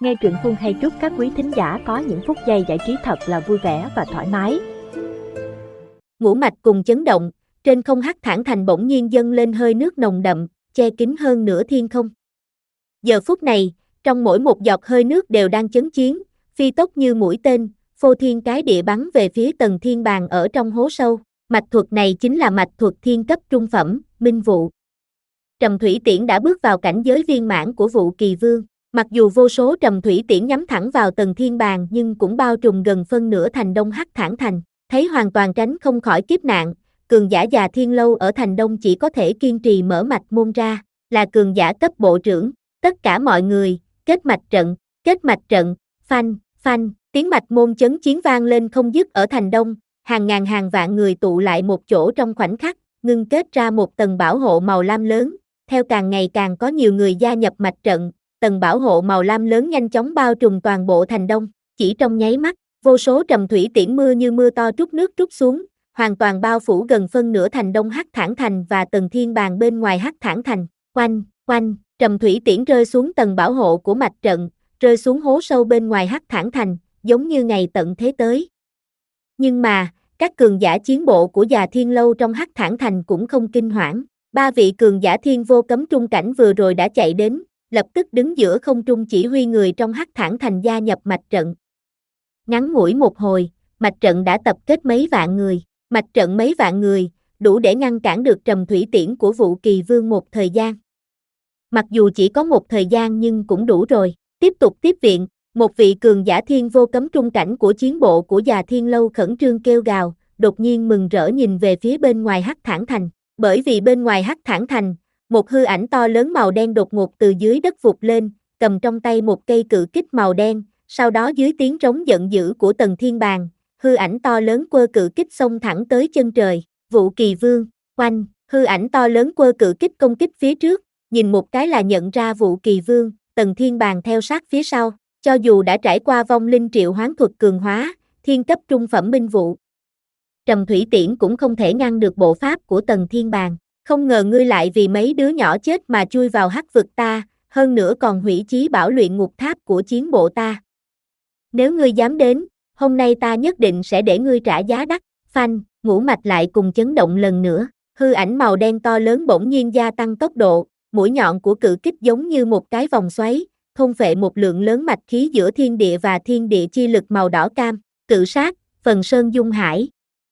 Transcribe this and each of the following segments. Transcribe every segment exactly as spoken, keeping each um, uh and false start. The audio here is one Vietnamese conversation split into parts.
Nghe truyện Phương hay chúc các quý thính giả có những phút giây giải trí thật là vui vẻ và thoải mái. Ngũ mạch cùng chấn động, trên không hắc thản thành bỗng nhiên dâng lên hơi nước nồng đậm, che kín hơn nửa thiên không. Giờ phút này, trong mỗi một giọt hơi nước đều đang chấn chiến, phi tốc như mũi tên, phô thiên cái địa bắn về phía Tần Thiên Bàng ở trong hố sâu. Mạch thuật này chính là mạch thuật thiên cấp trung phẩm, Minh Vụ. Trầm thủy tiễn đã bước vào cảnh giới viên mãn của Vụ Kỳ Vương. Mặc dù vô số trầm thủy tiễn nhắm thẳng vào Tần Thiên Bàng nhưng cũng bao trùm gần phân nửa thành Đông Hắc Thản Thành, thấy hoàn toàn tránh không khỏi kiếp nạn, cường giả già Thiên Lâu ở thành Đông chỉ có thể kiên trì mở mạch môn ra, là cường giả cấp bộ trưởng, tất cả mọi người, kết mạch trận, kết mạch trận, phanh, phanh, tiếng mạch môn chấn chiến vang lên không dứt ở thành Đông, hàng ngàn hàng vạn người tụ lại một chỗ trong khoảnh khắc, ngưng kết ra một tầng bảo hộ màu lam lớn, theo càng ngày càng có nhiều người gia nhập mạch trận. Tầng bảo hộ màu lam lớn nhanh chóng bao trùm toàn bộ thành Đông, chỉ trong nháy mắt, vô số trầm thủy tiễn mưa như mưa to trút nước trút xuống, hoàn toàn bao phủ gần phân nửa thành Đông Hắc Thản Thành và Tần Thiên Bàng bên ngoài Hắc Thản Thành. Oanh, oanh, trầm thủy tiễn rơi xuống tầng bảo hộ của mạch trận, rơi xuống hố sâu bên ngoài Hắc Thản Thành, giống như ngày tận thế tới. Nhưng mà, các cường giả chiến bộ của già Thiên Lâu trong Hắc Thản Thành cũng không kinh hoảng. Ba vị cường giả thiên vô cấm trung cảnh vừa rồi đã chạy đến, lập tức đứng giữa không trung chỉ huy người trong Hắc Thản Thành gia nhập mạch trận. Ngắn ngủi một hồi, mạch trận đã tập kết mấy vạn người, mạch trận mấy vạn người, đủ để ngăn cản được trầm thủy tiễn của Vụ Kỳ Vương một thời gian. Mặc dù chỉ có một thời gian nhưng cũng đủ rồi, tiếp tục tiếp viện, một vị cường giả thiên vô cấm trung cảnh của chiến bộ của già Thiên Lâu khẩn trương kêu gào, đột nhiên mừng rỡ nhìn về phía bên ngoài Hắc Thản Thành, bởi vì bên ngoài Hắc Thản Thành, một hư ảnh to lớn màu đen đột ngột từ dưới đất vụt lên, cầm trong tay một cây cự kích màu đen, sau đó dưới tiếng trống giận dữ của Tần Thiên Bàng, hư ảnh to lớn quơ cự kích xông thẳng tới chân trời. Vụ Kỳ Vương, oanh, hư ảnh to lớn quơ cự kích công kích phía trước, nhìn một cái là nhận ra Vụ Kỳ Vương, Tần Thiên Bàng theo sát phía sau, cho dù đã trải qua vong linh triệu hoán thuật cường hóa, thiên cấp trung phẩm minh vụ. Trầm thủy tiễn cũng không thể ngăn được bộ pháp của Tần Thiên Bàng. Không ngờ ngươi lại vì mấy đứa nhỏ chết mà chui vào hắc vực ta, hơn nữa còn hủy chí bảo luyện ngục tháp của chiến bộ ta. Nếu ngươi dám đến, hôm nay ta nhất định sẽ để ngươi trả giá đắt. Phanh, ngũ mạch lại cùng chấn động lần nữa, hư ảnh màu đen to lớn bỗng nhiên gia tăng tốc độ, mũi nhọn của cự kích giống như một cái vòng xoáy, thôn phệ một lượng lớn mạch khí giữa thiên địa và thiên địa chi lực màu đỏ cam, cự sát, phần sơn dung hải.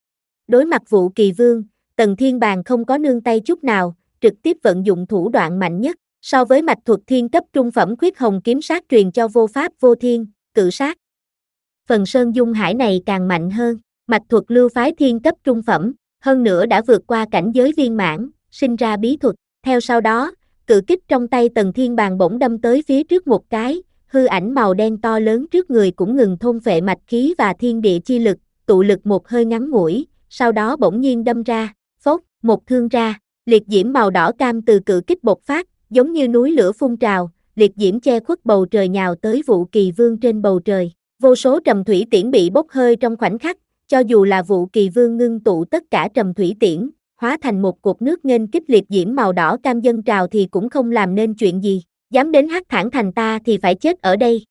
Đối mặt Vụ Kỳ Vương, Tần Thiên Bàng không có nương tay chút nào, trực tiếp vận dụng thủ đoạn mạnh nhất, so với mạch thuật thiên cấp trung phẩm Khuyết Hồng kiếm sát truyền cho vô pháp vô thiên, cự sát. Phần sơn dung hải này càng mạnh hơn, mạch thuật lưu phái thiên cấp trung phẩm, hơn nữa đã vượt qua cảnh giới viên mãn, sinh ra bí thuật. Theo sau đó, cự kích trong tay Tần Thiên Bàng bỗng đâm tới phía trước một cái, hư ảnh màu đen to lớn trước người cũng ngừng thôn phệ mạch khí và thiên địa chi lực, tụ lực một hơi ngắn ngủi, sau đó bỗng nhiên đâm ra. Phốc, một thương ra, liệt diễm màu đỏ cam từ cự kích bộc phát, giống như núi lửa phun trào, liệt diễm che khuất bầu trời nhào tới Vụ Kỳ Vương trên bầu trời. Vô số trầm thủy tiễn bị bốc hơi trong khoảnh khắc, cho dù là Vụ Kỳ Vương ngưng tụ tất cả trầm thủy tiễn, hóa thành một cột nước nghênh kích liệt diễm màu đỏ cam dâng trào thì cũng không làm nên chuyện gì, dám đến Hắc Thản Thành ta thì phải chết ở đây.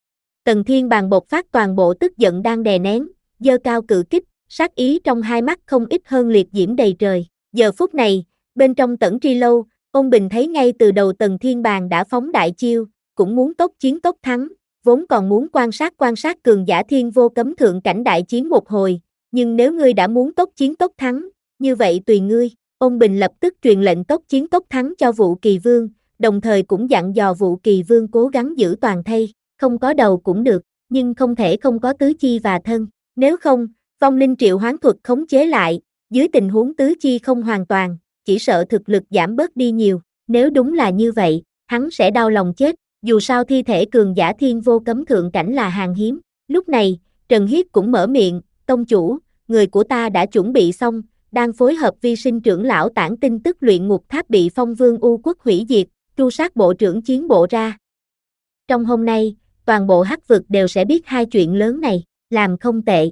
Tần Thiên Bàng bộc phát toàn bộ tức giận đang đè nén, giơ cao cự kích, sát ý trong hai mắt không ít hơn liệt diễm đầy trời. Giờ phút này, bên trong Tẩn Tri Lâu, Ôn Bình thấy ngay từ đầu Tần Thiên Bàng đã phóng đại chiêu, cũng muốn tốc chiến tốc thắng, vốn còn muốn quan sát quan sát cường giả thiên vô cấm thượng cảnh đại chiến một hồi, nhưng nếu ngươi đã muốn tốc chiến tốc thắng, như vậy tùy ngươi. Ôn Bình lập tức truyền lệnh tốc chiến tốc thắng cho Vụ Kỳ Vương, đồng thời cũng dặn dò Vụ Kỳ Vương cố gắng giữ toàn thây, không có đầu cũng được, nhưng không thể không có tứ chi và thân, nếu không, vong linh triệu hoán thuật khống chế lại, dưới tình huống tứ chi không hoàn toàn, chỉ sợ thực lực giảm bớt đi nhiều, nếu đúng là như vậy, hắn sẽ đau lòng chết, dù sao thi thể cường giả thiên vô cấm thượng cảnh là hàng hiếm. Lúc này, Trần Hiết cũng mở miệng, tông chủ, người của ta đã chuẩn bị xong, đang phối hợp vi sinh trưởng lão tản tin tức luyện ngục tháp bị Phong Vương U quốc hủy diệt, tru sát bộ trưởng chiến bộ ra. Trong hôm nay, toàn bộ hắc vực đều sẽ biết hai chuyện lớn này, làm không tệ.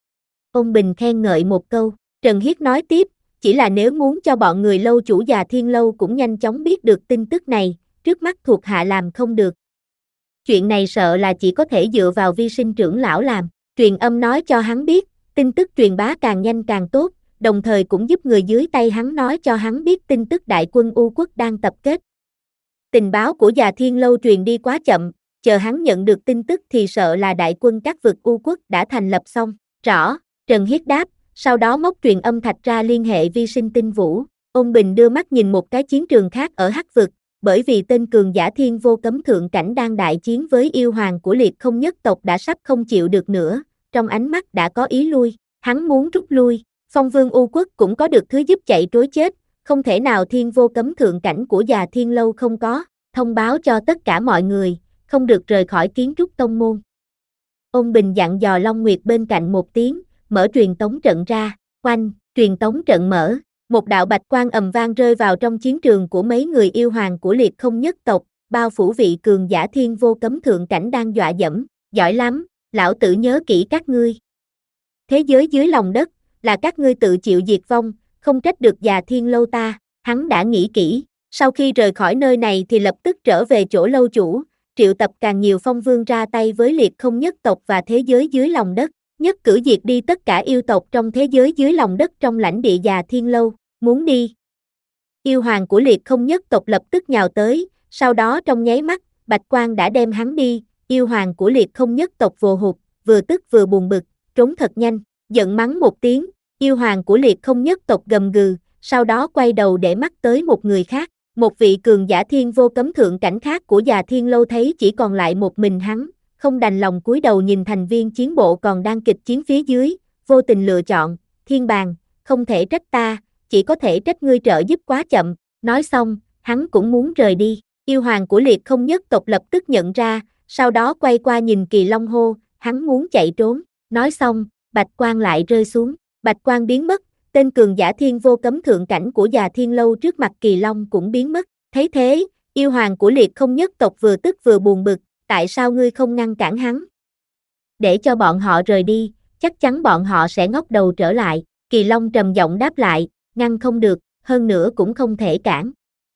Ôn Bình khen ngợi một câu, Trần Hiết nói tiếp, chỉ là nếu muốn cho bọn người lâu chủ già Thiên Lâu cũng nhanh chóng biết được tin tức này, trước mắt thuộc hạ làm không được. chuyện này sợ là chỉ có thể dựa vào Vi Sinh trưởng lão làm. Truyền âm nói cho hắn biết, tin tức truyền bá càng nhanh càng tốt, đồng thời cũng giúp người dưới tay hắn nói cho hắn biết tin tức đại quân U quốc đang tập kết. Tình báo của Già Thiên Lâu truyền đi quá chậm, chờ hắn nhận được tin tức thì sợ là đại quân các vực U quốc đã thành lập xong. Rõ, Trần Hiết đáp, sau đó móc truyền âm thạch ra liên hệ Vi Sinh Tinh Vũ. Ôn Bình đưa mắt nhìn một cái chiến trường khác ở Hắc vực, bởi vì tên cường giả Thiên Vô Cấm Thượng Cảnh đang đại chiến với yêu hoàng của Liệt Không Nhất tộc đã sắp không chịu được nữa, trong ánh mắt đã có ý lui, hắn muốn rút lui. Phong Vương U quốc cũng có được thứ giúp chạy trối chết, không thể nào Thiên Vô Cấm Thượng Cảnh của Già Thiên Lâu không có, thông báo cho tất cả mọi người, không được rời khỏi kiến trúc tông môn. Ôn Bình dặn dò Long Nguyệt bên cạnh một tiếng, mở truyền tống trận ra, oanh, truyền tống trận mở, một đạo bạch quang ầm vang rơi vào trong chiến trường của mấy người yêu hoàng của Liệt Không Nhất tộc, bao phủ vị cường giả Thiên Vô Cấm Thượng Cảnh đang dọa dẫm, giỏi lắm, lão tử nhớ kỹ các ngươi. Thế giới dưới lòng đất, là các ngươi tự chịu diệt vong, không trách được Già Thiên Lâu ta, hắn đã nghĩ kỹ, sau khi rời khỏi nơi này thì lập tức trở về chỗ lâu chủ, triệu tập càng nhiều phong vương ra tay với Liệt Không Nhất tộc và thế giới dưới lòng đất, nhất cử diệt đi tất cả yêu tộc trong thế giới dưới lòng đất trong lãnh địa Già Thiên Lâu, muốn đi. Yêu hoàng của Liệt Không Nhất tộc lập tức nhào tới, sau đó trong nháy mắt, bạch quang đã đem hắn đi, yêu hoàng của Liệt Không Nhất tộc vồ hụt, vừa tức vừa buồn bực, trốn thật nhanh, giận mắng một tiếng, yêu hoàng của Liệt Không Nhất tộc gầm gừ, sau đó quay đầu để mắt tới một người khác, một vị cường giả Thiên Vô Cấm Thượng Cảnh khác của Già Thiên Lâu thấy chỉ còn lại một mình hắn, không đành lòng cúi đầu nhìn thành viên chiến bộ còn đang kịch chiến phía dưới, vô tình lựa chọn, thiên bàng, không thể trách ta, chỉ có thể trách ngươi trợ giúp quá chậm, nói xong, hắn cũng muốn rời đi, yêu hoàng của Liệt Không Nhất tộc lập tức nhận ra, sau đó quay qua nhìn Kỳ Long hô, hắn muốn chạy trốn, nói xong, bạch quang lại rơi xuống, bạch quang biến mất, tên cường giả Thiên Vô Cấm Thượng Cảnh của Già Thiên Lâu trước mặt Kỳ Long cũng biến mất, thấy thế, yêu hoàng của Liệt Không Nhất tộc vừa tức vừa buồn bực, tại sao ngươi không ngăn cản hắn? Để cho bọn họ rời đi, chắc chắn bọn họ sẽ ngóc đầu trở lại, Kỳ Long trầm giọng đáp lại, ngăn không được, hơn nữa cũng không thể cản.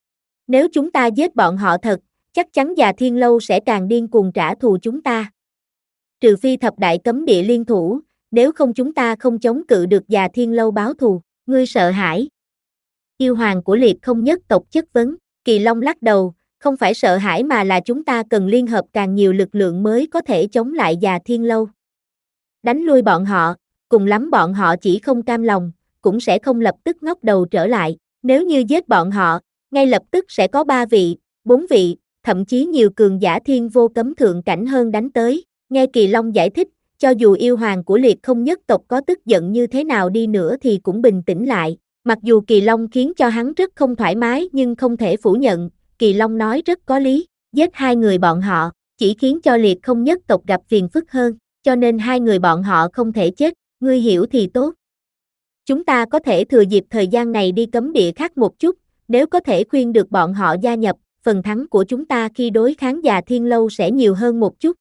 Nếu chúng ta giết bọn họ thật, chắc chắn Già Thiên Lâu sẽ càng điên cuồng trả thù chúng ta. Trừ phi thập đại cấm địa liên thủ, nếu không chúng ta không chống cự được Già Thiên Lâu báo thù, ngươi sợ hãi. Yêu hoàng của Liệt Không Nhất tộc chất vấn, Kỳ Long lắc đầu, không phải sợ hãi mà là chúng ta cần liên hợp càng nhiều lực lượng mới có thể chống lại Già Thiên Lâu. Đánh lui bọn họ, cùng lắm bọn họ chỉ không cam lòng, cũng sẽ không lập tức ngóc đầu trở lại, nếu như giết bọn họ, ngay lập tức sẽ có ba vị, bốn vị, thậm chí nhiều cường giả Thiên Vô Cấm Thượng Cảnh hơn đánh tới, nghe Kỳ Long giải thích, cho dù yêu hoàng của Liệt Không Nhất tộc có tức giận như thế nào đi nữa thì cũng bình tĩnh lại, mặc dù Kỳ Long khiến cho hắn rất không thoải mái nhưng không thể phủ nhận, Kỳ Long nói rất có lý, giết hai người bọn họ, chỉ khiến cho Liệt Không Nhất tộc gặp phiền phức hơn, cho nên hai người bọn họ không thể chết, ngươi hiểu thì tốt. Chúng ta có thể thừa dịp thời gian này đi cấm địa khác một chút, nếu có thể khuyên được bọn họ gia nhập, phần thắng của chúng ta khi đối kháng Già Thiên Lâu sẽ nhiều hơn một chút.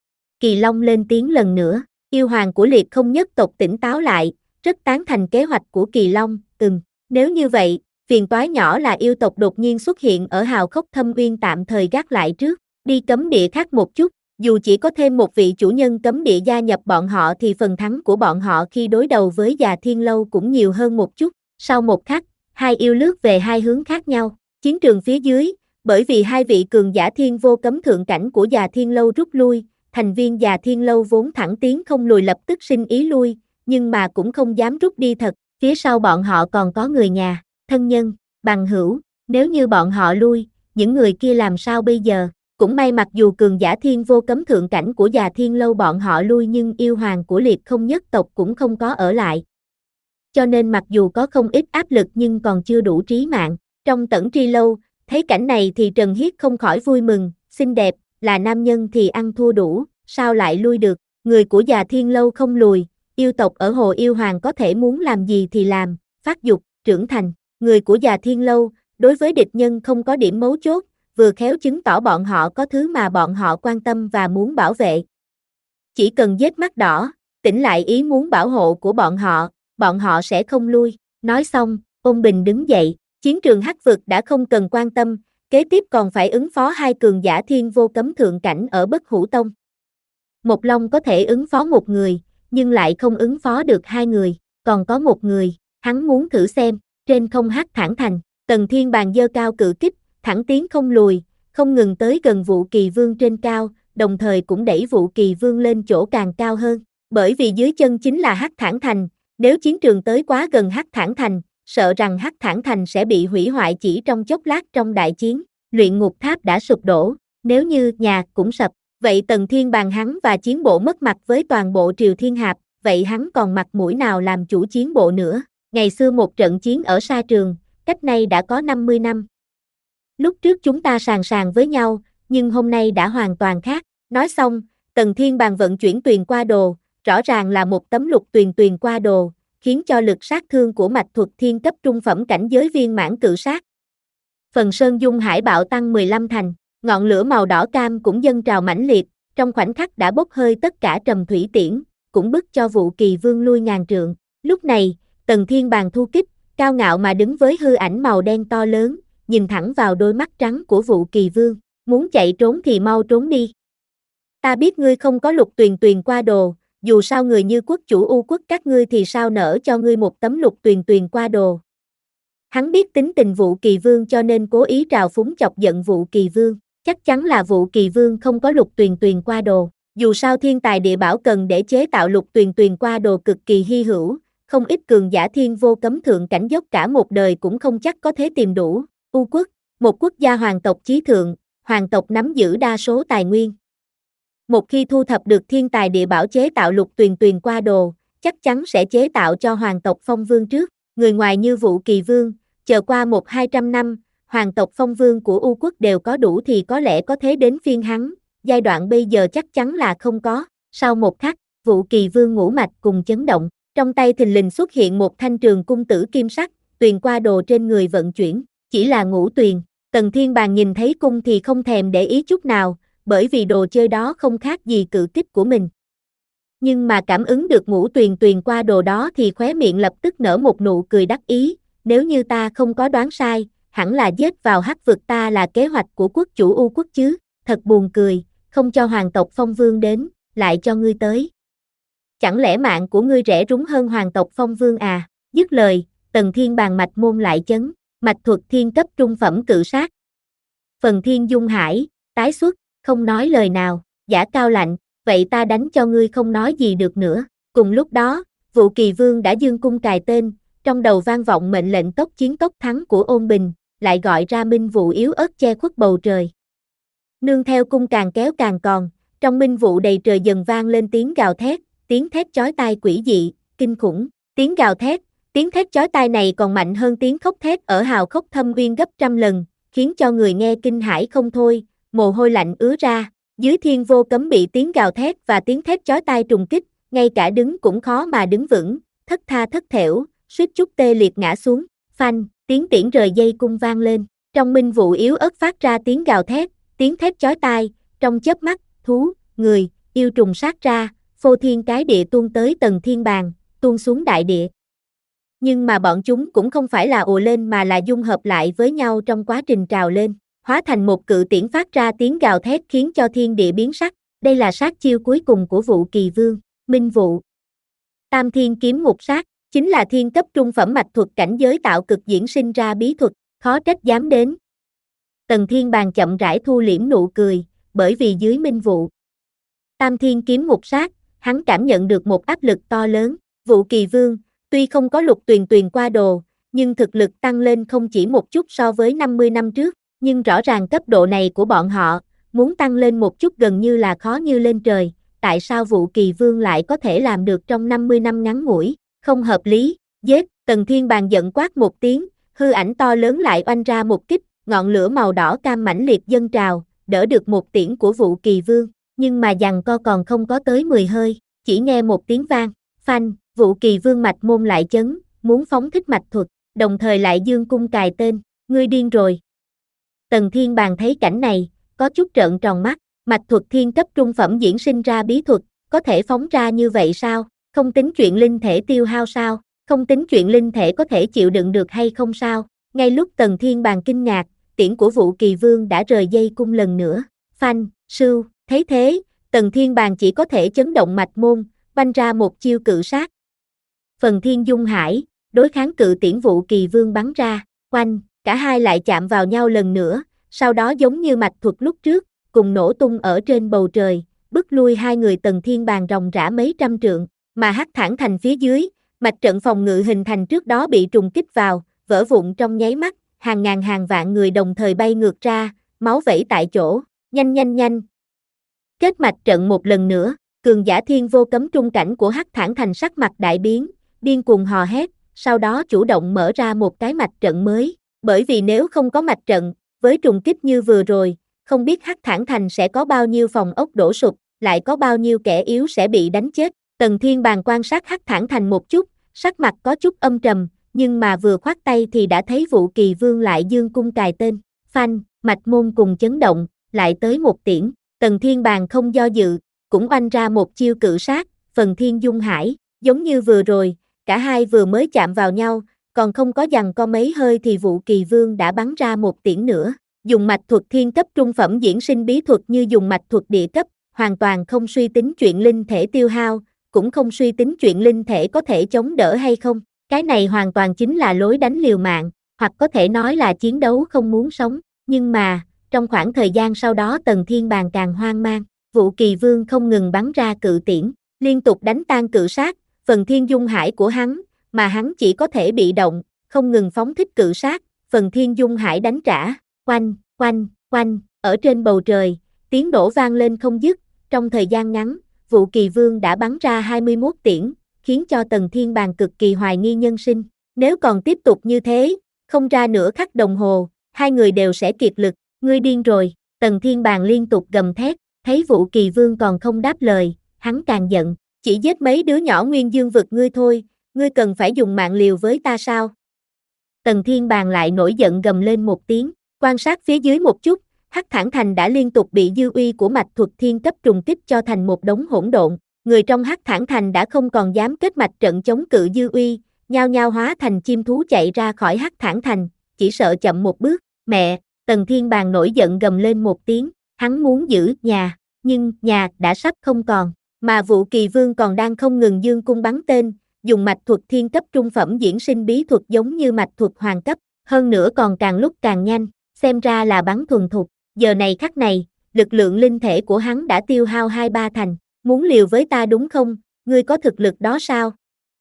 Kỳ Long lên tiếng lần nữa, yêu hoàng của Liệt Không Nhất tộc tỉnh táo lại, rất tán thành kế hoạch của Kỳ Long, ừm, nếu như vậy, phiền toái nhỏ là yêu tộc đột nhiên xuất hiện ở Hào Khốc Thâm Uyên tạm thời gác lại trước, đi cấm địa khác một chút, dù chỉ có thêm một vị chủ nhân cấm địa gia nhập bọn họ thì phần thắng của bọn họ khi đối đầu với Già Thiên Lâu cũng nhiều hơn một chút, sau một khắc, hai yêu lướt về hai hướng khác nhau, chiến trường phía dưới, bởi vì hai vị cường giả Thiên Vô Cấm Thượng Cảnh của Già Thiên Lâu rút lui, thành viên Già Thiên Lâu vốn thẳng tiến không lùi lập tức sinh ý lui, nhưng mà cũng không dám rút đi thật, phía sau bọn họ còn có người nhà, thân nhân, bằng hữu, nếu như bọn họ lui, những người kia làm sao bây giờ, cũng may mặc dù cường giả Thiên Vô Cấm Thượng Cảnh của Già Thiên Lâu bọn họ lui nhưng yêu hoàng của Liệt Không Nhất tộc cũng không có ở lại. Cho nên mặc dù có không ít áp lực nhưng còn chưa đủ trí mạng, trong Tẩn Tri Lâu, thấy cảnh này thì Trần Hiết không khỏi vui mừng, xinh đẹp, là nam nhân thì ăn thua đủ, sao lại lui được, người của Già Thiên Lâu không lùi, yêu tộc ở Hồ Yêu Hoàng có thể muốn làm gì thì làm, phát dục, trưởng thành, người của Già Thiên Lâu, đối với địch nhân không có điểm mấu chốt, vừa khéo chứng tỏ bọn họ có thứ mà bọn họ quan tâm và muốn bảo vệ. Chỉ cần giết mắt đỏ, tỉnh lại ý muốn bảo hộ của bọn họ, bọn họ sẽ không lui, nói xong, Ôn Bình đứng dậy, chiến trường Hắc vực đã không cần quan tâm, Kế tiếp còn phải ứng phó hai cường giả thiên vô cấm thượng cảnh ở Bất Hủ Tông. Một Long có thể ứng phó một người, nhưng lại không ứng phó được hai người, còn có một người, hắn muốn thử xem, trên không hắc thẳng thành, Tần Thiên Bàng giơ cao cự kích, thẳng tiến không lùi, không ngừng tới gần Vũ Kỳ Vương trên cao, đồng thời cũng đẩy Vũ Kỳ Vương lên chỗ càng cao hơn, bởi vì dưới chân chính là hắc thẳng thành, nếu chiến trường tới quá gần hắc thẳng thành, sợ rằng hắc thẳng thành sẽ bị hủy hoại chỉ trong chốc lát trong đại chiến, luyện ngục tháp đã sụp đổ, nếu như nhà cũng sập, vậy Tần Thiên Bàng hắn và chiến bộ mất mặt với toàn bộ Triều Thiên Hạp, vậy hắn còn mặt mũi nào làm chủ chiến bộ nữa, ngày xưa một trận chiến ở sa trường, cách nay đã có năm mươi năm. Lúc trước chúng ta sàng sàng với nhau, nhưng hôm nay đã hoàn toàn khác, nói xong, Tần Thiên Bàng vận chuyển tuyền qua đồ, rõ ràng là một tấm lục tuyền tuyền qua đồ, khiến cho lực sát thương của mạch thuật thiên cấp trung phẩm cảnh giới viên mãn cự sát. Phần Sơn Dung Hải bạo tăng mười lăm thành, ngọn lửa màu đỏ cam cũng dâng trào mãnh liệt, trong khoảnh khắc đã bốc hơi tất cả trầm thủy tiễn, cũng bức cho Vũ Kỳ Vương lui ngàn trượng. Lúc này, Tần Thiên Bàng thu kích, cao ngạo mà đứng với hư ảnh màu đen to lớn, nhìn thẳng vào đôi mắt trắng của Vũ Kỳ Vương, muốn chạy trốn thì mau trốn đi. Ta biết ngươi không có lục tuyền tuyền qua đồ, dù sao người như quốc chủ U quốc các ngươi thì sao nỡ cho ngươi một tấm lục tuyền tuyền qua đồ. Hắn biết tính tình Vũ Kỳ Vương cho nên cố ý trào phúng chọc giận Vũ Kỳ Vương, chắc chắn là Vũ Kỳ Vương không có lục tuyền tuyền qua đồ, dù sao thiên tài địa bảo cần để chế tạo lục tuyền tuyền qua đồ cực kỳ hy hữu, không ít cường giả thiên vô cấm thượng cảnh dốc cả một đời cũng không chắc có thể tìm đủ. U quốc, một quốc gia hoàng tộc chí thượng, hoàng tộc nắm giữ đa số tài nguyên. Một khi thu thập được thiên tài địa bảo chế tạo lục tuyền tuyền qua đồ, chắc chắn sẽ chế tạo cho hoàng tộc phong vương trước, người ngoài như Vũ Kỳ Vương, chờ qua một hai trăm năm, hoàng tộc phong vương của U quốc đều có đủ thì có lẽ có thế đến phiên hắn, giai đoạn bây giờ chắc chắn là không có. Sau một khắc, Vũ Kỳ Vương ngũ mạch cùng chấn động, trong tay thình lình xuất hiện một thanh trường cung tử kim sắc, tuyền qua đồ trên người vận chuyển, chỉ là ngũ tuyền. Tần Thiên Bàng nhìn thấy cung thì không thèm để ý chút nào, bởi vì đồ chơi đó không khác gì cự kích của mình. Nhưng mà cảm ứng được ngũ tuyền tuyền qua đồ đó thì khóe miệng lập tức nở một nụ cười đắc ý, nếu như ta không có đoán sai, hẳn là giết vào hắc vực ta là kế hoạch của quốc chủ U quốc chứ, thật buồn cười, không cho hoàng tộc phong vương đến, lại cho ngươi tới. Chẳng lẽ mạng của ngươi rẻ rúng hơn hoàng tộc phong vương à? Dứt lời, Tần Thiên Bàng mạch môn lại chấn, mạch thuật thiên cấp trung phẩm cự sát. Phần Thiên Dung Hải, tái xuất, không nói lời nào, giả cao lạnh, vậy ta đánh cho ngươi không nói gì được nữa. Cùng lúc đó, Vũ Kỳ Vương đã dương cung cài tên, trong đầu vang vọng mệnh lệnh tốc chiến tốc thắng của Ôn Bình, lại gọi ra minh vụ yếu ớt che khuất bầu trời. Nương theo cung càng kéo càng còn, trong minh vụ đầy trời dần vang lên tiếng gào thét, tiếng thét chói tai quỷ dị, kinh khủng, tiếng gào thét, tiếng thét chói tai này còn mạnh hơn tiếng khóc thét ở Hào Khốc Thâm Uyên gấp trăm lần, khiến cho người nghe kinh hãi không thôi, mồ hôi lạnh ứa ra, dưới thiên vô cấm bị tiếng gào thét và tiếng thét chói tai trùng kích, ngay cả đứng cũng khó mà đứng vững, thất tha thất thểu, suýt chút tê liệt ngã xuống, phanh, tiếng tiễn rời dây cung vang lên, trong minh vụ yếu ớt phát ra tiếng gào thét, tiếng thét chói tai, trong chớp mắt, thú, người, yêu trùng sát ra, phô thiên cái địa tuôn tới Tần Thiên Bàng, tuôn xuống đại địa. Nhưng mà bọn chúng cũng không phải là ùa lên mà là dung hợp lại với nhau trong quá trình trào lên, hóa thành một cự tiễn phát ra tiếng gào thét khiến cho thiên địa biến sắc, đây là sát chiêu cuối cùng của Vũ Kỳ Vương, minh vụ. Tam Thiên Kiếm Ngục Sát, chính là thiên cấp trung phẩm mạch thuật cảnh giới tạo cực diễn sinh ra bí thuật, khó trách dám đến. Tần Thiên Bàng chậm rãi thu liễm nụ cười, bởi vì dưới minh vụ Tam Thiên Kiếm Ngục Sát, hắn cảm nhận được một áp lực to lớn, Vũ Kỳ Vương, tuy không có lục tuyền tuyền qua đồ, nhưng thực lực tăng lên không chỉ một chút so với năm mươi năm trước, nhưng rõ ràng cấp độ này của bọn họ, muốn tăng lên một chút gần như là khó như lên trời, tại sao Vũ Kỳ Vương lại có thể làm được trong năm mươi năm ngắn ngủi, không hợp lý, giết, Tần Thiên Bàng giận quát một tiếng, hư ảnh to lớn lại oanh ra một kích, ngọn lửa màu đỏ cam mãnh liệt dâng trào, đỡ được một tiễn của Vũ Kỳ Vương, nhưng mà giằng co còn không có tới mười hơi, chỉ nghe một tiếng vang, phanh, Vũ Kỳ Vương mạch môn lại chấn, muốn phóng thích mạch thuật, đồng thời lại dương cung cài tên, ngươi điên rồi. Tần Thiên Bàng thấy cảnh này, có chút trợn tròn mắt, mạch thuật thiên cấp trung phẩm diễn sinh ra bí thuật, có thể phóng ra như vậy sao, không tính chuyện linh thể tiêu hao sao, không tính chuyện linh thể có thể chịu đựng được hay không sao, ngay lúc Tần Thiên Bàng kinh ngạc, tiễn của Vũ Kỳ Vương đã rời dây cung lần nữa. Phanh, sưu, thấy thế, Tần Thiên Bàng chỉ có thể chấn động mạch môn, banh ra một chiêu cự sát. Phần Thiên Dung Hải, đối kháng cự tiễn Vũ Kỳ Vương bắn ra, oanh, cả hai lại chạm vào nhau lần nữa, sau đó giống như mạch thuật lúc trước, cùng nổ tung ở trên bầu trời, bức lui hai người Tần Thiên Bàng ròng rã mấy trăm trượng, mà Hắc Thản Thành phía dưới, mạch trận phòng ngự hình thành trước đó bị trùng kích vào, vỡ vụn trong nháy mắt, hàng ngàn hàng vạn người đồng thời bay ngược ra, máu vẩy tại chỗ, nhanh nhanh nhanh. Kết mạch trận một lần nữa, cường giả thiên vô cấm trung cảnh của Hắc Thản Thành sắc mặt đại biến, điên cuồng hò hét, sau đó chủ động mở ra một cái mạch trận mới, bởi vì nếu không có mạch trận, với trùng kích như vừa rồi, không biết Hắc Thản Thành sẽ có bao nhiêu phòng ốc đổ sụp, lại có bao nhiêu kẻ yếu sẽ bị đánh chết. Tần Thiên Bàng quan sát Hắc Thản Thành một chút, sắc mặt có chút âm trầm, nhưng mà vừa khoát tay thì đã thấy Vũ Kỳ Vương lại dương cung cài tên, phanh, mạch môn cùng chấn động, lại tới một tiễn, Tần Thiên Bàng không do dự, cũng oanh ra một chiêu cự sát, Phần Thiên Dung Hải, giống như vừa rồi, cả hai vừa mới chạm vào nhau, còn không có giằng co mấy hơi thì Vũ Kỳ Vương đã bắn ra một tiễn nữa, dùng mạch thuật thiên cấp trung phẩm diễn sinh bí thuật như dùng mạch thuật địa cấp, hoàn toàn không suy tính chuyện linh thể tiêu hao, cũng không suy tính chuyện linh thể có thể chống đỡ hay không, cái này hoàn toàn chính là lối đánh liều mạng, hoặc có thể nói là chiến đấu không muốn sống, nhưng mà, trong khoảng thời gian sau đó Tần Thiên Bàng càng hoang mang, Vũ Kỳ Vương không ngừng bắn ra cự tiễn, liên tục đánh tan cự sát, Phần Thiên Dung Hải của hắn, mà hắn chỉ có thể bị động, không ngừng phóng thích cự sát, Phần Thiên Dung Hải đánh trả, oanh, oanh, oanh, ở trên bầu trời, tiếng nổ vang lên không dứt, trong thời gian ngắn, Vũ Kỳ Vương đã bắn ra hai mươi mốt tiễn, khiến cho Tần Thiên Bàng cực kỳ hoài nghi nhân sinh, nếu còn tiếp tục như thế, không ra nửa khắc đồng hồ, hai người đều sẽ kiệt lực, ngươi điên rồi, Tần Thiên Bàng liên tục gầm thét, thấy Vũ Kỳ Vương còn không đáp lời, hắn càng giận, chỉ giết mấy đứa nhỏ Nguyên Dương vực ngươi thôi, ngươi cần phải dùng mạng liều với ta sao? Tần Thiên Bàng lại nổi giận gầm lên một tiếng, quan sát phía dưới một chút, Hắc Thản Thành đã liên tục bị dư uy của mạch thuật thiên cấp trùng kích cho thành một đống hỗn độn, người trong Hắc Thản Thành đã không còn dám kết mạch trận chống cự dư uy, nhao nhao hóa thành chim thú chạy ra khỏi Hắc Thản Thành, chỉ sợ chậm một bước, mẹ, Tần Thiên Bàng nổi giận gầm lên một tiếng, hắn muốn giữ nhà, nhưng nhà đã sắp không còn, mà Vũ Kỳ Vương còn đang không ngừng dương cung bắn tên, dùng mạch thuật thiên cấp trung phẩm diễn sinh bí thuật giống như mạch thuật hoàng cấp, hơn nữa còn càng lúc càng nhanh, xem ra là bắn thuần thục, giờ này khắc này, lực lượng linh thể của hắn đã tiêu hao hai ba thành, muốn liều với ta đúng không, ngươi có thực lực đó sao?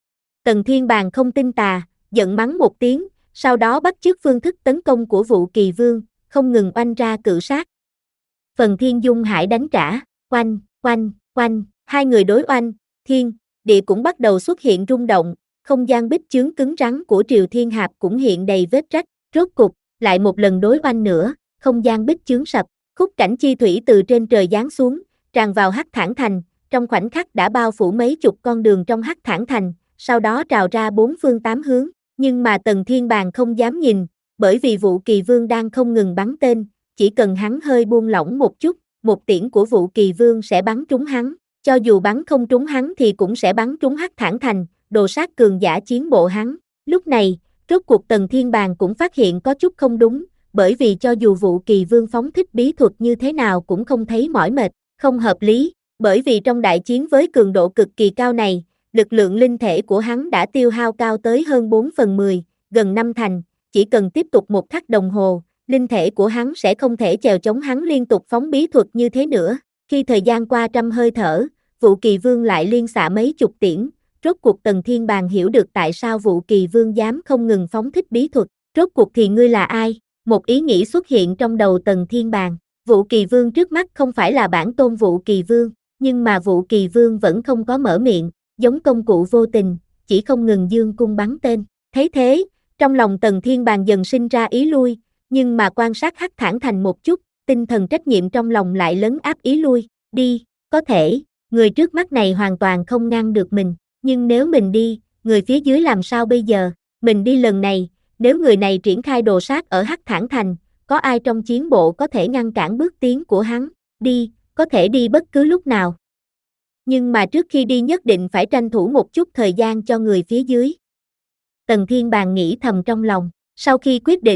Tần Thiên Bàng không tin tà, giận mắng một tiếng, sau đó bắt chước phương thức tấn công của Vũ Kỳ Vương, không ngừng oanh ra cự sát. Phần Thiên Dung Hải đánh trả, oanh, oanh, oanh, hai người đối oanh, thiên, địa cũng bắt đầu xuất hiện rung động, không gian bích chướng cứng rắn của Triều Thiên Hạp cũng hiện đầy vết rách, rốt cục, lại một lần đối oanh nữa, không gian bích chướng sập, khúc cảnh chi thủy từ trên trời giáng xuống, tràn vào Hắc Thản Thành, trong khoảnh khắc đã bao phủ mấy chục con đường trong Hắc Thản Thành, sau đó trào ra bốn phương tám hướng, nhưng mà Tần Thiên Bàng không dám nhìn, bởi vì Vũ Kỳ Vương đang không ngừng bắn tên, chỉ cần hắn hơi buông lỏng một chút, một tiễn của Vũ Kỳ Vương sẽ bắn trúng hắn, cho dù bắn không trúng hắn thì cũng sẽ bắn trúng Hắc Thản Thành, đồ sát cường giả chiến bộ hắn. Lúc này, rốt cuộc Tần Thiên Bàng cũng phát hiện có chút không đúng, bởi vì cho dù Vũ Kỳ Vương phóng thích bí thuật như thế nào cũng không thấy mỏi mệt, không hợp lý, bởi vì trong đại chiến với cường độ cực kỳ cao này, lực lượng linh thể của hắn đã tiêu hao cao tới hơn bốn phần mười, gần năm thành, chỉ cần tiếp tục một khắc đồng hồ, linh thể của hắn sẽ không thể chèo chống hắn liên tục phóng bí thuật như thế nữa. Khi thời gian qua trăm hơi thở, Vũ Kỳ Vương lại liên xạ mấy chục tiễn, rốt cuộc Tần Thiên Bàng hiểu được tại sao Vũ Kỳ Vương dám không ngừng phóng thích bí thuật, rốt cuộc thì ngươi là ai? Một ý nghĩ xuất hiện trong đầu Tần Thiên Bàng, Vũ Kỳ Vương trước mắt không phải là bản tôn Vũ Kỳ Vương, nhưng mà Vũ Kỳ Vương vẫn không có mở miệng, giống công cụ vô tình, chỉ không ngừng dương cung bắn tên. Thấy thế, trong lòng Tần Thiên Bàng dần sinh ra ý lui, nhưng mà quan sát Hắc Thản Thành một chút, tinh thần trách nhiệm trong lòng lại lấn áp ý lui, đi, có thể, người trước mắt này hoàn toàn không ngăn được mình, nhưng nếu mình đi, người phía dưới làm sao bây giờ, mình đi lần này, nếu người này triển khai đồ sát ở Hắc Thản Thành, có ai trong chiến bộ có thể ngăn cản bước tiến của hắn, đi, có thể đi bất cứ lúc nào. Nhưng mà trước khi đi nhất định phải tranh thủ một chút thời gian cho người phía dưới. Tần Thiên Bàng nghĩ thầm trong lòng, sau khi quyết định,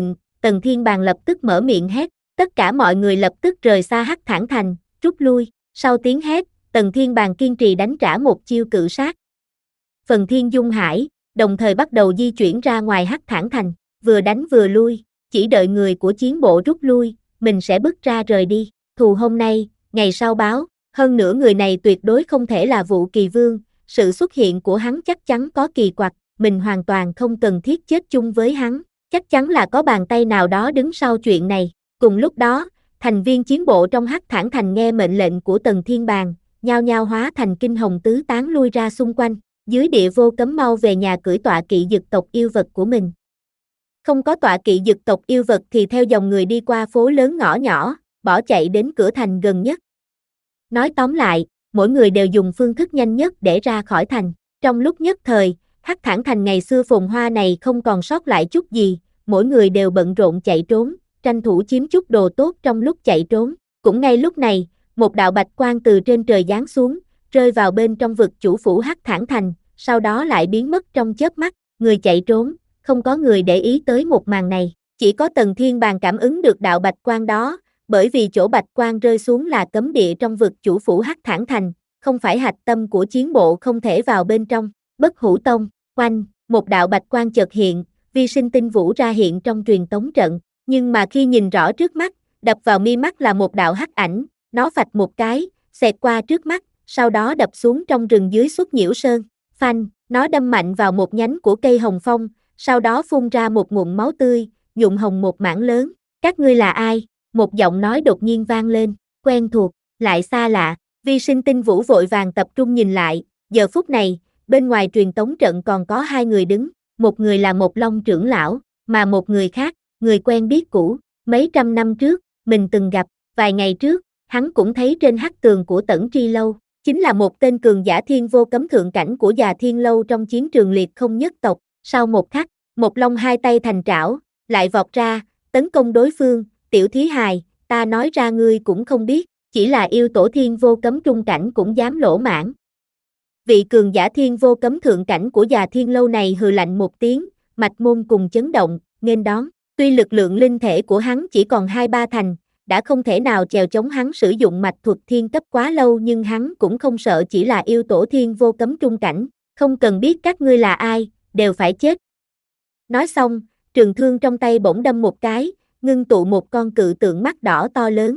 Tần Thiên Bàng lập tức mở miệng hét, tất cả mọi người lập tức rời xa Hắc Thản Thành, rút lui, sau tiếng hét, Tần Thiên Bàng kiên trì đánh trả một chiêu cự sát. Phần Thiên Dung Hải, đồng thời bắt đầu di chuyển ra ngoài Hắc Thản Thành, vừa đánh vừa lui, chỉ đợi người của chiến bộ rút lui, mình sẽ bước ra rời đi, thù hôm nay, ngày sau báo, hơn nữa người này tuyệt đối không thể là Vũ Kỳ Vương, sự xuất hiện của hắn chắc chắn có kỳ quặc, mình hoàn toàn không cần thiết chết chung với hắn, chắc chắn là có bàn tay nào đó đứng sau chuyện này. Cùng lúc đó, thành viên chiến bộ trong Hắc Thản Thành nghe mệnh lệnh của Tần Thiên Bàng, nhao nhao hóa thành kinh hồng tứ tán lui ra xung quanh, dưới địa vô cấm mau về nhà cưỡi tọa kỵ dực tộc yêu vật của mình. Không có tọa kỵ dực tộc yêu vật thì theo dòng người đi qua phố lớn ngõ nhỏ, bỏ chạy đến cửa thành gần nhất. Nói tóm lại, mỗi người đều dùng phương thức nhanh nhất để ra khỏi thành. Trong lúc nhất thời, Hắc Thản Thành ngày xưa phồn hoa này không còn sót lại chút gì, mỗi người đều bận rộn chạy trốn, tranh thủ chiếm chút đồ tốt trong lúc chạy trốn. Cũng ngay lúc này, một đạo bạch quang từ trên trời giáng xuống, rơi vào bên trong vực chủ phủ Hắc Thản Thành, sau đó lại biến mất trong chớp mắt, người chạy trốn, không có người để ý tới một màn này, chỉ có Tần Thiên Bàng cảm ứng được đạo bạch quang đó, bởi vì chỗ bạch quang rơi xuống là cấm địa trong vực chủ phủ Hắc Thản Thành, không phải hạch tâm của chiến bộ không thể vào bên trong. Bất Hủ Tông, oanh, một đạo bạch quang chợt hiện, vi sinh tinh vũ ra hiện trong truyền tống trận, nhưng mà khi nhìn rõ trước mắt, đập vào mi mắt là một đạo hắc ảnh, nó phạch một cái, xẹt qua trước mắt, sau đó đập xuống trong rừng dưới Xuất Nhiễu Sơn, phanh, nó đâm mạnh vào một nhánh của cây hồng phong, sau đó phun ra một ngụm máu tươi, nhuộm hồng một mảng lớn. Các ngươi là ai? Một giọng nói đột nhiên vang lên, quen thuộc, lại xa lạ. Vi sinh tinh vũ vội vàng tập trung nhìn lại, giờ phút này, bên ngoài truyền tống trận còn có hai người đứng, một người là một Long trưởng lão, mà một người khác, người quen biết cũ, mấy trăm năm trước, mình từng gặp, vài ngày trước, hắn cũng thấy trên hắc tường của Tẩn Tri Lâu, chính là một tên cường giả thiên vô cấm thượng cảnh của Già Thiên Lâu trong chiến trường liệt không nhất tộc. Sau một khắc, một Long hai tay thành trảo, lại vọt ra, tấn công đối phương. Tiểu thí hài, ta nói ra ngươi cũng không biết, chỉ là yêu tổ thiên vô cấm trung cảnh cũng dám lỗ mãng. Vị cường giả thiên vô cấm thượng cảnh của Già Thiên Lâu này hừ lạnh một tiếng, mạch môn cùng chấn động, nghênh đón. Tuy lực lượng linh thể của hắn chỉ còn hai ba thành, đã không thể nào chèo chống hắn sử dụng mạch thuật thiên cấp quá lâu, nhưng hắn cũng không sợ chỉ là yêu tổ thiên vô cấm trung cảnh, không cần biết các ngươi là ai, đều phải chết. Nói xong, trường thương trong tay bỗng đâm một cái, ngưng tụ một con cự tượng mắt đỏ to lớn.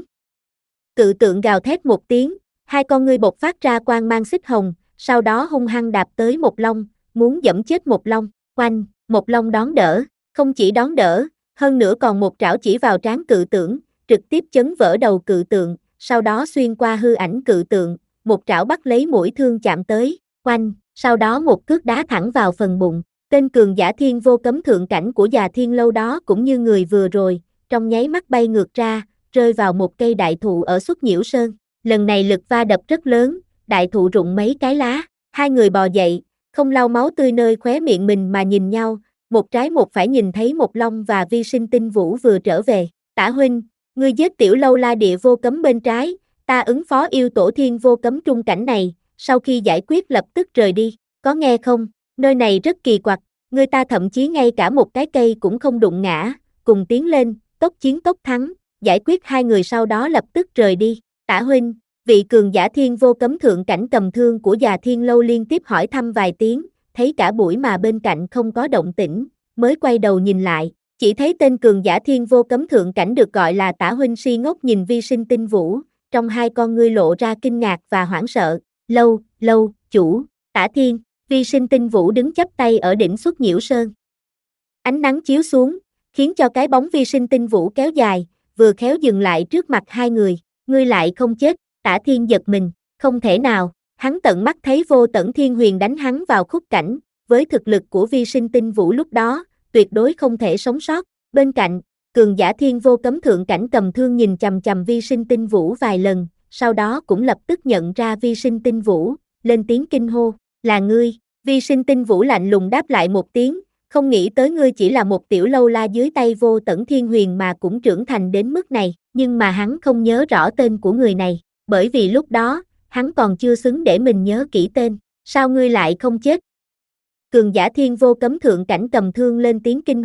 Cự tượng gào thét một tiếng, hai con ngươi bộc phát ra quang mang xích hồng, sau đó hung hăng đạp tới một Long, muốn giẫm chết một Long. Oanh, một Long đón đỡ, không chỉ đón đỡ, hơn nữa còn một trảo chỉ vào trán cự tượng, trực tiếp chấn vỡ đầu cự tượng, sau đó xuyên qua hư ảnh cự tượng, một trảo bắt lấy mũi thương chạm tới. Oanh, sau đó một cước đá thẳng vào phần bụng. Tên cường giả thiên vô cấm thượng cảnh của Già Thiên Lâu đó cũng như người vừa rồi, trong nháy mắt bay ngược ra, rơi vào một cây đại thụ ở Xuất Nhiễu Sơn. Lần này lực va đập rất lớn, đại thụ rụng mấy cái lá, hai người bò dậy, không lau máu tươi nơi khóe miệng mình mà nhìn nhau, một trái một phải nhìn thấy một Long và vi sinh tinh vũ vừa trở về. Tả huynh, ngươi giết tiểu lâu la địa vô cấm bên trái, ta ứng phó yêu tổ thiên vô cấm trung cảnh này, sau khi giải quyết lập tức rời đi, có nghe không? Nơi này rất kỳ quặc, người ta thậm chí ngay cả một cái cây cũng không đụng ngã, cùng tiến lên, tốc chiến tốc thắng, giải quyết hai người sau đó lập tức rời đi. Tả huynh, vị cường giả thiên vô cấm thượng cảnh cầm thương của Già Thiên Lâu liên tiếp hỏi thăm vài tiếng, thấy cả buổi mà bên cạnh không có động tĩnh, mới quay đầu nhìn lại, chỉ thấy tên cường giả thiên vô cấm thượng cảnh được gọi là Tả huynh si ngốc nhìn vi sinh tinh vũ, trong hai con ngươi lộ ra kinh ngạc và hoảng sợ. Lâu, lâu, chủ, Tả Thiên. Vi sinh tinh vũ đứng chắp tay ở đỉnh Xuất Nhiễu Sơn. Ánh nắng chiếu xuống, khiến cho cái bóng vi sinh tinh vũ kéo dài, vừa khéo dừng lại trước mặt hai người. Ngươi lại không chết, Tả Thiên giật mình, không thể nào, hắn tận mắt thấy Vô Tẩn Thiên Huyền đánh hắn vào khúc cảnh, với thực lực của vi sinh tinh vũ lúc đó, tuyệt đối không thể sống sót. Bên cạnh, cường giả thiên vô cấm thượng cảnh cầm thương nhìn chằm chằm vi sinh tinh vũ vài lần, sau đó cũng lập tức nhận ra vi sinh tinh vũ, lên tiếng kinh hô. Là ngươi, vi sinh tinh vũ lạnh lùng đáp lại một tiếng, không nghĩ tới ngươi chỉ là một tiểu lâu la dưới tay Vô Tẩn Thiên Huyền mà cũng trưởng thành đến mức này, nhưng mà hắn không nhớ rõ tên của người này, bởi vì lúc đó, hắn còn chưa xứng để mình nhớ kỹ tên, sao ngươi lại không chết? Cường giả thiên vô cấm thượng cảnh cầm thương lên tiếng kinh hô,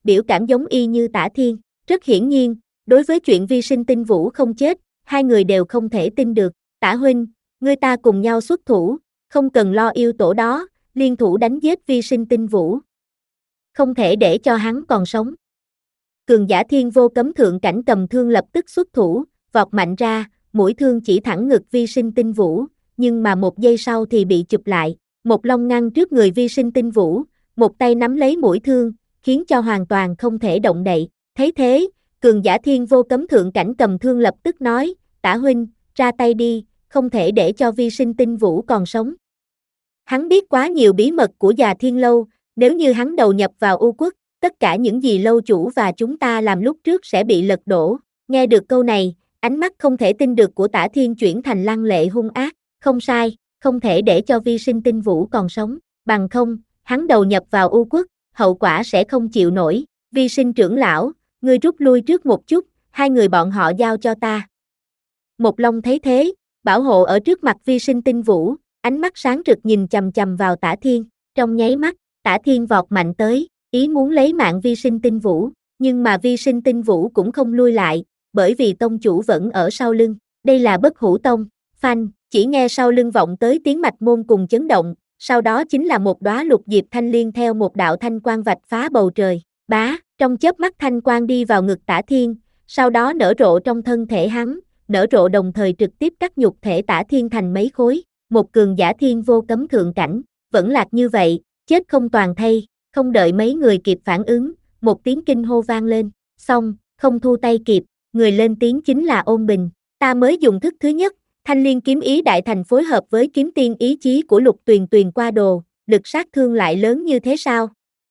biểu cảm giống y như Tả Thiên. Rất hiển nhiên, đối với chuyện Vi Sinh Tinh Vũ không chết, hai người đều không thể tin được. Tả huynh, ngươi ta cùng nhau xuất thủ, không cần lo yêu tổ đó, liên thủ đánh giết Vi Sinh Tinh Vũ. Không thể để cho hắn còn sống. Cường giả thiên vô cấm thượng cảnh cầm thương lập tức xuất thủ, vọt mạnh ra, mũi thương chỉ thẳng ngực Vi Sinh Tinh Vũ, nhưng mà một giây sau thì bị chụp lại. Một long ngăn trước người Vi Sinh Tinh Vũ, một tay nắm lấy mũi thương, khiến cho hoàn toàn không thể động đậy. Thấy thế, cường giả thiên vô cấm thượng cảnh cầm thương lập tức nói, Tả huynh, ra tay đi, không thể để cho Vi Sinh Tinh Vũ còn sống. Hắn biết quá nhiều bí mật của Già Thiên Lâu, nếu như hắn đầu nhập vào U Quốc, tất cả những gì lâu chủ và chúng ta làm lúc trước sẽ bị lật đổ. Nghe được câu này, ánh mắt không thể tin được của Tả Thiên chuyển thành lăng lệ hung ác. Không sai, không thể để cho Vi Sinh Tinh Vũ còn sống, bằng không, hắn đầu nhập vào U Quốc, hậu quả sẽ không chịu nổi. Vi Sinh trưởng lão, ngươi rút lui trước một chút, hai người bọn họ giao cho ta. Một Long thấy thế, bảo hộ ở trước mặt Vi Sinh Tinh Vũ, ánh mắt sáng rực nhìn chằm chằm vào Tả Thiên. Trong nháy mắt, Tả Thiên vọt mạnh tới, ý muốn lấy mạng Vi Sinh Tinh Vũ, nhưng mà Vi Sinh Tinh Vũ cũng không lui lại, bởi vì tông chủ vẫn ở sau lưng. Đây là Bất Hủ Tông. Phanh, chỉ nghe sau lưng vọng tới tiếng mạch môn cùng chấn động, sau đó chính là một đóa lục diệp thanh liên theo một đạo thanh quang vạch phá bầu trời. Bá, trong chớp mắt thanh quang đi vào ngực Tả Thiên, sau đó nở rộ trong thân thể hắn, nở rộ đồng thời trực tiếp cắt nhục thể Tả Thiên thành mấy khối. Một cường giả thiên vô cấm thượng cảnh, vẫn lạc như vậy, chết không toàn thây. Không đợi mấy người kịp phản ứng, một tiếng kinh hô vang lên, xong, không thu tay kịp, người lên tiếng chính là Ôn Bình. Ta mới dùng thức thứ nhất, Thanh Liên kiếm ý đại thành phối hợp với kiếm tiên ý chí của Lục Tuyền Tuyền qua đồ, lực sát thương lại lớn như thế sao?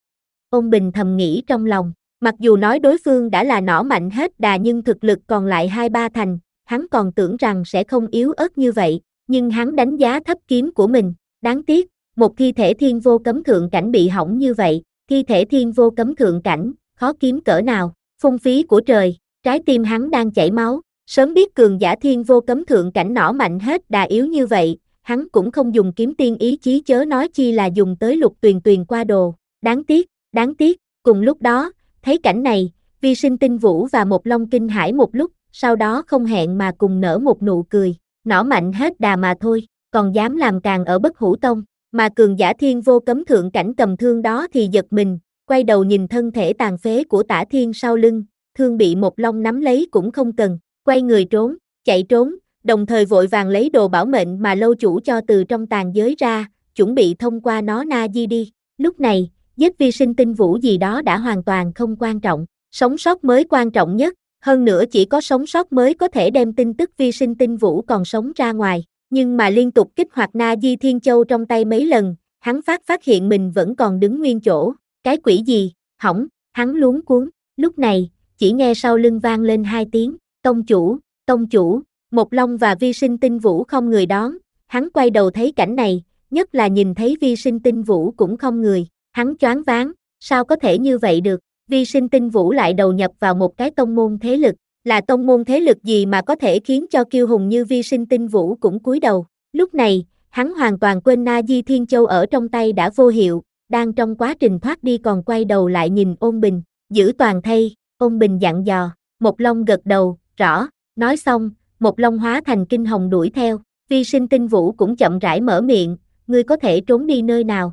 Ôn Bình thầm nghĩ trong lòng, mặc dù nói đối phương đã là nỏ mạnh hết đà nhưng thực lực còn lại hai ba thành, hắn còn tưởng rằng sẽ không yếu ớt như vậy, nhưng hắn đánh giá thấp kiếm của mình, đáng tiếc, một thi thể thiên vô cấm thượng cảnh bị hỏng như vậy, thi thể thiên vô cấm thượng cảnh, khó kiếm cỡ nào, phung phí của trời, trái tim hắn đang chảy máu, sớm biết cường giả thiên vô cấm thượng cảnh nỏ mạnh hết đà yếu như vậy, hắn cũng không dùng kiếm tiên ý chí chớ nói chi là dùng tới Lục Tuyền Tuyền qua đồ, đáng tiếc, đáng tiếc, cùng lúc đó, thấy cảnh này, Vi Sinh Tinh Vũ và Một Long kinh hãi một lúc, sau đó không hẹn mà cùng nở một nụ cười, nỏ mạnh hết đà mà thôi, còn dám làm càng ở Bất Hủ Tông. Mà cường giả thiên vô cấm thượng cảnh cầm thương đó thì giật mình, quay đầu nhìn thân thể tàn phế của Tả Thiên sau lưng, thương bị Một Long nắm lấy cũng không cần, quay người trốn, chạy trốn, đồng thời vội vàng lấy đồ bảo mệnh mà lâu chủ cho từ trong tàn giới ra, chuẩn bị thông qua nó na di đi. Lúc này, giết Vi Sinh Tinh Vũ gì đó đã hoàn toàn không quan trọng, sống sót mới quan trọng nhất, hơn nữa chỉ có sống sót mới có thể đem tin tức Vi Sinh Tinh Vũ còn sống ra ngoài. Nhưng mà liên tục kích hoạt Na Di Thiên Châu trong tay mấy lần, hắn phát phát hiện mình vẫn còn đứng nguyên chỗ. Cái quỷ gì, hỏng, hắn luống cuống. Lúc này, chỉ nghe sau lưng vang lên hai tiếng, tông chủ, tông chủ, Một Long và Vi Sinh Tinh Vũ không người đón. Hắn quay đầu thấy cảnh này, nhất là nhìn thấy Vi Sinh Tinh Vũ cũng không người. Hắn choáng váng, sao có thể như vậy được, Vi Sinh Tinh Vũ lại đầu nhập vào một cái tông môn thế lực. Là tông môn thế lực gì mà có thể khiến cho kiêu hùng như Vi Sinh Tinh Vũ cũng cúi đầu. Lúc này, hắn hoàn toàn quên Na Di Thiên Châu ở trong tay đã vô hiệu, đang trong quá trình thoát đi còn quay đầu lại nhìn Ôn Bình, giữ toàn thây. Ôn Bình dặn dò, Một Long gật đầu, rõ, nói xong, Một Long hóa thành kinh hồng đuổi theo. Vi Sinh Tinh Vũ cũng chậm rãi mở miệng, ngươi có thể trốn đi nơi nào?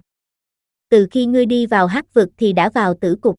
Từ khi ngươi đi vào hắc vực thì đã vào tử cục.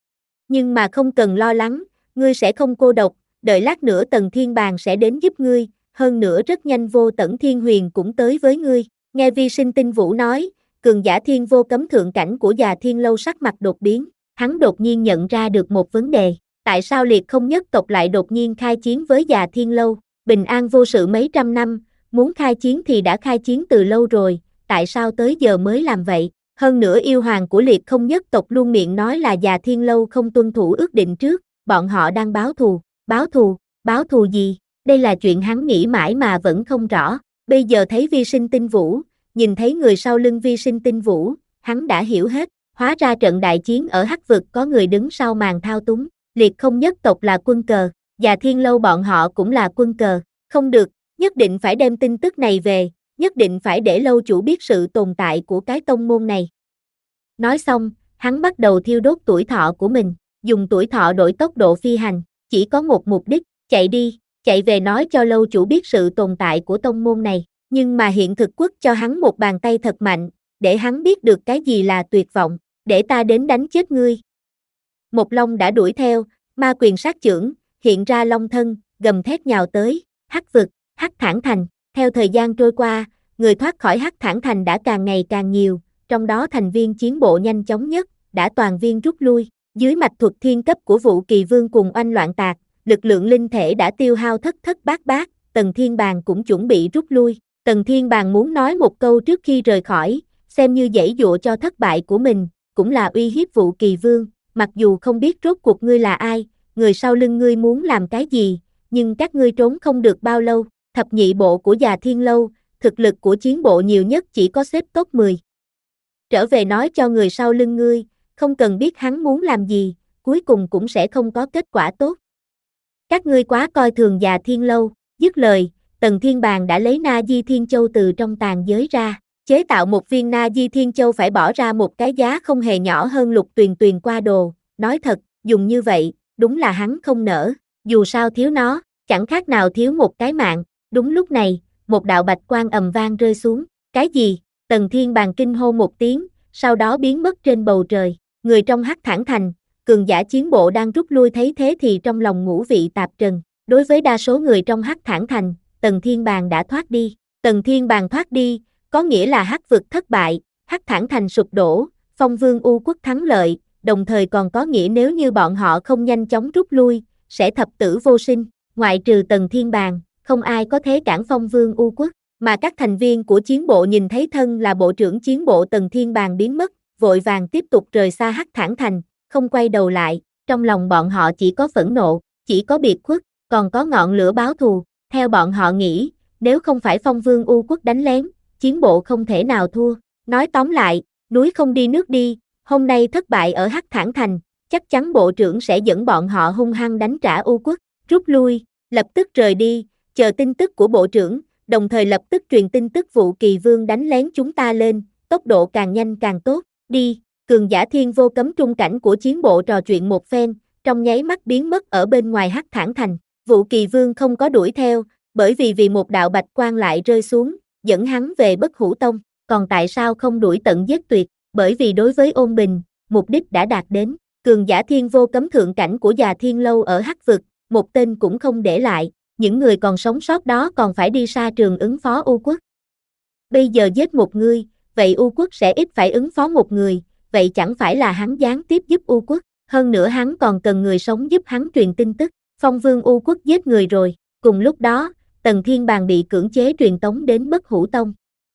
Nhưng mà không cần lo lắng, ngươi sẽ không cô độc, đợi lát nữa Tần Thiên Bàng sẽ đến giúp ngươi, hơn nữa rất nhanh Vô Tẩn Thiên Huyền cũng tới với ngươi. Nghe Vi Sinh Tinh Vũ nói, cường giả thiên vô cấm thượng cảnh của Già Thiên Lâu sắc mặt đột biến, hắn đột nhiên nhận ra được một vấn đề, tại sao Liệt Không nhất tộc lại đột nhiên khai chiến với Già Thiên Lâu, bình an vô sự mấy trăm năm, muốn khai chiến thì đã khai chiến từ lâu rồi, tại sao tới giờ mới làm vậy? Hơn nữa yêu hoàng của Liệt Không nhất tộc luôn miệng nói là Già Thiên Lâu không tuân thủ ước định trước, bọn họ đang báo thù, báo thù, báo thù gì? Đây là chuyện hắn nghĩ mãi mà vẫn không rõ, bây giờ thấy Vi Sinh Tinh Vũ, nhìn thấy người sau lưng Vi Sinh Tinh Vũ, hắn đã hiểu hết, hóa ra trận đại chiến ở Hắc vực có người đứng sau màn thao túng, Liệt Không nhất tộc là quân cờ, Già Thiên Lâu bọn họ cũng là quân cờ, không được, nhất định phải đem tin tức này về, nhất định phải để lâu chủ biết sự tồn tại của cái tông môn này. Nói xong, hắn bắt đầu thiêu đốt tuổi thọ của mình. dùng tuổi thọ đổi tốc độ phi hành, chỉ có một mục đích, chạy đi, chạy về nói cho lâu chủ biết sự tồn tại của tông môn này, nhưng mà hiện thực quất cho hắn một bàn tay thật mạnh, để hắn biết được cái gì là tuyệt vọng, để ta đến đánh chết ngươi. Một long đã đuổi theo, ma quyền sát chưởng, hiện ra long thân, gầm thét nhào tới, hắc vực, hắc thản thành, theo thời gian trôi qua, người thoát khỏi hắc thản thành đã càng ngày càng nhiều, trong đó thành viên chiến bộ nhanh chóng nhất, đã toàn viên rút lui, dưới mạch thuật thiên cấp của Vũ Kỳ Vương cùng oanh loạn tạc, lực lượng linh thể đã tiêu hao thất thất bát bát, Tần Thiên Bàng cũng chuẩn bị rút lui, Tần Thiên Bàng muốn nói một câu trước khi rời khỏi, xem như giãy dụa cho thất bại của mình, cũng là uy hiếp Vũ Kỳ Vương, mặc dù không biết rốt cuộc ngươi là ai, người sau lưng ngươi muốn làm cái gì, nhưng các ngươi trốn không được bao lâu, thập nhị bộ của Già Thiên Lâu, thực lực của chiến bộ nhiều nhất chỉ có xếp top mười. Trở về nói cho người sau lưng ngươi, không cần biết hắn muốn làm gì, cuối cùng cũng sẽ không có kết quả tốt. Các ngươi quá coi thường Già Thiên Lâu, dứt lời, Tần Thiên Bàng đã lấy Na Di Thiên Châu từ trong tàn giới ra, chế tạo một viên Na Di Thiên Châu phải bỏ ra một cái giá không hề nhỏ hơn Lục Tuyền Tuyền qua đồ, nói thật, dùng như vậy, đúng là hắn không nỡ, dù sao thiếu nó, chẳng khác nào thiếu một cái mạng, đúng lúc này, một đạo bạch quang ầm vang rơi xuống, cái gì? Tần Thiên Bàng kinh hô một tiếng, sau đó biến mất trên bầu trời, người trong hắc thản thành, cường giả chiến bộ đang rút lui thấy thế thì trong lòng ngũ vị tạp trần, đối với đa số người trong hắc thản thành, Tần Thiên Bàng đã thoát đi, Tần Thiên Bàng thoát đi, có nghĩa là hắc vực thất bại, hắc thản thành sụp đổ, Phong Vương U quốc thắng lợi, đồng thời còn có nghĩa nếu như bọn họ không nhanh chóng rút lui, sẽ thập tử vô sinh, ngoại trừ Tần Thiên Bàng, không ai có thể cản Phong Vương U quốc, mà các thành viên của chiến bộ nhìn thấy thân là bộ trưởng chiến bộ Tần Thiên Bàng biến mất, vội vàng tiếp tục rời xa hắc thản thành, không quay đầu lại, trong lòng bọn họ chỉ có phẫn nộ, chỉ có biệt khuất, còn có ngọn lửa báo thù, theo bọn họ nghĩ, nếu không phải Phong Vương U quốc đánh lén, chiến bộ không thể nào thua, nói tóm lại, núi không đi nước đi, hôm nay thất bại ở hắc thản thành, chắc chắn bộ trưởng sẽ dẫn bọn họ hung hăng đánh trả U quốc, rút lui, lập tức rời đi, chờ tin tức của bộ trưởng, đồng thời lập tức truyền tin tức Vũ Kỳ Vương đánh lén chúng ta lên, tốc độ càng nhanh càng tốt, đi, cường giả thiên vô cấm trung cảnh của chiến bộ trò chuyện một phen, trong nháy mắt biến mất ở bên ngoài hắc thản thành, Vũ Kỳ Vương không có đuổi theo, bởi vì vì một đạo bạch quang lại rơi xuống, dẫn hắn về Bất Hủ Tông, còn tại sao không đuổi tận giết tuyệt, bởi vì đối với ôn bình, mục đích đã đạt đến, cường giả thiên vô cấm thượng cảnh của Già Thiên Lâu ở hắc vực, một tên cũng không để lại, những người còn sống sót đó còn phải đi xa trường ứng phó U quốc. Bây giờ giết một người, vậy U quốc sẽ ít phải ứng phó một người, vậy chẳng phải là hắn gián tiếp giúp U quốc, hơn nữa hắn còn cần người sống giúp hắn truyền tin tức, Phong Vương U quốc giết người rồi, cùng lúc đó, Tần Thiên Bàng bị cưỡng chế truyền tống đến Bất Hủ Tông.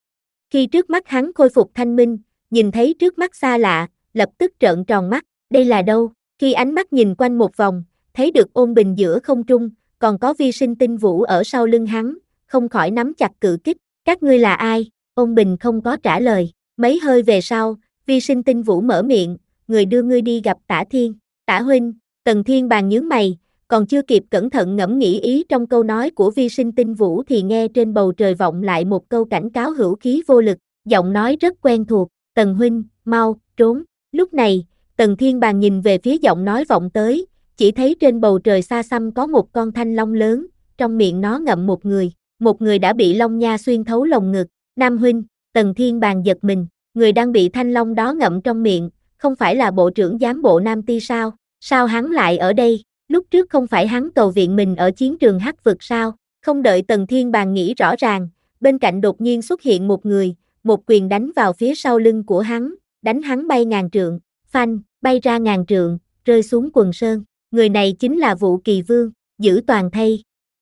Khi trước mắt hắn khôi phục thanh minh, nhìn thấy trước mắt xa lạ, lập tức trợn tròn mắt, đây là đâu? Khi ánh mắt nhìn quanh một vòng, thấy được ôn bình giữa không trung, còn có vi sinh tinh vũ ở sau lưng hắn, không khỏi nắm chặt cự kích, các ngươi là ai? Ôn bình không có trả lời, mấy hơi về sau, vi sinh tinh vũ mở miệng, người đưa ngươi đi gặp Tả Thiên, Tả huynh. Tần Thiên Bàng nhướng mày, còn chưa kịp cẩn thận ngẫm nghĩ ý trong câu nói của vi sinh tinh vũ thì nghe trên bầu trời vọng lại một câu cảnh cáo hữu khí vô lực, giọng nói rất quen thuộc, Tần huynh, mau, trốn. Lúc này, Tần Thiên Bàng nhìn về phía giọng nói vọng tới, chỉ thấy trên bầu trời xa xăm có một con thanh long lớn, trong miệng nó ngậm một người, một người đã bị long nha xuyên thấu lồng ngực, Nam huynh. Tần Thiên Bàng giật mình, người đang bị thanh long đó ngậm trong miệng, không phải là bộ trưởng giám bộ Nam Ti sao, sao hắn lại ở đây, lúc trước không phải hắn cầu viện mình ở chiến trường hắc vực sao, không đợi Tần Thiên Bàng nghĩ rõ ràng, bên cạnh đột nhiên xuất hiện một người, một quyền đánh vào phía sau lưng của hắn, đánh hắn bay ngàn trượng, phanh, bay ra ngàn trượng, rơi xuống quần sơn, người này chính là Vũ Kỳ Vương, giữ toàn thây.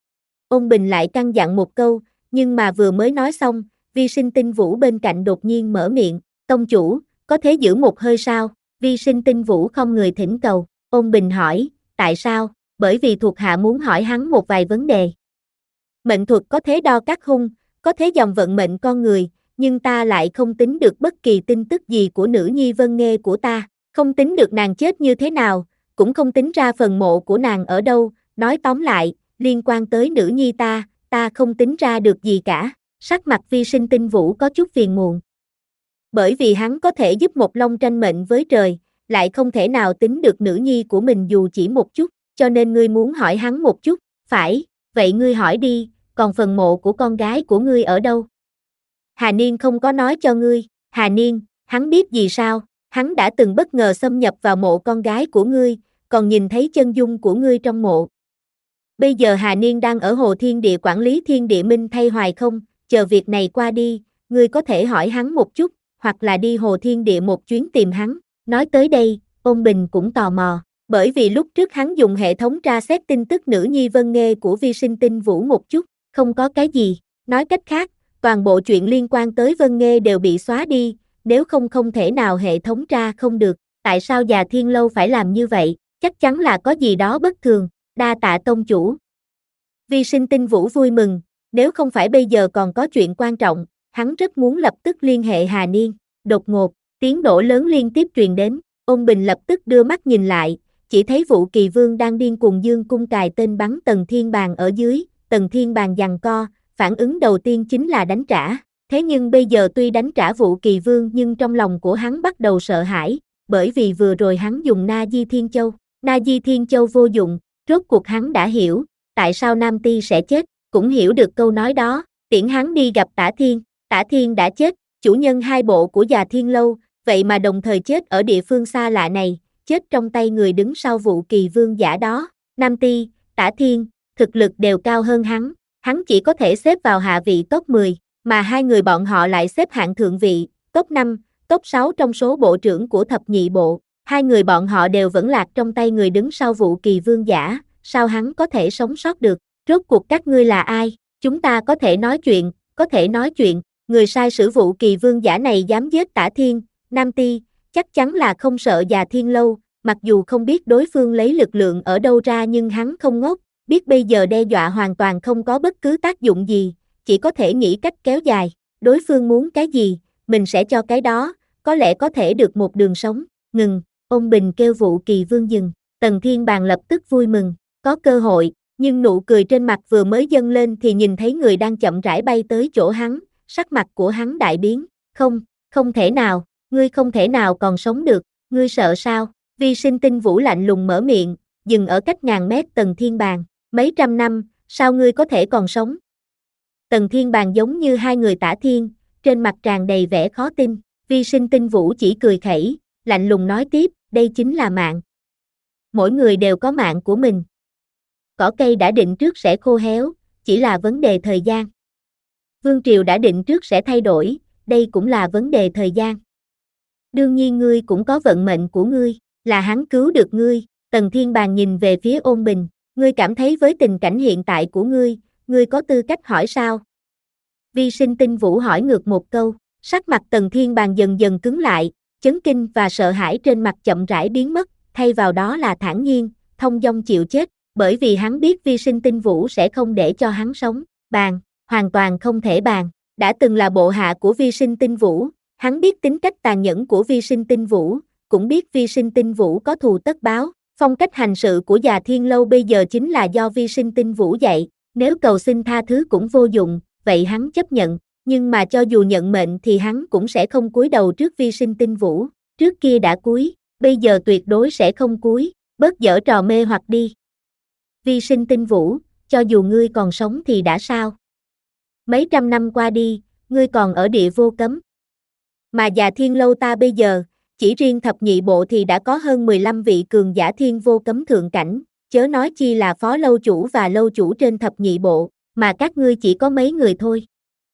Ôn Bình lại căn dặn một câu, nhưng mà vừa mới nói xong, vi sinh tinh vũ bên cạnh đột nhiên mở miệng, tông chủ, có thể giữ một hơi sao, vi sinh tinh vũ không người thỉnh cầu, Ôn Bình hỏi, tại sao, bởi vì thuộc hạ muốn hỏi hắn một vài vấn đề. Mệnh thuật có thể đo các hung, có thể dòng vận mệnh con người, nhưng ta lại không tính được bất kỳ tin tức gì của nữ nhi Vân Nghê của ta, không tính được nàng chết như thế nào, cũng không tính ra phần mộ của nàng ở đâu, nói tóm lại, liên quan tới nữ nhi ta, ta không tính ra được gì cả, sắc mặt vi sinh tinh vũ có chút phiền muộn. Bởi vì hắn có thể giúp một long tranh mệnh với trời, lại không thể nào tính được nữ nhi của mình dù chỉ một chút, cho nên ngươi muốn hỏi hắn một chút, phải, vậy ngươi hỏi đi, còn phần mộ của con gái của ngươi ở đâu? Hà Niên không có nói cho ngươi, Hà Niên, hắn biết gì sao, hắn đã từng bất ngờ xâm nhập vào mộ con gái của ngươi, còn nhìn thấy chân dung của ngươi trong mộ. Bây giờ Hà Niên đang ở Hồ Thiên Địa quản lý Thiên Địa Minh thay hoài không, chờ việc này qua đi, ngươi có thể hỏi hắn một chút, hoặc là đi Hồ Thiên Địa một chuyến tìm hắn. Nói tới đây, Ôn Bình cũng tò mò, bởi vì lúc trước hắn dùng hệ thống tra xét tin tức nữ nhi Vân Nghê của Vi Sinh Tinh Vũ một chút, không có cái gì, nói cách khác, toàn bộ chuyện liên quan tới Vân Nghê đều bị xóa đi, nếu không không thể nào hệ thống tra không được, tại sao Già Thiên Lâu phải làm như vậy, chắc chắn là có gì đó bất thường, đa tạ tông chủ. Vi Sinh Tinh Vũ vui mừng, nếu không phải bây giờ còn có chuyện quan trọng, hắn rất muốn lập tức liên hệ Hà Niên, đột ngột, tiếng nổ lớn liên tiếp truyền đến, Ôn Bình lập tức đưa mắt nhìn lại, chỉ thấy Vũ Kỳ Vương đang điên cuồng dương cung cài tên bắn Tần Thiên Bàng ở dưới, Tần Thiên Bàng giằng co, phản ứng đầu tiên chính là đánh trả, thế nhưng bây giờ tuy đánh trả Vũ Kỳ Vương nhưng trong lòng của hắn bắt đầu sợ hãi, bởi vì vừa rồi hắn dùng Na Di Thiên Châu, Na Di Thiên Châu vô dụng, rốt cuộc hắn đã hiểu, tại sao Nam Ti sẽ chết, cũng hiểu được câu nói đó, tiễn hắn đi gặp Tả Thiên, Tả Thiên đã chết, chủ nhân hai bộ của Già Thiên Lâu, vậy mà đồng thời chết ở địa phương xa lạ này, chết trong tay người đứng sau Vũ Kỳ Vương giả đó, Nam Ti, Tả Thiên, thực lực đều cao hơn hắn, hắn chỉ có thể xếp vào hạ vị top mười, mà hai người bọn họ lại xếp hạng thượng vị, top năm, top sáu trong số bộ trưởng của thập nhị bộ, hai người bọn họ đều vẫn lạc trong tay người đứng sau Vũ Kỳ Vương giả, sao hắn có thể sống sót được, rốt cuộc các ngươi là ai, chúng ta có thể nói chuyện, có thể nói chuyện, người sai sử Vũ Kỳ Vương giả này dám giết Tả Thiên, Nam Ti, chắc chắn là không sợ Già Thiên Lâu, mặc dù không biết đối phương lấy lực lượng ở đâu ra nhưng hắn không ngốc, biết bây giờ đe dọa hoàn toàn không có bất cứ tác dụng gì, chỉ có thể nghĩ cách kéo dài, đối phương muốn cái gì, mình sẽ cho cái đó, có lẽ có thể được một đường sống, ngừng, Ôn Bình kêu Vũ Kỳ Vương dừng, Tần Thiên Bàng lập tức vui mừng, có cơ hội, nhưng nụ cười trên mặt vừa mới dâng lên thì nhìn thấy người đang chậm rãi bay tới chỗ hắn, sắc mặt của hắn đại biến, không, không thể nào, ngươi không thể nào còn sống được, ngươi sợ sao, Vi Sinh Tinh Vũ lạnh lùng mở miệng, dừng ở cách ngàn mét Tần Thiên Bàng, mấy trăm năm, sao ngươi có thể còn sống? Tần Thiên Bàng giống như hai người Tả Thiên, trên mặt tràn đầy vẻ khó tin, Vi Sinh Tinh Vũ chỉ cười khẩy, lạnh lùng nói tiếp, đây chính là mạng. Mỗi người đều có mạng của mình. Cỏ cây đã định trước sẽ khô héo, chỉ là vấn đề thời gian. Vương triều đã định trước sẽ thay đổi, đây cũng là vấn đề thời gian. Đương nhiên ngươi cũng có vận mệnh của ngươi, là hắn cứu được ngươi, Tần Thiên Bàng nhìn về phía Ôn Bình, ngươi cảm thấy với tình cảnh hiện tại của ngươi, ngươi có tư cách hỏi sao? Vi Sinh Tinh Vũ hỏi ngược một câu, sắc mặt Tần Thiên Bàng dần dần cứng lại, chấn kinh và sợ hãi trên mặt chậm rãi biến mất, thay vào đó là thản nhiên, thông dong chịu chết, bởi vì hắn biết Vi Sinh Tinh Vũ sẽ không để cho hắn sống, bàn, hoàn toàn không thể bàn, đã từng là bộ hạ của Vi Sinh Tinh Vũ, hắn biết tính cách tàn nhẫn của Vi Sinh Tinh Vũ, cũng biết Vi Sinh Tinh Vũ có thù tất báo, phong cách hành sự của Già Thiên Lâu bây giờ chính là do Vi Sinh Tinh Vũ dạy, nếu cầu xin tha thứ cũng vô dụng, vậy hắn chấp nhận, nhưng mà cho dù nhận mệnh thì hắn cũng sẽ không cúi đầu trước Vi Sinh Tinh Vũ, trước kia đã cúi, bây giờ tuyệt đối sẽ không cúi, bớt giở trò mê hoặc đi. Vi Sinh Tinh Vũ, cho dù ngươi còn sống thì đã sao? Mấy trăm năm qua đi, ngươi còn ở địa vô cấm. Mà Già Thiên Lâu ta bây giờ, chỉ riêng thập nhị bộ thì đã có hơn mười lăm vị cường giả thiên vô cấm thượng cảnh, chớ nói chi là phó lâu chủ và lâu chủ trên thập nhị bộ, mà các ngươi chỉ có mấy người thôi.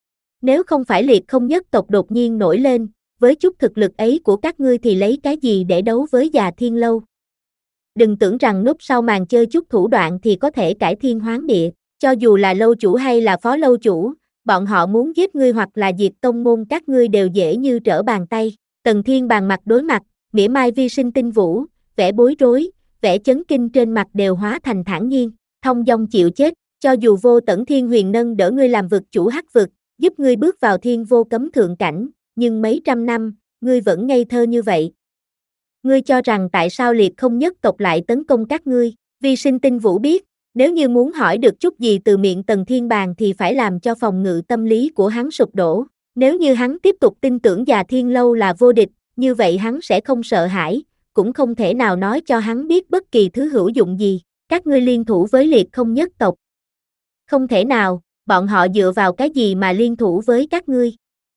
Nếu không phải liệt không nhất tộc đột nhiên nổi lên, với chút thực lực ấy của các ngươi thì lấy cái gì để đấu với Già Thiên Lâu? Đừng tưởng rằng núp sau màn chơi chút thủ đoạn thì có thể cải thiên hoán địa, cho dù là lâu chủ hay là phó lâu chủ, bọn họ muốn giết ngươi hoặc là diệt tông môn các ngươi đều dễ như trở bàn tay. Tần Thiên Bàng mặt đối mặt, mỉa mai Vi Sinh Tinh Vũ, vẻ bối rối, vẻ chấn kinh trên mặt đều hóa thành thản nhiên, thông dong chịu chết, cho dù Vô Tẩn Thiên Huyền nâng đỡ ngươi làm vực chủ hắc vực, giúp ngươi bước vào thiên vô cấm thượng cảnh, nhưng mấy trăm năm, ngươi vẫn ngây thơ như vậy. Ngươi cho rằng tại sao liệt không nhất tộc lại tấn công các ngươi, Vi Sinh Tinh Vũ biết, nếu như muốn hỏi được chút gì từ miệng Tần Thiên Bàng thì phải làm cho phòng ngự tâm lý của hắn sụp đổ, nếu như hắn tiếp tục tin tưởng Già Thiên Lâu là vô địch, như vậy hắn sẽ không sợ hãi, cũng không thể nào nói cho hắn biết bất kỳ thứ hữu dụng gì. Các ngươi liên thủ với liệt không nhất tộc. Không thể nào, bọn họ dựa vào cái gì mà liên thủ với các ngươi?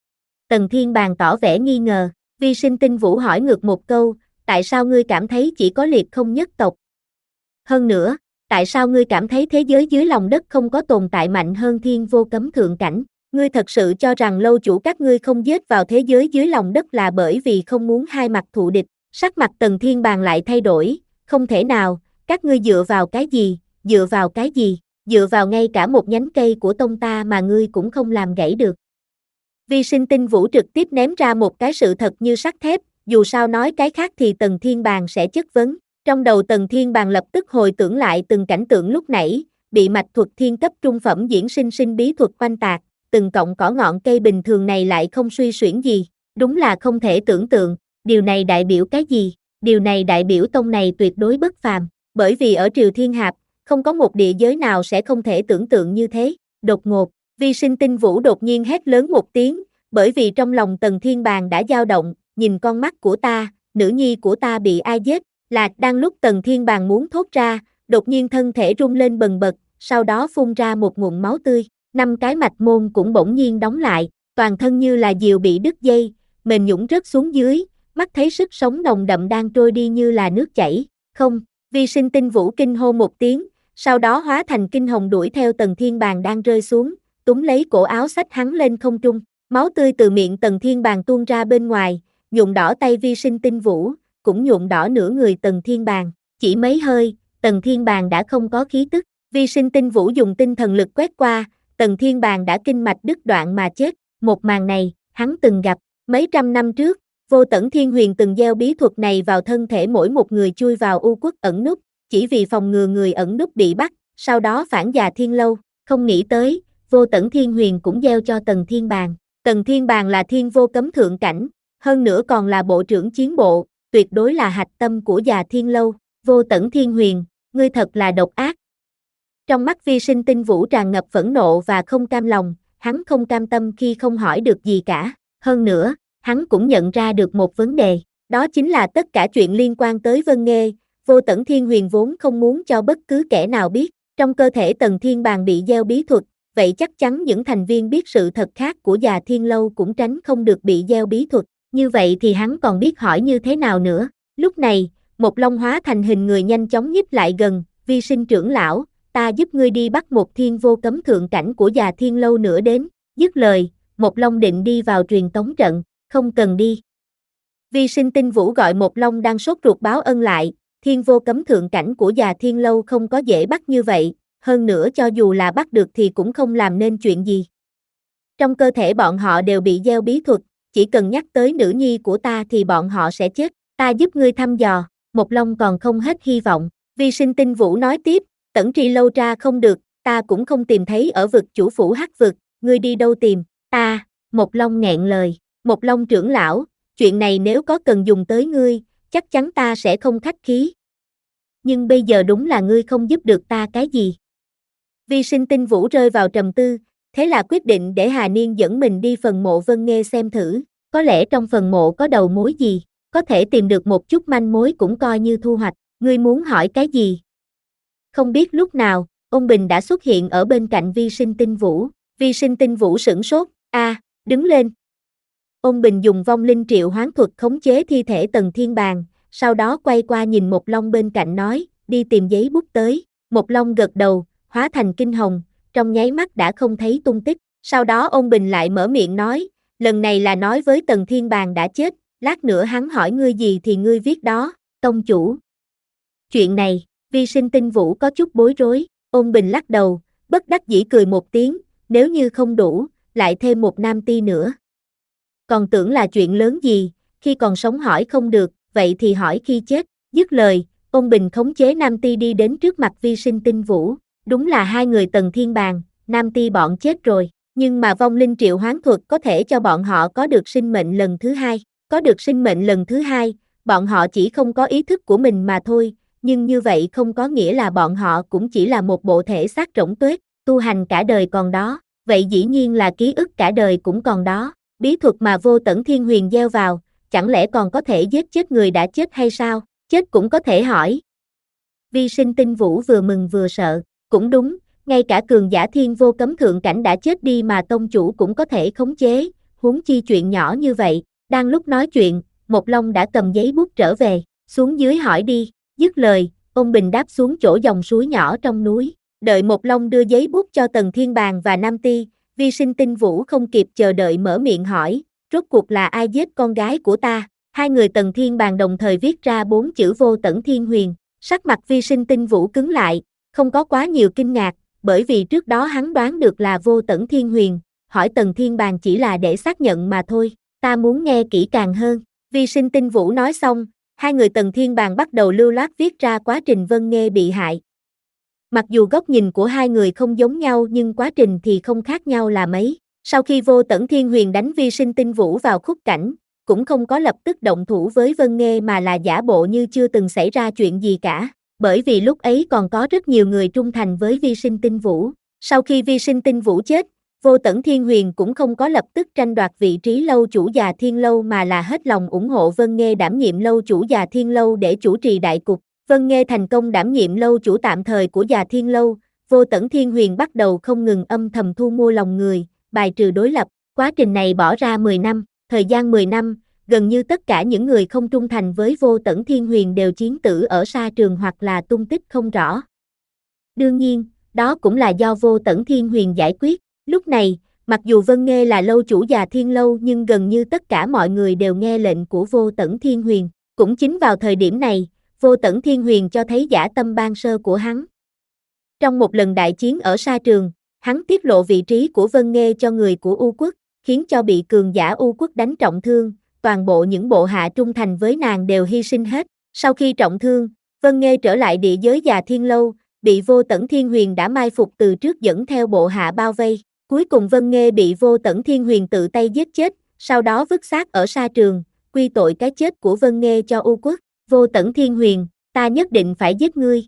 Tần Thiên Bàng tỏ vẻ nghi ngờ, Vi Sinh Tinh Vũ hỏi ngược một câu, tại sao ngươi cảm thấy chỉ có liệt không nhất tộc? Hơn nữa, tại sao ngươi cảm thấy thế giới dưới lòng đất không có tồn tại mạnh hơn thiên vô cấm thượng cảnh? Ngươi thật sự cho rằng lâu chủ các ngươi không giết vào thế giới dưới lòng đất là bởi vì không muốn hai mặt thù địch? Sắc mặt Tần Thiên Bàng lại thay đổi, không thể nào, các ngươi dựa vào cái gì, dựa vào cái gì, dựa vào ngay cả một nhánh cây của tông ta mà ngươi cũng không làm gãy được. Vi Sinh Tinh Vũ trực tiếp ném ra một cái sự thật như sắt thép, dù sao nói cái khác thì Tần Thiên Bàng sẽ chất vấn. Trong đầu Tần Thiên Bàng lập tức hồi tưởng lại từng cảnh tượng lúc nãy, bị mạch thuật thiên cấp trung phẩm diễn sinh sinh bí thuật oanh tạc, từng cọng cỏ ngọn cây bình thường này lại không suy xuyển gì, đúng là không thể tưởng tượng, điều này đại biểu cái gì? Điều này đại biểu tông này tuyệt đối bất phàm, bởi vì ở Triều Thiên Hạp, không có một địa giới nào sẽ không thể tưởng tượng như thế. Đột ngột, Vi Sinh Tinh Vũ đột nhiên hét lớn một tiếng, bởi vì trong lòng Tần Thiên Bàng đã dao động, nhìn con mắt của ta, nữ nhi của ta bị ai giết, là đang lúc Tần Thiên Bàng muốn thốt ra, đột nhiên thân thể rung lên bần bật, sau đó phun ra một ngụm máu tươi, năm cái mạch môn cũng bỗng nhiên đóng lại, toàn thân như là diều bị đứt dây, mềm nhũn rớt xuống dưới, mắt thấy sức sống nồng đậm đang trôi đi như là nước chảy, không, Vi Sinh Tinh Vũ kinh hô một tiếng, sau đó hóa thành kinh hồng đuổi theo Tần Thiên Bàng đang rơi xuống, túm lấy cổ áo xách hắn lên không trung, máu tươi từ miệng Tần Thiên Bàng tuôn ra bên ngoài, nhuộm đỏ tay Vi Sinh Tinh Vũ, cũng nhuộm đỏ nửa người Tần Thiên Bàng, chỉ mấy hơi, Tần Thiên Bàng đã không có khí tức, Vi Sinh Tinh Vũ dùng tinh thần lực quét qua, Tần Thiên Bàng đã kinh mạch đứt đoạn mà chết, một màn này, hắn từng gặp, mấy trăm năm trước, Vô Tẩn Thiên Huyền từng gieo bí thuật này vào thân thể mỗi một người chui vào u quốc ẩn núp, chỉ vì phòng ngừa người ẩn núp bị bắt, sau đó phản già thiên lâu, không nghĩ tới, Vô Tẩn Thiên Huyền cũng gieo cho Tần Thiên Bàng. Tần Thiên Bàng là thiên vô cấm thượng cảnh, hơn nữa còn là bộ trưởng chiến bộ, tuyệt đối là hạch tâm của già thiên lâu. Vô Tẩn Thiên Huyền, ngươi thật là độc ác. Trong mắt Vi Sinh Tinh Vũ tràn ngập phẫn nộ và không cam lòng, hắn không cam tâm khi không hỏi được gì cả. Hơn nữa, hắn cũng nhận ra được một vấn đề, đó chính là tất cả chuyện liên quan tới Vân Nghê, Vô Tẩn Thiên Huyền vốn không muốn cho bất cứ kẻ nào biết. Trong cơ thể Tần Thiên Bàng bị gieo bí thuật, vậy chắc chắn những thành viên biết sự thật khác của già thiên lâu cũng tránh không được bị gieo bí thuật, như vậy thì hắn còn biết hỏi như thế nào nữa. Lúc này, một long hóa thành hình người nhanh chóng nhích lại gần, Vi Sinh trưởng lão, ta giúp ngươi đi bắt một thiên vô cấm thượng cảnh của già thiên lâu nữa đến, dứt lời, một long định đi vào truyền tống trận, không cần đi. Vi Sinh Tinh Vũ gọi một long đang sốt ruột báo ân lại, thiên vô cấm thượng cảnh của già thiên lâu không có dễ bắt như vậy, hơn nữa cho dù là bắt được thì cũng không làm nên chuyện gì. Trong cơ thể bọn họ đều bị gieo bí thuật, chỉ cần nhắc tới nữ nhi của ta thì bọn họ sẽ chết, ta giúp ngươi thăm dò, một long còn không hết hy vọng. Vi Sinh Tinh Vũ nói tiếp, Tẩn Tri lâu tra không được, ta cũng không tìm thấy ở vực chủ phủ hắc vực, ngươi đi đâu tìm, ta, một long nghẹn lời, một long trưởng lão, chuyện này nếu có cần dùng tới ngươi, chắc chắn ta sẽ không khách khí. Nhưng bây giờ đúng là ngươi không giúp được ta cái gì. Vi Sinh Tinh Vũ rơi vào trầm tư, thế là quyết định để Hà Niên dẫn mình đi phần mộ Vân Nghê xem thử, có lẽ trong phần mộ có đầu mối gì, có thể tìm được một chút manh mối cũng coi như thu hoạch, ngươi muốn hỏi cái gì? Không biết lúc nào, ông Bình đã xuất hiện ở bên cạnh Vi Sinh Tinh Vũ, Vi Sinh Tinh Vũ sửng sốt, a, đứng lên. Ông Bình dùng vong linh triệu hoán thuật khống chế thi thể Tần Thiên Bàng, sau đó quay qua nhìn Một Long bên cạnh nói, đi tìm giấy bút tới, Một Long gật đầu, hóa thành kinh hồng, trong nháy mắt đã không thấy tung tích, sau đó ông Bình lại mở miệng nói, lần này là nói với Tần Thiên Bàng đã chết, lát nữa hắn hỏi ngươi gì thì ngươi viết đó, tông chủ. Chuyện này, Vi Sinh Tinh Vũ có chút bối rối, ông Bình lắc đầu, bất đắc dĩ cười một tiếng, nếu như không đủ, lại thêm một nam ti nữa. Còn tưởng là chuyện lớn gì, khi còn sống hỏi không được, vậy thì hỏi khi chết, dứt lời, ông Bình khống chế nam ti đi đến trước mặt Vi Sinh Tinh Vũ, đúng là hai người Tần Thiên Bàng, nam ti bọn chết rồi, nhưng mà vong linh triệu hoán thuật có thể cho bọn họ có được sinh mệnh lần thứ hai, có được sinh mệnh lần thứ hai, bọn họ chỉ không có ý thức của mình mà thôi, nhưng như vậy không có nghĩa là bọn họ cũng chỉ là một bộ thể xác rỗng tuếch, tu hành cả đời còn đó, vậy dĩ nhiên là ký ức cả đời cũng còn đó, bí thuật mà Vô Tẩn Thiên Huyền gieo vào, chẳng lẽ còn có thể giết chết người đã chết hay sao? chết cũng có thể hỏi. Vi sinh tinh vũ vừa mừng vừa sợ, cũng đúng, ngay cả cường giả thiên vô cấm thượng cảnh đã chết đi mà tông chủ cũng có thể khống chế, huống chi chuyện nhỏ như vậy. Đang lúc nói chuyện, Một Long đã cầm giấy bút trở về, xuống dưới hỏi đi, dứt lời, ông Bình đáp xuống chỗ dòng suối nhỏ trong núi. Đợi Một Long đưa giấy bút cho Tần Thiên Bàng và Nam Ti, Vi sinh tinh vũ không kịp chờ đợi mở miệng hỏi, rốt cuộc là ai giết con gái của ta? Hai người Tần Thiên Bàng đồng thời viết ra bốn chữ Vô Tẩn Thiên Huyền, sắc mặt Vi sinh tinh vũ cứng lại, không có quá nhiều kinh ngạc, bởi vì trước đó hắn đoán được là Vô Tẩn Thiên Huyền, hỏi Tần Thiên Bàng chỉ là để xác nhận mà thôi, ta muốn nghe kỹ càng hơn. Vi sinh tinh vũ nói xong, hai người Tần Thiên Bàng bắt đầu lưu loát viết ra quá trình Vân Nghê bị hại. Mặc dù góc nhìn của hai người không giống nhau nhưng quá trình thì không khác nhau là mấy. Sau khi Vô Tẩn Thiên Huyền đánh Vi sinh tinh vũ vào khúc cảnh, cũng không có lập tức động thủ với Vân Nghê mà là giả bộ như chưa từng xảy ra chuyện gì cả, bởi vì lúc ấy còn có rất nhiều người trung thành với Vi sinh tinh vũ. Sau khi Vi sinh tinh vũ chết, Vô Tẩn Thiên Huyền cũng không có lập tức tranh đoạt vị trí lâu chủ Già Thiên Lâu mà là hết lòng ủng hộ Vân Nghê đảm nhiệm lâu chủ Già Thiên Lâu để chủ trì đại cục. Vân Nghê thành công đảm nhiệm lâu chủ tạm thời của Già Thiên Lâu, Vô Tẩn Thiên Huyền bắt đầu không ngừng âm thầm thu mua lòng người, bài trừ đối lập. Quá trình này bỏ ra mười năm, thời gian mười năm, gần như tất cả những người không trung thành với Vô Tẩn Thiên Huyền đều chiến tử ở sa trường hoặc là tung tích không rõ. Đương nhiên, đó cũng là do Vô Tẩn Thiên Huyền giải quyết. Lúc này, mặc dù Vân Nghê là lâu chủ Già Thiên Lâu nhưng gần như tất cả mọi người đều nghe lệnh của Vô Tẩn Thiên Huyền. Cũng chính vào thời điểm này, Vô Tẩn Thiên Huyền cho thấy dã tâm ban sơ của hắn. Trong một lần đại chiến ở sa trường, hắn tiết lộ vị trí của Vân Nghê cho người của U Quốc, khiến cho bị cường giả U Quốc đánh trọng thương, toàn bộ những bộ hạ trung thành với nàng đều hy sinh hết. Sau khi trọng thương, Vân Nghê trở lại địa giới Già Thiên Lâu, bị Vô Tẩn Thiên Huyền đã mai phục từ trước dẫn theo bộ hạ bao vây. Cuối cùng Vân Nghê bị Vô Tẩn Thiên Huyền tự tay giết chết, sau đó vứt xác ở sa trường, quy tội cái chết của Vân Nghê cho U Quốc. Vô Tẩn Thiên Huyền, ta nhất định phải giết ngươi.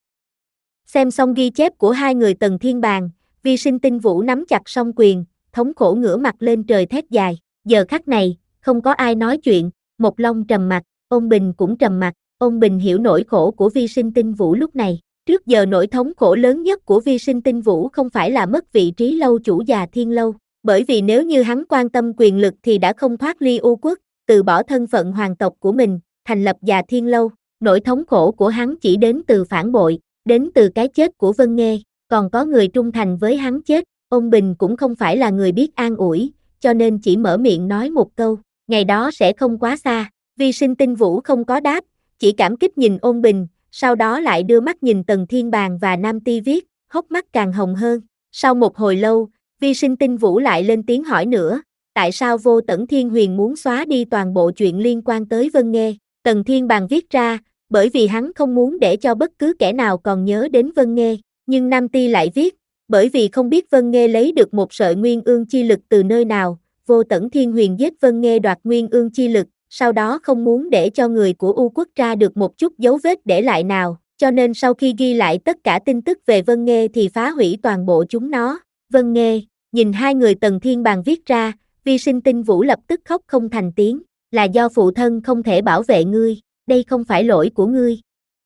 Xem xong ghi chép của hai người Tần Thiên Bàng, Vi sinh tinh vũ nắm chặt song quyền, thống khổ ngửa mặt lên trời thét dài. Giờ khắc này, không có ai nói chuyện, Một Long trầm mặt, Ôn Bình cũng trầm mặt. Ôn Bình hiểu nỗi khổ của Vi sinh tinh vũ lúc này. Trước giờ nỗi thống khổ lớn nhất của Vi sinh tinh vũ không phải là mất vị trí lâu chủ Già Thiên Lâu, bởi vì nếu như hắn quan tâm quyền lực thì đã không thoát ly U Quốc, từ bỏ thân phận hoàng tộc của mình, thành lập Già Thiên Lâu. Nỗi thống khổ của hắn chỉ đến từ phản bội, đến từ cái chết của Vân Nghê, còn có người trung thành với hắn chết. Ôn Bình cũng không phải là người biết an ủi, cho nên chỉ mở miệng nói một câu, ngày đó sẽ không quá xa. Vi sinh tinh vũ không có đáp, chỉ cảm kích nhìn Ôn Bình, sau đó lại đưa mắt nhìn Tần Thiên Bàng và Nam Ti Viết, hốc mắt càng hồng hơn. Sau một hồi lâu, Vi sinh tinh vũ lại lên tiếng hỏi nữa, tại sao Vô Tẩn Thiên Huyền muốn xóa đi toàn bộ chuyện liên quan tới Vân Nghê? Tần Thiên Bàng viết ra, bởi vì hắn không muốn để cho bất cứ kẻ nào còn nhớ đến Vân Nghê, nhưng Nam Ti lại viết, bởi vì không biết Vân Nghê lấy được một sợi nguyên ương chi lực từ nơi nào, Vô Tẩn Thiên Huyền giết Vân Nghê đoạt nguyên ương chi lực, sau đó không muốn để cho người của U Quốc tra được một chút dấu vết để lại nào, cho nên sau khi ghi lại tất cả tin tức về Vân Nghê thì phá hủy toàn bộ chúng nó. Vân Nghê, nhìn hai người Tần Thiên Bàng viết ra, Vi sinh tinh vũ lập tức khóc không thành tiếng, là do phụ thân không thể bảo vệ ngươi, đây không phải lỗi của ngươi.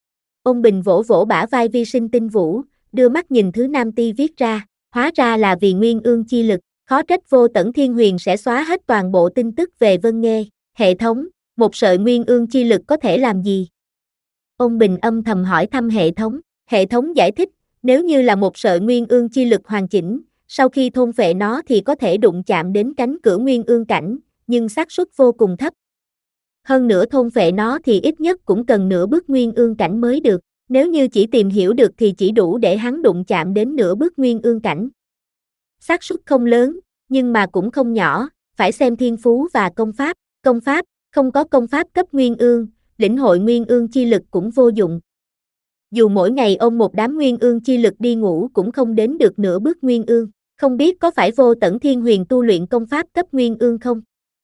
Ôn Bình vỗ vỗ bả vai Vi sinh tinh vũ, đưa mắt nhìn thứ Nam Ti viết ra, hóa ra là vì nguyên ương chi lực, khó trách Vô Tẩn Thiên Huyền sẽ xóa hết toàn bộ tin tức về Vân Nghê. Hệ thống, một sợi nguyên ương chi lực có thể làm gì? Ôn Bình âm thầm hỏi thăm hệ thống. Hệ thống giải thích, nếu như là một sợi nguyên ương chi lực hoàn chỉnh, sau khi thôn phệ nó thì có thể đụng chạm đến cánh cửa nguyên ương cảnh, nhưng xác suất vô cùng thấp. Hơn nữa thôn phệ nó thì ít nhất cũng cần nửa bước nguyên ương cảnh mới được, nếu như chỉ tìm hiểu được thì chỉ đủ để hắn đụng chạm đến nửa bước nguyên ương cảnh. Xác suất không lớn, nhưng mà cũng không nhỏ, phải xem thiên phú và công pháp. Công pháp, không có công pháp cấp nguyên ương, lĩnh hội nguyên ương chi lực cũng vô dụng. Dù mỗi ngày ôm một đám nguyên ương chi lực đi ngủ cũng không đến được nửa bước nguyên ương, không biết có phải Vô Tẩn Thiên Huyền tu luyện công pháp cấp nguyên ương không?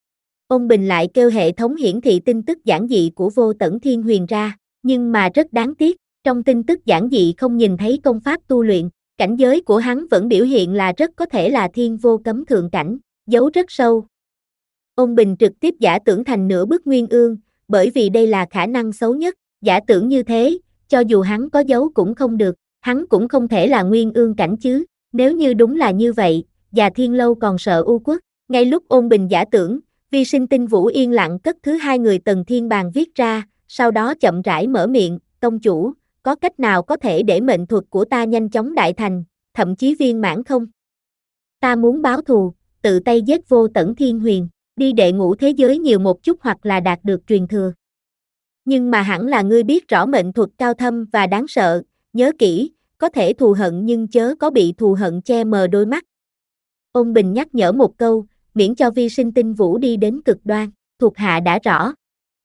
Ôn Bình lại kêu hệ thống hiển thị tin tức giản dị của Vô Tẩn Thiên Huyền ra, nhưng mà rất đáng tiếc, trong tin tức giản dị không nhìn thấy công pháp tu luyện, cảnh giới của hắn vẫn biểu hiện là rất có thể là thiên vô cấm thượng cảnh, giấu rất sâu. Ôn Bình trực tiếp giả tưởng thành nửa bước nguyên ương, bởi vì đây là khả năng xấu nhất, giả tưởng như thế, cho dù hắn có giấu cũng không được, hắn cũng không thể là nguyên ương cảnh chứ, nếu như đúng là như vậy, Già Thiên Lâu còn sợ U Quốc. Ngay lúc ôn bình giả tưởng, Vi Sinh Tinh Vũ yên lặng cất thứ hai người Tần Thiên Bàng viết ra, sau đó chậm rãi mở miệng, tông chủ, có cách nào có thể để mệnh thuật của ta nhanh chóng đại thành, thậm chí viên mãn không? Ta muốn báo thù, tự tay giết Vô Tẩn Thiên Huyền, đi đệ ngũ thế giới nhiều một chút hoặc là đạt được truyền thừa. Nhưng mà hẳn là ngươi biết rõ mệnh thuật cao thâm và đáng sợ, nhớ kỹ, có thể thù hận nhưng chớ có bị thù hận che mờ đôi mắt. Ôn Bình nhắc nhở một câu, miễn cho Vi Sinh Tinh Vũ đi đến cực đoan, thuộc hạ đã rõ.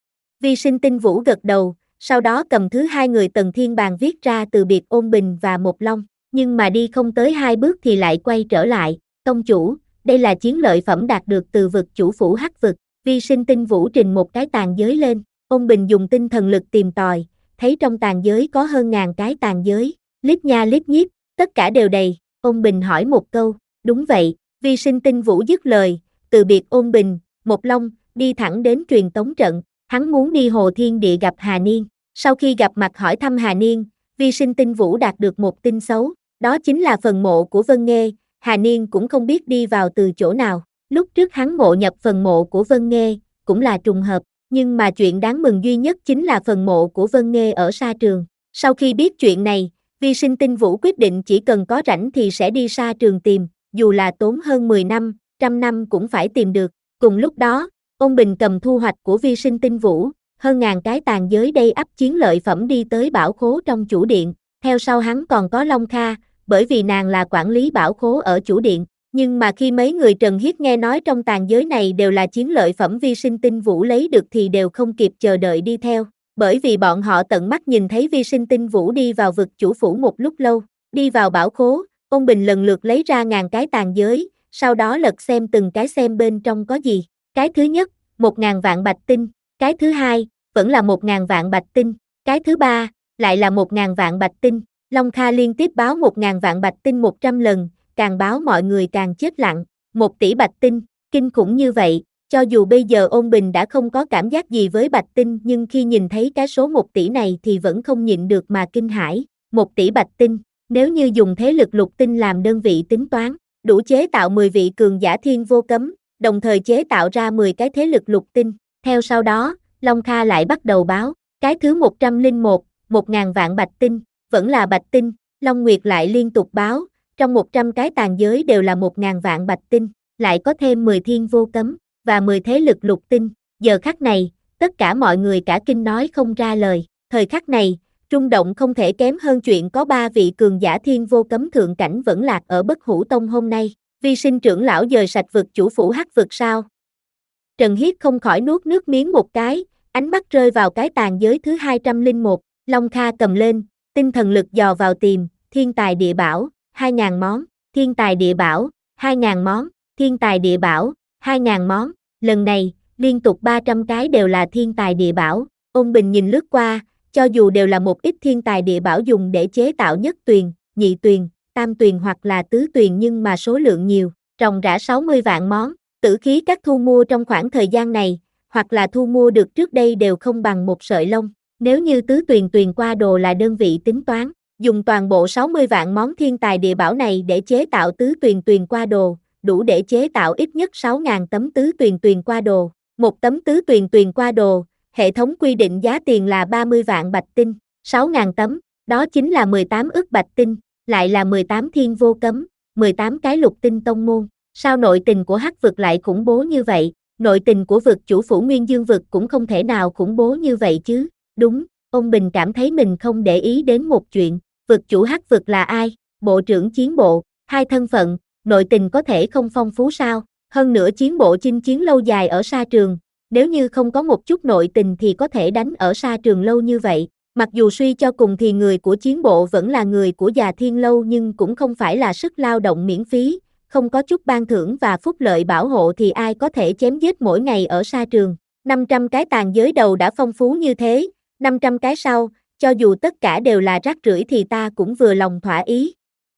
Vi Sinh Tinh Vũ gật đầu, sau đó cầm thứ hai người Tần Thiên Bàng viết ra từ biệt Ôn Bình và Một Long, nhưng mà đi không tới hai bước thì lại quay trở lại, tông chủ, đây là chiến lợi phẩm đạt được từ vực chủ phủ Hắc vực. Vi Sinh Tinh Vũ trình một cái tàn giới lên, Ôn Bình dùng tinh thần lực tìm tòi, thấy trong tàn giới có hơn ngàn cái tàn giới, lít nha lít nhít, tất cả đều đầy. Ôn Bình hỏi một câu, đúng vậy. Vi Sinh Tinh Vũ dứt lời, từ biệt Ôn Bình, Một Long, đi thẳng đến truyền tống trận, hắn muốn đi Hồ Thiên Địa gặp Hà Niên. Sau khi gặp mặt hỏi thăm Hà Niên, Vi Sinh Tinh Vũ đạt được một tin xấu, đó chính là phần mộ của Vân Nghê, Hà Niên cũng không biết đi vào từ chỗ nào. Lúc trước hắn ngộ nhập phần mộ của Vân Nghê, cũng là trùng hợp, nhưng mà chuyện đáng mừng duy nhất chính là phần mộ của Vân Nghê ở Sa Trường. Sau khi biết chuyện này, Vi Sinh Tinh Vũ quyết định chỉ cần có rảnh thì sẽ đi Sa Trường tìm, dù là tốn hơn mười năm, trăm năm cũng phải tìm được. Cùng lúc đó, Ôn Bình cầm thu hoạch của Vi Sinh Tinh Vũ, hơn ngàn cái tàn giới đầy ắp chiến lợi phẩm đi tới bảo khố trong chủ điện, theo sau hắn còn có Long Kha, bởi vì nàng là quản lý bảo khố ở chủ điện. Nhưng mà khi mấy người Trần Hiết nghe nói trong tàn giới này đều là chiến lợi phẩm Vi Sinh Tinh Vũ lấy được thì đều không kịp chờ đợi đi theo, bởi vì bọn họ tận mắt nhìn thấy Vi Sinh Tinh Vũ đi vào vực chủ phủ một lúc lâu. Đi vào bảo khố, Ôn Bình lần lượt lấy ra ngàn cái tàn giới, sau đó lật xem từng cái xem bên trong có gì. Cái thứ nhất, một ngàn vạn bạch tinh, cái thứ hai, vẫn là một ngàn vạn bạch tinh, cái thứ ba, lại là một ngàn vạn bạch tinh. Long Kha liên tiếp báo một ngàn vạn bạch tinh một trăm lần, càng báo mọi người càng chết lặng. Một tỷ bạch tinh, kinh khủng như vậy, cho dù bây giờ Ôn Bình đã không có cảm giác gì với bạch tinh nhưng khi nhìn thấy cái số một tỷ này thì vẫn không nhịn được mà kinh hãi. Một tỷ bạch tinh, nếu như dùng thế lực lục tinh làm đơn vị tính toán, đủ chế tạo mười vị cường giả thiên vô cấm, đồng thời chế tạo ra mười cái thế lực lục tinh. Theo sau đó, Long Kha lại bắt đầu báo, cái thứ một trăm lẻ một, một ngàn vạn bạch tinh, vẫn là bạch tinh. Long Nguyệt lại liên tục báo, trong một trăm cái tàn giới đều là một ngàn vạn bạch tinh, lại có thêm mười thiên vô cấm, và mười thế lực lục tinh. Giờ khắc này, tất cả mọi người cả kinh nói không ra lời. Thời khắc này, rung động không thể kém hơn chuyện có ba vị cường giả thiên vô cấm thượng cảnh vẫn lạc ở Bất Hủ Tông hôm nay. Vi Sinh trưởng lão dời sạch vực chủ phủ Hắc vực sao? Trần Hiết không khỏi nuốt nước miếng một cái, ánh mắt rơi vào cái tàn giới thứ hai trăm lẻ một, Long Kha cầm lên, tinh thần lực dò vào tìm, thiên tài địa bảo, hai ngàn món, thiên tài địa bảo, hai ngàn món, thiên tài địa bảo, hai ngàn món. Lần này, liên tục ba trăm cái đều là thiên tài địa bảo. Ôn Bình nhìn lướt qua, cho dù đều là một ít thiên tài địa bảo dùng để chế tạo nhất tuyền, nhị tuyền, tam tuyền hoặc là tứ tuyền nhưng mà số lượng nhiều, ròng rã sáu mươi vạn món. Tử khí các thu mua trong khoảng thời gian này, hoặc là thu mua được trước đây đều không bằng một sợi lông. Nếu như tứ tuyền tuyền qua đồ là đơn vị tính toán, dùng toàn bộ sáu mươi vạn món thiên tài địa bảo này để chế tạo tứ tuyền tuyền qua đồ, đủ để chế tạo ít nhất sáu nghìn tấm tứ tuyền tuyền qua đồ. Một tấm tứ tuyền tuyền qua đồ, hệ thống quy định giá tiền là ba mươi vạn bạch tinh, sáu nghìn tấm, đó chính là mười tám ức bạch tinh, lại là mười tám thiên vô cấm, mười tám cái lục tinh tông môn. Sao nội tình của Hắc vực lại khủng bố như vậy? Nội tình của vực chủ phủ Nguyên Dương vực cũng không thể nào khủng bố như vậy chứ. Đúng, Ôn Bình cảm thấy mình không để ý đến một chuyện, vực chủ Hắc vực là ai? Bộ trưởng chiến bộ, hai thân phận, nội tình có thể không phong phú sao? Hơn nữa chiến bộ chinh chiến lâu dài ở Sa Trường, nếu như không có một chút nội tình thì có thể đánh ở Sa Trường lâu như vậy. Mặc dù suy cho cùng thì người của chiến bộ vẫn là người của Già Thiên Lâu nhưng cũng không phải là sức lao động miễn phí, không có chút ban thưởng và phúc lợi bảo hộ thì ai có thể chém giết mỗi ngày ở Sa Trường. năm trăm cái tàn giới đầu đã phong phú như thế, năm trăm cái sau, cho dù tất cả đều là rác rưởi thì ta cũng vừa lòng thỏa ý.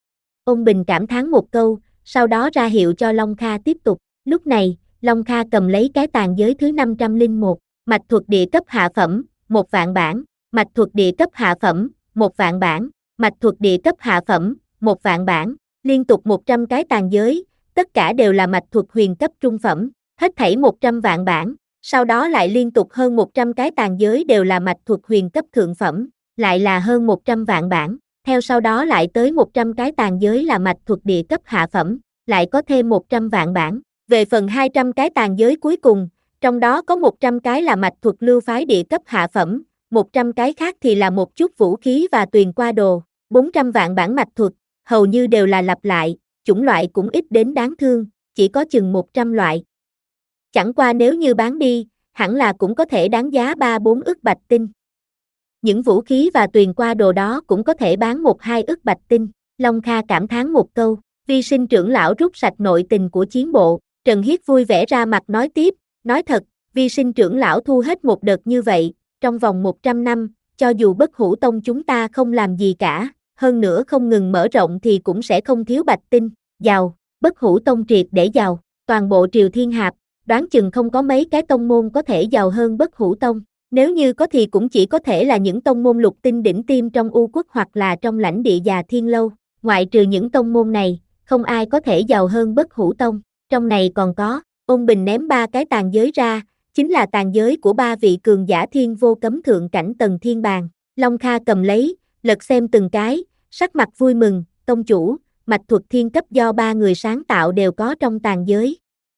Ôn Bình cảm thán một câu, sau đó ra hiệu cho Long Kha tiếp tục. Lúc này, Long Kha cầm lấy cái tàn giới thứ năm trăm lẻ một, mạch thuật địa cấp hạ phẩm, một vạn bản, Mạch thuật địa cấp hạ phẩm, một vạn bản, mạch thuật địa cấp hạ phẩm, một vạn bản, liên tục một trăm cái tàn giới, tất cả đều là mạch thuật huyền cấp trung phẩm, hết thảy một trăm vạn bản, sau đó lại liên tục hơn một trăm cái tàn giới đều là mạch thuật huyền cấp thượng phẩm, lại là hơn một trăm vạn bản, theo sau đó lại tới một trăm cái tàn giới là mạch thuật địa cấp hạ phẩm, lại có thêm một trăm vạn bản, về phần hai trăm cái tàn giới cuối cùng, trong đó có một trăm cái là mạch thuật lưu phái địa cấp hạ phẩm, một trăm cái khác thì là một chút vũ khí và tuyền qua đồ, bốn trăm vạn bản mạch thuật, hầu như đều là lặp lại, chủng loại cũng ít đến đáng thương, chỉ có chừng một trăm loại. Chẳng qua nếu như bán đi, hẳn là cũng có thể đáng giá ba bốn ức bạch tinh. Những vũ khí và tuyền qua đồ đó cũng có thể bán một hai ức bạch tinh, Long Kha cảm thán một câu, Vi Sinh trưởng lão rút sạch nội tình của chiến bộ, Trần Hiết vui vẻ ra mặt nói tiếp, nói thật, Vi Sinh trưởng lão thu hết một đợt như vậy, trong vòng một trăm năm, cho dù Bất Hủ Tông chúng ta không làm gì cả, hơn nữa không ngừng mở rộng thì cũng sẽ không thiếu bạch tinh, giàu, Bất Hủ Tông triệt để giàu, toàn bộ Triều Thiên Hạp, đoán chừng không có mấy cái tông môn có thể giàu hơn Bất Hủ Tông, nếu như có thì cũng chỉ có thể là những tông môn lục tinh đỉnh tiêm trong U Quốc hoặc là trong lãnh địa Già Thiên Lâu, ngoại trừ những tông môn này, không ai có thể giàu hơn Bất Hủ Tông, trong này còn có, Ôn Bình ném ba cái tàn giới ra, chính là tàn giới của ba vị cường giả thiên vô cấm thượng cảnh tầng thiên bàn, Long Kha cầm lấy, lật xem từng cái, sắc mặt vui mừng, tông chủ, mạch thuật thiên cấp do ba người sáng tạo đều có trong tàn giới.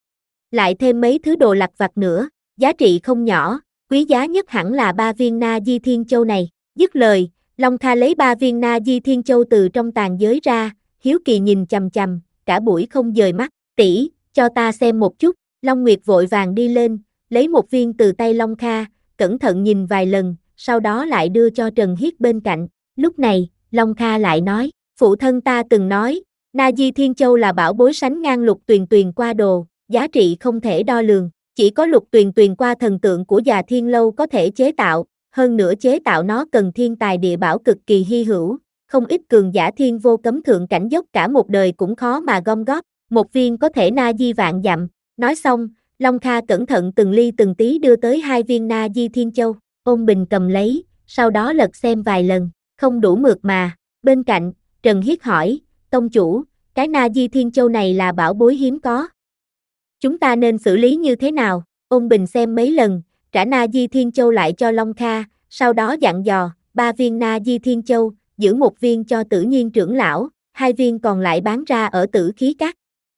Lại thêm mấy thứ đồ lặt vặt nữa, giá trị không nhỏ, quý giá nhất hẳn là ba viên Na Di Thiên Châu này, dứt lời, Long Kha lấy ba viên Na Di Thiên Châu từ trong tàn giới ra, hiếu kỳ nhìn chằm chằm, cả buổi không dời mắt, tỷ, cho ta xem một chút, Long Nguyệt vội vàng đi lên, lấy một viên từ tay Long Kha, cẩn thận nhìn vài lần, sau đó lại đưa cho Trần Hiết bên cạnh, lúc này, Long Kha lại nói, phụ thân ta từng nói, Na Di Thiên Châu là bảo bối sánh ngang lục tuyền tuyền qua đồ, giá trị không thể đo lường, chỉ có lục tuyền tuyền qua thần tượng của Già Thiên Lâu có thể chế tạo, hơn nữa chế tạo nó cần thiên tài địa bảo cực kỳ hy hữu, không ít cường giả thiên vô cấm thượng cảnh dốc cả một đời cũng khó mà gom góp, một viên có thể Na Di vạn dặm, nói xong, Long Kha cẩn thận từng ly từng tí đưa tới hai viên Na Di Thiên Châu, Ôn Bình cầm lấy, sau đó lật xem vài lần, không đủ mượt mà, bên cạnh, Trần Hiết hỏi, tông chủ, cái Na Di Thiên Châu này là bảo bối hiếm có. Chúng ta nên xử lý như thế nào? Ôn Bình xem mấy lần, trả Na Di Thiên Châu lại cho Long Kha, sau đó dặn dò, ba viên Na Di Thiên Châu, giữ một viên cho Tử Nhiên trưởng lão, hai viên còn lại bán ra ở Tử Khí Các.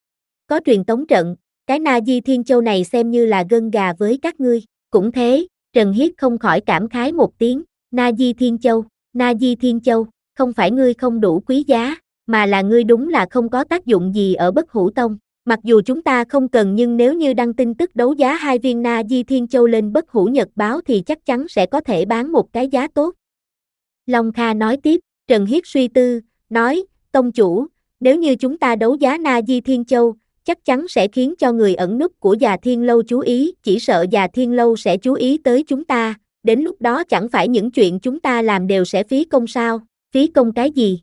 Có truyền tống trận, cái Na Di Thiên Châu này xem như là gân gà với các ngươi, cũng thế, Trần Hiết không khỏi cảm khái một tiếng, Na Di Thiên Châu, Na Di Thiên Châu, không phải ngươi không đủ quý giá, mà là ngươi đúng là không có tác dụng gì ở Bất Hủ Tông. Mặc dù chúng ta không cần nhưng nếu như đăng tin tức đấu giá hai viên Na Di Thiên Châu lên Bất Hủ Nhật báo thì chắc chắn sẽ có thể bán một cái giá tốt. Long Kha nói tiếp, Trần Hiết suy tư, nói, tông chủ, nếu như chúng ta đấu giá Na Di Thiên Châu, chắc chắn sẽ khiến cho người ẩn núp của Già Thiên Lâu chú ý, chỉ sợ Già Thiên Lâu sẽ chú ý tới chúng ta, đến lúc đó chẳng phải những chuyện chúng ta làm đều sẽ phí công sao, phí công cái gì?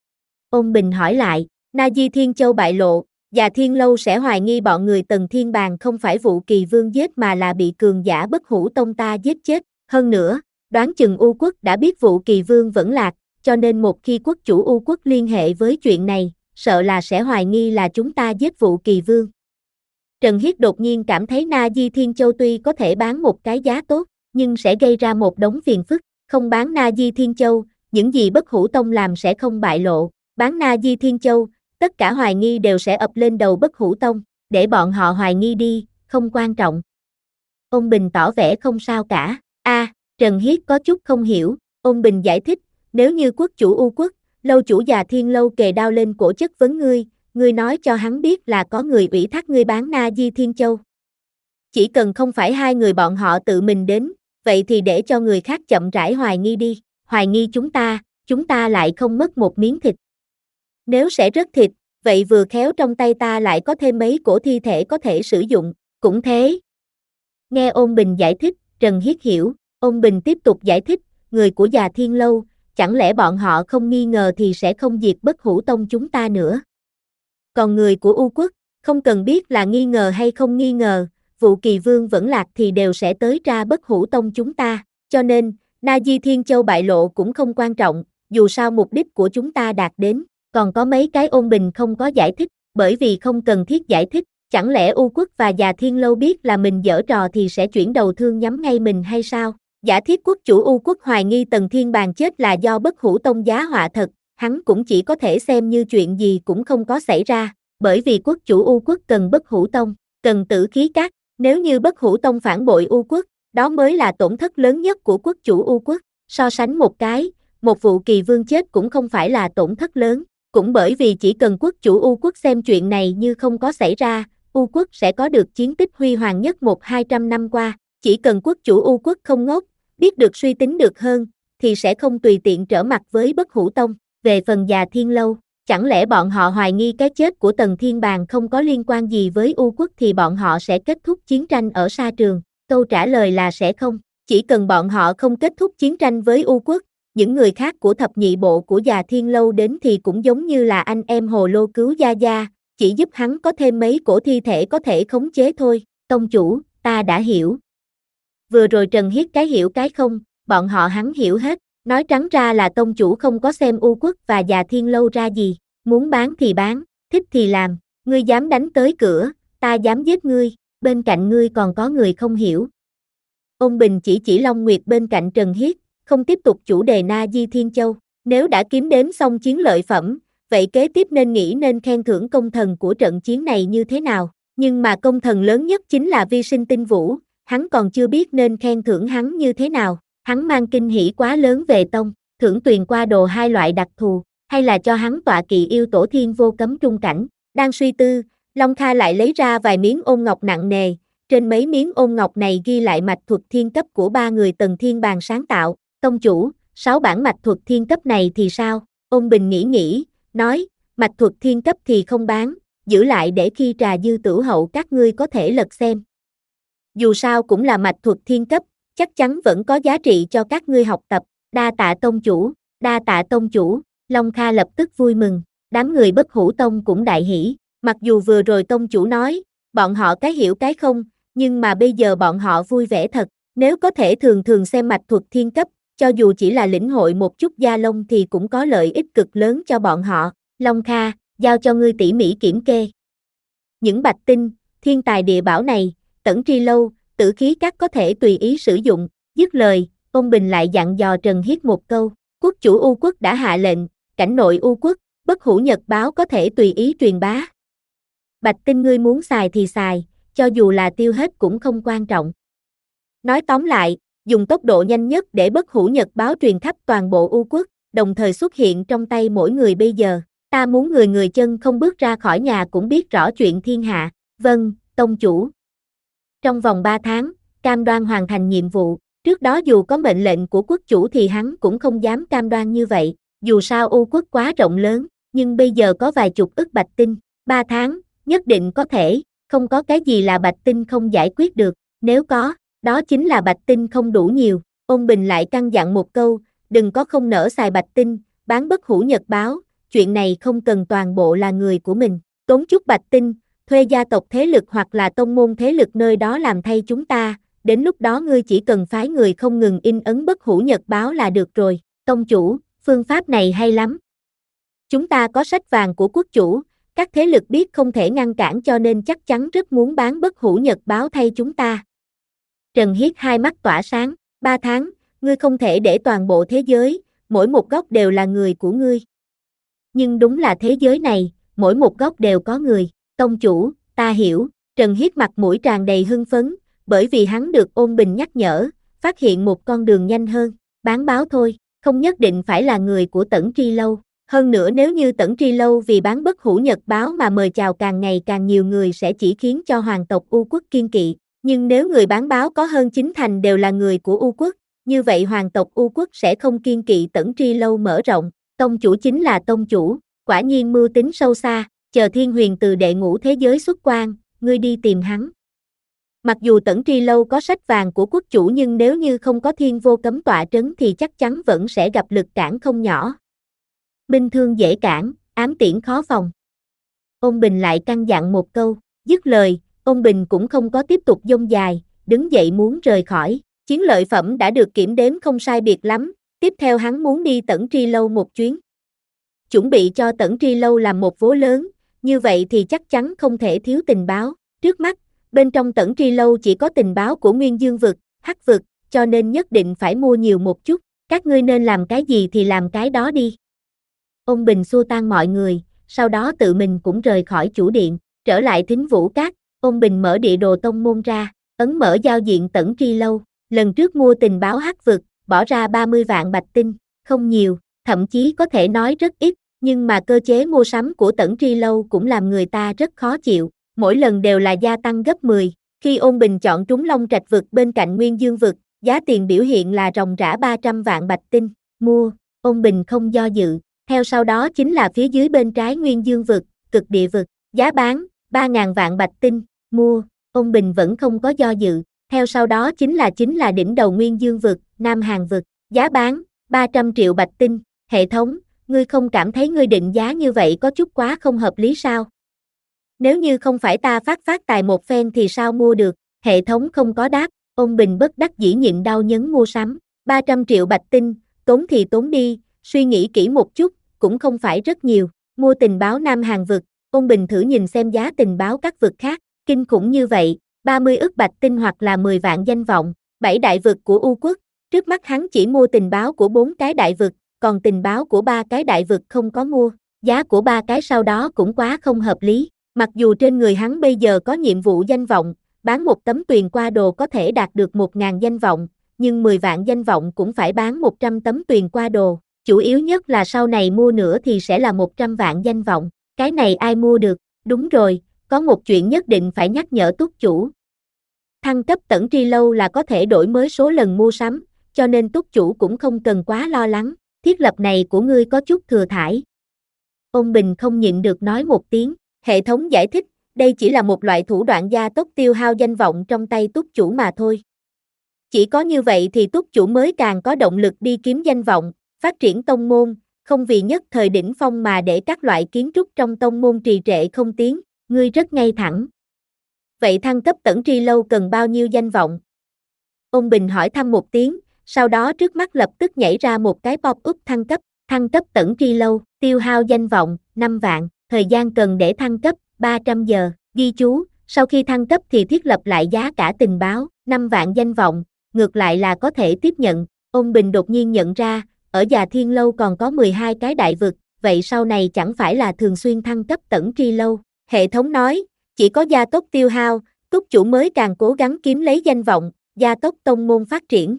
Ôn Bình hỏi lại, Na Di Thiên Châu bại lộ, Già Thiên Lâu sẽ hoài nghi bọn người Tần Thiên Bàn không phải Vụ Kỳ Vương giết mà là bị cường giả Bất Hủ Tông ta giết chết, hơn nữa, đoán chừng U Quốc đã biết Vụ Kỳ Vương vẫn lạc, cho nên một khi quốc chủ U Quốc liên hệ với chuyện này, sợ là sẽ hoài nghi là chúng ta giết Vụ Kỳ Vương. Trần Hiết đột nhiên cảm thấy Na Di Thiên Châu tuy có thể bán một cái giá tốt, nhưng sẽ gây ra một đống phiền phức, không bán Na Di Thiên Châu, những gì Bất Hủ Tông làm sẽ không bại lộ, bán Na Di Thiên Châu, tất cả hoài nghi đều sẽ ập lên đầu Bất Hủ Tông, để bọn họ hoài nghi đi, không quan trọng. Ôn Bình tỏ vẻ không sao cả, a à, Trần Hiết có chút không hiểu, Ôn Bình giải thích, nếu như quốc chủ U Quốc, lâu chủ Già Thiên Lâu kề đao lên cổ chất vấn ngươi, ngươi nói cho hắn biết là có người ủy thác ngươi bán Na Di Thiên Châu. Chỉ cần không phải hai người bọn họ tự mình đến, vậy thì để cho người khác chậm rãi hoài nghi đi, hoài nghi chúng ta, chúng ta lại không mất một miếng thịt. Nếu sẽ rất thịt, vậy vừa khéo trong tay ta lại có thêm mấy cổ thi thể có thể sử dụng, cũng thế. Nghe Ôn Bình giải thích, Trần Hiết hiểu, Ôn Bình tiếp tục giải thích, người của Già Thiên Lâu, chẳng lẽ bọn họ không nghi ngờ thì sẽ không diệt Bất Hủ Tông chúng ta nữa. Còn người của U Quốc, không cần biết là nghi ngờ hay không nghi ngờ, Vụ Kỳ Vương vẫn lạc thì đều sẽ tới ra Bất Hủ Tông chúng ta, cho nên, Na Di Thiên Châu bại lộ cũng không quan trọng, dù sao mục đích của chúng ta đạt đến, còn có mấy cái Ôn Bình không có giải thích, bởi vì không cần thiết giải thích, chẳng lẽ U Quốc và Già Thiên Lâu biết là mình giở trò thì sẽ chuyển đầu thương nhắm ngay mình hay sao? Giả thiết quốc chủ U Quốc hoài nghi Tần Thiên Bàng chết là do Bất Hủ Tông giá họa thật, hắn cũng chỉ có thể xem như chuyện gì cũng không có xảy ra, bởi vì quốc chủ U Quốc cần Bất Hủ Tông, cần Tử Khí Các, nếu như Bất Hủ Tông phản bội U Quốc, đó mới là tổn thất lớn nhất của quốc chủ U Quốc, so sánh một cái, một vụ Kỳ Vương chết cũng không phải là tổn thất lớn, cũng bởi vì chỉ cần quốc chủ U Quốc xem chuyện này như không có xảy ra, U Quốc sẽ có được chiến tích huy hoàng nhất một hai trăm năm qua, chỉ cần quốc chủ U Quốc không ngốc, biết được suy tính được hơn, thì sẽ không tùy tiện trở mặt với Bất Hủ Tông. Về phần Già Thiên Lâu, chẳng lẽ bọn họ hoài nghi cái chết của Tần Thiên Bàng không có liên quan gì với U Quốc thì bọn họ sẽ kết thúc chiến tranh ở sa trường? Câu trả lời là sẽ không, chỉ cần bọn họ không kết thúc chiến tranh với U Quốc, những người khác của thập nhị bộ của Già Thiên Lâu đến thì cũng giống như là anh em Hồ Lô cứu Gia Gia, chỉ giúp hắn có thêm mấy cổ thi thể có thể khống chế thôi. Tông chủ, ta đã hiểu. Vừa rồi Trần Hiết cái hiểu cái không, bọn họ hắn hiểu hết, nói trắng ra là tông chủ không có xem U Quốc và Già Thiên Lâu ra gì, muốn bán thì bán, thích thì làm, ngươi dám đánh tới cửa, ta dám giết ngươi, bên cạnh ngươi còn có người không hiểu. Ôn Bình chỉ chỉ Long Nguyệt bên cạnh Trần Hiết, không tiếp tục chủ đề Na Di Thiên Châu, nếu đã kiếm đếm xong chiến lợi phẩm, vậy kế tiếp nên nghĩ nên khen thưởng công thần của trận chiến này như thế nào, nhưng mà công thần lớn nhất chính là Vi Sinh Tinh Vũ, hắn còn chưa biết nên khen thưởng hắn như thế nào, hắn mang kinh hỉ quá lớn về tông, thưởng tuyền qua đồ hai loại đặc thù, hay là cho hắn tọa kỵ yêu tổ thiên vô cấm trung cảnh, đang suy tư, Long Kha lại lấy ra vài miếng ôn ngọc nặng nề, trên mấy miếng ôn ngọc này ghi lại mạch thuật thiên cấp của ba người Tần Thiên Bàng sáng tạo, tông chủ, sáu bản mạch thuật thiên cấp này thì sao? Ôn Bình nghĩ nghĩ, nói, mạch thuật thiên cấp thì không bán, giữ lại để khi trà dư tửu hậu các ngươi có thể lật xem. Dù sao cũng là mạch thuật thiên cấp, chắc chắn vẫn có giá trị cho các ngươi học tập, đa tạ tông chủ, đa tạ tông chủ, Long Kha lập tức vui mừng, đám người Bất Hủ Tông cũng đại hỉ, mặc dù vừa rồi tông chủ nói, bọn họ cái hiểu cái không, nhưng mà bây giờ bọn họ vui vẻ thật, nếu có thể thường thường xem mạch thuật thiên cấp, cho dù chỉ là lĩnh hội một chút gia lông thì cũng có lợi ích cực lớn cho bọn họ. Long Kha, giao cho ngươi tỉ mỉ kiểm kê. Những bạch tinh, thiên tài địa bảo này, Tẩn Tri Lâu, Tử Khí Các có thể tùy ý sử dụng, dứt lời, Ôn Bình lại dặn dò Trần Hiết một câu, quốc chủ U Quốc đã hạ lệnh, cảnh nội U Quốc, Bất Hủ Nhật báo có thể tùy ý truyền bá. Bạch tinh ngươi muốn xài thì xài, cho dù là tiêu hết cũng không quan trọng. Nói tóm lại, dùng tốc độ nhanh nhất để Bất Hủ Nhật báo truyền khắp toàn bộ U Quốc, đồng thời xuất hiện trong tay mỗi người bây giờ. Ta muốn người người chân không bước ra khỏi nhà cũng biết rõ chuyện thiên hạ. Vâng, tông chủ. Trong vòng ba tháng, cam đoan hoàn thành nhiệm vụ. Trước đó dù có mệnh lệnh của quốc chủ thì hắn cũng không dám cam đoan như vậy. Dù sao U Quốc quá rộng lớn, nhưng bây giờ có vài chục ức bạch tinh. Ba tháng, nhất định có thể, không có cái gì là bạch tinh không giải quyết được. Nếu có, đó chính là bạch tinh không đủ nhiều. Ôn Bình lại căn dặn một câu, đừng có không nỡ xài bạch tinh, bán Bất Hủ Nhật báo. Chuyện này không cần toàn bộ là người của mình, tốn chút bạch tinh, thuê gia tộc thế lực hoặc là tông môn thế lực nơi đó làm thay chúng ta, đến lúc đó ngươi chỉ cần phái người không ngừng in ấn Bất Hủ Nhật báo là được rồi. Tông chủ, phương pháp này hay lắm. Chúng ta có sách vàng của quốc chủ, các thế lực biết không thể ngăn cản cho nên chắc chắn rất muốn bán Bất Hủ Nhật báo thay chúng ta. Trần Hiết hai mắt tỏa sáng, ba tháng, ngươi không thể để toàn bộ thế giới, mỗi một góc đều là người của ngươi. Nhưng đúng là thế giới này, mỗi một góc đều có người, tông chủ, ta hiểu, Trần Hiết mặt mũi tràn đầy hưng phấn, bởi vì hắn được Ôn Bình nhắc nhở, phát hiện một con đường nhanh hơn, bán báo thôi, không nhất định phải là người của Tẩn Tri Lâu. Hơn nữa nếu như Tẩn Tri Lâu vì bán Bất Hủ Nhật báo mà mời chào càng ngày càng nhiều người sẽ chỉ khiến cho hoàng tộc U Quốc kiên kỵ, nhưng nếu người bán báo có hơn chín thành đều là người của U Quốc, như vậy hoàng tộc U Quốc sẽ không kiên kỵ Tẩn Tri Lâu mở rộng. Tông chủ chính là tông chủ, quả nhiên mưu tính sâu xa, chờ Thiên Huyền từ đệ ngũ thế giới xuất quan, ngươi đi tìm hắn. Mặc dù Tẩn Tri Lâu có sách vàng của quốc chủ nhưng nếu như không có thiên vô cấm tọa trấn thì chắc chắn vẫn sẽ gặp lực cản không nhỏ. Minh thương dễ cản, ám tiễn khó phòng. Ôn Bình lại căn dặn một câu, dứt lời, Ôn Bình cũng không có tiếp tục dông dài, đứng dậy muốn rời khỏi. Chiến lợi phẩm đã được kiểm đếm không sai biệt lắm, tiếp theo hắn muốn đi Tẩn Tri Lâu một chuyến. Chuẩn bị cho Tẩn Tri Lâu làm một vố lớn, như vậy thì chắc chắn không thể thiếu tình báo. Trước mắt, bên trong Tẩn Tri Lâu chỉ có tình báo của Nguyên Dương vực, Hắc vực, cho nên nhất định phải mua nhiều một chút. Các ngươi nên làm cái gì thì làm cái đó đi. Ôn Bình xua tan mọi người, sau đó tự mình cũng rời khỏi chủ điện, trở lại Thính Vũ Các. Ôn Bình mở địa đồ tông môn ra, ấn mở giao diện Tẩn Tri Lâu. Lần trước mua tình báo Hắc vực, bỏ ra ba mươi vạn bạch tinh, không nhiều, thậm chí có thể nói rất ít, nhưng mà cơ chế mua sắm của Tẩn Tri Lâu cũng làm người ta rất khó chịu, mỗi lần đều là gia tăng gấp mười. Khi Ôn Bình chọn trúng Long Trạch vực bên cạnh Nguyên Dương vực, giá tiền biểu hiện là ròng rã ba trăm vạn bạch tinh, mua, Ôn Bình không do dự. Theo sau đó chính là phía dưới bên trái Nguyên Dương vực, Cực Địa vực, giá bán ba nghìn vạn bạch tinh, mua, Ôn Bình vẫn không có do dự. Theo sau đó chính là chính là đỉnh đầu Nguyên Dương vực, Nam Hàn vực, giá bán ba trăm triệu bạch tinh. Hệ thống, ngươi không cảm thấy ngươi định giá như vậy có chút quá không hợp lý sao? Nếu như không phải ta phát phát tài một phen thì sao mua được? Hệ thống không có đáp. Ôn Bình bất đắc dĩ nhịn đau nhấn mua sắm, ba trăm triệu bạch tinh, tốn thì tốn đi, suy nghĩ kỹ một chút, cũng không phải rất nhiều. Mua tình báo Nam Hàn vực, Ôn Bình thử nhìn xem giá tình báo các vực khác, kinh khủng như vậy, ba mươi ức bạch tinh hoặc là mười vạn danh vọng, bảy đại vực của U quốc, trước mắt hắn chỉ mua tình báo của bốn cái đại vực, còn tình báo của ba cái đại vực không có mua, giá của ba cái sau đó cũng quá không hợp lý, mặc dù trên người hắn bây giờ có nhiệm vụ danh vọng, bán một tấm tuyền qua đồ có thể đạt được một nghìn danh vọng, nhưng mười vạn danh vọng cũng phải bán một trăm tấm tuyền qua đồ, chủ yếu nhất là sau này mua nữa thì sẽ là một trăm vạn danh vọng, cái này ai mua được? Đúng rồi, có một chuyện nhất định phải nhắc nhở túc chủ. Thăng cấp Tẩn Tri Lâu là có thể đổi mới số lần mua sắm, cho nên túc chủ cũng không cần quá lo lắng, thiết lập này của ngươi có chút thừa thãi. Ôn Bình không nhịn được nói một tiếng, hệ thống giải thích, đây chỉ là một loại thủ đoạn gia tốc tiêu hao danh vọng trong tay túc chủ mà thôi. Chỉ có như vậy thì túc chủ mới càng có động lực đi kiếm danh vọng, phát triển tông môn, không vì nhất thời đỉnh phong mà để các loại kiến trúc trong tông môn trì trệ không tiến, ngươi rất ngay thẳng. Vậy thăng cấp Tẩn Tri Lâu cần bao nhiêu danh vọng? Ôn Bình hỏi thăm một tiếng, sau đó trước mắt lập tức nhảy ra một cái pop-up thăng cấp, thăng cấp Tẩn Tri Lâu, tiêu hao danh vọng, năm vạn, thời gian cần để thăng cấp, ba trăm giờ, ghi chú, sau khi thăng cấp thì thiết lập lại giá cả tình báo, năm vạn danh vọng, ngược lại là có thể tiếp nhận. Ôn Bình đột nhiên nhận ra, ở Già Thiên Lâu còn có mười hai cái đại vực, vậy sau này chẳng phải là thường xuyên thăng cấp Tẩn Tri Lâu. Hệ thống nói, chỉ có gia tốc tiêu hao, túc chủ mới càng cố gắng kiếm lấy danh vọng, gia tốc tông môn phát triển.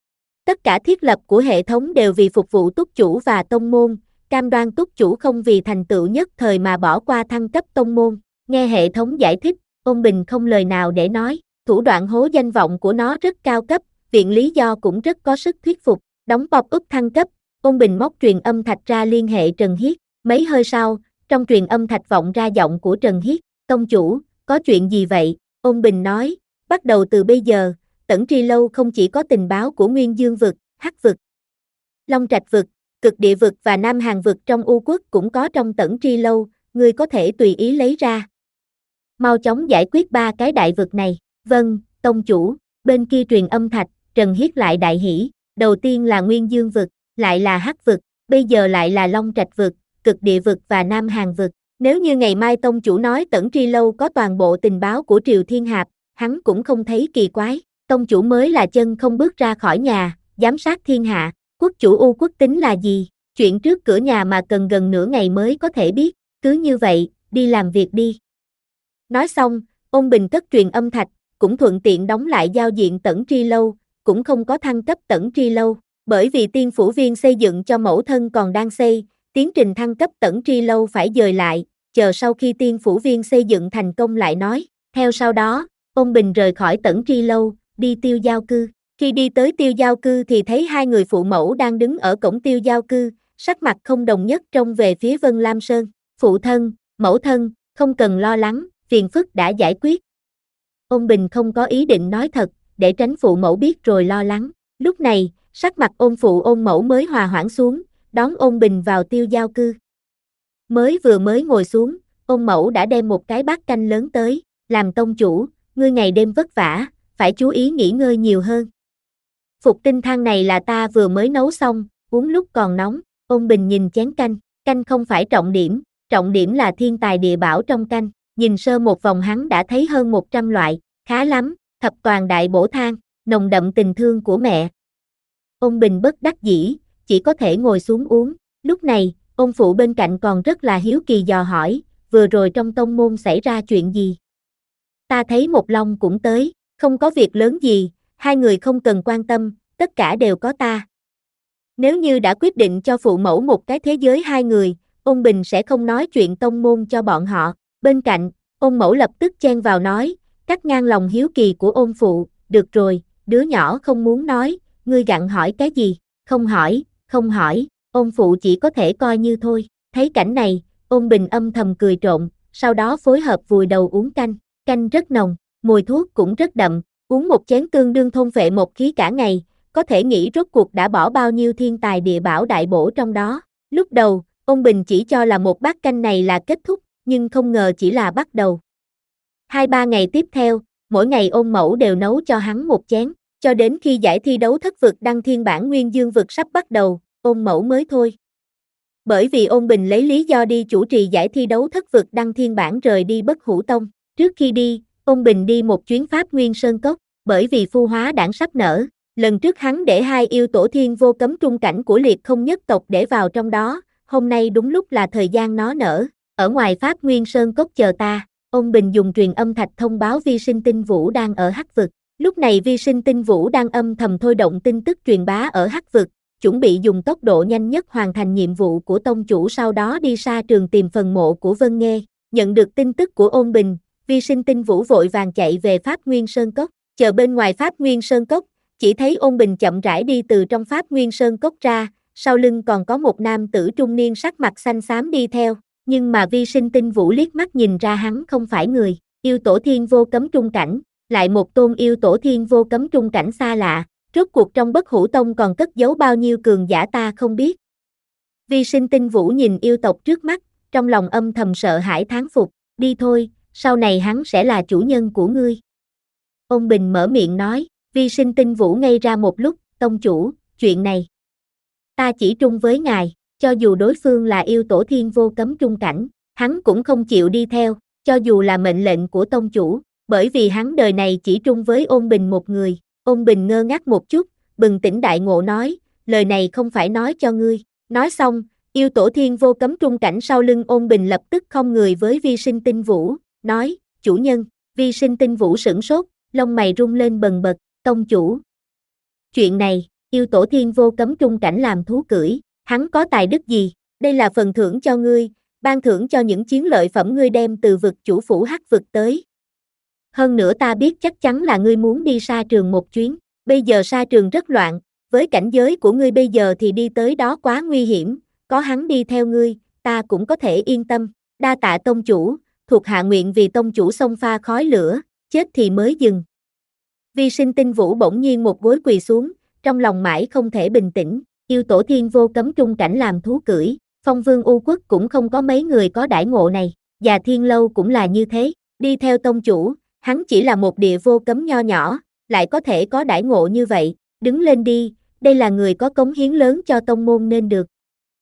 Tất cả thiết lập của hệ thống đều vì phục vụ túc chủ và tông môn, cam đoan túc chủ không vì thành tựu nhất thời mà bỏ qua thăng cấp tông môn. Nghe hệ thống giải thích, Ôn Bình không lời nào để nói, thủ đoạn hố danh vọng của nó rất cao cấp, viện lý do cũng rất có sức thuyết phục. Đóng pop-up thăng cấp, Ôn Bình móc truyền âm thạch ra liên hệ Trần Hiết, mấy hơi sau, trong truyền âm thạch vọng ra giọng của Trần Hiết, tông chủ, có chuyện gì vậy? Ôn Bình nói, bắt đầu từ bây giờ, Tẩn Tri Lâu không chỉ có tình báo của Nguyên Dương vực, Hắc vực, Long Trạch vực, Cực Địa vực và Nam Hàn vực trong U quốc cũng có trong Tẩn Tri Lâu, ngươi có thể tùy ý lấy ra. Mau chóng giải quyết ba cái đại vực này. Vâng, tông chủ. Bên kia truyền âm thạch, Trần Hiết lại đại hỉ, đầu tiên là Nguyên Dương vực, lại là Hắc vực, bây giờ lại là Long Trạch vực, Cực Địa vực và Nam Hàn vực. Nếu như ngày mai tông chủ nói Tẩn Tri Lâu có toàn bộ tình báo của Triều Thiên Hạp, hắn cũng không thấy kỳ quái, tông chủ mới là chân không bước ra khỏi nhà, giám sát thiên hạ, quốc chủ U quốc tính là gì, chuyện trước cửa nhà mà cần gần nửa ngày mới có thể biết, cứ như vậy, đi làm việc đi. Nói xong, Ôn Bình cất truyền âm thạch, cũng thuận tiện đóng lại giao diện Tẩn Tri Lâu, cũng không có thăng cấp Tẩn Tri Lâu, bởi vì tiên phủ viên xây dựng cho mẫu thân còn đang xây, tiến trình thăng cấp Tẩn Tri Lâu phải dời lại, chờ sau khi tiên phủ viên xây dựng thành công lại nói. Theo sau đó, Ôn Bình rời khỏi Tẩn Tri Lâu, đi Tiêu Giao cư. Khi đi tới Tiêu Giao cư thì thấy hai người phụ mẫu đang đứng ở cổng Tiêu Giao cư, sắc mặt không đồng nhất trông về phía Vân Lam Sơn. Phụ thân, mẫu thân, không cần lo lắng, phiền phức đã giải quyết. Ôn Bình không có ý định nói thật, để tránh phụ mẫu biết rồi lo lắng. Lúc này, sắc mặt Ôn phụ Ôn mẫu mới hòa hoãn xuống, đón Ôn Bình vào Tiêu Giao cư. Mới vừa mới ngồi xuống, Ôn mẫu đã đem một cái bát canh lớn tới, làm tông chủ, ngươi ngày đêm vất vả, phải chú ý nghỉ ngơi nhiều hơn. Phục tinh thang này là ta vừa mới nấu xong, uống lúc còn nóng. Ôn Bình nhìn chén canh, canh không phải trọng điểm, trọng điểm là thiên tài địa bảo trong canh. Nhìn sơ một vòng hắn đã thấy hơn một trăm loại, khá lắm, thập toàn đại bổ thang, nồng đậm tình thương của mẹ. Ôn Bình bất đắc dĩ, chỉ có thể ngồi xuống uống. Lúc này, ôn phụ bên cạnh còn rất là hiếu kỳ dò hỏi, vừa rồi trong tông môn xảy ra chuyện gì? Ta thấy một Long cũng tới, không có việc lớn gì, hai người không cần quan tâm, tất cả đều có ta. Nếu như đã quyết định cho phụ mẫu một cái thế giới hai người, Ôn Bình sẽ không nói chuyện tông môn cho bọn họ. Bên cạnh, Ôn Mẫu lập tức chen vào nói, cắt ngang lòng hiếu kỳ của Ôn phụ, được rồi, đứa nhỏ không muốn nói, ngươi gặng hỏi cái gì? Không hỏi, không hỏi, Ôn phụ chỉ có thể coi như thôi. Thấy cảnh này, Ôn Bình âm thầm cười trộm, sau đó phối hợp vùi đầu uống canh, canh rất nồng, mùi thuốc cũng rất đậm, uống một chén tương đương thôn phệ một khí cả ngày, có thể nghĩ rốt cuộc đã bỏ bao nhiêu thiên tài địa bảo đại bổ trong đó. Lúc đầu, Ôn Bình chỉ cho là một bát canh này là kết thúc, nhưng không ngờ chỉ là bắt đầu. Hai ba ngày tiếp theo, mỗi ngày Ôn Mẫu đều nấu cho hắn một chén, cho đến khi giải thi đấu thất vực đăng thiên bản nguyên dương vực sắp bắt đầu, Ôn Mẫu mới thôi. Bởi vì Ôn Bình lấy lý do đi chủ trì giải thi đấu thất vực đăng thiên bản rời đi Bất Hủ Tông. Trước khi đi, Ôn Bình đi một chuyến Pháp Nguyên Sơn Cốc, bởi vì phu hóa đản sắp nở. Lần trước hắn để hai yêu tổ thiên vô cấm trung cảnh của liệt không nhất tộc để vào trong đó, hôm nay đúng lúc là thời gian nó nở. Ở ngoài Pháp Nguyên Sơn Cốc chờ ta. Ôn Bình dùng truyền âm thạch thông báo Vi Sinh Tinh Vũ đang ở Hắc vực. Lúc này Vi Sinh Tinh Vũ đang âm thầm thôi động tin tức truyền bá ở Hắc vực, chuẩn bị dùng tốc độ nhanh nhất hoàn thành nhiệm vụ của tông chủ, sau đó đi xa trường tìm phần mộ của Vân Nghê. Nhận được tin tức của Ôn Bình, Vi Sinh Tinh Vũ vội vàng chạy về Pháp Nguyên Sơn Cốc. Chờ bên ngoài Pháp Nguyên Sơn Cốc, chỉ thấy Ôn Bình chậm rãi đi từ trong Pháp Nguyên Sơn Cốc ra, sau lưng còn có một nam tử trung niên sắc mặt xanh xám đi theo. Nhưng mà Vi Sinh Tinh Vũ liếc mắt nhìn ra hắn không phải người, yêu tổ thiên vô cấm trung cảnh, lại một tôn yêu tổ thiên vô cấm trung cảnh xa lạ, rốt cuộc trong Bất Hủ Tông còn cất giấu bao nhiêu cường giả ta không biết. Vi Sinh Tinh Vũ nhìn yêu tộc trước mắt, trong lòng âm thầm sợ hãi thán phục, đi thôi, sau này hắn sẽ là chủ nhân của ngươi. Ôn Bình mở miệng nói. Vi Sinh Tinh Vũ ngây ra một lúc, tông chủ, chuyện này. Ta chỉ trung với ngài, cho dù đối phương là yêu tổ thiên vô cấm trung cảnh, hắn cũng không chịu đi theo, cho dù là mệnh lệnh của tông chủ, bởi vì hắn đời này chỉ trung với Ôn Bình một người. Ôn Bình ngơ ngác một chút, bừng tỉnh đại ngộ nói, lời này không phải nói cho ngươi. Nói xong, yêu tổ thiên vô cấm trung cảnh sau lưng Ôn Bình lập tức không người với Vi Sinh Tinh Vũ, nói, chủ nhân. Vi Sinh Tinh Vũ sửng sốt, lông mày rung lên bần bật, tông chủ. Chuyện này, yêu tổ thiên vô cấm trung cảnh làm thú cưỡi, hắn có tài đức gì? Đây là phần thưởng cho ngươi, ban thưởng cho những chiến lợi phẩm ngươi đem từ vực chủ phủ Hắc vực tới. Hơn nữa ta biết chắc chắn là ngươi muốn đi sa trường một chuyến, bây giờ sa trường rất loạn, với cảnh giới của ngươi bây giờ thì đi tới đó quá nguy hiểm, có hắn đi theo ngươi, ta cũng có thể yên tâm. Đa tạ tông chủ, thuộc hạ nguyện vì tông chủ xông pha khói lửa, chết thì mới dừng. Vi Sinh Tinh Vũ bỗng nhiên một gối quỳ xuống, trong lòng mãi không thể bình tĩnh, yêu tổ thiên vô cấm trung cảnh làm thú cưỡi, Phong Vương U Quốc cũng không có mấy người có đãi ngộ này, và Thiên Lâu cũng là như thế, đi theo tông chủ, hắn chỉ là một địa vô cấm nho nhỏ, lại có thể có đãi ngộ như vậy, đứng lên đi, đây là người có cống hiến lớn cho tông môn nên được.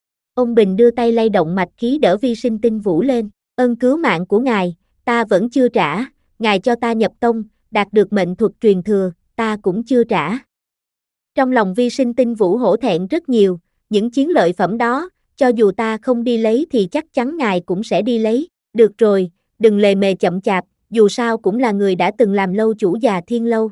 Ôn Bình đưa tay lay động mạch khí đỡ Vi Sinh Tinh Vũ lên, ơn cứu mạng của ngài, ta vẫn chưa trả, ngài cho ta nhập tông, đạt được mệnh thuật truyền thừa, ta cũng chưa trả. Trong lòng Vi Sinh Tinh Vũ hổ thẹn rất nhiều, những chiến lợi phẩm đó, cho dù ta không đi lấy thì chắc chắn ngài cũng sẽ đi lấy, được rồi, đừng lề mề chậm chạp, dù sao cũng là người đã từng làm lâu chủ già Thiên Lâu.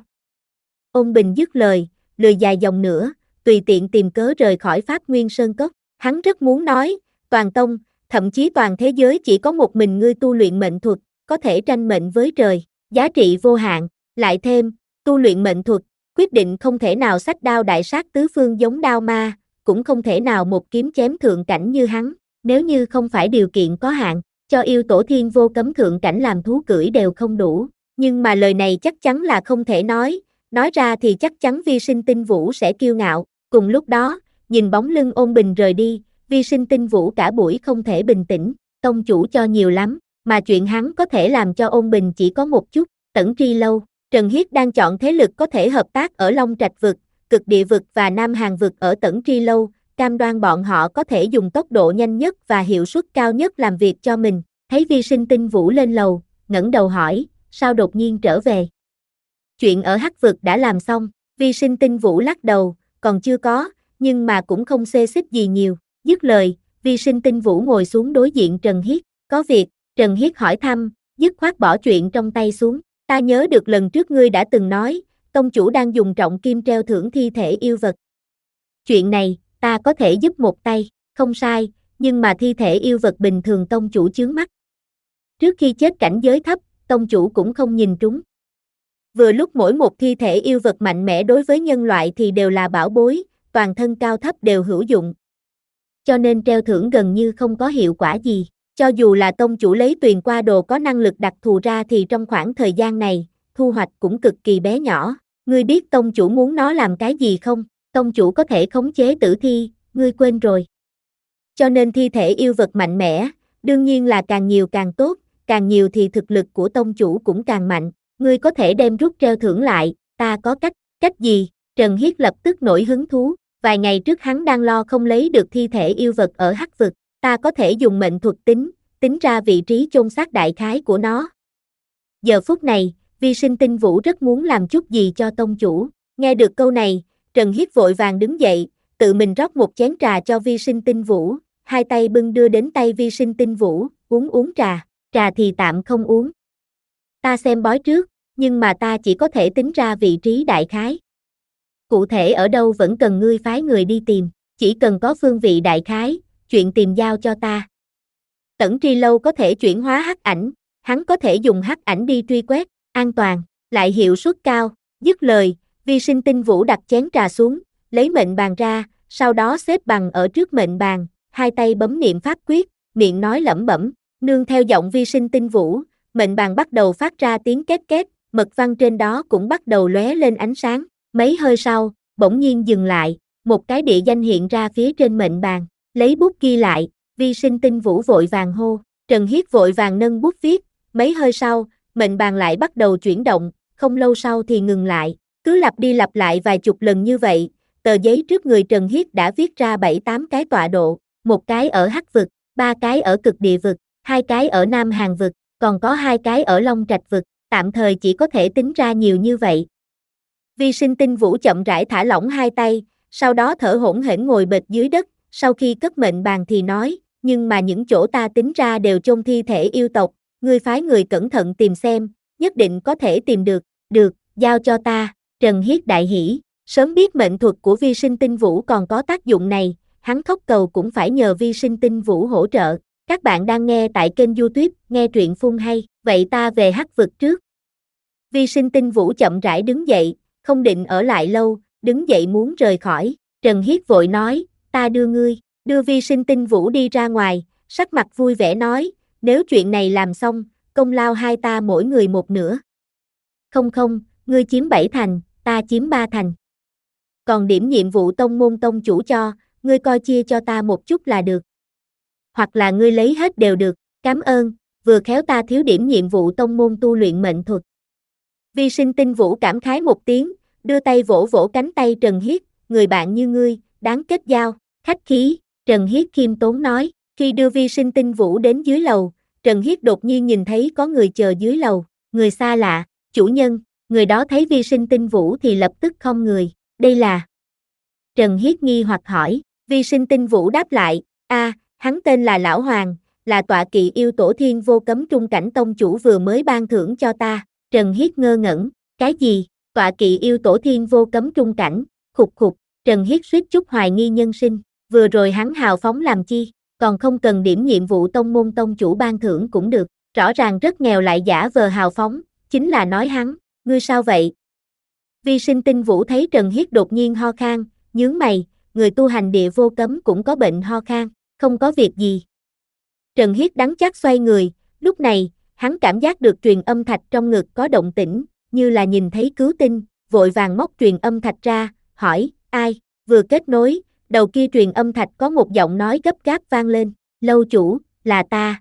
Ôn Bình dứt lời, lười dài dòng nữa, tùy tiện tìm cớ rời khỏi Pháp Nguyên Sơn Cốc, hắn rất muốn nói, toàn tông, thậm chí toàn thế giới chỉ có một mình ngươi tu luyện mệnh thuật, có thể tranh mệnh với trời, giá trị vô hạn, lại thêm, tu luyện mệnh thuật, quyết định không thể nào xách đao đại sát tứ phương giống đao ma, cũng không thể nào một kiếm chém thượng cảnh như hắn, nếu như không phải điều kiện có hạn, cho yêu tổ thiên vô cấm thượng cảnh làm thú cưỡi đều không đủ, nhưng mà lời này chắc chắn là không thể nói, nói ra thì chắc chắn Vi Sinh Tinh Vũ sẽ kiêu ngạo, cùng lúc đó, nhìn bóng lưng Ôn Bình rời đi, Vi Sinh Tinh Vũ cả buổi không thể bình tĩnh, tông chủ cho nhiều lắm, mà chuyện hắn có thể làm cho Ôn Bình chỉ có một chút. Tẩn Tri Lâu, Trần Hiết đang chọn thế lực có thể hợp tác ở Long Trạch vực, cực Cực Địa Vực và Nam Hàn Vực ở Tẩn Tri Lâu, cam đoan bọn họ có thể dùng tốc độ nhanh nhất và hiệu suất cao nhất làm việc cho mình. Thấy Vi Sinh Tinh Vũ lên lầu, ngẩng đầu hỏi, sao đột nhiên trở về? Chuyện ở Hắc Vực đã làm xong. Vi Sinh Tinh Vũ lắc đầu, còn chưa có, nhưng mà cũng không xê xích gì nhiều. Dứt lời, Vi Sinh Tinh Vũ ngồi xuống đối diện Trần Hiết. Có việc, Trần Hiết hỏi thăm, dứt khoát bỏ chuyện trong tay xuống. Ta nhớ được lần trước ngươi đã từng nói, tông chủ đang dùng trọng kim treo thưởng thi thể yêu vật. Chuyện này, ta có thể giúp một tay, không sai, nhưng mà thi thể yêu vật bình thường tông chủ chướng mắt. Trước khi chết cảnh giới thấp, tông chủ cũng không nhìn trúng. Vừa lúc mỗi một thi thể yêu vật mạnh mẽ đối với nhân loại thì đều là bảo bối, toàn thân cao thấp đều hữu dụng. Cho nên treo thưởng gần như không có hiệu quả gì. Cho dù là tông chủ lấy tuyền qua đồ có năng lực đặc thù ra thì trong khoảng thời gian này, thu hoạch cũng cực kỳ bé nhỏ. Ngươi biết tông chủ muốn nó làm cái gì không? Tông chủ có thể khống chế tử thi, ngươi quên rồi. Cho nên thi thể yêu vật mạnh mẽ, đương nhiên là càng nhiều càng tốt, càng nhiều thì thực lực của tông chủ cũng càng mạnh. Ngươi có thể đem rút treo thưởng lại, ta có cách. Cách gì? Trần Hiết lập tức nổi hứng thú. Vài ngày trước hắn đang lo không lấy được thi thể yêu vật ở Hắc Vực. Ta có thể dùng mệnh thuật tính, tính ra vị trí chôn xác đại khái của nó. Giờ phút này, Vi Sinh Tinh Vũ rất muốn làm chút gì cho tông chủ. Nghe được câu này, Trần Hiết vội vàng đứng dậy, tự mình rót một chén trà cho Vi Sinh Tinh Vũ, hai tay bưng đưa đến tay Vi Sinh Tinh Vũ, uống uống trà, trà thì tạm không uống. Ta xem bói trước, nhưng mà ta chỉ có thể tính ra vị trí đại khái. Cụ thể ở đâu vẫn cần ngươi phái người đi tìm, chỉ cần có phương vị đại khái, chuyện tìm giao cho ta. Tẩn Tri Lâu có thể chuyển hóa hắc ảnh, hắn có thể dùng hắc ảnh đi truy quét, an toàn, lại hiệu suất cao. Dứt lời, Vi Sinh Tinh Vũ đặt chén trà xuống, lấy mệnh bàn ra, sau đó xếp bằng ở trước mệnh bàn, hai tay bấm niệm pháp quyết, miệng nói lẩm bẩm, nương theo giọng Vi Sinh Tinh Vũ, mệnh bàn bắt đầu phát ra tiếng két két, mật văn trên đó cũng bắt đầu lóe lên ánh sáng. Mấy hơi sau, bỗng nhiên dừng lại, một cái địa danh hiện ra phía trên mệnh bàn, lấy bút ghi lại, Vi Sinh Tinh Vũ vội vàng hô, Trần Hiết vội vàng nâng bút viết, mấy hơi sau, mệnh bàn lại bắt đầu chuyển động, không lâu sau thì ngừng lại, cứ lặp đi lặp lại vài chục lần như vậy, tờ giấy trước người Trần Hiết đã viết ra bảy tám cái tọa độ, một cái ở Hắc Vực, ba cái ở Cực Địa Vực, hai cái ở Nam Hàn Vực, còn có hai cái ở Long Trạch Vực, tạm thời chỉ có thể tính ra nhiều như vậy. Vi Sinh Tinh Vũ chậm rãi thả lỏng hai tay, sau đó thở hổn hển ngồi bệt dưới đất, sau khi cất mệnh bàn thì nói, nhưng mà những chỗ ta tính ra đều chôn thi thể yêu tộc, ngươi phái người cẩn thận tìm xem, nhất định có thể tìm được, được, giao cho ta. Trần Hiết đại hỉ, sớm biết mệnh thuật của Vi Sinh Tinh Vũ còn có tác dụng này, hắn khóc cầu cũng phải nhờ Vi Sinh Tinh Vũ hỗ trợ. Các bạn đang nghe tại kênh YouTube, nghe truyện phun hay, vậy ta về Hắc Vực trước. Vi Sinh Tinh Vũ chậm rãi đứng dậy, không định ở lại lâu, đứng dậy muốn rời khỏi. Trần Hiết vội nói, ta đưa ngươi, đưa Vi Sinh Tinh Vũ đi ra ngoài, sắc mặt vui vẻ nói, nếu chuyện này làm xong, công lao hai ta mỗi người một nửa. Không không, ngươi chiếm bảy thành, ta chiếm ba thành. Còn điểm nhiệm vụ tông môn tông chủ cho, ngươi coi chia cho ta một chút là được. Hoặc là ngươi lấy hết đều được, cảm ơn, vừa khéo ta thiếu điểm nhiệm vụ tông môn tu luyện mệnh thuật. Vi Sinh Tinh Vũ cảm khái một tiếng, đưa tay vỗ vỗ cánh tay Trần Hiết, người bạn như ngươi, đáng kết giao, khách khí, Trần Hiết khiêm tốn nói, khi đưa Vi Sinh Tinh Vũ đến dưới lầu, Trần Hiết đột nhiên nhìn thấy có người chờ dưới lầu, người xa lạ, chủ nhân, người đó thấy Vi Sinh Tinh Vũ thì lập tức khom người, đây là... Trần Hiết nghi hoặc hỏi, Vi Sinh Tinh Vũ đáp lại, a, hắn tên là Lão Hoàng, là tọa kỵ yêu tổ thiên vô cấm trung cảnh tông chủ vừa mới ban thưởng cho ta. Trần Hiết ngơ ngẩn, cái gì, tọa kỵ yêu tổ thiên vô cấm trung cảnh, khục khục, Trần Hiết suýt chút hoài nghi nhân sinh, vừa rồi hắn hào phóng làm chi, còn không cần điểm nhiệm vụ tông môn tông chủ ban thưởng cũng được, rõ ràng rất nghèo lại giả vờ hào phóng, chính là nói hắn, ngươi sao vậy? Vi Sinh Tinh Vũ thấy Trần Hiết đột nhiên ho khan, nhướng mày, người tu hành địa vô cấm cũng có bệnh ho khan, không có việc gì. Trần Hiết đắng chát xoay người, lúc này, hắn cảm giác được truyền âm thạch trong ngực có động tĩnh, như là nhìn thấy cứu tinh, vội vàng móc truyền âm thạch ra, hỏi, ai, vừa kết nối, đầu kia truyền âm thạch có một giọng nói gấp gáp vang lên, lâu chủ, là ta.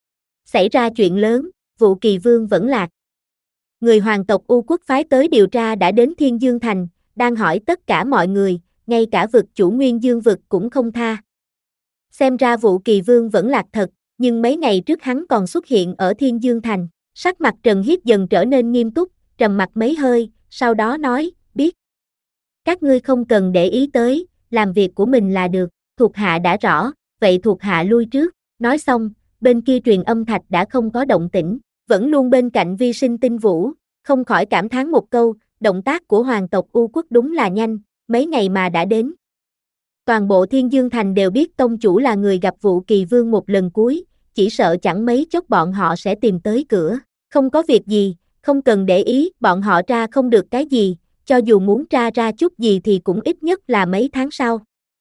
Xảy ra chuyện lớn, vụ Kỳ Vương vẫn lạc. Người hoàng tộc U Quốc phái tới điều tra đã đến Thiên Dương Thành, đang hỏi tất cả mọi người, ngay cả vực chủ Nguyên Dương vực cũng không tha. Xem ra Vũ Kỳ Vương vẫn lạc thật, nhưng mấy ngày trước hắn còn xuất hiện ở Thiên Dương Thành. Sắc mặt Trần Hiết dần trở nên nghiêm túc, trầm mặc mấy hơi, sau đó nói, biết. Các ngươi không cần để ý tới, làm việc của mình là được, thuộc hạ đã rõ, vậy thuộc hạ lui trước. Nói xong, bên kia truyền âm thạch đã không có động tĩnh, vẫn luôn bên cạnh Vi Sinh Tinh Vũ, không khỏi cảm thán một câu, động tác của hoàng tộc U Quốc đúng là nhanh, mấy ngày mà đã đến. Toàn bộ Thiên Dương Thành đều biết tông chủ là người gặp Vũ Kỳ Vương một lần cuối, chỉ sợ chẳng mấy chốc bọn họ sẽ tìm tới cửa. Không có việc gì, không cần để ý, bọn họ tra không được cái gì, cho dù muốn tra ra chút gì thì cũng ít nhất là mấy tháng sau.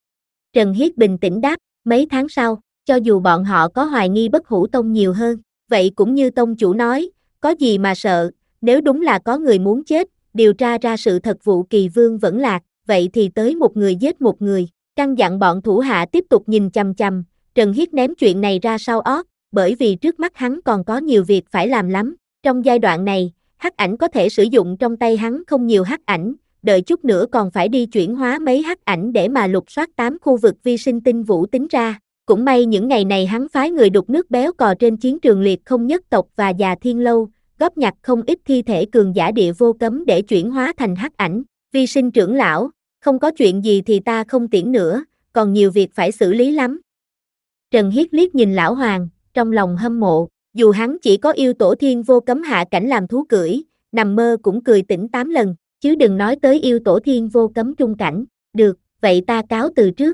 Trần Hiết bình tĩnh đáp, mấy tháng sau, cho dù bọn họ có hoài nghi Bất Hủ Tông nhiều hơn, vậy cũng như tông chủ nói, có gì mà sợ, nếu đúng là có người muốn chết, điều tra ra sự thật Vũ Kỳ Vương vẫn lạc, vậy thì tới một người giết một người. Căn dặn bọn thủ hạ tiếp tục nhìn chằm chằm, Trần Hiết ném chuyện này ra sau ót, bởi vì trước mắt hắn còn có nhiều việc phải làm lắm. Trong giai đoạn này, hắc ảnh có thể sử dụng trong tay hắn không nhiều hắc ảnh, đợi chút nữa còn phải đi chuyển hóa mấy hắc ảnh để mà lục soát tám khu vực Vi Sinh Tinh Vũ tính ra. Cũng may những ngày này hắn phái người đục nước béo cò trên chiến trường liệt không nhất tộc và già thiên lâu, góp nhặt không ít thi thể cường giả địa vô cấm để chuyển hóa thành hắc ảnh. Vi Sinh trưởng lão, không có chuyện gì thì ta không tiễn nữa, còn nhiều việc phải xử lý lắm. Trần Hiết liếc nhìn lão hoàng, trong lòng hâm mộ, dù hắn chỉ có yêu tổ thiên vô cấm hạ cảnh làm thú cưỡi, nằm mơ cũng cười tỉnh tám lần, chứ đừng nói tới yêu tổ thiên vô cấm trung cảnh. Được, vậy ta cáo từ trước.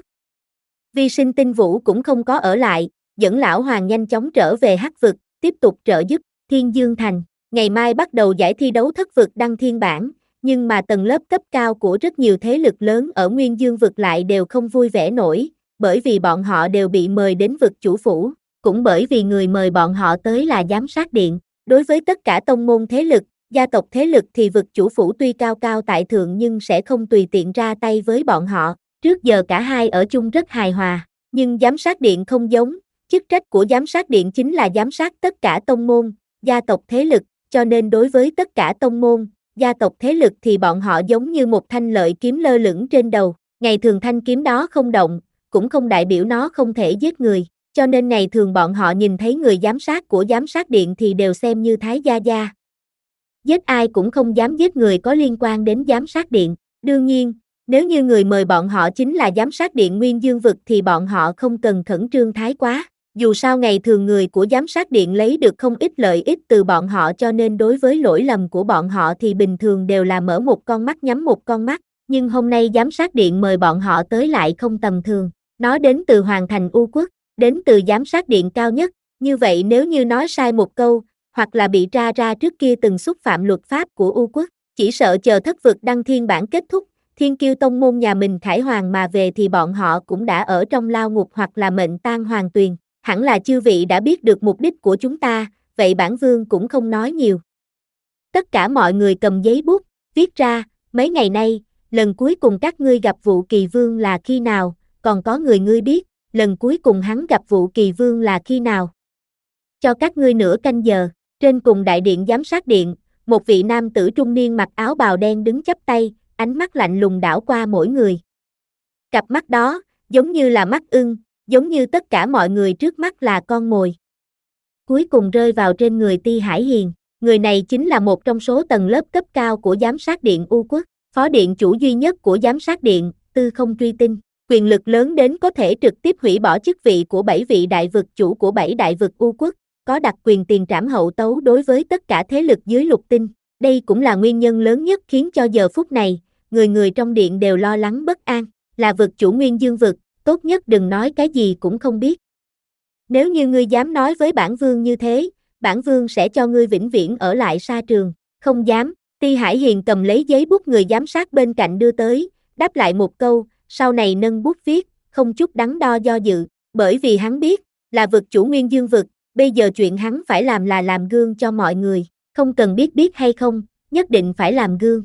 Vi Sinh Tinh Vũ cũng không có ở lại, dẫn lão hoàng nhanh chóng trở về hắc vực, tiếp tục trợ giúp Thiên Dương Thành. Ngày mai bắt đầu giải thi đấu thất vực đăng thiên bản, nhưng mà tầng lớp cấp cao của rất nhiều thế lực lớn ở Nguyên Dương vực lại đều không vui vẻ nổi, bởi vì bọn họ đều bị mời đến vực chủ phủ, cũng bởi vì người mời bọn họ tới là giám sát điện. Đối với tất cả tông môn thế lực, gia tộc thế lực thì vực chủ phủ tuy cao cao tại thượng nhưng sẽ không tùy tiện ra tay với bọn họ. Trước giờ cả hai ở chung rất hài hòa, nhưng giám sát điện không giống, chức trách của giám sát điện chính là giám sát tất cả tông môn, gia tộc thế lực, cho nên đối với tất cả tông môn, gia tộc thế lực thì bọn họ giống như một thanh lợi kiếm lơ lửng trên đầu, ngày thường thanh kiếm đó không động, cũng không đại biểu nó không thể giết người, cho nên ngày thường bọn họ nhìn thấy người giám sát của giám sát điện thì đều xem như thái gia gia. Giết ai cũng không dám giết người có liên quan đến giám sát điện, đương nhiên, nếu như người mời bọn họ chính là giám sát điện Nguyên Dương vực thì bọn họ không cần khẩn trương thái quá. Dù sao ngày thường người của giám sát điện lấy được không ít lợi ích từ bọn họ cho nên đối với lỗi lầm của bọn họ thì bình thường đều là mở một con mắt nhắm một con mắt. Nhưng hôm nay giám sát điện mời bọn họ tới lại không tầm thường. Nó đến từ Hoàng Thành U Quốc, đến từ giám sát điện cao nhất. Như vậy nếu như nói sai một câu, hoặc là bị tra ra trước kia từng xúc phạm luật pháp của U Quốc, chỉ sợ chờ thất vực đăng thiên bản kết thúc, Thiên Kiêu tông môn nhà mình khải hoàng mà về thì bọn họ cũng đã ở trong lao ngục hoặc là mệnh tang hoàng tuyền. Hẳn là chư vị đã biết được mục đích của chúng ta, vậy bản vương cũng không nói nhiều. Tất cả mọi người cầm giấy bút, viết ra, mấy ngày nay, lần cuối cùng các ngươi gặp Vũ Kỳ Vương là khi nào, còn có người ngươi biết, lần cuối cùng hắn gặp Vũ Kỳ Vương là khi nào. Cho các ngươi nửa canh giờ, trên cùng đại điện giám sát điện, một vị nam tử trung niên mặc áo bào đen đứng chắp tay, ánh mắt lạnh lùng đảo qua mỗi người. Cặp mắt đó, giống như là mắt ưng, giống như tất cả mọi người trước mắt là con mồi. Cuối cùng rơi vào trên người Ti Hải Hiền, người này chính là một trong số tầng lớp cấp cao của giám sát điện U Quốc, phó điện chủ duy nhất của giám sát điện, Tư Không Truy Tinh, quyền lực lớn đến có thể trực tiếp hủy bỏ chức vị của bảy vị đại vực chủ của bảy đại vực U Quốc, có đặc quyền tiền trảm hậu tấu đối với tất cả thế lực dưới lục tinh. Đây cũng là nguyên nhân lớn nhất khiến cho giờ phút này, người người trong điện đều lo lắng bất an, là vực chủ Nguyên Dương vực, tốt nhất đừng nói cái gì cũng không biết. Nếu như ngươi dám nói với bản vương như thế, bản vương sẽ cho ngươi vĩnh viễn ở lại sa trường. Không dám. Ti Hải Hiền cầm lấy giấy bút người giám sát bên cạnh đưa tới, đáp lại một câu, sau này nâng bút viết, không chút đắn đo do dự, bởi vì hắn biết, là vực chủ Nguyên Dương vực, bây giờ chuyện hắn phải làm là làm gương cho mọi người, không cần biết biết hay không, nhất định phải làm gương.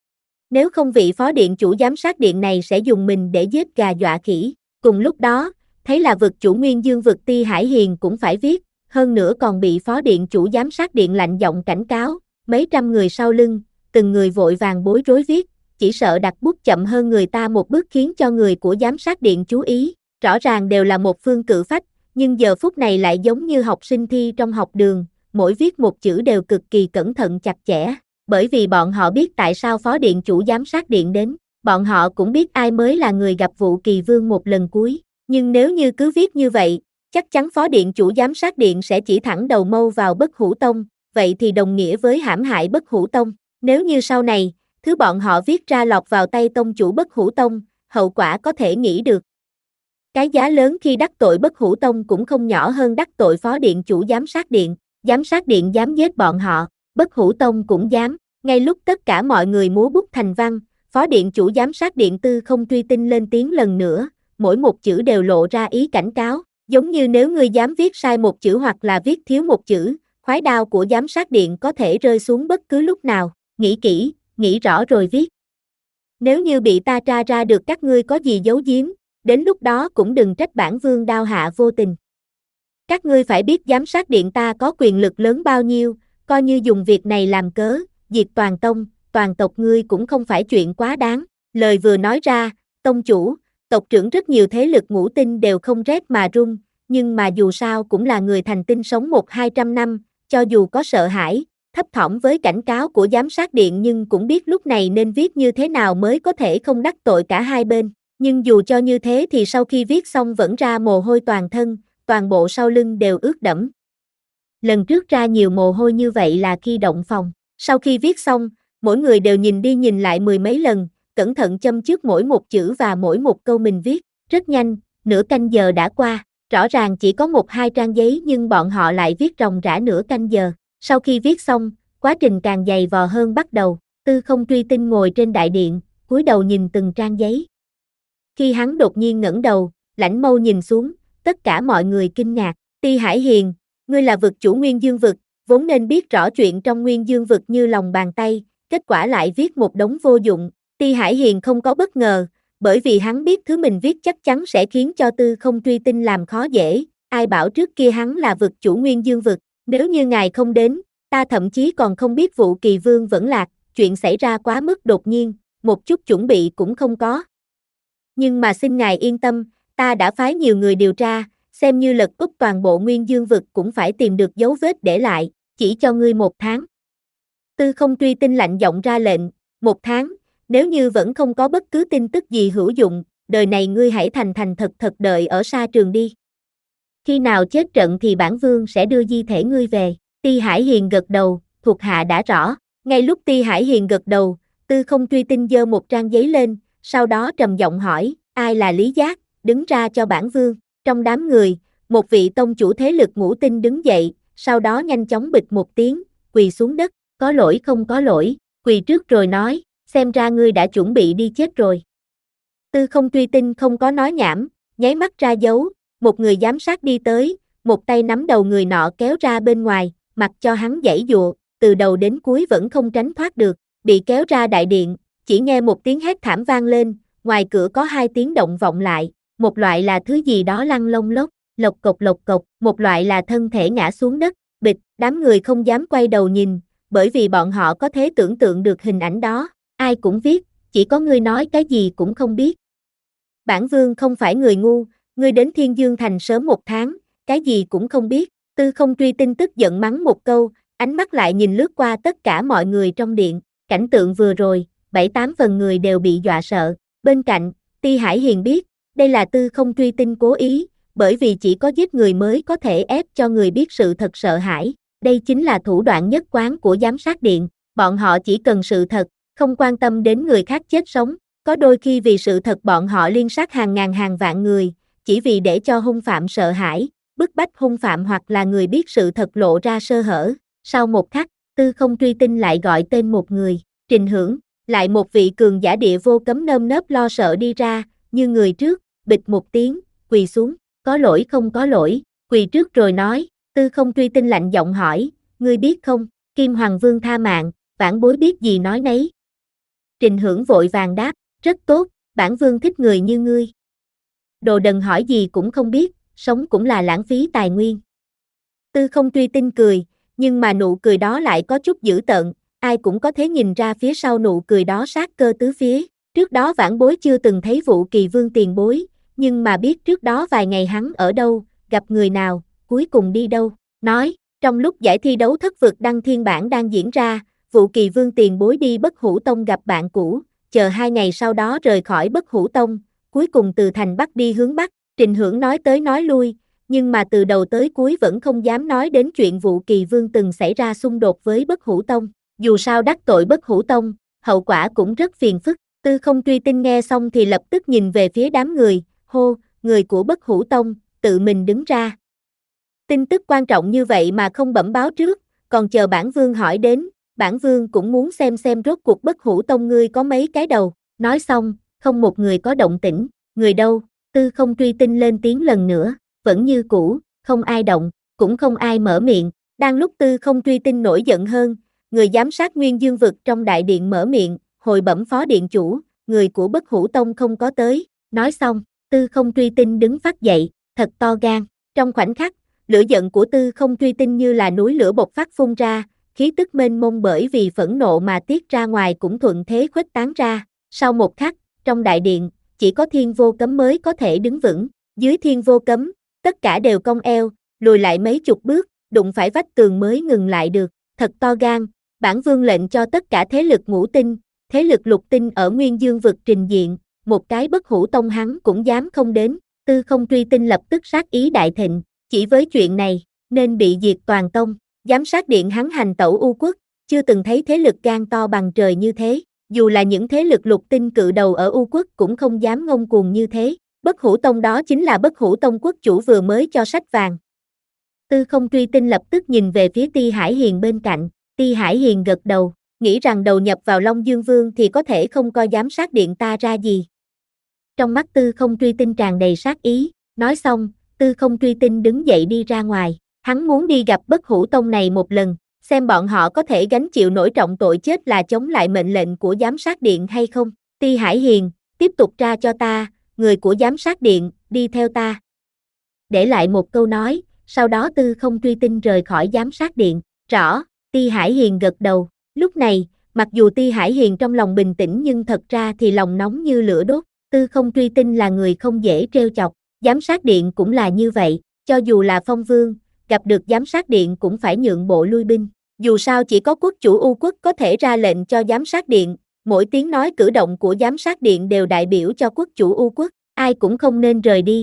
Nếu không vị phó điện chủ giám sát điện này sẽ dùng mình để giết gà dọa khỉ. Cùng lúc đó, thấy là vực chủ Nguyên Dương vực Ti Hải Hiền cũng phải viết, hơn nữa còn bị phó điện chủ giám sát điện lạnh giọng cảnh cáo, mấy trăm người sau lưng, từng người vội vàng bối rối viết, chỉ sợ đặt bút chậm hơn người ta một bước khiến cho người của giám sát điện chú ý. Rõ ràng đều là một phương cự phách, nhưng giờ phút này lại giống như học sinh thi trong học đường, mỗi viết một chữ đều cực kỳ cẩn thận chặt chẽ, bởi vì bọn họ biết tại sao phó điện chủ giám sát điện đến, bọn họ cũng biết ai mới là người gặp vụ Kỳ Vương một lần cuối, nhưng nếu như cứ viết như vậy, chắc chắn phó điện chủ giám sát điện sẽ chỉ thẳng đầu mâu vào Bất Hủ Tông, vậy thì đồng nghĩa với hãm hại Bất Hủ Tông, nếu như sau này, thứ bọn họ viết ra lọt vào tay tông chủ Bất Hủ Tông, hậu quả có thể nghĩ được. Cái giá lớn khi đắc tội Bất Hủ Tông cũng không nhỏ hơn đắc tội phó điện chủ giám sát điện, giám sát điện dám giết bọn họ, Bất Hủ Tông cũng dám, ngay lúc tất cả mọi người múa bút thành văn, phó điện chủ giám sát điện Tư Không Truy Tinh lên tiếng lần nữa, mỗi một chữ đều lộ ra ý cảnh cáo, giống như nếu ngươi dám viết sai một chữ hoặc là viết thiếu một chữ, khoái đao của giám sát điện có thể rơi xuống bất cứ lúc nào, nghĩ kỹ, nghĩ rõ rồi viết. Nếu như bị ta tra ra được các ngươi có gì giấu giếm, đến lúc đó cũng đừng trách bản vương đao hạ vô tình. Các ngươi phải biết giám sát điện ta có quyền lực lớn bao nhiêu, coi như dùng việc này làm cớ, diệt toàn tông, toàn tộc ngươi cũng không phải chuyện quá đáng. Lời vừa nói ra, tông chủ, tộc trưởng rất nhiều thế lực ngũ tinh đều không rét mà run, nhưng mà dù sao cũng là người thành tinh sống một hai trăm năm, cho dù có sợ hãi, thấp thỏm với cảnh cáo của giám sát điện nhưng cũng biết lúc này nên viết như thế nào mới có thể không đắc tội cả hai bên. Nhưng dù cho như thế thì sau khi viết xong vẫn ra mồ hôi toàn thân, toàn bộ sau lưng đều ướt đẫm. Lần trước ra nhiều mồ hôi như vậy là khi động phòng. Sau khi viết xong, mỗi người đều nhìn đi nhìn lại mười mấy lần, cẩn thận châm chước mỗi một chữ và mỗi một câu mình viết. Rất nhanh, nửa canh giờ đã qua, rõ ràng chỉ có một hai trang giấy nhưng bọn họ lại viết ròng rã nửa canh giờ. Sau khi viết xong, quá trình càng dày vò hơn bắt đầu. Tư Không Truy Tinh ngồi trên đại điện, cúi đầu nhìn từng trang giấy. Khi hắn đột nhiên ngẩng đầu, lãnh mâu nhìn xuống, tất cả mọi người kinh ngạc. Ti Hải Hiền, ngươi là vực chủ Nguyên Dương vực, vốn nên biết rõ chuyện trong Nguyên Dương vực như lòng bàn tay, kết quả lại viết một đống vô dụng. Ti Hải Hiền không có bất ngờ, bởi vì hắn biết thứ mình viết chắc chắn sẽ khiến cho Tư Không Truy Tinh làm khó dễ. Ai bảo trước kia hắn là vực chủ Nguyên Dương vực, nếu như ngài không đến, ta thậm chí còn không biết vụ Kỳ Vương vẫn lạc, chuyện xảy ra quá mức đột nhiên, một chút chuẩn bị cũng không có. Nhưng mà xin ngài yên tâm, ta đã phái nhiều người điều tra, xem như lật úp toàn bộ Nguyên Dương vực cũng phải tìm được dấu vết để lại, chỉ cho ngươi một tháng. Tư Không Truy Tinh lạnh giọng ra lệnh, một tháng, nếu như vẫn không có bất cứ tin tức gì hữu dụng, đời này ngươi hãy thành thành thật thật đợi ở sa trường đi. Khi nào chết trận thì bản vương sẽ đưa di thể ngươi về. Ti Hải Hiền gật đầu, thuộc hạ đã rõ. Ngay lúc Ti Hải Hiền gật đầu, Tư Không Truy Tinh giơ một trang giấy lên, sau đó trầm giọng hỏi, ai là Lý Giác, đứng ra cho bản vương. Trong đám người, một vị tông chủ thế lực ngũ tinh đứng dậy, sau đó nhanh chóng bịch một tiếng, quỳ xuống đất, có lỗi không có lỗi, quỳ trước rồi nói, xem ra ngươi đã chuẩn bị đi chết rồi. Tư Không Truy Tinh không có nói nhảm, nháy mắt ra dấu, một người giám sát đi tới, một tay nắm đầu người nọ kéo ra bên ngoài, mặc cho hắn giãy giụa, từ đầu đến cuối vẫn không tránh thoát được, bị kéo ra đại điện, chỉ nghe một tiếng hét thảm vang lên, ngoài cửa có hai tiếng động vọng lại, một loại là thứ gì đó lăn lông lốc, lộc cộc lộc cộc, một loại là thân thể ngã xuống đất, bịch, đám người không dám quay đầu nhìn, bởi vì bọn họ có thể tưởng tượng được hình ảnh đó, ai cũng viết, chỉ có ngươi nói cái gì cũng không biết. Bản vương không phải người ngu, ngươi đến Thiên Dương Thành sớm một tháng, cái gì cũng không biết. Tư Không Truy Tinh tức giận mắng một câu, ánh mắt lại nhìn lướt qua tất cả mọi người trong điện, cảnh tượng vừa rồi, bảy tám phần người đều bị dọa sợ. Bên cạnh, Ti Hải Hiền biết, đây là Tư Không Truy Tinh cố ý, bởi vì chỉ có giết người mới có thể ép cho người biết sự thật sợ hãi. Đây chính là thủ đoạn nhất quán của giám sát điện, bọn họ chỉ cần sự thật, không quan tâm đến người khác chết sống. Có đôi khi vì sự thật bọn họ liên sát hàng ngàn hàng vạn người, chỉ vì để cho hung phạm sợ hãi, bức bách hung phạm hoặc là người biết sự thật lộ ra sơ hở. Sau một khắc, Tư Không Truy Tinh lại gọi tên một người, Trình Hưởng, lại một vị cường giả địa vô cấm nơm nớp lo sợ đi ra, như người trước, bịch một tiếng, quỳ xuống, có lỗi không có lỗi, quỳ trước rồi nói. Tư Không Truy Tinh lạnh giọng hỏi, ngươi biết không, Kim Hoàng Vương tha mạng, vãn bối biết gì nói nấy. Trình Hưởng vội vàng đáp, rất tốt, bản vương thích người như ngươi. Đồ đần hỏi gì cũng không biết, sống cũng là lãng phí tài nguyên. Tư Không Truy Tinh cười, nhưng mà nụ cười đó lại có chút dữ tợn, ai cũng có thể nhìn ra phía sau nụ cười đó sát cơ tứ phía. Trước đó vãn bối chưa từng thấy Vũ Kỳ Vương tiền bối, nhưng mà biết trước đó vài ngày hắn ở đâu, gặp người nào, cuối cùng đi đâu. Nói, trong lúc giải thi đấu thất vực đăng thiên bản đang diễn ra, Vũ Kỳ Vương tiền bối đi Bất Hủ Tông gặp bạn cũ, chờ hai ngày sau đó rời khỏi Bất Hủ Tông, cuối cùng từ thành Bắc đi hướng Bắc. Trình Hưởng nói tới nói lui, nhưng mà từ đầu tới cuối vẫn không dám nói đến chuyện Vũ Kỳ Vương từng xảy ra xung đột với Bất Hủ Tông. Dù sao đắc tội Bất Hủ Tông, hậu quả cũng rất phiền phức. Tư Không Truy Tinh nghe xong thì lập tức nhìn về phía đám người, hô, người của Bất Hủ Tông, tự mình đứng ra. Tin tức quan trọng như vậy mà không bẩm báo trước, còn chờ bản vương hỏi đến, bản vương cũng muốn xem xem rốt cuộc Bất Hủ Tông ngươi có mấy cái đầu. Nói xong, không một người có động tĩnh, người đâu? Tư Không Truy Tinh lên tiếng lần nữa, vẫn như cũ, không ai động, cũng không ai mở miệng. Đang lúc Tư Không Truy Tinh nổi giận hơn, người giám sát Nguyên Dương Vực trong đại điện mở miệng, hồi bẩm phó điện chủ, người của Bất Hủ Tông không có tới. Nói xong, Tư Không Truy Tinh đứng phát dậy, thật to gan. Trong khoảnh khắc, lửa giận của Tư Không Truy Tinh như là núi lửa bộc phát phun ra, khí tức mênh mông bởi vì phẫn nộ mà tiết ra ngoài cũng thuận thế khuếch tán ra. Sau một khắc, trong đại điện, chỉ có Thiên Vô Cấm mới có thể đứng vững. Dưới Thiên Vô Cấm, tất cả đều cong eo, lùi lại mấy chục bước, đụng phải vách tường mới ngừng lại được. Thật to gan, bản vương lệnh cho tất cả thế lực ngũ tinh, thế lực lục tinh ở Nguyên Dương Vực trình diện, một cái Bất Hủ Tông hắn cũng dám không đến. Tư Không Truy Tinh lập tức sát ý đại thịnh, chỉ với chuyện này, nên bị diệt toàn tông. Giám sát điện hắn hành tẩu U Quốc, chưa từng thấy thế lực gan to bằng trời như thế, dù là những thế lực lục tinh cự đầu ở U Quốc cũng không dám ngông cuồng như thế. Bất Hủ Tông đó chính là Bất Hủ Tông quốc chủ vừa mới cho sách vàng. Tư Không Truy Tinh lập tức nhìn về phía Ti Hải Hiền bên cạnh, Ti Hải Hiền gật đầu, nghĩ rằng đầu nhập vào Long Dương Vương thì có thể không coi giám sát điện ta ra gì. Trong mắt Tư Không Truy Tinh tràn đầy sát ý, nói xong, Tư Không Truy Tinh đứng dậy đi ra ngoài, hắn muốn đi gặp Bất Hủ Tông này một lần, xem bọn họ có thể gánh chịu nổi trọng tội chết là chống lại mệnh lệnh của giám sát điện hay không. Ti Hải Hiền, tiếp tục tra cho ta, người của giám sát điện, đi theo ta. Để lại một câu nói, sau đó Tư Không Truy Tinh rời khỏi giám sát điện. Rõ, Ti Hải Hiền gật đầu. Lúc này, mặc dù Ti Hải Hiền trong lòng bình tĩnh nhưng thật ra thì lòng nóng như lửa đốt. Tư Không Truy Tinh là người không dễ trêu chọc, giám sát điện cũng là như vậy, cho dù là Phong Vương, gặp được giám sát điện cũng phải nhượng bộ lui binh. Dù sao chỉ có quốc chủ U Quốc có thể ra lệnh cho giám sát điện, mỗi tiếng nói cử động của giám sát điện đều đại biểu cho quốc chủ U Quốc, ai cũng không nên rời đi.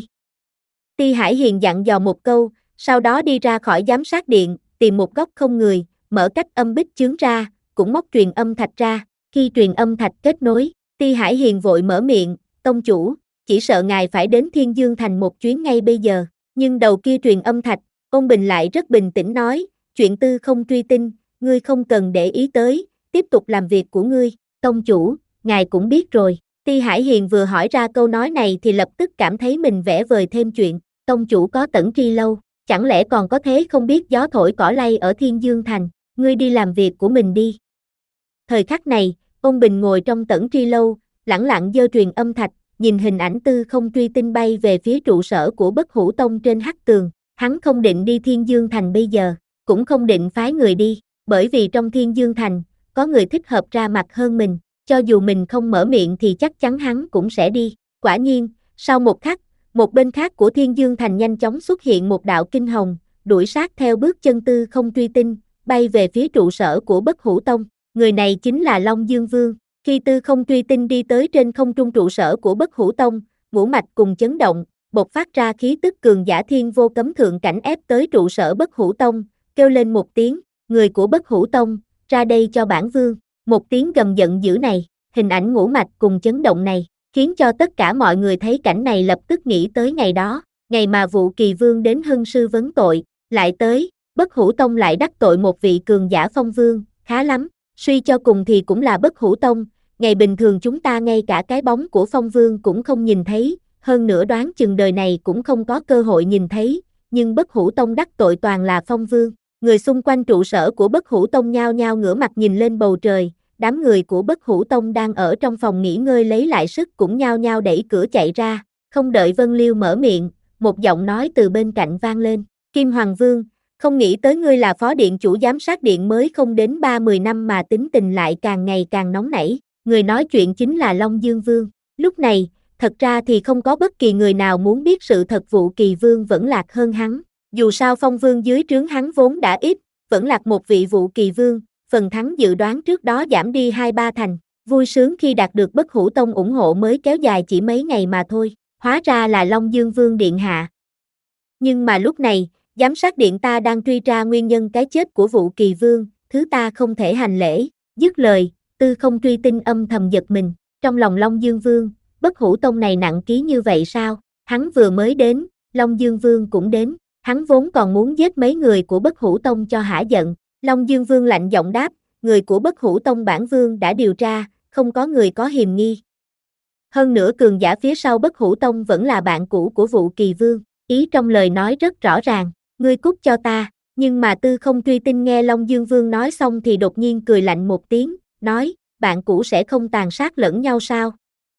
Ti Hải Hiền dặn dò một câu, sau đó đi ra khỏi giám sát điện, tìm một góc không người, mở cách âm bích chướng ra, cũng móc truyền âm thạch ra. Khi truyền âm thạch kết nối, Ti Hải Hiền vội mở miệng, tông chủ, chỉ sợ ngài phải đến Thiên Dương Thành một chuyến ngay bây giờ. Nhưng đầu kia truyền âm thạch, Ôn Bình lại rất bình tĩnh nói, chuyện Tư Không Truy Tinh, ngươi không cần để ý tới, tiếp tục làm việc của ngươi. Tông chủ, ngài cũng biết rồi. Ti Hải Hiền vừa hỏi ra câu nói này thì lập tức cảm thấy mình vẽ vời thêm chuyện. Tông chủ có Tẩn Tri Lâu, chẳng lẽ còn có thế không biết gió thổi cỏ lay ở Thiên Dương Thành, ngươi đi làm việc của mình đi. Thời khắc này, Ôn Bình ngồi trong Tẩn Tri Lâu, lẳng lặng giơ truyền âm thạch, nhìn hình ảnh Tư Không Truy Tinh bay về phía trụ sở của Bất Hủ Tông trên hắc tường. Hắn không định đi Thiên Dương Thành bây giờ, cũng không định phái người đi, bởi vì trong Thiên Dương Thành, có người thích hợp ra mặt hơn mình, cho dù mình không mở miệng thì chắc chắn hắn cũng sẽ đi. Quả nhiên, sau một khắc, một bên khác của Thiên Dương Thành nhanh chóng xuất hiện một đạo kinh hồng, đuổi sát theo bước chân Tư Không Truy Tinh, bay về phía trụ sở của Bất Hủ Tông. Người này chính là Long Dương Vương. Khi Tư Không Truy Tinh đi tới trên không trung trụ sở của Bất Hủ Tông, ngũ mạch cùng chấn động, bộc phát ra khí tức cường giả Thiên Vô Cấm thượng cảnh ép tới trụ sở Bất Hủ Tông, kêu lên một tiếng, người của Bất Hủ Tông, ra đây cho bản vương. Một tiếng gầm giận dữ này, hình ảnh ngũ mạch cùng chấn động này, khiến cho tất cả mọi người thấy cảnh này lập tức nghĩ tới ngày đó, ngày mà Vũ Kỳ Vương đến hưng sư vấn tội, lại tới, Bất Hủ Tông lại đắc tội một vị cường giả Phong Vương, khá lắm, suy cho cùng thì cũng là Bất Hủ Tông, ngày bình thường chúng ta ngay cả cái bóng của Phong Vương cũng không nhìn thấy, hơn nữa đoán chừng đời này cũng không có cơ hội nhìn thấy, nhưng Bất Hủ Tông đắc tội toàn là Phong Vương. Người xung quanh trụ sở của Bất Hủ Tông nhao nhao ngửa mặt nhìn lên bầu trời, đám người của Bất Hủ Tông đang ở trong phòng nghỉ ngơi lấy lại sức cũng nhao nhao đẩy cửa chạy ra, không đợi Vân Liêu mở miệng, một giọng nói từ bên cạnh vang lên, Kim Hoàng Vương, Không nghĩ tới ngươi là phó điện chủ giám sát điện mới không đến ba mươi năm mà tính tình lại càng ngày càng nóng nảy. Người nói chuyện chính là Long Dương Vương. Lúc này, thật ra thì không có bất kỳ người nào muốn biết sự thật Vũ Kỳ Vương vẫn lạc hơn hắn. Dù sao Phong Vương dưới trướng hắn vốn đã ít, vẫn lạc một vị Vũ Kỳ Vương, phần thắng dự đoán trước đó giảm đi hai ba thành. Vui sướng khi đạt được Bất Hủ Tông ủng hộ mới kéo dài chỉ mấy ngày mà thôi. Hóa ra là Long Dương Vương điện hạ. Nhưng mà lúc này, giám sát điện ta đang truy tra nguyên nhân cái chết của Vũ Kỳ Vương, thứ ta không thể hành lễ. Dứt lời, Tư Không Truy Tinh âm thầm giật mình. Trong lòng Long Dương Vương, Bất Hủ Tông này nặng ký như vậy sao? Hắn vừa mới đến, Long Dương Vương cũng đến. Hắn vốn còn muốn giết mấy người của Bất Hủ Tông cho hả giận. Long Dương Vương lạnh giọng đáp, người của Bất Hủ Tông bản vương đã điều tra, không có người có hiềm nghi. Hơn nữa cường giả phía sau Bất Hủ Tông vẫn là bạn cũ của Vũ Kỳ Vương. Ý trong lời nói rất rõ ràng, ngươi cút cho ta. Nhưng mà Tư Không Truy Tinh nghe Long Dương Vương nói xong thì đột nhiên cười lạnh một tiếng, nói, bạn cũ sẽ không tàn sát lẫn nhau sao?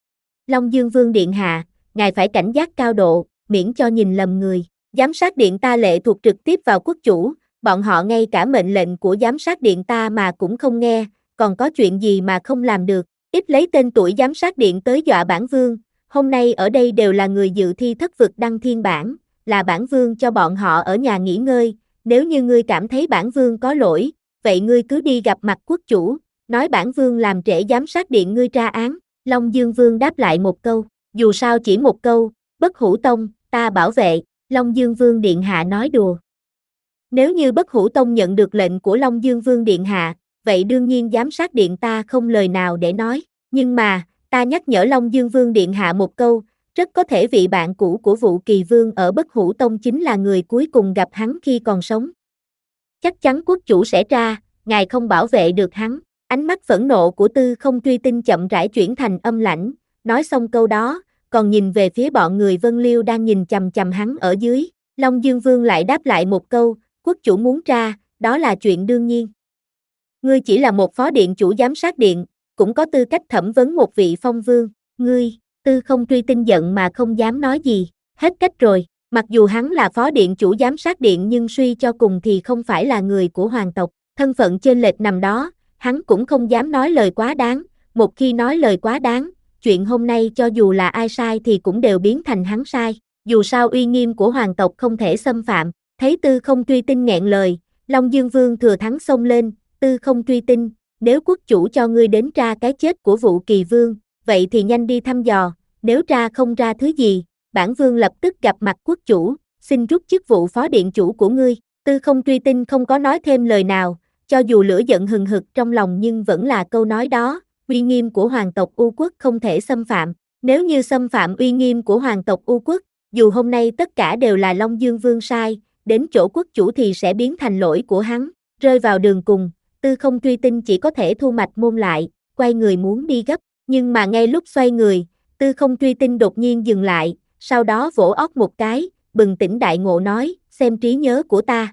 Long Dương Vương điện hạ, ngài phải cảnh giác cao độ, miễn cho nhìn lầm người. Giám sát điện ta lệ thuộc trực tiếp vào quốc chủ, bọn họ ngay cả mệnh lệnh của giám sát điện ta mà cũng không nghe, còn có chuyện gì mà không làm được. Ít lấy tên tuổi giám sát điện tới dọa bản vương, hôm nay ở đây đều là người dự thi thất vực đăng thiên bản, là bản vương cho bọn họ ở nhà nghỉ ngơi, nếu như ngươi cảm thấy bản vương có lỗi, vậy ngươi cứ đi gặp mặt quốc chủ, nói bản vương làm trễ giám sát điện ngươi tra án. Long Dương Vương đáp lại một câu, dù sao chỉ một câu, Bất Hủ Tông, ta bảo vệ. Long Dương Vương điện hạ nói đùa. Nếu như Bất Hủ Tông nhận được lệnh của Long Dương Vương điện hạ, vậy đương nhiên giám sát điện ta không lời nào để nói, nhưng mà, ta nhắc nhở Long Dương Vương điện hạ một câu, rất có thể vị bạn cũ của Vũ Kỳ Vương ở Bất Hủ Tông chính là người cuối cùng gặp hắn khi còn sống. Chắc chắn quốc chủ sẽ tra, ngài không bảo vệ được hắn. Ánh mắt phẫn nộ của Tư Không Truy Tinh chậm rãi chuyển thành âm lãnh, nói xong câu đó, còn nhìn về phía bọn người Vân Liêu đang nhìn chằm chằm hắn ở dưới. Long Dương Vương lại đáp lại một câu, quốc chủ muốn tra, đó là chuyện đương nhiên. Ngươi chỉ là một phó điện chủ giám sát điện, cũng có tư cách thẩm vấn một vị phong vương. Ngươi, Tư Không Truy Tinh giận mà không dám nói gì, hết cách rồi. Mặc dù hắn là phó điện chủ giám sát điện nhưng suy cho cùng thì không phải là người của hoàng tộc, thân phận chênh lệch nằm đó, hắn cũng không dám nói lời quá đáng, một khi nói lời quá đáng, chuyện hôm nay cho dù là ai sai thì cũng đều biến thành hắn sai, dù sao uy nghiêm của hoàng tộc không thể xâm phạm. Thấy Tư Không Truy Tinh nghẹn lời, Long Dương Vương thừa thắng xông lên, Tư Không Truy Tinh, nếu quốc chủ cho ngươi đến tra cái chết của Vũ Kỳ Vương, vậy thì nhanh đi thăm dò, nếu tra không ra thứ gì, bản vương lập tức gặp mặt quốc chủ, xin rút chức vụ phó điện chủ của ngươi. Tư Không Truy Tinh không có nói thêm lời nào, cho dù lửa giận hừng hực trong lòng nhưng vẫn là câu nói đó, uy nghiêm của hoàng tộc U Quốc không thể xâm phạm, nếu như xâm phạm uy nghiêm của hoàng tộc U Quốc, dù hôm nay tất cả đều là Long Dương Vương sai, đến chỗ quốc chủ thì sẽ biến thành lỗi của hắn, rơi vào đường cùng, Tư Không Truy Tinh chỉ có thể thu mạch môn lại, quay người muốn đi gấp, nhưng mà ngay lúc xoay người, Tư Không Truy Tinh đột nhiên dừng lại, sau đó vỗ óc một cái, bừng tỉnh đại ngộ nói, xem trí nhớ của ta.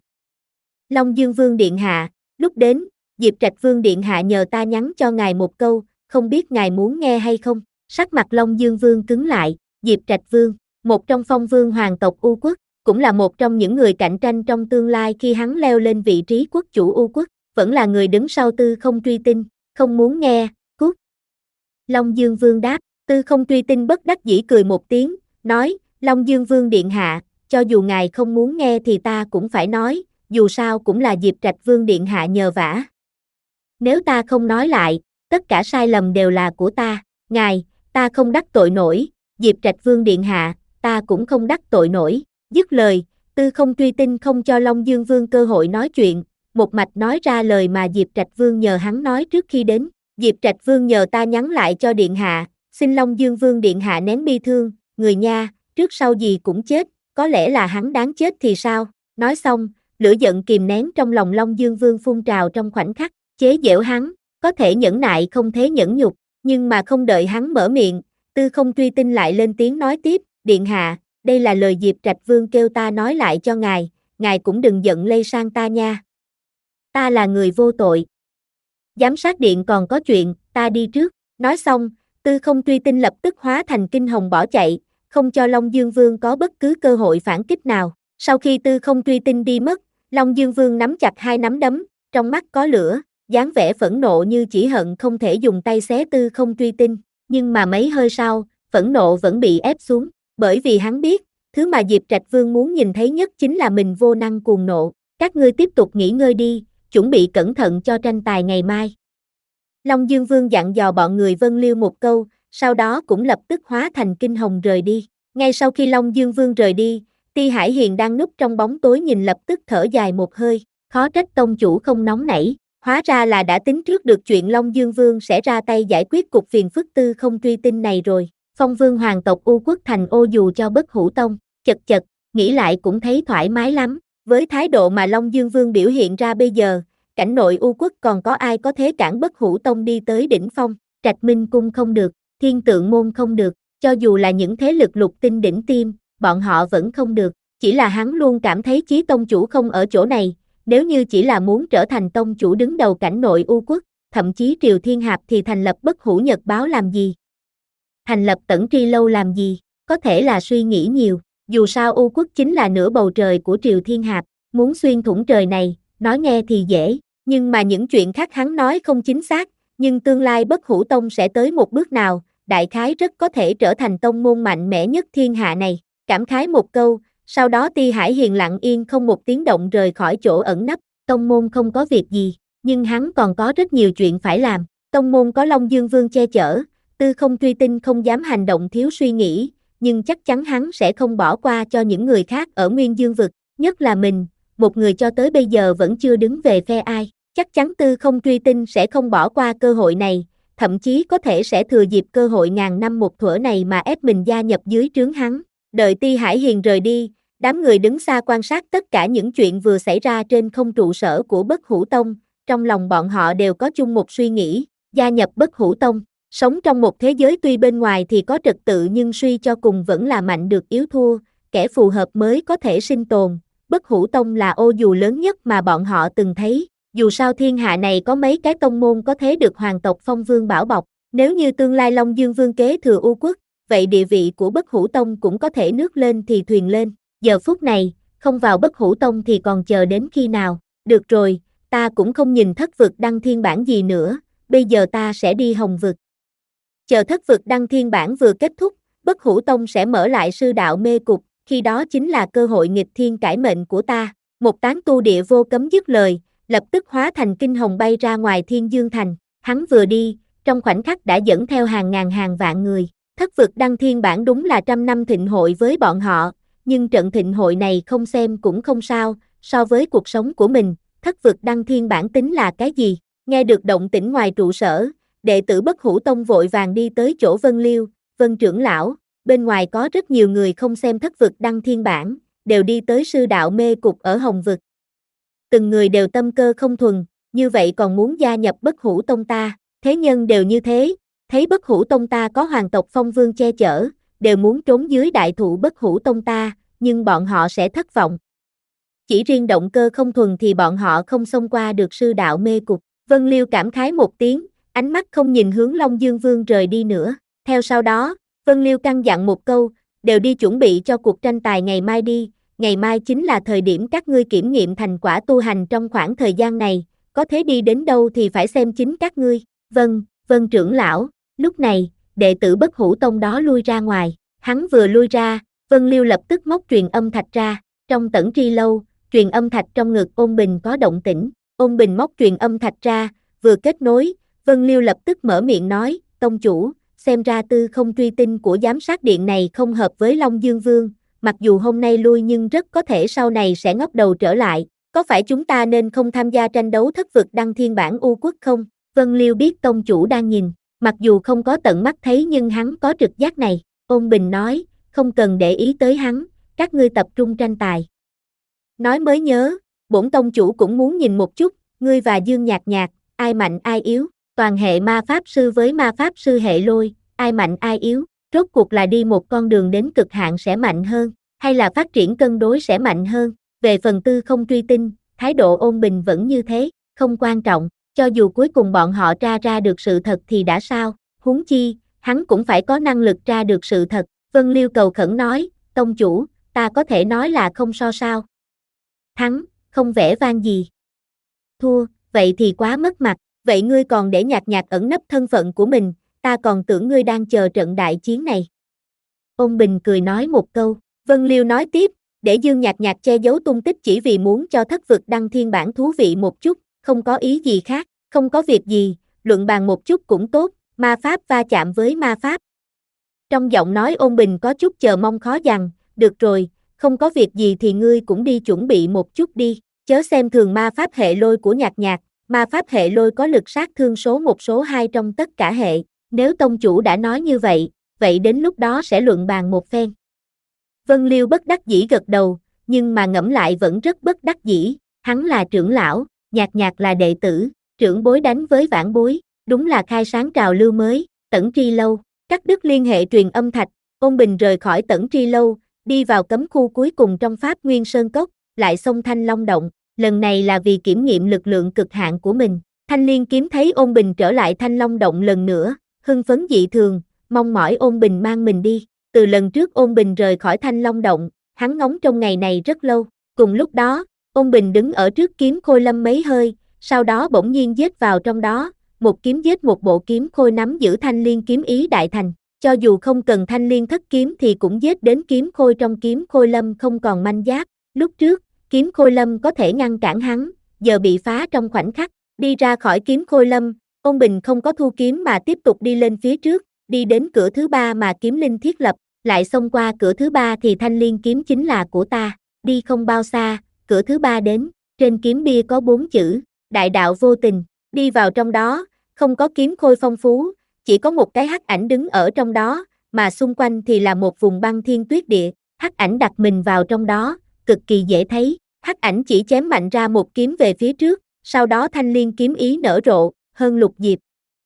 Long Dương Vương điện hạ, lúc đến, Diệp Trạch Vương điện hạ nhờ ta nhắn cho ngài một câu, không biết ngài muốn nghe hay không. Sắc mặt Long Dương Vương cứng lại, Diệp Trạch Vương, một trong phong vương hoàng tộc U Quốc, cũng là một trong những người cạnh tranh trong tương lai khi hắn leo lên vị trí quốc chủ U Quốc, vẫn là người đứng sau Tư Không Truy Tinh, không muốn nghe, cút. Long Dương Vương đáp, Tư Không Truy Tinh bất đắc dĩ cười một tiếng, nói, Long Dương Vương điện hạ, cho dù ngài không muốn nghe thì ta cũng phải nói, dù sao cũng là Diệp Trạch Vương điện hạ nhờ vả. Nếu ta không nói lại, tất cả sai lầm đều là của ta, ngài, ta không đắc tội nổi, Diệp Trạch Vương điện hạ, ta cũng không đắc tội nổi. Dứt lời, Tư Không Truy Tinh không cho Long Dương Vương cơ hội nói chuyện, một mạch nói ra lời mà Diệp Trạch Vương nhờ hắn nói trước khi đến. Diệp Trạch Vương nhờ ta nhắn lại cho điện hạ, xin Long Dương Vương điện hạ nén bi thương, người nha, trước sau gì cũng chết, có lẽ là hắn đáng chết thì sao? Nói xong, lửa giận kìm nén trong lòng Long Dương Vương phun trào trong khoảnh khắc, chế giễu hắn, có thể nhẫn nại không thế nhẫn nhục, nhưng mà không đợi hắn mở miệng, Tư Không Truy Tinh lại lên tiếng nói tiếp, điện hạ, đây là lời Diệp Trạch Vương kêu ta nói lại cho ngài, ngài cũng đừng giận lây sang ta nha. Ta là người vô tội. Giám sát điện còn có chuyện, ta đi trước. Nói xong, Tư Không Truy Tinh lập tức hóa thành kinh hồng bỏ chạy, không cho Long Dương Vương có bất cứ cơ hội phản kích nào. Sau khi Tư Không Truy Tinh đi mất, Long Dương Vương nắm chặt hai nắm đấm, trong mắt có lửa, dáng vẻ phẫn nộ như chỉ hận không thể dùng tay xé tư không truy tinh, nhưng mà mấy hơi sau, phẫn nộ vẫn bị ép xuống, bởi vì hắn biết, thứ mà Diệp Trạch Vương muốn nhìn thấy nhất chính là mình vô năng cuồng nộ. Các ngươi tiếp tục nghỉ ngơi đi, chuẩn bị cẩn thận cho tranh tài ngày mai. Long Dương Vương dặn dò bọn người Vân Liêu một câu, sau đó cũng lập tức hóa thành kinh hồng rời đi. Ngay sau khi Long Dương Vương rời đi, Ti Hải Hiền đang núp trong bóng tối nhìn lập tức thở dài một hơi, khó trách tông chủ không nóng nảy, hóa ra là đã tính trước được chuyện Long Dương Vương sẽ ra tay giải quyết cục phiền phức tư không truy tinh này rồi. Phong Vương hoàng tộc U Quốc thành ô dù cho Bất Hủ Tông, chật chật, nghĩ lại cũng thấy thoải mái lắm. Với thái độ mà Long Dương Vương biểu hiện ra bây giờ, cảnh nội U Quốc còn có ai có thế cản Bất Hủ Tông đi tới đỉnh phong, Trạch Minh Cung không được, Thiên Tượng Môn không được, cho dù là những thế lực lục tinh đỉnh tiêm, bọn họ vẫn không được, chỉ là hắn luôn cảm thấy chí tông chủ không ở chỗ này, nếu như chỉ là muốn trở thành tông chủ đứng đầu cảnh nội U Quốc, thậm chí Triều Thiên Hạp thì thành lập Bất Hủ Nhật Báo làm gì? Thành lập Tẩn Tri Lâu làm gì? Có thể là suy nghĩ nhiều, dù sao U Quốc chính là nửa bầu trời của Triều Thiên Hạp, muốn xuyên thủng trời này, nói nghe thì dễ, nhưng mà những chuyện khác hắn nói không chính xác, nhưng tương lai Bất Hủ Tông sẽ tới một bước nào, đại khái rất có thể trở thành tông môn mạnh mẽ nhất thiên hạ này. Cảm khái một câu, sau đó Ti Hải Hiền lặng yên không một tiếng động rời khỏi chỗ ẩn nấp, tông môn không có việc gì, nhưng hắn còn có rất nhiều chuyện phải làm, tông môn có Long Dương Vương che chở, tư không truy tinh không dám hành động thiếu suy nghĩ, nhưng chắc chắn hắn sẽ không bỏ qua cho những người khác ở Nguyên Dương Vực, nhất là mình, một người cho tới bây giờ vẫn chưa đứng về phe ai, chắc chắn tư không truy tinh sẽ không bỏ qua cơ hội này, thậm chí có thể sẽ thừa dịp cơ hội ngàn năm một thuở này mà ép mình gia nhập dưới trướng hắn. Đợi Ti Hải Hiền rời đi, đám người đứng xa quan sát tất cả những chuyện vừa xảy ra trên không trụ sở của Bất Hủ Tông, trong lòng bọn họ đều có chung một suy nghĩ, gia nhập Bất Hủ Tông, sống trong một thế giới tuy bên ngoài thì có trật tự nhưng suy cho cùng vẫn là mạnh được yếu thua, kẻ phù hợp mới có thể sinh tồn, Bất Hủ Tông là ô dù lớn nhất mà bọn họ từng thấy, dù sao thiên hạ này có mấy cái tông môn có thế được hoàng tộc Phong Vương bảo bọc, nếu như tương lai Long Dương Vương kế thừa U Quốc, vậy địa vị của Bất Hủ Tông cũng có thể nước lên thì thuyền lên, giờ phút này, không vào Bất Hủ Tông thì còn chờ đến khi nào, được rồi, ta cũng không nhìn thất vực đăng thiên bản gì nữa, bây giờ ta sẽ đi Hồng Vực. Chờ thất vực đăng thiên bản vừa kết thúc, Bất Hủ Tông sẽ mở lại sư đạo mê cục, khi đó chính là cơ hội nghịch thiên cải mệnh của ta, một tán tu địa vô cấm dứt lời, lập tức hóa thành kinh hồng bay ra ngoài Thiên Dương Thành, hắn vừa đi, trong khoảnh khắc đã dẫn theo hàng ngàn hàng vạn người. Thất vực đăng thiên bản đúng là trăm năm thịnh hội với bọn họ, nhưng trận thịnh hội này không xem cũng không sao, so với cuộc sống của mình, thất vực đăng thiên bản tính là cái gì? Nghe được động tĩnh ngoài trụ sở, đệ tử Bất Hủ Tông vội vàng đi tới chỗ Vân Liêu, Vân trưởng lão, bên ngoài có rất nhiều người không xem thất vực đăng thiên bản, đều đi tới sư đạo mê cục ở Hồng Vực. Từng người đều tâm cơ không thuần, như vậy còn muốn gia nhập Bất Hủ Tông ta, thế nhân đều như thế. Thấy Bất Hủ Tông ta có hoàng tộc Phong Vương che chở, đều muốn trốn dưới đại thụ Bất Hủ Tông ta, nhưng bọn họ sẽ thất vọng. Chỉ riêng động cơ không thuần thì bọn họ không xông qua được sư đạo mê cục. Vân Liêu cảm khái một tiếng, ánh mắt không nhìn hướng Long Dương Vương rời đi nữa. Theo sau đó, Vân Liêu căn dặn một câu, đều đi chuẩn bị cho cuộc tranh tài ngày mai đi, ngày mai chính là thời điểm các ngươi kiểm nghiệm thành quả tu hành trong khoảng thời gian này, có thế đi đến đâu thì phải xem chính các ngươi. Vâng, Vân trưởng lão. Lúc này, đệ tử Bất Hủ Tông đó lui ra ngoài, hắn vừa lui ra, Vân Liêu lập tức móc truyền âm thạch ra, trong Tẩn Tri Lâu, truyền âm thạch trong ngực Ôn Bình có động tĩnh, Ôn Bình móc truyền âm thạch ra, vừa kết nối, Vân Liêu lập tức mở miệng nói, tông chủ, xem ra tư không truy tinh của giám sát điện này không hợp với Long Dương Vương, mặc dù hôm nay lui nhưng rất có thể sau này sẽ ngóc đầu trở lại, có phải chúng ta nên không tham gia tranh đấu thất vực đăng thiên bản U Quốc không? Vân Liêu biết tông chủ đang nhìn. Mặc dù không có tận mắt thấy nhưng hắn có trực giác này, Ôn Bình nói, không cần để ý tới hắn, các ngươi tập trung tranh tài. Nói mới nhớ, bổn tông chủ cũng muốn nhìn một chút, ngươi và Dương Nhạc Nhạc, ai mạnh ai yếu, toàn hệ ma pháp sư với ma pháp sư hệ lôi, ai mạnh ai yếu, rốt cuộc là đi một con đường đến cực hạn sẽ mạnh hơn, hay là phát triển cân đối sẽ mạnh hơn, về phần tư không truy tinh, thái độ Ôn Bình vẫn như thế, không quan trọng. Cho dù cuối cùng bọn họ tra ra được sự thật thì đã sao, huống chi, hắn cũng phải có năng lực tra được sự thật. Vân Liêu cầu khẩn nói, tông chủ, ta có thể nói là không so sao. Thắng, không vẻ vang gì. Thua, vậy thì quá mất mặt, vậy ngươi còn để nhạt nhạt ẩn nấp thân phận của mình, ta còn tưởng ngươi đang chờ trận đại chiến này. Ôn Bình cười nói một câu, Vân Liêu nói tiếp, để Dương nhạt nhạt che giấu tung tích chỉ vì muốn cho thất vực đăng thiên bản thú vị một chút, không có ý gì khác, không có việc gì, luận bàn một chút cũng tốt, ma pháp va chạm với ma pháp. Trong giọng nói Ôn Bình có chút chờ mong khó dằn, được rồi, không có việc gì thì ngươi cũng đi chuẩn bị một chút đi, chớ xem thường ma pháp hệ lôi của nhạt nhạt, ma pháp hệ lôi có lực sát thương số một số hai trong tất cả hệ, nếu tông chủ đã nói như vậy, vậy đến lúc đó sẽ luận bàn một phen. Vân Liêu bất đắc dĩ gật đầu, nhưng mà ngẫm lại vẫn rất bất đắc dĩ, hắn là trưởng lão, nhạt nhạt là đệ tử, trưởng bối đánh với vãn bối, đúng là khai sáng trào lưu mới, Tẩn Tri Lâu, cắt đứt liên hệ truyền âm thạch, Ôn Bình rời khỏi Tẩn Tri Lâu, đi vào cấm khu cuối cùng trong Pháp Nguyên Sơn Cốc, lại xông Thanh Long Động, lần này là vì kiểm nghiệm lực lượng cực hạn của mình. Thanh Liên Kiếm thấy Ôn Bình trở lại Thanh Long Động lần nữa, hưng phấn dị thường, mong mỏi Ôn Bình mang mình đi. Từ lần trước Ôn Bình rời khỏi Thanh Long Động, hắn ngóng trong ngày này rất lâu. Cùng lúc đó, Ôn Bình đứng ở trước kiếm khôi lâm mấy hơi, sau đó bỗng nhiên giết vào trong đó, một kiếm giết một bộ kiếm khôi nắm giữ Thanh Liên Kiếm ý đại thành. Cho dù không cần Thanh Liên thất kiếm thì cũng giết đến kiếm khôi trong kiếm khôi lâm không còn manh giáp. Lúc trước, kiếm khôi lâm có thể ngăn cản hắn, giờ bị phá trong khoảnh khắc. Đi ra khỏi kiếm khôi lâm, Ôn Bình không có thu kiếm mà tiếp tục đi lên phía trước, đi đến cửa thứ ba mà kiếm linh thiết lập, lại xông qua cửa thứ ba thì Thanh Liên kiếm chính là của ta. Đi không bao xa, cửa thứ ba đến, trên kiếm bia có bốn chữ, đại đạo vô tình. Đi vào trong đó, không có kiếm khôi phong phú, chỉ có một cái hắc ảnh đứng ở trong đó, mà xung quanh thì là một vùng băng thiên tuyết địa. Hắc ảnh đặt mình vào trong đó, cực kỳ dễ thấy. Hắc ảnh chỉ chém mạnh ra một kiếm về phía trước, sau đó Thanh Liên kiếm ý nở rộ, hơn lục diệp.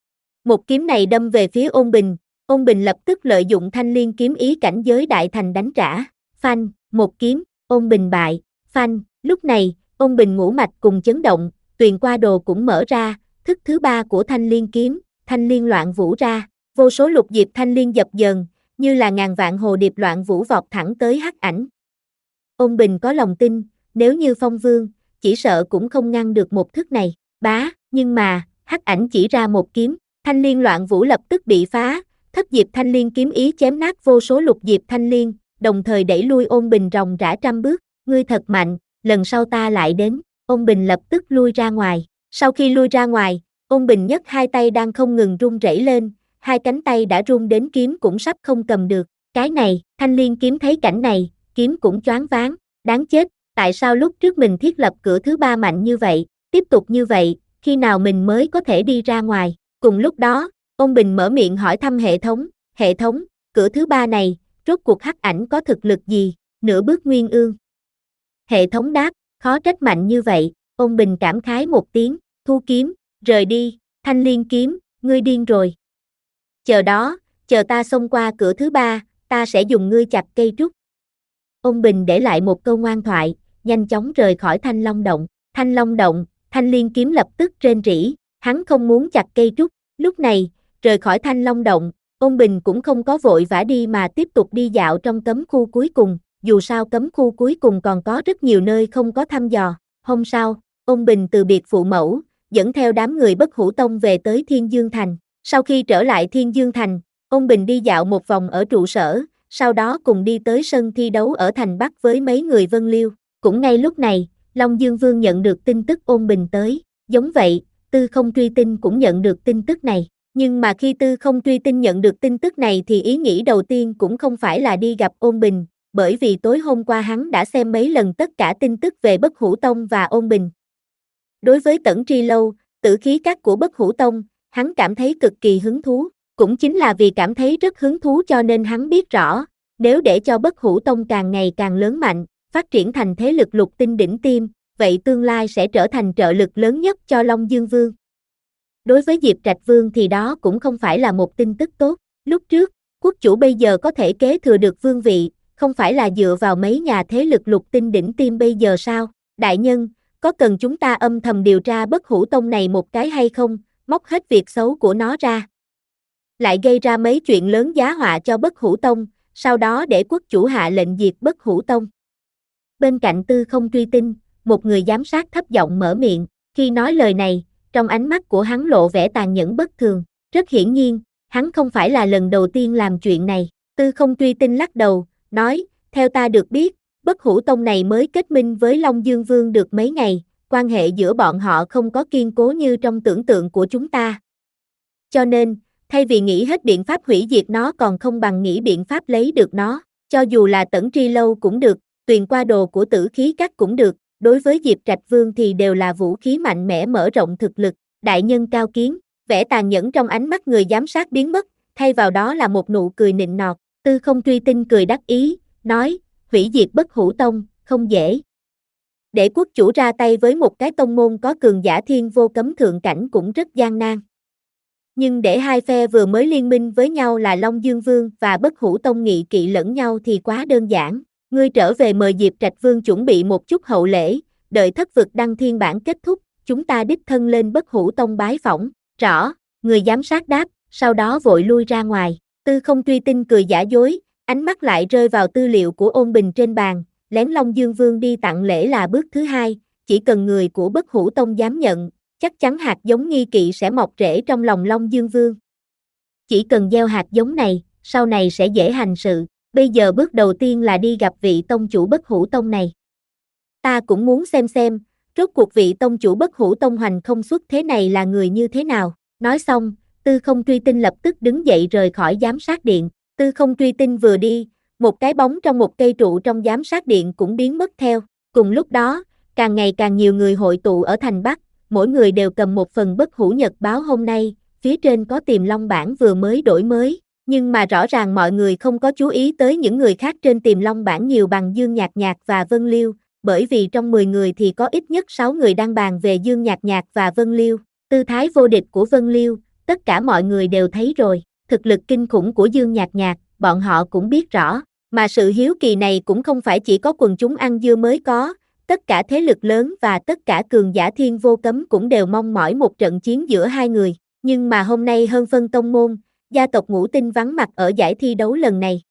Một kiếm này đâm về phía Ôn Bình, Ôn Bình lập tức lợi dụng Thanh Liên kiếm ý cảnh giới đại thành đánh trả. Phanh, một kiếm, Ôn Bình bại. Phanh, lúc này, Ôn Bình ngũ mạch cùng chấn động, tuyền qua đồ cũng mở ra, thức thứ ba của Thanh Liên kiếm, Thanh Liên loạn vũ ra, vô số lục diệp thanh liên dập dờn, như là ngàn vạn hồ điệp loạn vũ vọt thẳng tới hắc ảnh. Ôn Bình có lòng tin, nếu như Phong Vương, chỉ sợ cũng không ngăn được một thức này. Bá, nhưng mà, hắc ảnh chỉ ra một kiếm, Thanh Liên loạn vũ lập tức bị phá, thất diệp Thanh Liên kiếm ý chém nát vô số lục diệp thanh liên, đồng thời đẩy lui Ôn Bình ròng rã trăm bước. Ngươi thật mạnh, lần sau ta lại đến. Ôn Bình lập tức lui ra ngoài. Sau khi lui ra ngoài, Ôn Bình nhấc hai tay đang không ngừng run rẩy lên, hai cánh tay đã run đến kiếm cũng sắp không cầm được. Cái này, Thanh Liên kiếm thấy cảnh này, kiếm cũng choáng váng, đáng chết, tại sao lúc trước mình thiết lập cửa thứ ba mạnh như vậy, tiếp tục như vậy, khi nào mình mới có thể đi ra ngoài. Cùng lúc đó, Ôn Bình mở miệng hỏi thăm hệ thống, hệ thống, cửa thứ ba này, rốt cuộc hắc ảnh có thực lực gì, nửa bước nguyên ương. Hệ thống đáp, khó trách mạnh như vậy. Ôn Bình cảm khái một tiếng, thu kiếm, rời đi. Thanh Liên kiếm, ngươi điên rồi. Chờ đó, chờ ta xông qua cửa thứ ba, ta sẽ dùng ngươi chặt cây trúc. Ôn Bình để lại một câu ngoan thoại, nhanh chóng rời khỏi Thanh Long Động. Thanh Long Động, Thanh Liên kiếm lập tức rên rỉ, hắn không muốn chặt cây trúc. Lúc này, rời khỏi Thanh Long Động, Ôn Bình cũng không có vội vã đi mà tiếp tục đi dạo trong cấm khu cuối cùng, dù sao cấm khu cuối cùng còn có rất nhiều nơi không có thăm dò. Hôm sau, Ôn Bình từ biệt phụ mẫu, dẫn theo đám người Bất Hủ Tông về tới Thiên Dương Thành. Sau khi trở lại Thiên Dương Thành, Ôn Bình đi dạo một vòng ở trụ sở, sau đó cùng đi tới sân thi đấu ở thành Bắc với mấy người Vân Liêu. Cũng ngay lúc này, Long Dương Vương nhận được tin tức Ôn Bình tới, giống vậy, Tư Không Truy Tinh cũng nhận được tin tức này. Nhưng mà khi Tư Không Truy Tinh nhận được tin tức này thì ý nghĩ đầu tiên cũng không phải là đi gặp Ôn Bình, bởi vì tối hôm qua hắn đã xem mấy lần tất cả tin tức về Bất Hủ Tông và Ôn Bình. Đối với Tẩn Tri Lâu, tử khí các của Bất Hủ Tông, hắn cảm thấy cực kỳ hứng thú, cũng chính là vì cảm thấy rất hứng thú cho nên hắn biết rõ, nếu để cho Bất Hủ Tông càng ngày càng lớn mạnh, phát triển thành thế lực lục tinh đỉnh tiêm, vậy tương lai sẽ trở thành trợ lực lớn nhất cho Long Dương Vương. Đối với Diệp Trạch Vương thì đó cũng không phải là một tin tức tốt, lúc trước, quốc chủ bây giờ có thể kế thừa được vương vị, không phải là dựa vào mấy nhà thế lực lục tinh đỉnh tiêm bây giờ sao? Đại nhân, có cần chúng ta âm thầm điều tra Bất Hủ Tông này một cái hay không, móc hết việc xấu của nó ra? Lại gây ra mấy chuyện lớn giá họa cho Bất Hủ Tông, sau đó để quốc chủ hạ lệnh diệt Bất Hủ Tông. Bên cạnh Tư Không Truy Tinh, một người giám sát thấp giọng mở miệng, khi nói lời này, trong ánh mắt của hắn lộ vẻ tàn nhẫn bất thường, rất hiển nhiên, hắn không phải là lần đầu tiên làm chuyện này. Tư Không Truy Tinh lắc đầu, nói, theo ta được biết, Bất Hủ Tông này mới kết minh với Long Dương Vương được mấy ngày, quan hệ giữa bọn họ không có kiên cố như trong tưởng tượng của chúng ta. Cho nên, thay vì nghĩ hết biện pháp hủy diệt nó còn không bằng nghĩ biện pháp lấy được nó, cho dù là Tẩn Tri Lâu cũng được, Tuyền Qua Đồ của Tử Khí Các cũng được, đối với Diệp Trạch Vương thì đều là vũ khí mạnh mẽ mở rộng thực lực, đại nhân cao kiến, vẻ tàn nhẫn trong ánh mắt người giám sát biến mất, thay vào đó là một nụ cười nịnh nọt. Tư Không Truy Tinh cười đắc ý, nói, hủy diệt Bất Hủ Tông, không dễ. Để quốc chủ ra tay với một cái tông môn có cường giả thiên vô cấm thượng cảnh cũng rất gian nan. Nhưng để hai phe vừa mới liên minh với nhau là Long Dương Vương và Bất Hủ Tông nghị kỵ lẫn nhau thì quá đơn giản. Ngươi trở về mời Diệp Trạch Vương chuẩn bị một chút hậu lễ, đợi thất vực đăng thiên bản kết thúc, chúng ta đích thân lên Bất Hủ Tông bái phỏng. Rõ, người giám sát đáp, sau đó vội lui ra ngoài. Tư Không Truy Tinh cười giả dối, ánh mắt lại rơi vào tư liệu của Ôn Bình trên bàn, lén Long Dương Vương đi tặng lễ là bước thứ hai, chỉ cần người của Bất Hủ Tông dám nhận, chắc chắn hạt giống nghi kỵ sẽ mọc rễ trong lòng Long Dương Vương. Chỉ cần gieo hạt giống này, sau này sẽ dễ hành sự, bây giờ bước đầu tiên là đi gặp vị tông chủ Bất Hủ Tông này. Ta cũng muốn xem xem, rốt cuộc vị tông chủ Bất Hủ Tông hoành không xuất thế này là người như thế nào. Nói xong, Tư Không Truy Tinh lập tức đứng dậy rời khỏi giám sát điện. Tư Không Truy Tinh vừa đi, một cái bóng trong một cây trụ trong giám sát điện cũng biến mất theo. Cùng lúc đó, càng ngày càng nhiều người hội tụ ở thành Bắc, mỗi người đều cầm một phần Bất Hủ Nhật báo hôm nay, phía trên có Tiềm Long bản vừa mới đổi mới, nhưng mà rõ ràng mọi người không có chú ý tới những người khác trên Tiềm Long bản nhiều bằng Dương Nhạc Nhạc và Vân Liêu, bởi vì trong mười người thì có ít nhất sáu người đang bàn về Dương Nhạc Nhạc và Vân Liêu, tư thái vô địch của Vân Liêu, tất cả mọi người đều thấy rồi, thực lực kinh khủng của Dương Nhạc Nhạc, bọn họ cũng biết rõ, mà sự hiếu kỳ này cũng không phải chỉ có quần chúng ăn dưa mới có, tất cả thế lực lớn và tất cả cường giả thiên vô cấm cũng đều mong mỏi một trận chiến giữa hai người, nhưng mà hôm nay hơn phân tông môn, gia tộc Ngũ Tinh vắng mặt ở giải thi đấu lần này.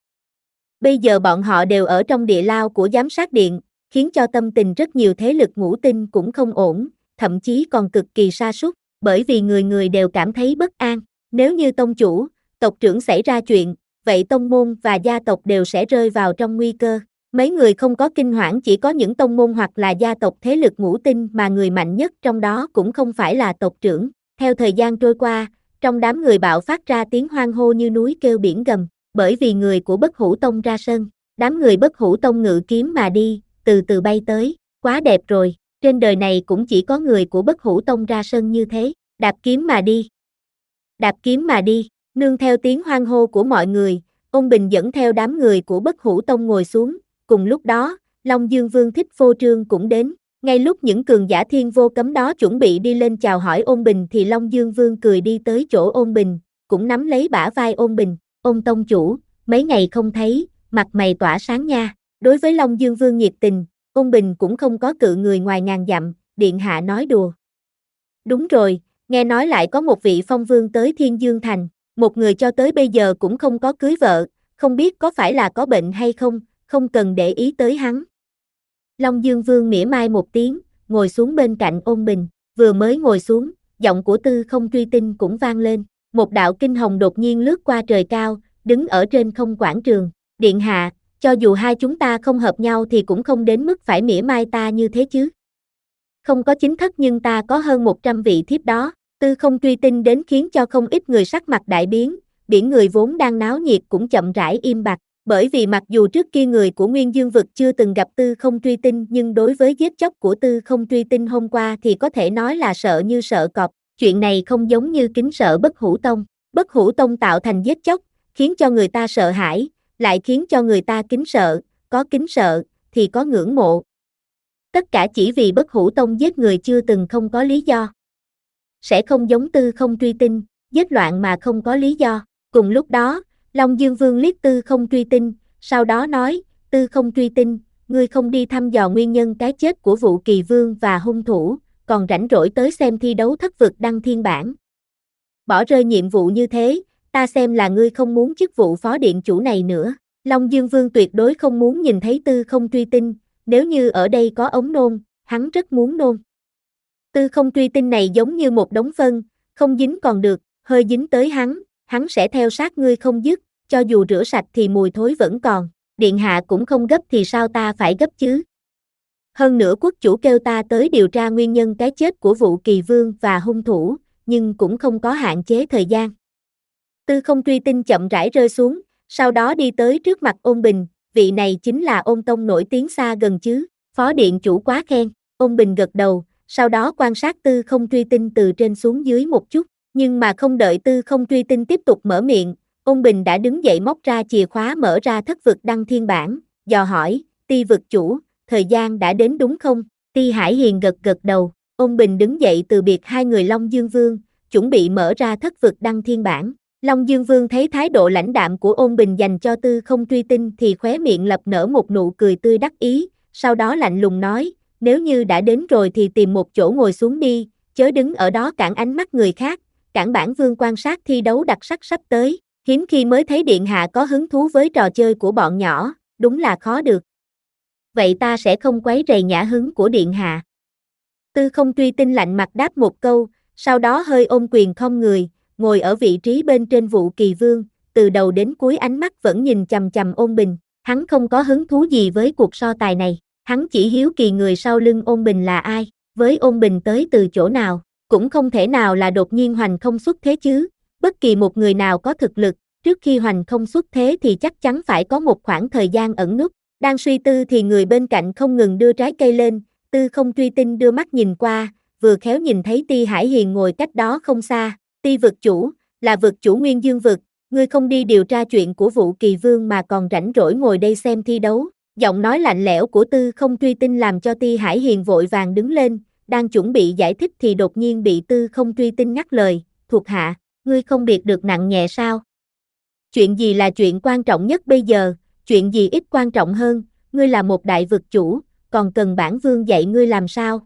Bây giờ bọn họ đều ở trong địa lao của giám sát điện, khiến cho tâm tình rất nhiều thế lực Ngũ Tinh cũng không ổn, thậm chí còn cực kỳ sa sút, bởi vì người người đều cảm thấy bất an, nếu như tông chủ, tộc trưởng xảy ra chuyện, vậy tông môn và gia tộc đều sẽ rơi vào trong nguy cơ. Mấy người không có kinh hoảng chỉ có những tông môn hoặc là gia tộc thế lực Ngũ Tinh mà người mạnh nhất trong đó cũng không phải là tộc trưởng. Theo thời gian trôi qua, trong đám người bạo phát ra tiếng hoan hô như núi kêu biển gầm, bởi vì người của Bất Hủ Tông ra sân, đám người Bất Hủ Tông ngự kiếm mà đi, từ từ bay tới, quá đẹp rồi, trên đời này cũng chỉ có người của Bất Hủ Tông ra sân như thế, đạp kiếm mà đi. Đạp kiếm mà đi, nương theo tiếng hoan hô của mọi người, Ôn Bình dẫn theo đám người của Bất Hủ Tông ngồi xuống, cùng lúc đó, Long Dương Vương Thích Phô Trương cũng đến, ngay lúc những cường giả thiên vô cấm đó chuẩn bị đi lên chào hỏi Ôn Bình thì Long Dương Vương cười đi tới chỗ Ôn Bình, cũng nắm lấy bả vai Ôn Bình, Ôn tông chủ, mấy ngày không thấy, mặt mày tỏa sáng nha, đối với Long Dương Vương nhiệt tình, Ôn Bình cũng không có cự người ngoài ngàn dặm, điện hạ nói đùa. Đúng rồi, nghe nói lại có một vị phong vương tới Thiên Dương Thành, một người cho tới bây giờ cũng không có cưới vợ, không biết có phải là có bệnh hay không, không cần để ý tới hắn. Long Dương Vương mỉa mai một tiếng, ngồi xuống bên cạnh Ôn Bình, vừa mới ngồi xuống, giọng của Tư Không Truy Tinh cũng vang lên, một đạo kinh hồng đột nhiên lướt qua trời cao, đứng ở trên không quảng trường, điện hạ, cho dù hai chúng ta không hợp nhau thì cũng không đến mức phải mỉa mai ta như thế chứ. Không có chính thức nhưng ta có hơn một trăm vị thiếp đó, Tư Không Truy Tinh đến khiến cho không ít người sắc mặt đại biến, biển người vốn đang náo nhiệt cũng chậm rãi im bặt. Bởi vì mặc dù trước kia người của Nguyên Dương Vực chưa từng gặp Tư Không Truy Tinh nhưng đối với giết chóc của Tư Không Truy Tinh hôm qua thì có thể nói là sợ như sợ cọp, chuyện này không giống như kính sợ Bất Hủ Tông. Bất Hủ Tông tạo thành giết chóc, khiến cho người ta sợ hãi, lại khiến cho người ta kính sợ, có kính sợ, thì có ngưỡng mộ. Tất cả chỉ vì Bất Hủ Tông giết người chưa từng không có lý do. Sẽ không giống Tư Không Truy Tinh, giết loạn mà không có lý do. Cùng lúc đó, Long Dương Vương liếc Tư Không Truy Tinh, sau đó nói, Tư Không Truy Tinh, ngươi không đi thăm dò nguyên nhân cái chết của Vũ Kỳ Vương và hung thủ, còn rảnh rỗi tới xem thi đấu thất vực đăng thiên bản. Bỏ rơi nhiệm vụ như thế, ta xem là ngươi không muốn chức vụ phó điện chủ này nữa. Long Dương Vương tuyệt đối không muốn nhìn thấy Tư Không Truy Tinh, nếu như ở đây có ống nôn, hắn rất muốn nôn. Tư không truy tinh này giống như một đống phân, không dính còn được, hơi dính tới hắn, hắn sẽ theo sát ngươi không dứt, cho dù rửa sạch thì mùi thối vẫn còn, điện hạ cũng không gấp thì sao ta phải gấp chứ? Hơn nữa quốc chủ kêu ta tới điều tra nguyên nhân cái chết của vụ kỳ vương và hung thủ, nhưng cũng không có hạn chế thời gian. Tư không truy tinh chậm rãi rơi xuống, sau đó đi tới trước mặt Ôn Bình, vị này chính là Ôn Tông nổi tiếng xa gần chứ, phó điện chủ quá khen. Ôn Bình gật đầu, sau đó quan sát tư không truy tinh từ trên xuống dưới một chút, nhưng mà không đợi tư không truy tinh tiếp tục mở miệng, Ôn Bình đã đứng dậy móc ra chìa khóa mở ra thất vực đăng thiên bản, dò hỏi, Ti vực chủ, thời gian đã đến đúng không? Ti Hải Hiền gật gật đầu, Ôn Bình đứng dậy từ biệt hai người Long Dương Vương, chuẩn bị mở ra thất vực đăng thiên bản. Long Dương Vương thấy thái độ lãnh đạm của Ôn Bình dành cho tư không truy tinh thì khóe miệng lập nở một nụ cười tươi đắc ý, sau đó lạnh lùng nói, nếu như đã đến rồi thì tìm một chỗ ngồi xuống đi, chớ đứng ở đó cản ánh mắt người khác, cản bản vương quan sát thi đấu đặc sắc sắp tới, hiếm khi mới thấy điện hạ có hứng thú với trò chơi của bọn nhỏ, đúng là khó được. Vậy ta sẽ không quấy rầy nhã hứng của điện hạ. Tư không truy tinh lạnh mặt đáp một câu, sau đó hơi ôm quyền khom người, ngồi ở vị trí bên trên vụ kỳ vương, từ đầu đến cuối ánh mắt vẫn nhìn chằm chằm Ôn Bình, hắn không có hứng thú gì với cuộc so tài này, hắn chỉ hiếu kỳ người sau lưng Ôn Bình là ai, với Ôn Bình tới từ chỗ nào, cũng không thể nào là đột nhiên hoành không xuất thế chứ, bất kỳ một người nào có thực lực, trước khi hoành không xuất thế thì chắc chắn phải có một khoảng thời gian ẩn núp, đang suy tư thì người bên cạnh không ngừng đưa trái cây lên, tư không truy tinh đưa mắt nhìn qua, vừa khéo nhìn thấy Ti Hải Hiền ngồi cách đó không xa. Ti vực chủ, là vực chủ Nguyên Dương vực, ngươi không đi điều tra chuyện của vụ kỳ vương mà còn rảnh rỗi ngồi đây xem thi đấu. Giọng nói lạnh lẽo của tư không truy tinh làm cho Ti Hải Hiền vội vàng đứng lên, đang chuẩn bị giải thích thì đột nhiên bị tư không truy tinh ngắt lời, thuộc hạ, ngươi không biệt được nặng nhẹ sao? Chuyện gì là chuyện quan trọng nhất bây giờ, chuyện gì ít quan trọng hơn, ngươi là một đại vực chủ, còn cần bản vương dạy ngươi làm sao?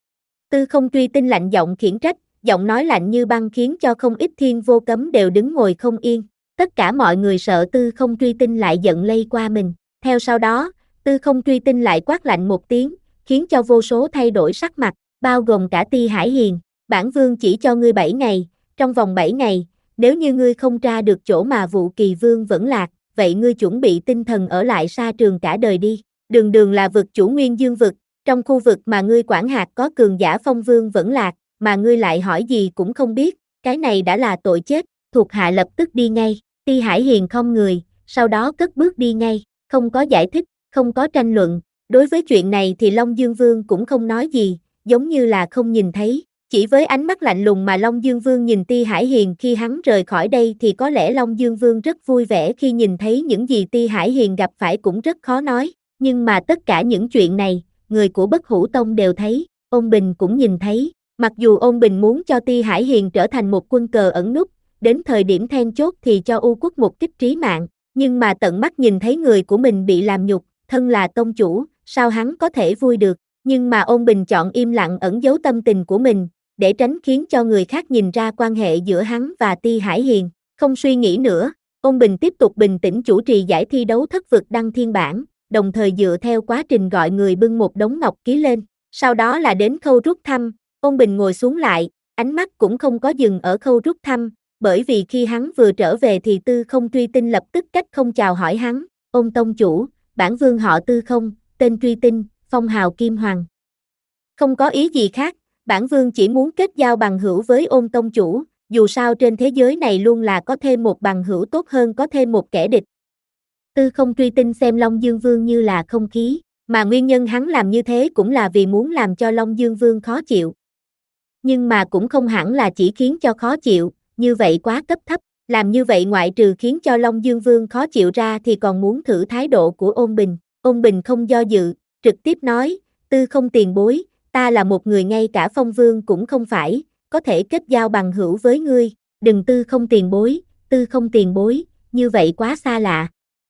Tư không truy tinh lạnh giọng khiển trách, giọng nói lạnh như băng khiến cho không ít thiên vô cấm đều đứng ngồi không yên. Tất cả mọi người sợ tư không truy tinh lại giận lây qua mình. Theo sau đó, tư không truy tinh lại quát lạnh một tiếng, khiến cho vô số thay đổi sắc mặt, bao gồm cả Ti Hải Hiền. Bản vương chỉ cho ngươi bảy ngày, trong vòng bảy ngày, nếu như ngươi không tra được chỗ mà vụ kỳ vương vẫn lạc, vậy ngươi chuẩn bị tinh thần ở lại sa trường cả đời đi. Đường đường là vực chủ Nguyên Dương vực, trong khu vực mà ngươi quản hạt có cường giả phong vương vẫn lạc, mà ngươi lại hỏi gì cũng không biết, cái này đã là tội chết, thuộc hạ lập tức đi ngay. Ti Hải Hiền không người, sau đó cất bước đi ngay, không có giải thích, không có tranh luận, đối với chuyện này thì Long Dương Vương cũng không nói gì, giống như là không nhìn thấy, chỉ với ánh mắt lạnh lùng mà Long Dương Vương nhìn Ti Hải Hiền khi hắn rời khỏi đây thì có lẽ Long Dương Vương rất vui vẻ khi nhìn thấy những gì Ti Hải Hiền gặp phải cũng rất khó nói, nhưng mà tất cả những chuyện này, người của Bất Hủ Tông đều thấy, Ôn Bình cũng nhìn thấy. Mặc dù Ôn Bình muốn cho Ti Hải Hiền trở thành một quân cờ ẩn núp, đến thời điểm then chốt thì cho U Quốc một kích trí mạng, nhưng mà tận mắt nhìn thấy người của mình bị làm nhục, thân là tông chủ, sao hắn có thể vui được, nhưng mà Ôn Bình chọn im lặng ẩn giấu tâm tình của mình, để tránh khiến cho người khác nhìn ra quan hệ giữa hắn và Ti Hải Hiền, không suy nghĩ nữa, Ôn Bình tiếp tục bình tĩnh chủ trì giải thi đấu thất vực đăng thiên bản, đồng thời dựa theo quá trình gọi người bưng một đống ngọc ký lên, sau đó là đến khâu rút thăm. Ôn Bình ngồi xuống lại, ánh mắt cũng không có dừng ở khâu rút thăm, bởi vì khi hắn vừa trở về thì tư không truy tinh lập tức cách không chào hỏi hắn, Ôn tông chủ, bản vương họ tư không, tên truy tinh, phong hào Kim Hoàng. Không có ý gì khác, bản vương chỉ muốn kết giao bằng hữu với Ôn tông chủ, dù sao trên thế giới này luôn là có thêm một bằng hữu tốt hơn có thêm một kẻ địch. Tư không truy tinh xem Long Dương Vương như là không khí, mà nguyên nhân hắn làm như thế cũng là vì muốn làm cho Long Dương Vương khó chịu. Nhưng mà cũng không hẳn là chỉ khiến cho khó chịu, như vậy quá cấp thấp, làm như vậy ngoại trừ khiến cho Long Dương Vương khó chịu ra thì còn muốn thử thái độ của Ôn Bình. Ôn Bình không do dự, trực tiếp nói, tư không tiền bối, ta là một người ngay cả phong vương cũng không phải, có thể kết giao bằng hữu với ngươi, đừng tư không tiền bối, tư không tiền bối, như vậy quá xa lạ.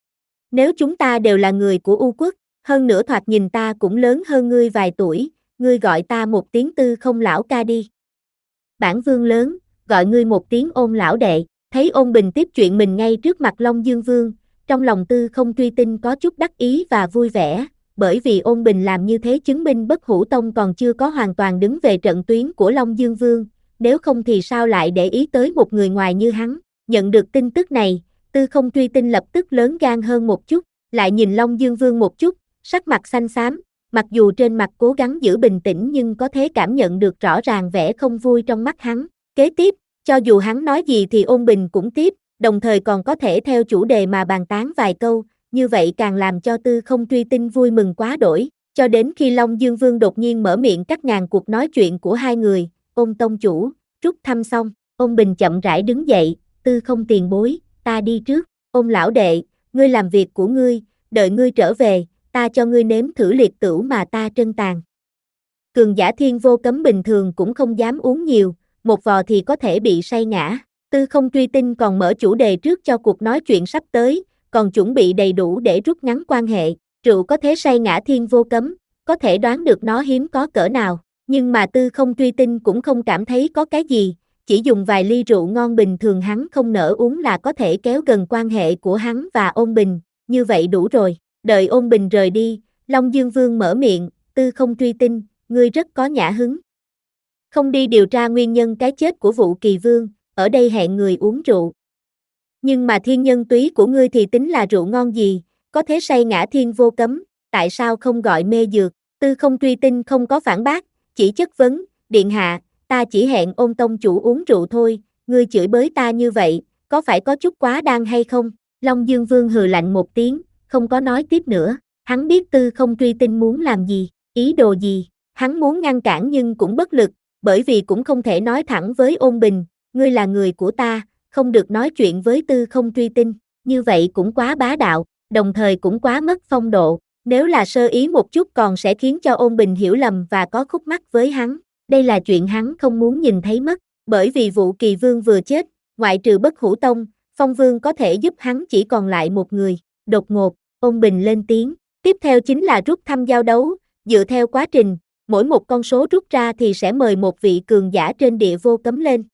Nếu chúng ta đều là người của U Quốc, hơn nữa thoạt nhìn ta cũng lớn hơn ngươi vài tuổi, ngươi gọi ta một tiếng tư không lão ca đi. Bản vương lớn, gọi ngươi một tiếng Ôn lão đệ, thấy Ôn Bình tiếp chuyện mình ngay trước mặt Long Dương Vương, trong lòng tư không truy tinh có chút đắc ý và vui vẻ, bởi vì Ôn Bình làm như thế chứng minh Bất Hủ Tông còn chưa có hoàn toàn đứng về trận tuyến của Long Dương Vương, nếu không thì sao lại để ý tới một người ngoài như hắn. Nhận được tin tức này, Tư Không Truy Tinh lập tức lớn gan hơn một chút, lại nhìn Long Dương Vương một chút, sắc mặt xanh xám, mặc dù trên mặt cố gắng giữ bình tĩnh nhưng có thể cảm nhận được rõ ràng vẻ không vui trong mắt hắn. Kế tiếp, cho dù hắn nói gì thì Ôn Bình cũng tiếp, đồng thời còn có thể theo chủ đề mà bàn tán vài câu, như vậy càng làm cho Tư Không Truy Tinh vui mừng quá đổi, cho đến khi Long Dương Vương đột nhiên mở miệng cắt ngang cuộc nói chuyện của hai người. Ôn tông chủ, rút thăm xong, Ôn Bình chậm rãi đứng dậy, Tư Không tiền bối, ta đi trước. Ôn lão đệ, ngươi làm việc của ngươi, đợi ngươi trở về, ta cho ngươi nếm thử liệt tửu mà ta trân tàn. Cường giả thiên vô cấm bình thường cũng không dám uống nhiều, một vò thì có thể bị say ngã. Tư Không Truy Tinh còn mở chủ đề trước cho cuộc nói chuyện sắp tới, còn chuẩn bị đầy đủ để rút ngắn quan hệ. Rượu có thể say ngã thiên vô cấm, có thể đoán được nó hiếm có cỡ nào, nhưng mà Tư Không Truy Tinh cũng không cảm thấy có cái gì, chỉ dùng vài ly rượu ngon bình thường hắn không nỡ uống là có thể kéo gần quan hệ của hắn và Ôn Bình, như vậy đủ rồi. Đợi Ôn Bình rời đi, Long Dương Vương mở miệng, Tư Không Truy Tinh, ngươi rất có nhã hứng. Không đi điều tra nguyên nhân cái chết của Vũ Kỳ Vương, ở đây hẹn người uống rượu. Nhưng mà thiên nhân túy của ngươi thì tính là rượu ngon gì, có thể say ngã thiên vô cấm, tại sao không gọi mê dược? Tư Không Truy Tinh không có phản bác, chỉ chất vấn, điện hạ, ta chỉ hẹn Ôn tông chủ uống rượu thôi, ngươi chửi bới ta như vậy, có phải có chút quá đáng hay không? Long Dương Vương hừ lạnh một tiếng, không có nói tiếp nữa, hắn biết Tư Không Truy Tinh muốn làm gì, ý đồ gì, hắn muốn ngăn cản nhưng cũng bất lực, bởi vì cũng không thể nói thẳng với Ôn Bình, ngươi là người của ta, không được nói chuyện với Tư Không Truy Tinh, như vậy cũng quá bá đạo, đồng thời cũng quá mất phong độ, nếu là sơ ý một chút còn sẽ khiến cho Ôn Bình hiểu lầm và có khúc mắc với hắn, đây là chuyện hắn không muốn nhìn thấy mất, bởi vì Vũ Kỳ Vương vừa chết, ngoại trừ Bất Hủ Tông, Phong Vương có thể giúp hắn chỉ còn lại một người. Đột ngột, Ôn Bình lên tiếng, tiếp theo chính là rút thăm giao đấu, dựa theo quá trình, mỗi một con số rút ra thì sẽ mời một vị cường giả trên địa vô cấm lên.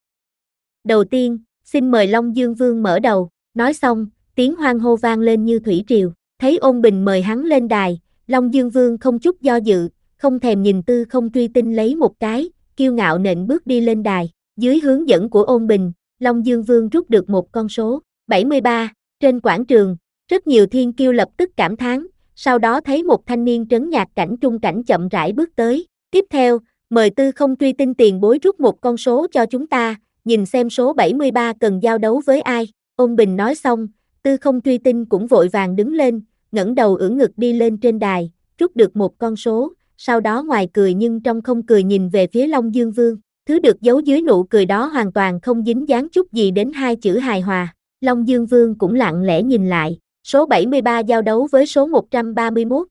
Đầu tiên, xin mời Long Dương Vương mở đầu, nói xong, tiếng hoan hô vang lên như thủy triều, thấy Ôn Bình mời hắn lên đài, Long Dương Vương không chút do dự, không thèm nhìn Tư Không Truy Tinh lấy một cái, kiêu ngạo nện bước đi lên đài, dưới hướng dẫn của Ôn Bình, Long Dương Vương rút được một con số, bảy mươi ba, trên quảng trường, rất nhiều thiên kiêu lập tức cảm thán, sau đó thấy một thanh niên trấn nhạc cảnh trung cảnh chậm rãi bước tới, tiếp theo, mời Tư Không Truy Tinh tiền bối rút một con số cho chúng ta, nhìn xem số bảy mươi ba cần giao đấu với ai. Ôn Bình nói xong, Tư Không Truy Tinh cũng vội vàng đứng lên, ngẩng đầu ưỡn ngực đi lên trên đài, rút được một con số, sau đó ngoài cười nhưng trong không cười nhìn về phía Long Dương Vương, thứ được giấu dưới nụ cười đó hoàn toàn không dính dáng chút gì đến hai chữ hài hòa. Long Dương Vương cũng lặng lẽ nhìn lại, số bảy mươi ba giao đấu với số một trăm ba mươi mốt.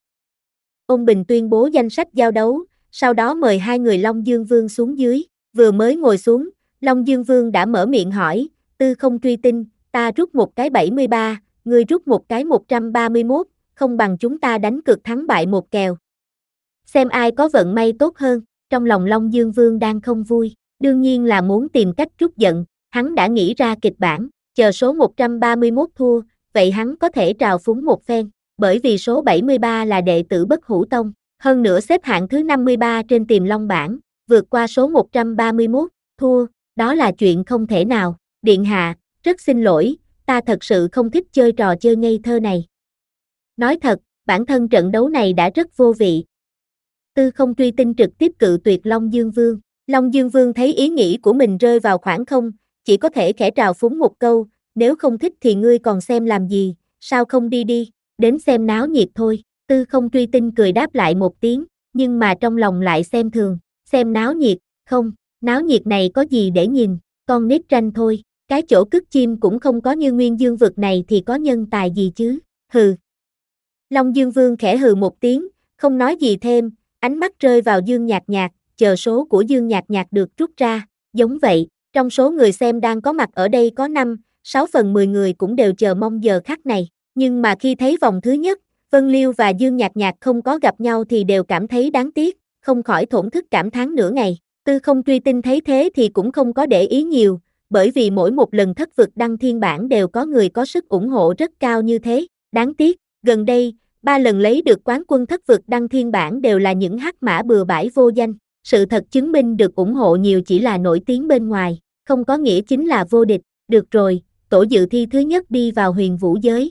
Ôn Bình tuyên bố danh sách giao đấu, sau đó mời hai người Long Dương Vương xuống dưới, vừa mới ngồi xuống, Long Dương Vương đã mở miệng hỏi, Tư Không Truy Tinh, ta rút một cái bảy mươi ba, ngươi rút một cái một trăm ba mươi mốt, không bằng chúng ta đánh cược thắng bại một kèo. Xem ai có vận may tốt hơn, trong lòng Long Dương Vương đang không vui, đương nhiên là muốn tìm cách trút giận, hắn đã nghĩ ra kịch bản, chờ số một trăm ba mươi mốt thua, vậy hắn có thể trào phúng một phen, bởi vì số bảy mươi ba là đệ tử Bất Hủ Tông, hơn nữa xếp hạng thứ năm mươi ba trên Tiềm Long bảng, vượt qua số một trăm ba mươi mốt, thua, đó là chuyện không thể nào. Điện hạ, rất xin lỗi, ta thật sự không thích chơi trò chơi ngây thơ này. Nói thật, bản thân trận đấu này đã rất vô vị. Tư Không Truy Tinh trực tiếp cự tuyệt Long Dương Vương. Long Dương Vương thấy ý nghĩ của mình rơi vào khoảng không, chỉ có thể khẽ trào phúng một câu, nếu không thích thì ngươi còn xem làm gì, sao không đi đi, đến xem náo nhiệt thôi. Tư Không Truy Tinh cười đáp lại một tiếng, nhưng mà trong lòng lại xem thường, xem náo nhiệt, không, náo nhiệt này có gì để nhìn, con nít tranh thôi, cái chỗ cất chim cũng không có như Nguyên Dương vực này thì có nhân tài gì chứ, hừ. Long Dương Vương khẽ hừ một tiếng, không nói gì thêm, ánh mắt rơi vào Dương Nhạc Nhạc, chờ số của Dương Nhạc Nhạc được rút ra, giống vậy, trong số người xem đang có mặt ở đây có năm, sáu phần mười người cũng đều chờ mong giờ khắc này, nhưng mà khi thấy vòng thứ nhất, Vân Liêu và Dương Nhạc Nhạc không có gặp nhau thì đều cảm thấy đáng tiếc, không khỏi thổn thức cảm thán nửa ngày. Tư Không Truy Tinh thấy thế thì cũng không có để ý nhiều, bởi vì mỗi một lần thất vực đăng thiên bản đều có người có sức ủng hộ rất cao như thế, đáng tiếc, gần đây, Ba lần lấy được quán quân thất vực đăng thiên bảng đều là những hắc mã bừa bãi vô danh. Sự thật chứng minh được ủng hộ nhiều chỉ là nổi tiếng bên ngoài, không có nghĩa chính là vô địch. Được rồi, tổ dự thi thứ nhất đi vào huyền vũ giới.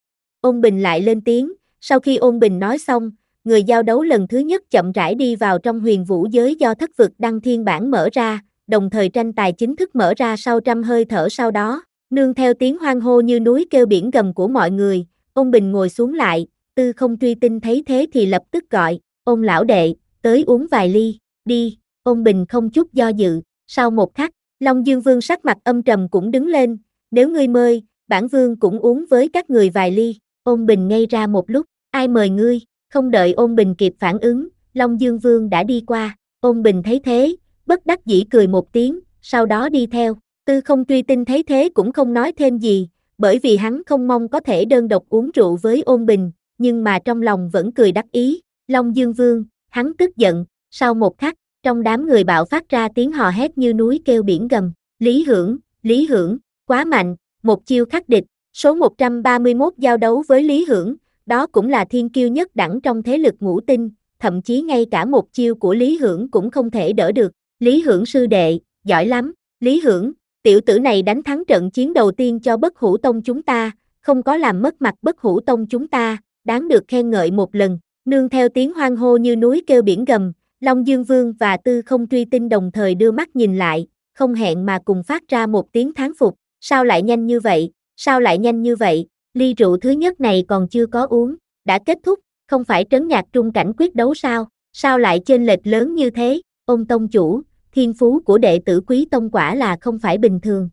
Ôn Bình lại lên tiếng, sau khi Ôn Bình nói xong, người giao đấu lần thứ nhất chậm rãi đi vào trong huyền vũ giới do thất vực đăng thiên bảng mở ra, đồng thời tranh tài chính thức mở ra sau trăm hơi thở sau đó, nương theo tiếng hoan hô như núi kêu biển gầm của mọi người, Ôn Bình ngồi xuống lại, Tư Không Truy Tinh thấy thế thì lập tức gọi, Ôn lão đệ, tới uống vài ly, đi, Ôn Bình không chút do dự, sau một khắc, Long Dương Vương sắc mặt âm trầm cũng đứng lên, nếu ngươi mời, bản vương cũng uống với các người vài ly. Ôn Bình ngây ra một lúc, ai mời ngươi, không đợi Ôn Bình kịp phản ứng, Long Dương Vương đã đi qua, Ôn Bình thấy thế, bất đắc dĩ cười một tiếng, sau đó đi theo, Tư Không Truy Tinh thấy thế cũng không nói thêm gì, bởi vì hắn không mong có thể đơn độc uống rượu với Ôn Bình, nhưng mà trong lòng vẫn cười đắc ý, Long Dương Vương, hắn tức giận, sau một khắc, trong đám người bạo phát ra tiếng hò hét như núi kêu biển gầm, Lý Hưởng, Lý Hưởng, quá mạnh, một chiêu khắc địch, số một trăm ba mươi mốt giao đấu với Lý Hưởng, đó cũng là thiên kiêu nhất đẳng trong thế lực ngũ tinh, thậm chí ngay cả một chiêu của Lý Hưởng cũng không thể đỡ được, Lý Hưởng sư đệ, giỏi lắm, Lý Hưởng, tiểu tử này đánh thắng trận chiến đầu tiên cho Bất Hủ Tông chúng ta, không có làm mất mặt Bất Hủ Tông chúng ta, đáng được khen ngợi một lần, nương theo tiếng hoan hô như núi kêu biển gầm, Long Dương Vương và Tư Không Truy Tinh đồng thời đưa mắt nhìn lại, không hẹn mà cùng phát ra một tiếng thán phục, sao lại nhanh như vậy, sao lại nhanh như vậy, ly rượu thứ nhất này còn chưa có uống, đã kết thúc, không phải trấn nhạc trung cảnh quyết đấu sao, sao lại chênh lệch lớn như thế, Ôn tông chủ, thiên phú của đệ tử Quý Tông quả là không phải bình thường.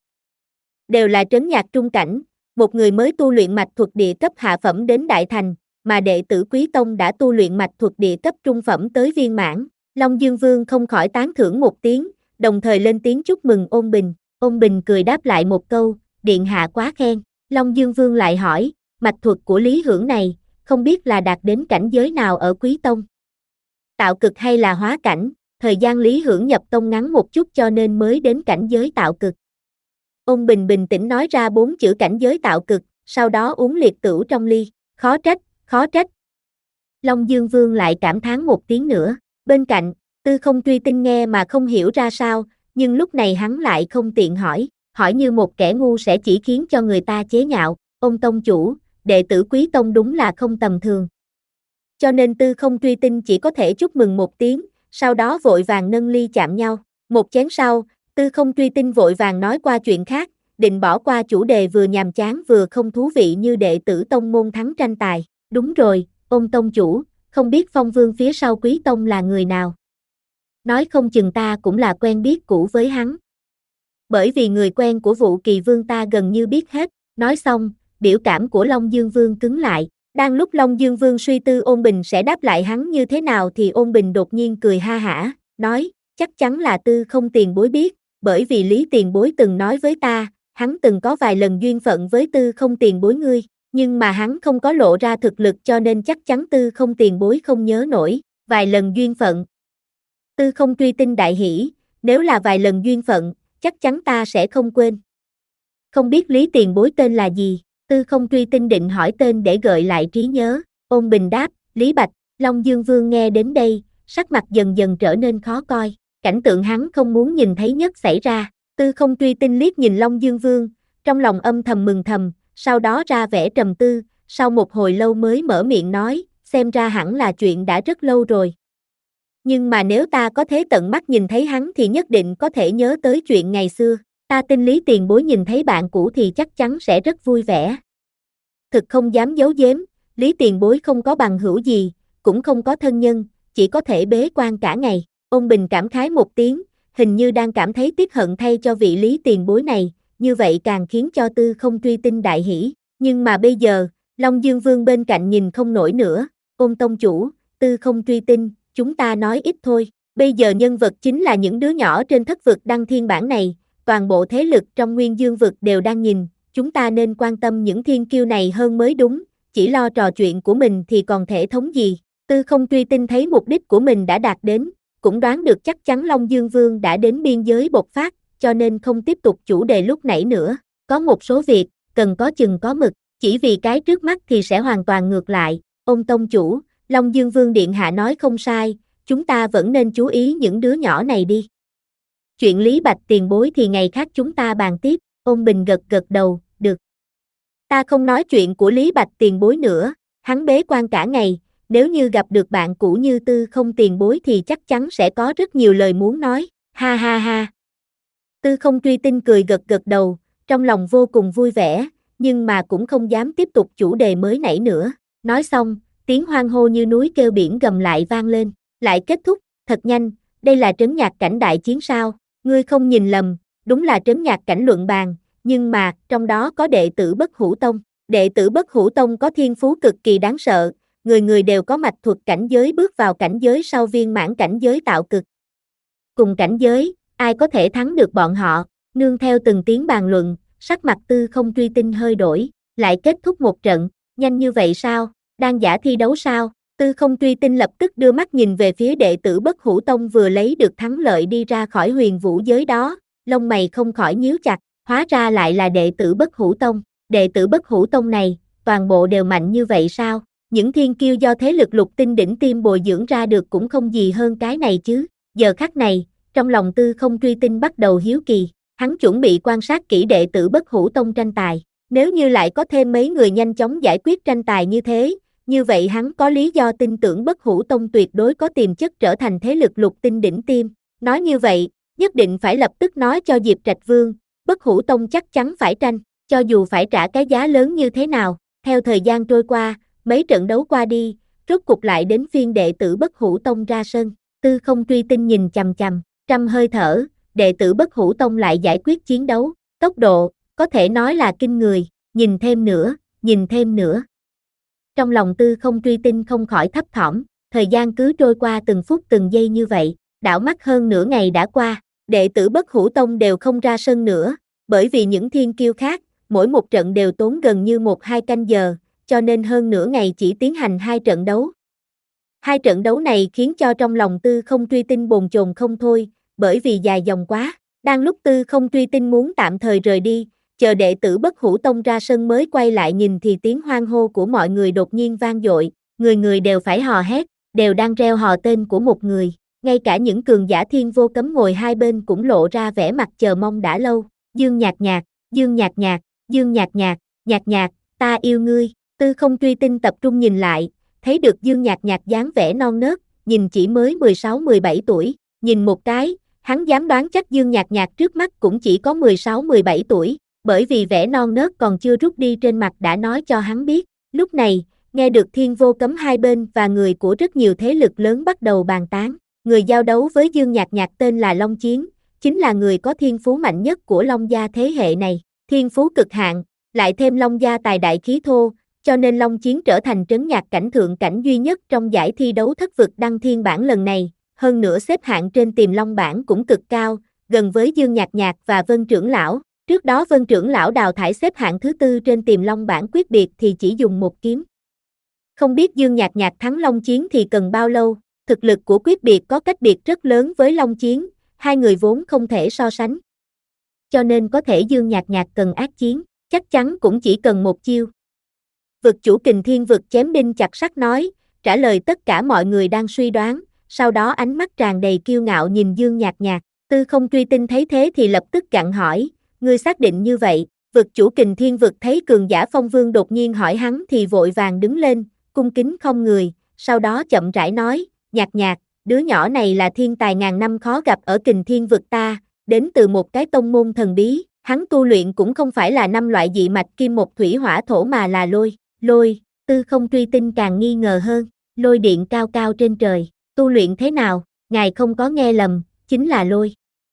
Đều là trấn nhạc trung cảnh, một người mới tu luyện mạch thuật địa cấp hạ phẩm đến đại thành, mà đệ tử Quý Tông đã tu luyện mạch thuật địa cấp trung phẩm tới viên mãn. Long Dương Vương không khỏi tán thưởng một tiếng, đồng thời lên tiếng chúc mừng Ôn Bình. Ôn Bình cười đáp lại một câu, điện hạ quá khen. Long Dương Vương lại hỏi, mạch thuật của Lý Hưởng này, không biết là đạt đến cảnh giới nào ở Quý Tông? Tạo cực hay là hóa cảnh? Thời gian Lý Hưởng nhập tông ngắn một chút cho nên mới đến cảnh giới tạo cực. Ôn Bình bình tĩnh nói ra bốn chữ cảnh giới tạo cực, sau đó uống liệt tửu trong ly, khó trách, khó trách. Long Dương Vương lại cảm thán một tiếng nữa, bên cạnh, Tư Không Truy Tinh nghe mà không hiểu ra sao, nhưng lúc này hắn lại không tiện hỏi, hỏi như một kẻ ngu sẽ chỉ khiến cho người ta chế nhạo, Ôn tông chủ, đệ tử Quý Tông đúng là không tầm thường. Cho nên Tư Không Truy Tinh chỉ có thể chúc mừng một tiếng, sau đó vội vàng nâng ly chạm nhau, một chén sau, Tư Không Truy Tinh vội vàng nói qua chuyện khác, định bỏ qua chủ đề vừa nhàm chán vừa không thú vị như đệ tử tông môn thắng tranh tài, đúng rồi, Ôn tông chủ, không biết Phong Vương phía sau Quý Tông là người nào? Nói không chừng ta cũng là quen biết cũ với hắn. Bởi vì người quen của Vũ Kỳ Vương ta gần như biết hết, nói xong, biểu cảm của Long Dương Vương cứng lại, đang lúc Long Dương Vương suy tư Ôn Bình sẽ đáp lại hắn như thế nào thì Ôn Bình đột nhiên cười ha hả, nói, chắc chắn là Tư Không tiền bối biết, bởi vì Lý tiền bối từng nói với ta, hắn từng có vài lần duyên phận với Tư Không tiền bối ngươi, nhưng mà hắn không có lộ ra thực lực cho nên chắc chắn Tư Không tiền bối không nhớ nổi, vài lần duyên phận. Tư Không Truy Tinh đại hỉ, nếu là vài lần duyên phận, chắc chắn ta sẽ không quên. Không biết Lý tiền bối tên là gì? Tư Không Truy Tinh định hỏi tên để gợi lại trí nhớ, Ôn Bình đáp, Lý Bạch. Long Dương Vương nghe đến đây, sắc mặt dần dần trở nên khó coi, cảnh tượng hắn không muốn nhìn thấy nhất xảy ra, Tư Không Truy Tinh liếc nhìn Long Dương Vương, trong lòng âm thầm mừng thầm, sau đó ra vẻ trầm tư, sau một hồi lâu mới mở miệng nói, xem ra hẳn là chuyện đã rất lâu rồi. Nhưng mà nếu ta có thể tận mắt nhìn thấy hắn thì nhất định có thể nhớ tới chuyện ngày xưa. Ta tin Lý tiền bối nhìn thấy bạn cũ thì chắc chắn sẽ rất vui vẻ. Thực không dám giấu giếm, Lý tiền bối không có bằng hữu gì, cũng không có thân nhân, chỉ có thể bế quan cả ngày. Ôn Bình cảm khái một tiếng, hình như đang cảm thấy tiếc hận thay cho vị Lý tiền bối này, như vậy càng khiến cho Tư Không Truy Tinh đại hỉ. Nhưng mà bây giờ, Long Dương Vương bên cạnh nhìn không nổi nữa, Ôn tông chủ, Tư Không Truy Tinh, chúng ta nói ít thôi. Bây giờ nhân vật chính là những đứa nhỏ trên thất vực đăng thiên bản này. Toàn bộ thế lực trong Nguyên Dương vực đều đang nhìn, chúng ta nên quan tâm những thiên kiêu này hơn mới đúng, chỉ lo trò chuyện của mình thì còn thể thống gì. Tư Không Truy Tinh thấy mục đích của mình đã đạt đến, cũng đoán được chắc chắn Long Dương Vương đã đến biên giới bộc phát, cho nên không tiếp tục chủ đề lúc nãy nữa. Có một số việc, cần có chừng có mực, chỉ vì cái trước mắt thì sẽ hoàn toàn ngược lại. Ông tông chủ, Long Dương Vương Điện Hạ nói không sai, chúng ta vẫn nên chú ý những đứa nhỏ này đi. Chuyện Lý Bạch tiền bối thì ngày khác chúng ta bàn tiếp, Ôn Bình gật gật đầu, được. Ta không nói chuyện của Lý Bạch tiền bối nữa, hắn bế quan cả ngày, nếu như gặp được bạn cũ như Tư Không tiền bối thì chắc chắn sẽ có rất nhiều lời muốn nói, ha ha ha. Tư Không Truy Tinh cười gật gật đầu, trong lòng vô cùng vui vẻ, nhưng mà cũng không dám tiếp tục chủ đề mới nãy nữa. Nói xong, tiếng hoan hô như núi kêu biển gầm lại vang lên, lại kết thúc, thật nhanh, đây là trấn nhạc cảnh đại chiến sao, ngươi không nhìn lầm, đúng là trấn nhạc cảnh luận bàn, nhưng mà, trong đó có đệ tử Bất Hủ Tông, đệ tử Bất Hủ Tông có thiên phú cực kỳ đáng sợ, người người đều có mạch thuật cảnh giới bước vào cảnh giới sau viên mãn cảnh giới tạo cực. Cùng cảnh giới, ai có thể thắng được bọn họ, nương theo từng tiếng bàn luận, sắc mặt Tư Không Truy Tinh hơi đổi, lại kết thúc một trận, nhanh như vậy sao, đang giả thi đấu sao, Tư Không Truy Tinh lập tức đưa mắt nhìn về phía đệ tử Bất Hủ Tông vừa lấy được thắng lợi đi ra khỏi huyền vũ giới đó, lông mày không khỏi nhíu chặt, hóa ra lại là đệ tử Bất Hủ Tông, đệ tử Bất Hủ Tông này, toàn bộ đều mạnh như vậy sao, những thiên kiêu do thế lực lục tinh đỉnh tiêm bồi dưỡng ra được cũng không gì hơn cái này chứ, giờ khắc này, trong lòng Tư Không Truy Tinh bắt đầu hiếu kỳ, hắn chuẩn bị quan sát kỹ đệ tử Bất Hủ Tông tranh tài, nếu như lại có thêm mấy người nhanh chóng giải quyết tranh tài như thế, như vậy hắn có lý do tin tưởng Bất Hủ Tông tuyệt đối có tiềm chất trở thành thế lực lục tinh đỉnh tiêm, nói như vậy, nhất định phải lập tức nói cho Diệp Trạch Vương, Bất Hủ Tông chắc chắn phải tranh, cho dù phải trả cái giá lớn như thế nào, theo thời gian trôi qua, mấy trận đấu qua đi, rốt cục lại đến phiên đệ tử Bất Hủ Tông ra sân, Tư Không Truy Tinh nhìn chằm chằm, trăm hơi thở, đệ tử Bất Hủ Tông lại giải quyết chiến đấu, tốc độ, có thể nói là kinh người, nhìn thêm nữa, nhìn thêm nữa. Trong lòng Tư Không Truy Tinh không khỏi thấp thỏm, thời gian cứ trôi qua từng phút từng giây như vậy, đảo mắt hơn nửa ngày đã qua, đệ tử Bất Hủ Tông đều không ra sân nữa, bởi vì những thiên kiêu khác, mỗi một trận đều tốn gần như một hai canh giờ, cho nên hơn nửa ngày chỉ tiến hành hai trận đấu. Hai trận đấu này khiến cho trong lòng Tư Không Truy Tinh bồn chồn không thôi, bởi vì dài dòng quá, đang lúc Tư Không Truy Tinh muốn tạm thời rời đi, chờ đệ tử Bất Hủ Tông ra sân mới quay lại nhìn thì tiếng hoan hô của mọi người đột nhiên vang dội, người người đều phải hò hét, đều đang reo hò tên của một người, ngay cả những cường giả thiên vô cấm ngồi hai bên cũng lộ ra vẻ mặt chờ mong đã lâu, Dương Nhạc Nhạc, Dương Nhạc Nhạc, Dương Nhạc Nhạc, Nhạc Nhạc, ta yêu ngươi, Tư Không Truy Tinh tập trung nhìn lại, thấy được Dương Nhạc Nhạc dáng vẻ non nớt, nhìn chỉ mới mười sáu mười bảy tuổi, nhìn một cái, hắn dám đoán chắc Dương Nhạc Nhạc trước mắt cũng chỉ có mười sáu mười bảy tuổi, bởi vì vẻ non nớt còn chưa rút đi trên mặt đã nói cho hắn biết, lúc này, nghe được thiên vô cấm hai bên và người của rất nhiều thế lực lớn bắt đầu bàn tán, người giao đấu với Dương Nhạc Nhạc tên là Long Chiến, chính là người có thiên phú mạnh nhất của Long gia thế hệ này, thiên phú cực hạn, lại thêm Long gia tài đại khí thô, cho nên Long Chiến trở thành trấn nhạc cảnh thượng cảnh duy nhất trong giải thi đấu thất vực đăng thiên bảng lần này, hơn nữa xếp hạng trên Tiềm Long bảng cũng cực cao, gần với Dương Nhạc Nhạc và Vân trưởng lão, trước đó Vân trưởng lão đào thải xếp hạng thứ tư trên Tiềm Long bảng quyết biệt thì chỉ dùng một kiếm. Không biết Dương Nhạc Nhạc thắng Long Chiến thì cần bao lâu, thực lực của quyết biệt có cách biệt rất lớn với Long Chiến, hai người vốn không thể so sánh. Cho nên có thể Dương Nhạc Nhạc cần ác chiến, chắc chắn cũng chỉ cần một chiêu. Vực chủ Kình Thiên Vực chém đinh chặt sắt nói, trả lời tất cả mọi người đang suy đoán, sau đó ánh mắt tràn đầy kiêu ngạo nhìn Dương Nhạc Nhạc, Tư Không Truy Tinh thấy thế thì lập tức gặng hỏi, ngươi xác định như vậy, vực chủ Kình Thiên Vực thấy cường giả Phong Vương đột nhiên hỏi hắn thì vội vàng đứng lên, cung kính không người, sau đó chậm rãi nói, Nhạc Nhạc, đứa nhỏ này là thiên tài ngàn năm khó gặp ở Kình Thiên Vực ta, đến từ một cái tông môn thần bí, hắn tu luyện cũng không phải là năm loại dị mạch kim một thủy hỏa thổ mà là lôi, lôi, Tư Không Truy Tinh càng nghi ngờ hơn, lôi điện cao cao trên trời, tu luyện thế nào, ngài không có nghe lầm, chính là lôi.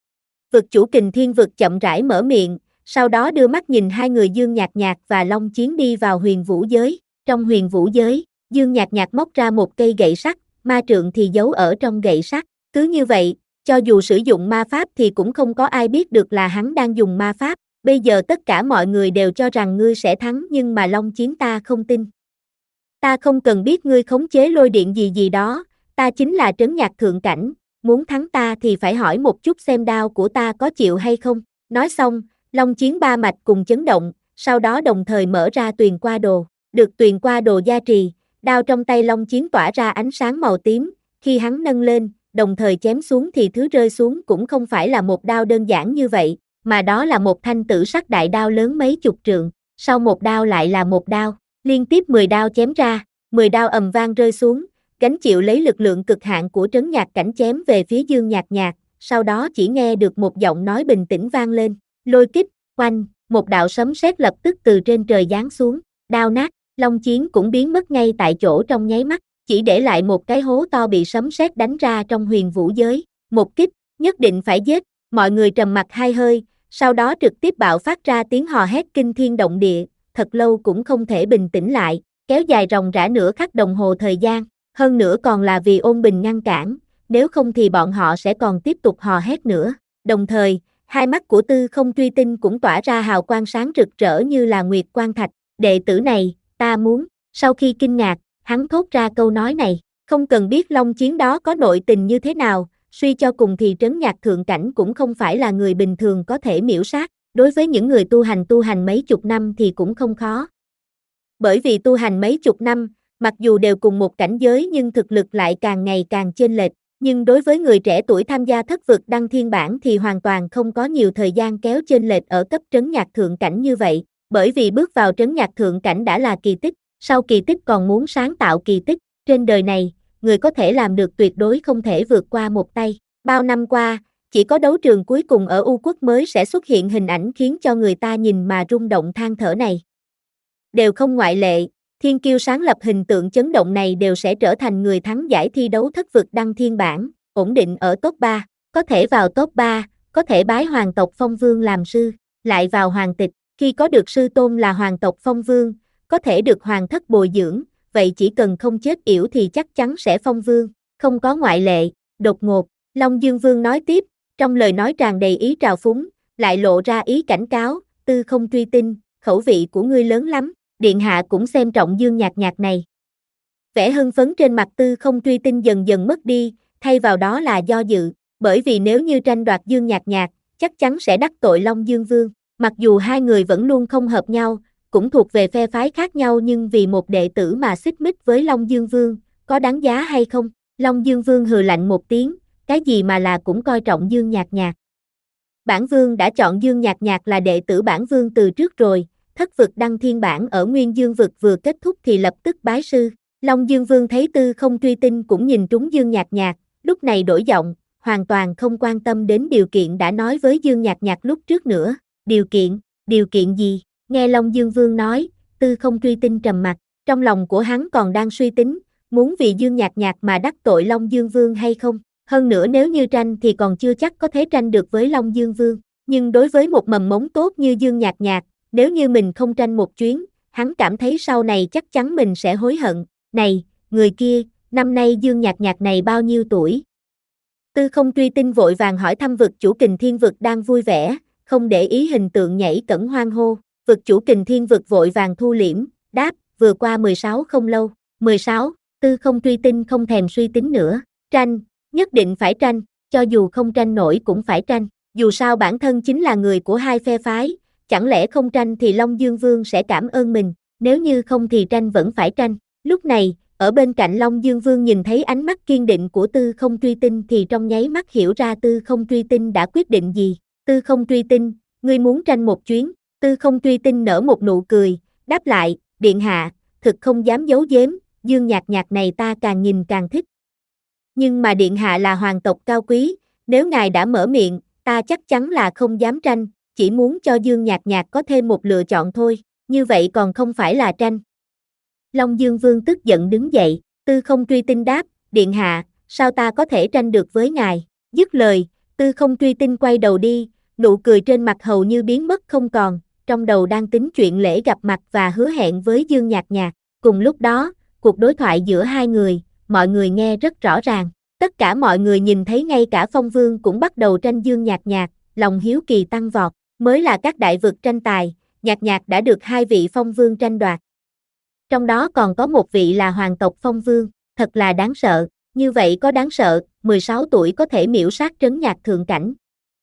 Vực chủ Kình Thiên Vực chậm rãi mở miệng, sau đó đưa mắt nhìn hai người Dương Nhạc Nhạc và Long Chiến đi vào huyền vũ giới, trong huyền vũ giới, Dương Nhạc Nhạc móc ra một cây gậy sắt, ma trượng thì giấu ở trong gậy sắt, cứ như vậy, cho dù sử dụng ma pháp thì cũng không có ai biết được là hắn đang dùng ma pháp, bây giờ tất cả mọi người đều cho rằng ngươi sẽ thắng nhưng mà Long Chiến ta không tin. Ta không cần biết ngươi khống chế lôi điện gì gì đó, ta chính là trấn nhạc thượng cảnh, muốn thắng ta thì phải hỏi một chút xem đao của ta có chịu hay không. Nói xong, Long Chiến ba mạch cùng chấn động, sau đó đồng thời mở ra tuyền qua đồ, được tuyền qua đồ gia trì, Đao trong tay Long Chiến tỏa ra ánh sáng màu tím, khi hắn nâng lên, đồng thời chém xuống thì thứ rơi xuống cũng không phải là một đao đơn giản như vậy, mà đó là một thanh tử sắc đại đao lớn mấy chục trượng, sau một đao lại là một đao, liên tiếp mười đao chém ra, mười đao ầm vang rơi xuống, gánh chịu lấy lực lượng cực hạn của Trấn Nhạc Cảnh chém về phía Dương Nhạc Nhạc, sau đó chỉ nghe được một giọng nói bình tĩnh vang lên, lôi kích, oanh, một đạo sấm sét lập tức từ trên trời giáng xuống, đao nát, Long Chiến cũng biến mất ngay tại chỗ trong nháy mắt, chỉ để lại một cái hố to bị sấm sét đánh ra trong huyền vũ giới, một kích, nhất định phải giết, mọi người trầm mặc hai hơi, sau đó trực tiếp bạo phát ra tiếng hò hét kinh thiên động địa, thật lâu cũng không thể bình tĩnh lại, kéo dài ròng rã nửa khắc đồng hồ thời gian, hơn nữa còn là vì Ôn Bình ngăn cản, nếu không thì bọn họ sẽ còn tiếp tục hò hét nữa, đồng thời, hai mắt của Tư Không Truy Tinh cũng tỏa ra hào quang sáng rực rỡ như là nguyệt quang thạch, đệ tử này, ta muốn, sau khi kinh ngạc, hắn thốt ra câu nói này, không cần biết Long Chiến đó có nội tình như thế nào, suy cho cùng thì Trấn Nhạc Thượng Cảnh cũng không phải là người bình thường có thể miễu sát, đối với những người tu hành tu hành mấy chục năm thì cũng không khó. Bởi vì tu hành mấy chục năm, mặc dù đều cùng một cảnh giới nhưng thực lực lại càng ngày càng chênh lệch, nhưng đối với người trẻ tuổi tham gia thất vực đăng thiên bản thì hoàn toàn không có nhiều thời gian kéo chênh lệch ở cấp Trấn Nhạc Thượng Cảnh như vậy, bởi vì bước vào Trấn Nhạc Thượng Cảnh đã là kỳ tích, sau kỳ tích còn muốn sáng tạo kỳ tích, trên đời này, người có thể làm được tuyệt đối không thể vượt qua một tay. Bao năm qua, chỉ có đấu trường cuối cùng ở U Quốc mới sẽ xuất hiện hình ảnh khiến cho người ta nhìn mà rung động than thở này. Đều không ngoại lệ, thiên kiêu sáng lập hình tượng chấn động này đều sẽ trở thành người thắng giải thi đấu thất vực đăng thiên bản, ổn định ở top ba, có thể vào top ba, có thể bái hoàng tộc Phong Vương làm sư, lại vào hoàng tịch, khi có được sư tôn là hoàng tộc Phong Vương, có thể được hoàng thất bồi dưỡng, vậy chỉ cần không chết yểu thì chắc chắn sẽ Phong Vương, không có ngoại lệ, đột ngột, Long Dương Vương nói tiếp, trong lời nói tràn đầy ý trào phúng, lại lộ ra ý cảnh cáo, Tư Không Truy Tinh, khẩu vị của ngươi lớn lắm, điện hạ cũng xem trọng Dương Nhạc Nhạc này. Vẻ hưng phấn trên mặt Tư Không Truy Tinh dần dần mất đi, thay vào đó là do dự, bởi vì nếu như tranh đoạt Dương Nhạc Nhạc, chắc chắn sẽ đắc tội Long Dương Vương, mặc dù hai người vẫn luôn không hợp nhau, cũng thuộc về phe phái khác nhau nhưng vì một đệ tử mà xích mích với Long Dương Vương, có đáng giá hay không? Long Dương Vương hừ lạnh một tiếng, cái gì mà là cũng coi trọng Dương Nhạc Nhạc. Bản Vương đã chọn Dương Nhạc Nhạc là đệ tử Bản Vương từ trước rồi, thất vực đăng thiên bản ở Nguyên Dương vực vừa kết thúc thì lập tức bái sư. Long Dương Vương thấy Tư Không Truy Tinh cũng nhìn trúng Dương Nhạc Nhạc, lúc này đổi giọng, hoàn toàn không quan tâm đến điều kiện đã nói với Dương Nhạc Nhạc lúc trước nữa. Điều kiện, điều kiện gì? Nghe Long Dương Vương nói, Tư Không Truy Tinh trầm mặt, trong lòng của hắn còn đang suy tính, muốn vì Dương Nhạc Nhạc mà đắc tội Long Dương Vương hay không. Hơn nữa nếu như tranh thì còn chưa chắc có thể tranh được với Long Dương Vương, nhưng đối với một mầm mống tốt như Dương Nhạc Nhạc, nếu như mình không tranh một chuyến, hắn cảm thấy sau này chắc chắn mình sẽ hối hận. Này, người kia, năm nay Dương Nhạc Nhạc này bao nhiêu tuổi? Tư Không Truy Tinh vội vàng hỏi thăm vực chủ Kình Thiên vực đang vui vẻ, không để ý hình tượng nhảy cẫng hoang hô. Vực chủ Kình Thiên vực vội vàng thu liễm, đáp, vừa qua mười sáu không lâu. mười sáu, Tư Không Truy Tinh không thèm suy tính nữa, tranh, nhất định phải tranh, cho dù không tranh nổi cũng phải tranh, dù sao bản thân chính là người của hai phe phái, chẳng lẽ không tranh thì Long Dương Vương sẽ cảm ơn mình, nếu như không thì tranh vẫn phải tranh. Lúc này, ở bên cạnh Long Dương Vương nhìn thấy ánh mắt kiên định của Tư Không Truy Tinh thì trong nháy mắt hiểu ra Tư Không Truy Tinh đã quyết định gì. Tư Không Truy Tinh, ngươi muốn tranh một chuyến? Tư Không Truy Tinh nở một nụ cười, đáp lại, điện hạ, thực không dám giấu giếm, Dương Nhạc Nhạc này ta càng nhìn càng thích. Nhưng mà điện hạ là hoàng tộc cao quý, nếu ngài đã mở miệng, ta chắc chắn là không dám tranh, chỉ muốn cho Dương Nhạc Nhạc có thêm một lựa chọn thôi, như vậy còn không phải là tranh. Long Dương Vương tức giận đứng dậy, Tư Không Truy Tinh đáp, điện hạ, sao ta có thể tranh được với ngài? Dứt lời, Tư Không Truy Tinh quay đầu đi, nụ cười trên mặt hầu như biến mất không còn, trong đầu đang tính chuyện lễ gặp mặt và hứa hẹn với Dương Nhạc Nhạc. Cùng lúc đó, cuộc đối thoại giữa hai người, mọi người nghe rất rõ ràng. Tất cả mọi người nhìn thấy ngay cả Phong Vương cũng bắt đầu tranh Dương Nhạc Nhạc, lòng hiếu kỳ tăng vọt, mới là các đại vực tranh tài, Nhạc Nhạc đã được hai vị Phong Vương tranh đoạt. Trong đó còn có một vị là hoàng tộc Phong Vương, thật là đáng sợ, như vậy có đáng sợ, mười sáu tuổi có thể miễu sát Trấn Nhạc Thượng Cảnh.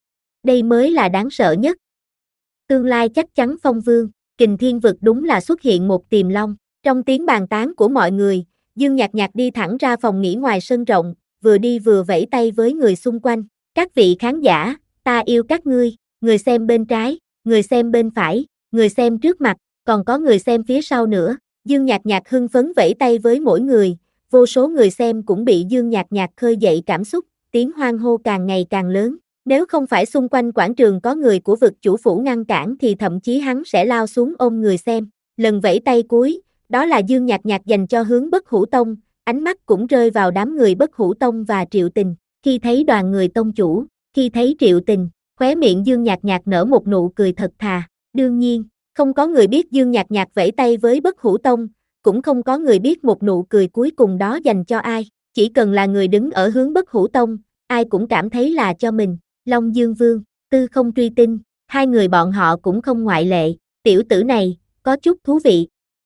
Đây mới là đáng sợ nhất. Tương lai chắc chắn Phong Vương, Kình Thiên vực đúng là xuất hiện một tiềm long, Trong tiếng bàn tán của mọi người, Dương Nhạc Nhạc đi thẳng ra phòng nghỉ ngoài sân rộng, vừa đi vừa vẫy tay với người xung quanh. Các vị khán giả, ta yêu các ngươi, người xem bên trái, người xem bên phải, người xem trước mặt, còn có người xem phía sau nữa. Dương Nhạc Nhạc hưng phấn vẫy tay với mỗi người, vô số người xem cũng bị Dương Nhạc Nhạc khơi dậy cảm xúc, tiếng hoan hô càng ngày càng lớn. Nếu không phải xung quanh quảng trường có người của vực chủ phủ ngăn cản thì thậm chí hắn sẽ lao xuống ôm người xem. Lần vẫy tay cuối, đó là Dương Nhạc Nhạc dành cho hướng Bất Hủ Tông, ánh mắt cũng rơi vào đám người Bất Hủ Tông và Triệu Tình. Khi thấy đoàn người tông chủ, khi thấy Triệu Tình, khóe miệng Dương Nhạc Nhạc nở một nụ cười thật thà. Đương nhiên, không có người biết Dương Nhạc Nhạc vẫy tay với Bất Hủ Tông, cũng không có người biết một nụ cười cuối cùng đó dành cho ai. Chỉ cần là người đứng ở hướng Bất Hủ Tông, ai cũng cảm thấy là cho mình. Long Dương Vương, Tư Không Truy Tinh, hai người bọn họ cũng không ngoại lệ. Tiểu tử này, có chút thú vị.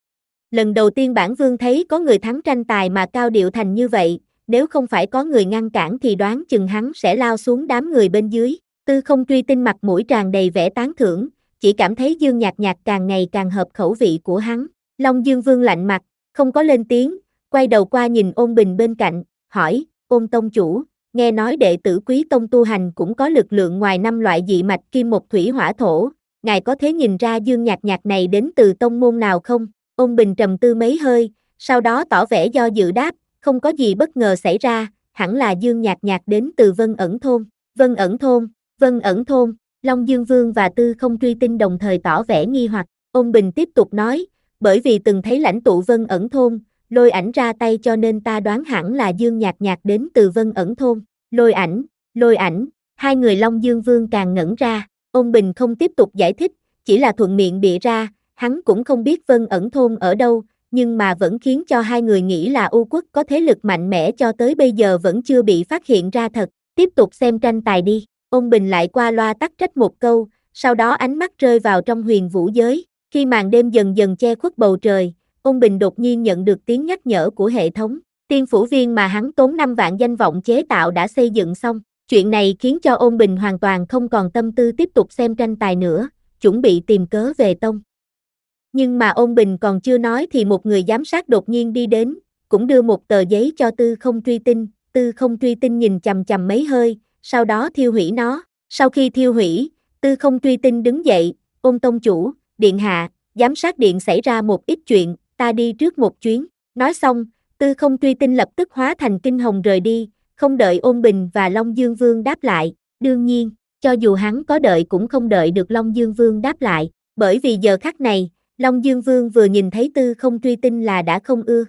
Lần đầu tiên bản vương thấy có người thắng tranh tài mà cao điệu thành như vậy, nếu không phải có người ngăn cản thì đoán chừng hắn sẽ lao xuống đám người bên dưới. Tư Không Truy Tinh mặt mũi tràn đầy vẻ tán thưởng, chỉ cảm thấy Dương Nhạc Nhạc càng ngày càng hợp khẩu vị của hắn. Long Dương Vương lạnh mặt, không có lên tiếng, quay đầu qua nhìn Ôn Bình bên cạnh, hỏi, Ôn tông chủ, nghe nói đệ tử Quý Tông tu hành cũng có lực lượng ngoài năm loại dị mạch kim một thủy hỏa thổ, ngài có thể nhìn ra Dương Nhạc Nhạc này đến từ tông môn nào không? Ôn Bình trầm tư mấy hơi, sau đó tỏ vẻ do dự đáp, không có gì bất ngờ xảy ra, hẳn là Dương Nhạc Nhạc đến từ Vân Ẩn Thôn. Vân Ẩn Thôn, Vân Ẩn Thôn, Long Dương Vương và Tư Không Truy Tinh đồng thời tỏ vẻ nghi hoặc. Ôn Bình tiếp tục nói, bởi vì từng thấy lãnh tụ Vân Ẩn Thôn, Lôi Ảnh ra tay cho nên ta đoán hẳn là Dương Nhạc Nhạc đến từ Vân Ẩn Thôn. Lôi Ảnh, Lôi Ảnh, hai người Long Dương Vương càng ngẩn ra. Ôn Bình không tiếp tục giải thích, chỉ là thuận miệng bịa ra, hắn cũng không biết Vân Ẩn Thôn ở đâu, nhưng mà vẫn khiến cho hai người nghĩ là U Quốc có thế lực mạnh mẽ cho tới bây giờ vẫn chưa bị phát hiện ra thật. Tiếp tục xem tranh tài đi. Ôn Bình lại qua loa tắc trách một câu, sau đó ánh mắt rơi vào trong huyền vũ giới. Khi màn đêm dần dần che khuất bầu trời, Ôn Bình đột nhiên nhận được tiếng nhắc nhở của hệ thống. Tiên phủ viên mà hắn tốn năm vạn danh vọng chế tạo đã xây dựng xong. Chuyện này khiến cho Ôn Bình hoàn toàn không còn tâm tư tiếp tục xem tranh tài nữa, chuẩn bị tìm cớ về tông. Nhưng mà Ôn Bình còn chưa nói thì một người giám sát đột nhiên đi đến, cũng đưa một tờ giấy cho Tư Không Truy Tinh. Tư Không Truy Tinh nhìn chằm chằm mấy hơi, sau đó thiêu hủy nó. Sau khi thiêu hủy, Tư Không Truy Tinh đứng dậy, Ôn tông chủ, điện hạ, giám sát điện xảy ra một ít chuyện, ta đi trước một chuyến. Nói xong, Tư Không Truy Tinh lập tức hóa thành kinh hồng rời đi, không đợi Ôn Bình và Long Dương Vương đáp lại. Đương nhiên, cho dù hắn có đợi cũng không đợi được Long Dương Vương đáp lại, bởi vì giờ khắc này, Long Dương Vương vừa nhìn thấy Tư Không Truy Tinh là đã không ưa.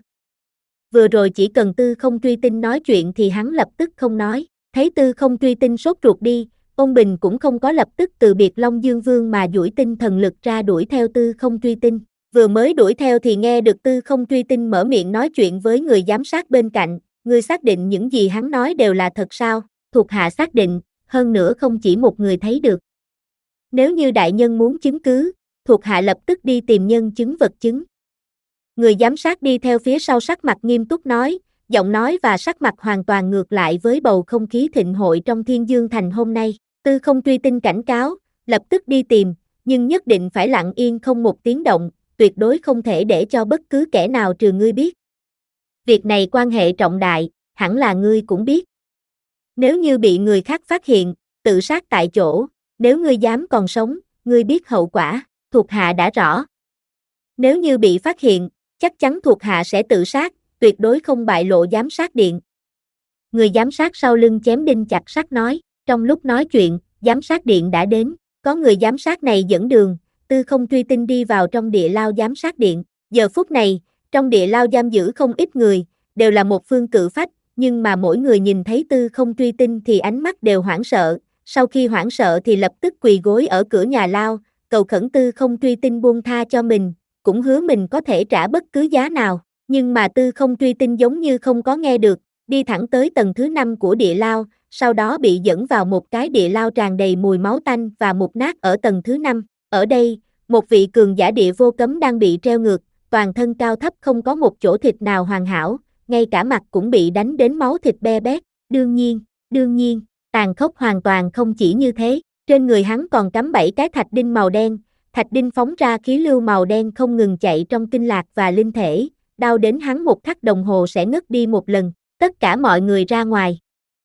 Vừa rồi chỉ cần Tư Không Truy Tinh nói chuyện thì hắn lập tức không nói. Thấy Tư Không Truy Tinh sốt ruột đi, Ôn Bình cũng không có lập tức từ biệt Long Dương Vương mà duỗi tinh thần lực ra đuổi theo Tư Không Truy Tinh. Vừa mới đuổi theo thì nghe được Tư Không Truy Tinh mở miệng nói chuyện với người giám sát bên cạnh. Ngươi xác định những gì hắn nói đều là thật sao? Thuộc hạ xác định, hơn nữa không chỉ một người thấy được. Nếu như đại nhân muốn chứng cứ, thuộc hạ lập tức đi tìm nhân chứng vật chứng. Người giám sát đi theo phía sau sắc mặt nghiêm túc nói, giọng nói và sắc mặt hoàn toàn ngược lại với bầu không khí thịnh hội trong Thiên Dương Thành hôm nay. Tư Không Truy Tinh cảnh cáo, lập tức đi tìm, nhưng nhất định phải lặng yên không một tiếng động, tuyệt đối không thể để cho bất cứ kẻ nào trừ ngươi biết. Việc này quan hệ trọng đại, hẳn là ngươi cũng biết. Nếu như bị người khác phát hiện, tự sát tại chỗ, nếu ngươi dám còn sống, ngươi biết hậu quả, thuộc hạ đã rõ. Nếu như bị phát hiện, chắc chắn thuộc hạ sẽ tự sát, tuyệt đối không bại lộ giám sát điện. Người giám sát sau lưng chém đinh chặt sắt nói, trong lúc nói chuyện, giám sát điện đã đến, có người giám sát này dẫn đường, Tư Không Truy Tinh đi vào trong địa lao giám sát điện. Giờ phút này, trong địa lao giam giữ không ít người, đều là một phương cự phách, nhưng mà mỗi người nhìn thấy Tư Không Truy Tinh thì ánh mắt đều hoảng sợ, sau khi hoảng sợ thì lập tức quỳ gối ở cửa nhà lao, cầu khẩn Tư Không Truy Tinh buông tha cho mình, cũng hứa mình có thể trả bất cứ giá nào, nhưng mà Tư Không Truy Tinh giống như không có nghe được, đi thẳng tới tầng thứ năm của địa lao, sau đó bị dẫn vào một cái địa lao tràn đầy mùi máu tanh và mục nát ở tầng thứ năm. Ở đây, một vị cường giả địa vô cấm đang bị treo ngược, toàn thân cao thấp không có một chỗ thịt nào hoàn hảo, ngay cả mặt cũng bị đánh đến máu thịt be bét. Đương nhiên, đương nhiên, tàn khốc hoàn toàn không chỉ như thế, trên người hắn còn cắm bảy cái thạch đinh màu đen, thạch đinh phóng ra khí lưu màu đen không ngừng chạy trong kinh lạc và linh thể, đau đến hắn một khắc đồng hồ sẽ ngất đi một lần, tất cả mọi người ra ngoài.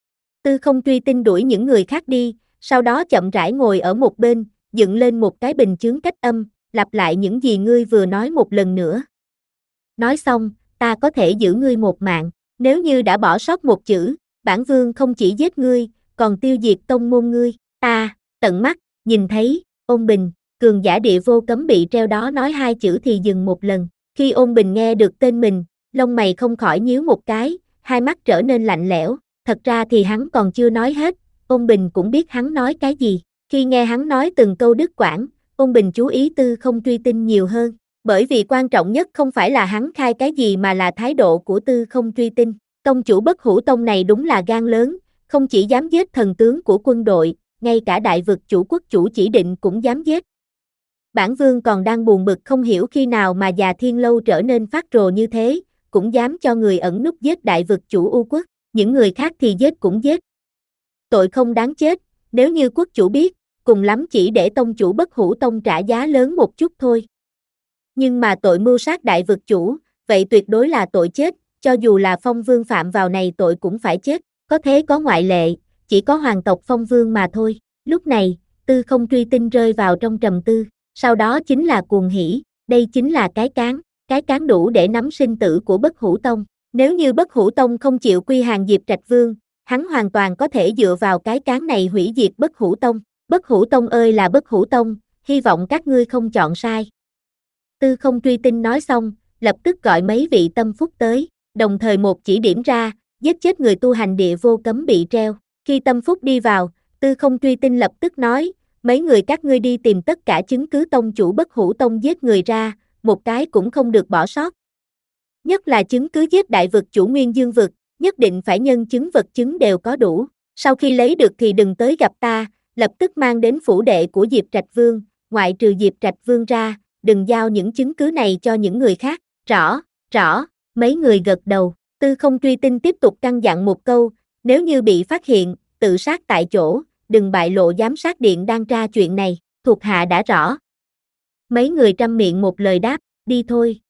Tư Không Truy Tinh đuổi những người khác đi, sau đó chậm rãi ngồi ở một bên, dựng lên một cái bình chướng cách âm, lặp lại những gì ngươi vừa nói một lần nữa. Nói xong, ta có thể giữ ngươi một mạng, nếu như đã bỏ sót một chữ, bản vương không chỉ giết ngươi, còn tiêu diệt tông môn ngươi, ta, tận mắt, nhìn thấy, Ôn Bình, cường giả địa vô cấm bị treo đó nói hai chữ thì dừng một lần, khi Ôn Bình nghe được tên mình, lông mày không khỏi nhíu một cái, hai mắt trở nên lạnh lẽo, thật ra thì hắn còn chưa nói hết, Ôn Bình cũng biết hắn nói cái gì, khi nghe hắn nói từng câu đứt quãng, Ôn Bình chú ý Tư Không Truy Tinh nhiều hơn, bởi vì quan trọng nhất không phải là hắn khai cái gì mà là thái độ của Tư Không Truy Tinh, tông chủ Bất Hủ Tông này đúng là gan lớn, không chỉ dám giết thần tướng của quân đội, ngay cả đại vực chủ quốc chủ chỉ định cũng dám giết. Bản vương còn đang buồn bực không hiểu khi nào mà già Thiên Lâu trở nên phát rồ như thế, cũng dám cho người ẩn núp giết đại vực chủ U quốc, những người khác thì giết cũng giết. Tội không đáng chết, nếu như quốc chủ biết, cùng lắm chỉ để tông chủ Bất Hủ Tông trả giá lớn một chút thôi. Nhưng mà tội mưu sát đại vực chủ, vậy tuyệt đối là tội chết, cho dù là Phong Vương phạm vào này tội cũng phải chết, có thế có ngoại lệ, chỉ có hoàng tộc Phong Vương mà thôi. Lúc này, Tư Không Truy Tinh rơi vào trong trầm tư, sau đó chính là cuồng hỉ, đây chính là cái cán, cái cán đủ để nắm sinh tử của Bất Hủ Tông. Nếu như Bất Hủ Tông không chịu quy hàng Diệp Trạch Vương, hắn hoàn toàn có thể dựa vào cái cán này hủy diệt Bất Hủ Tông. Bất Hủ Tông ơi là Bất Hủ Tông, hy vọng các ngươi không chọn sai. Tư Không Truy Tinh nói xong, lập tức gọi mấy vị tâm phúc tới, đồng thời một chỉ điểm ra, giết chết người tu hành địa vô cấm bị treo. Khi tâm phúc đi vào, Tư Không Truy Tinh lập tức nói, mấy người các ngươi đi tìm tất cả chứng cứ tông chủ Bất Hủ Tông giết người ra, một cái cũng không được bỏ sót. Nhất là chứng cứ giết đại vực chủ Nguyên Dương vực, nhất định phải nhân chứng vật chứng đều có đủ. Sau khi lấy được thì đừng tới gặp ta, lập tức mang đến phủ đệ của Diệp Trạch Vương, ngoại trừ Diệp Trạch Vương ra, đừng giao những chứng cứ này cho những người khác. Rõ, rõ, mấy người gật đầu. Tư Không Truy Tinh tiếp tục căn dặn một câu, nếu như bị phát hiện, tự sát tại chỗ, đừng bại lộ giám sát điện đang tra chuyện này, thuộc hạ đã rõ. Mấy người trăm miệng một lời đáp, đi thôi.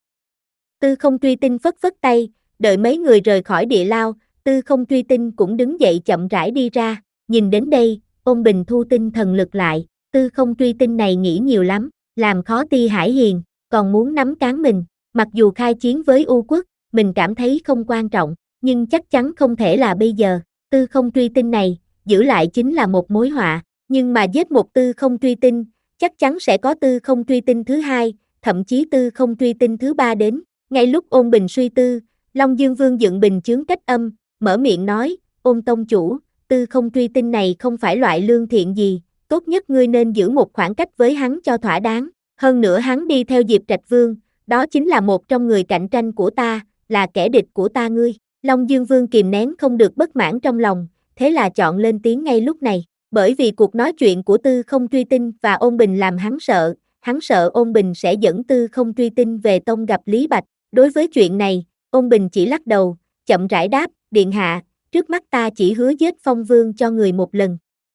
Tư Không Truy Tinh phất phất tay, đợi mấy người rời khỏi địa lao, Tư Không Truy Tinh cũng đứng dậy chậm rãi đi ra, nhìn đến đây, Ôn Bình thu tinh thần lực lại, Tư Không Truy Tinh này nghĩ nhiều lắm, làm khó Ti Hải Hiền, còn muốn nắm cán mình, mặc dù khai chiến với U quốc, mình cảm thấy không quan trọng, nhưng chắc chắn không thể là bây giờ, Tư Không Truy Tinh này, giữ lại chính là một mối họa, nhưng mà giết một Tư Không Truy Tinh, chắc chắn sẽ có Tư Không Truy Tinh thứ hai, thậm chí Tư Không Truy Tinh thứ ba đến. Ngay lúc Ôn Bình suy tư, Long Dương Vương dựng bình chướng cách âm, mở miệng nói, Ôn tông chủ, Tư Không Truy Tinh này không phải loại lương thiện gì, tốt nhất ngươi nên giữ một khoảng cách với hắn cho thỏa đáng, hơn nữa hắn đi theo Diệp Trạch Vương, đó chính là một trong người cạnh tranh của ta, là kẻ địch của ta ngươi. Long Dương Vương kìm nén không được bất mãn trong lòng, thế là chọn lên tiếng ngay lúc này, bởi vì cuộc nói chuyện của Tư Không Truy Tinh và Ôn Bình làm hắn sợ, hắn sợ Ôn Bình sẽ dẫn Tư Không Truy Tinh về tông gặp Lý Bạch. Đối với chuyện này, Ôn Bình chỉ lắc đầu, chậm rãi đáp, điện hạ, trước mắt ta chỉ hứa giết Phong Vương cho người một lần.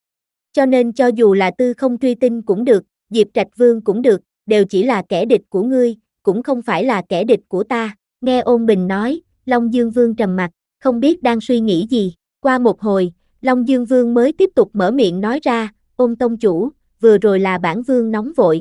Cho nên cho dù là Tư Không Truy Tinh cũng được, Diệp Trạch Vương cũng được, đều chỉ là kẻ địch của ngươi, cũng không phải là kẻ địch của ta. Nghe Ôn Bình nói, Long Dương Vương trầm mặt, không biết đang suy nghĩ gì. Qua một hồi, Long Dương Vương mới tiếp tục mở miệng nói ra, Ôn tông chủ, vừa rồi là bản vương nóng vội.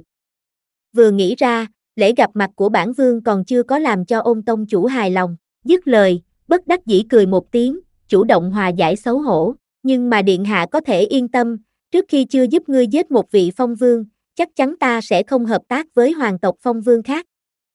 Vừa nghĩ ra, lễ gặp mặt của bản vương còn chưa có làm cho Ôn tông chủ hài lòng. Dứt lời, bất đắc dĩ cười một tiếng, chủ động hòa giải xấu hổ. Nhưng mà điện hạ có thể yên tâm, trước khi chưa giúp ngươi giết một vị Phong Vương, chắc chắn ta sẽ không hợp tác với hoàng tộc Phong Vương khác.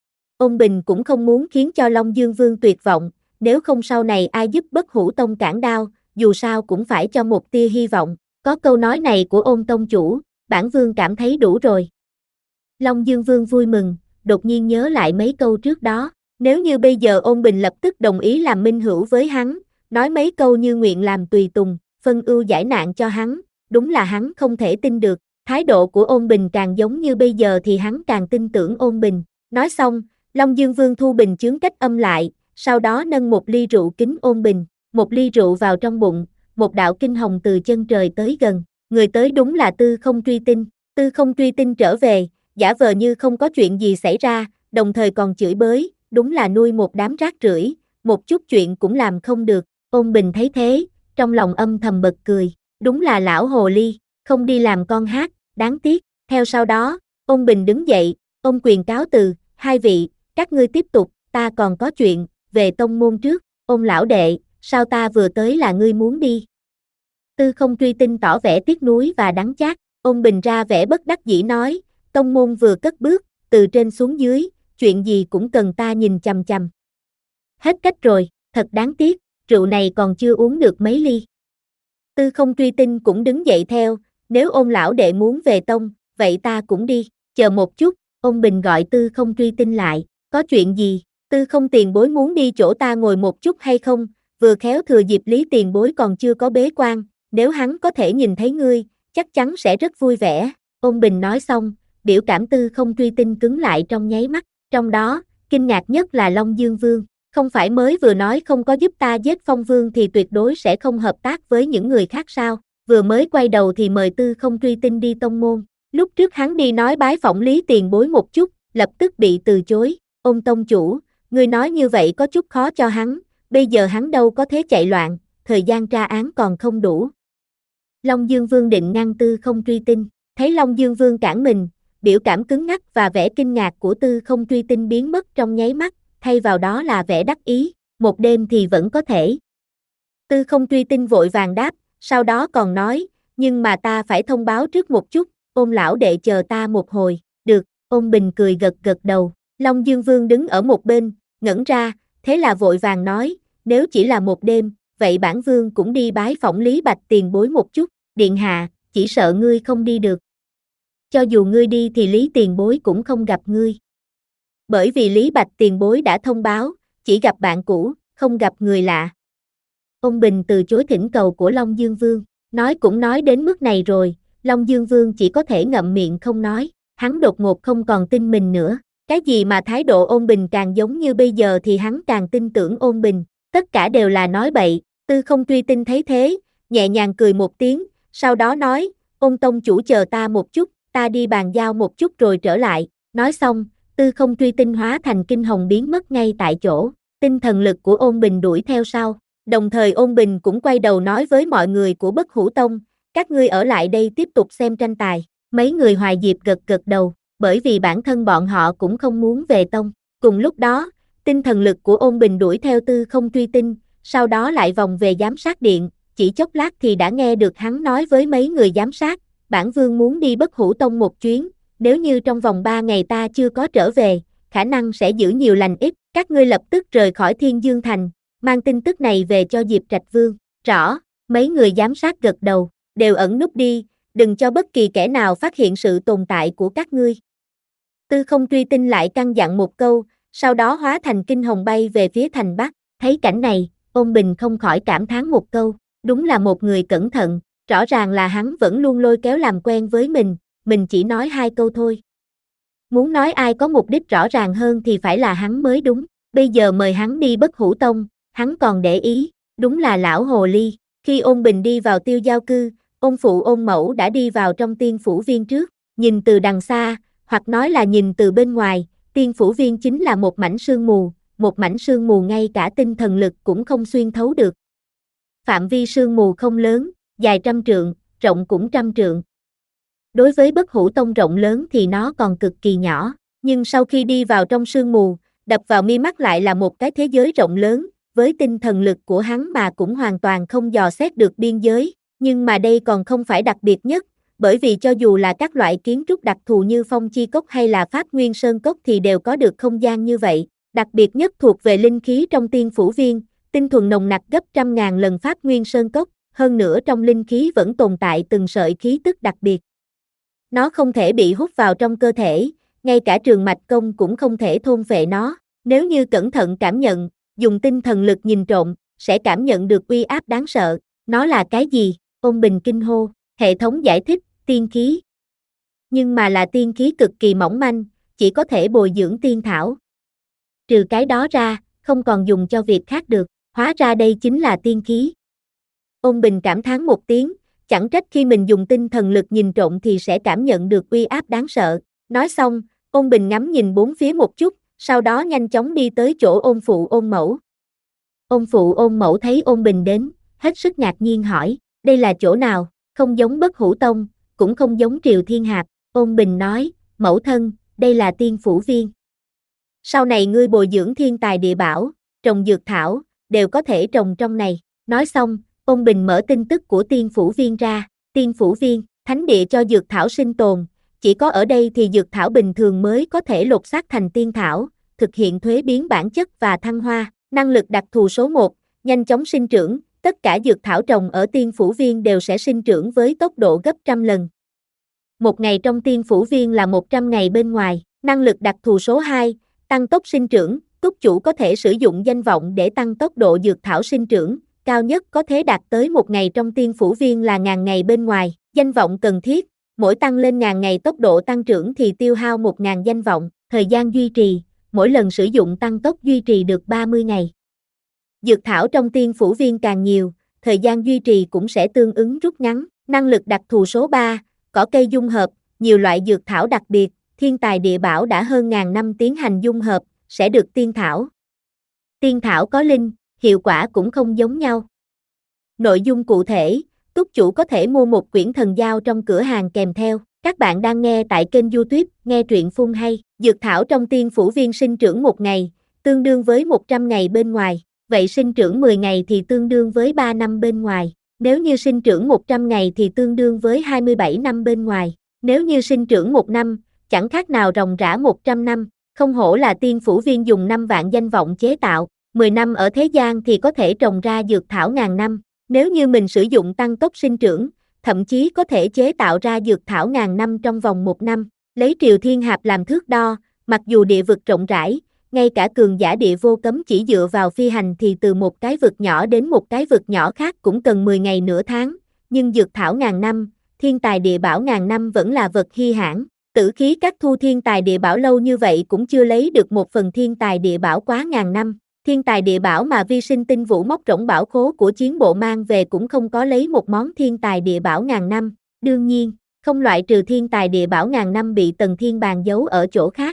Ôn Bình cũng không muốn khiến cho Long Dương Vương tuyệt vọng, nếu không sau này ai giúp Bất Hủ Tông cản đao, dù sao cũng phải cho một tia hy vọng. Có câu nói này của Ôn tông chủ, bản vương cảm thấy đủ rồi. Long Dương Vương vui mừng, đột nhiên nhớ lại mấy câu trước đó, nếu như bây giờ Ôn Bình lập tức đồng ý làm minh hữu với hắn, nói mấy câu như nguyện làm tùy tùng, phân ưu giải nạn cho hắn, đúng là hắn không thể tin được, thái độ của Ôn Bình càng giống như bây giờ thì hắn càng tin tưởng Ôn Bình. Nói xong, Long Dương Vương thu bình chướng cách âm lại, sau đó nâng một ly rượu kính Ôn Bình, một ly rượu vào trong bụng, một đạo kinh hồng từ chân trời tới gần, người tới đúng là Tư Không Truy Tinh. Tư Không Truy Tinh trở về, giả vờ như không có chuyện gì xảy ra, đồng thời còn chửi bới, đúng là nuôi một đám rác rưởi, một chút chuyện cũng làm không được. Ôn Bình thấy thế, trong lòng âm thầm bật cười, đúng là lão hồ ly, không đi làm con hát, đáng tiếc. Theo sau đó, Ôn Bình đứng dậy, ôm quyền cáo từ, hai vị, các ngươi tiếp tục, ta còn có chuyện, về tông môn trước. Ôn lão đệ, sao ta vừa tới là ngươi muốn đi? Tư Không Truy Tinh tỏ vẻ tiếc nuối và đắng chát. Ôn Bình ra vẻ bất đắc dĩ nói, tông môn vừa cất bước, từ trên xuống dưới, chuyện gì cũng cần ta nhìn chằm chằm. Hết cách rồi, thật đáng tiếc, rượu này còn chưa uống được mấy ly. Tư Không Truy Tinh cũng đứng dậy theo, nếu Ôn lão đệ muốn về tông, vậy ta cũng đi. Chờ một chút, Ôn Bình gọi Tư Không Truy Tinh lại, có chuyện gì? Tư Không tiền bối muốn đi chỗ ta ngồi một chút hay không? Vừa khéo thừa dịp Lý tiền bối còn chưa có bế quan, nếu hắn có thể nhìn thấy ngươi, chắc chắn sẽ rất vui vẻ. Ôn Bình nói xong, biểu cảm Tư Không Truy Tinh cứng lại trong nháy mắt, trong đó, kinh ngạc nhất là Long Dương Vương, không phải mới vừa nói không có giúp ta giết Phong Vương thì tuyệt đối sẽ không hợp tác với những người khác sao? Vừa mới quay đầu thì mời Tư Không Truy Tinh đi tông môn, lúc trước hắn đi nói bái phỏng Lý tiền bối một chút, lập tức bị từ chối. Ôn tông chủ, ngươi nói như vậy có chút khó cho hắn, bây giờ hắn đâu có thế chạy loạn, thời gian tra án còn không đủ. Long Dương Vương định ngăn Tư Không Truy Tinh, thấy Long Dương Vương cản mình, biểu cảm cứng ngắc và vẻ kinh ngạc của Tư Không Truy Tinh biến mất trong nháy mắt, thay vào đó là vẻ đắc ý, một đêm thì vẫn có thể. Tư Không Truy Tinh vội vàng đáp, sau đó còn nói, nhưng mà ta phải thông báo trước một chút, Ôn lão đệ chờ ta một hồi, được. Ôn Bình cười gật gật đầu, Long Dương Vương đứng ở một bên, ngẩn ra, thế là vội vàng nói, nếu chỉ là một đêm, vậy bản vương cũng đi bái phỏng Lý Bạch tiền bối một chút, điện hạ, chỉ sợ ngươi không đi được. Cho dù ngươi đi thì Lý tiền bối cũng không gặp ngươi. Bởi vì Lý Bạch tiền bối đã thông báo, chỉ gặp bạn cũ, không gặp người lạ. Ôn Bình từ chối thỉnh cầu của Long Dương Vương, nói cũng nói đến mức này rồi, Long Dương Vương chỉ có thể ngậm miệng không nói, hắn đột ngột không còn tin mình nữa. Cái gì mà thái độ Ôn Bình càng giống như bây giờ thì hắn càng tin tưởng Ôn Bình, tất cả đều là nói bậy. Tư Không Truy Tinh thấy thế, nhẹ nhàng cười một tiếng, sau đó nói, Ôn tông chủ chờ ta một chút, ta đi bàn giao một chút rồi trở lại. Nói xong, Tư Không Truy Tinh hóa thành kinh hồng biến mất ngay tại chỗ, tinh thần lực của Ôn Bình đuổi theo sau, đồng thời Ôn Bình cũng quay đầu nói với mọi người của Bất Hủ Tông, các ngươi ở lại đây tiếp tục xem tranh tài. Mấy người Hoài Diệp gật gật đầu, bởi vì bản thân bọn họ cũng không muốn về tông. Cùng lúc đó, tinh thần lực của Ôn Bình đuổi theo Tư Không Truy Tinh, sau đó lại vòng về giám sát điện, chỉ chốc lát thì đã nghe được hắn nói với mấy người giám sát, bản vương muốn đi Bất Hủ Tông một chuyến, nếu như trong vòng ba ngày ta chưa có trở về, khả năng sẽ giữ nhiều lành ít, các ngươi lập tức rời khỏi Thiên Dương Thành, mang tin tức này về cho Diệp Trạch Vương. Rõ, mấy người giám sát gật đầu, đều ẩn núp đi, đừng cho bất kỳ kẻ nào phát hiện sự tồn tại của các ngươi. Tư Không Truy Tinh lại căn dặn một câu, sau đó hóa thành kinh hồng bay về phía thành Bắc, thấy cảnh này, Ôn Bình không khỏi cảm thán một câu, đúng là một người cẩn thận, rõ ràng là hắn vẫn luôn lôi kéo làm quen với mình, mình chỉ nói hai câu thôi. Muốn nói ai có mục đích rõ ràng hơn thì phải là hắn mới đúng, bây giờ mời hắn đi Bất Hủ Tông, hắn còn để ý, đúng là lão hồ ly. Khi Ôn Bình đi vào Tiêu Giao Cư, Ôn phụ Ôn mẫu đã đi vào trong Tiên Phủ Viên trước, nhìn từ đằng xa, hoặc nói là nhìn từ bên ngoài, Tiên Phủ Viên chính là một mảnh sương mù, một mảnh sương mù ngay cả tinh thần lực cũng không xuyên thấu được. Phạm vi sương mù không lớn, dài trăm trượng, rộng cũng trăm trượng. Đối với Bất Hủ Tông rộng lớn thì nó còn cực kỳ nhỏ, nhưng sau khi đi vào trong sương mù, đập vào mi mắt lại là một cái thế giới rộng lớn, với tinh thần lực của hắn mà cũng hoàn toàn không dò xét được biên giới, nhưng mà đây còn không phải đặc biệt nhất, bởi vì cho dù là các loại kiến trúc đặc thù như Phong Chi Cốc hay là Pháp Nguyên Sơn Cốc thì đều có được không gian như vậy, đặc biệt nhất thuộc về linh khí trong Tiên Phủ Viên, tinh thuần nồng nặc gấp trăm ngàn lần Pháp Nguyên Sơn Cốc, hơn nữa trong linh khí vẫn tồn tại từng sợi khí tức đặc biệt. Nó không thể bị hút vào trong cơ thể, ngay cả Trường Mạch Công cũng không thể thôn phệ nó, nếu như cẩn thận cảm nhận, dùng tinh thần lực nhìn trộm, sẽ cảm nhận được uy áp đáng sợ. Nó là cái gì? Ôn Bình kinh hô, hệ thống giải thích, tiên khí. Nhưng mà là tiên khí cực kỳ mỏng manh, chỉ có thể bồi dưỡng tiên thảo. Trừ cái đó ra, không còn dùng cho việc khác được, hóa ra đây chính là tiên khí. Ôn Bình cảm thán một tiếng, chẳng trách khi mình dùng tinh thần lực nhìn trộm thì sẽ cảm nhận được uy áp đáng sợ, Nói xong, Ôn Bình ngắm nhìn bốn phía một chút, sau đó nhanh chóng đi tới chỗ Ôn Phụ Ôn Mẫu. Ôn Phụ Ôn Mẫu thấy Ôn Bình đến, hết sức ngạc nhiên hỏi, đây là chỗ nào, không giống Bất Hủ Tông, cũng không giống Triều Thiên Hạp. Ôn Bình nói, mẫu thân, đây là Tiên Phủ Viên. Sau này ngươi bồi dưỡng thiên tài địa bảo, trồng dược thảo, đều có thể trồng trong này. Nói xong, Ôn Bình mở tin tức của Tiên Phủ Viên ra. Tiên Phủ Viên, thánh địa cho dược thảo sinh tồn, chỉ có ở đây thì dược thảo bình thường mới có thể lột xác thành tiên thảo, thực hiện thuế biến bản chất và thăng hoa. Năng lực đặc thù số một, nhanh chóng sinh trưởng, tất cả dược thảo trồng ở Tiên Phủ Viên đều sẽ sinh trưởng với tốc độ gấp trăm lần. Một ngày trong Tiên Phủ Viên là một trăm ngày bên ngoài. Năng lực đặc thù số hai, tăng tốc sinh trưởng, túc chủ có thể sử dụng danh vọng để tăng tốc độ dược thảo sinh trưởng, cao nhất có thể đạt tới một ngày trong Tiên Phủ Viên là ngàn ngày bên ngoài. Danh vọng cần thiết, mỗi tăng lên ngàn ngày tốc độ tăng trưởng thì tiêu hao một ngàn danh vọng. Thời gian duy trì, mỗi lần sử dụng tăng tốc duy trì được ba mươi ngày. Dược thảo trong Tiên Phủ Viên càng nhiều, thời gian duy trì cũng sẽ tương ứng rút ngắn. Năng lực đặc thù số ba, cỏ cây dung hợp, nhiều loại dược thảo đặc biệt, thiên tài địa bảo đã hơn ngàn năm tiến hành dung hợp, sẽ được tiên thảo. Tiên thảo có linh, hiệu quả cũng không giống nhau. Nội dung cụ thể, túc chủ có thể mua một quyển thần giao trong cửa hàng kèm theo. Các bạn đang nghe tại kênh YouTube Nghe Truyện Phun Hay. Dược thảo trong Tiên Phủ Viên sinh trưởng một ngày, tương đương với một trăm ngày bên ngoài. Vậy sinh trưởng mười ngày thì tương đương với ba năm bên ngoài. Nếu như sinh trưởng một trăm ngày thì tương đương với hai mươi bảy năm bên ngoài. Nếu như sinh trưởng một năm, chẳng khác nào ròng rã một trăm năm. Không hổ là Tiên Phủ Viên dùng năm vạn danh vọng chế tạo, mười năm ở thế gian thì có thể trồng ra dược thảo ngàn năm. Nếu như mình sử dụng tăng tốc sinh trưởng, thậm chí có thể chế tạo ra dược thảo ngàn năm trong vòng một năm. Lấy Triều Thiên Hạp làm thước đo, mặc dù địa vực rộng rãi, ngay cả cường giả địa vô cấm chỉ dựa vào phi hành thì từ một cái vực nhỏ đến một cái vực nhỏ khác cũng cần mười ngày nửa tháng, nhưng dược thảo ngàn năm, thiên tài địa bảo ngàn năm vẫn là vật hi hãn. Tử khí các thu thiên tài địa bảo lâu như vậy cũng chưa lấy được một phần thiên tài địa bảo quá ngàn năm. Thiên tài địa bảo mà vi sinh tinh vũ móc rỗng bảo khố của chiến bộ mang về cũng không có lấy một món thiên tài địa bảo ngàn năm. Đương nhiên, không loại trừ thiên tài địa bảo ngàn năm bị Tần Thiên bàn giấu ở chỗ khác.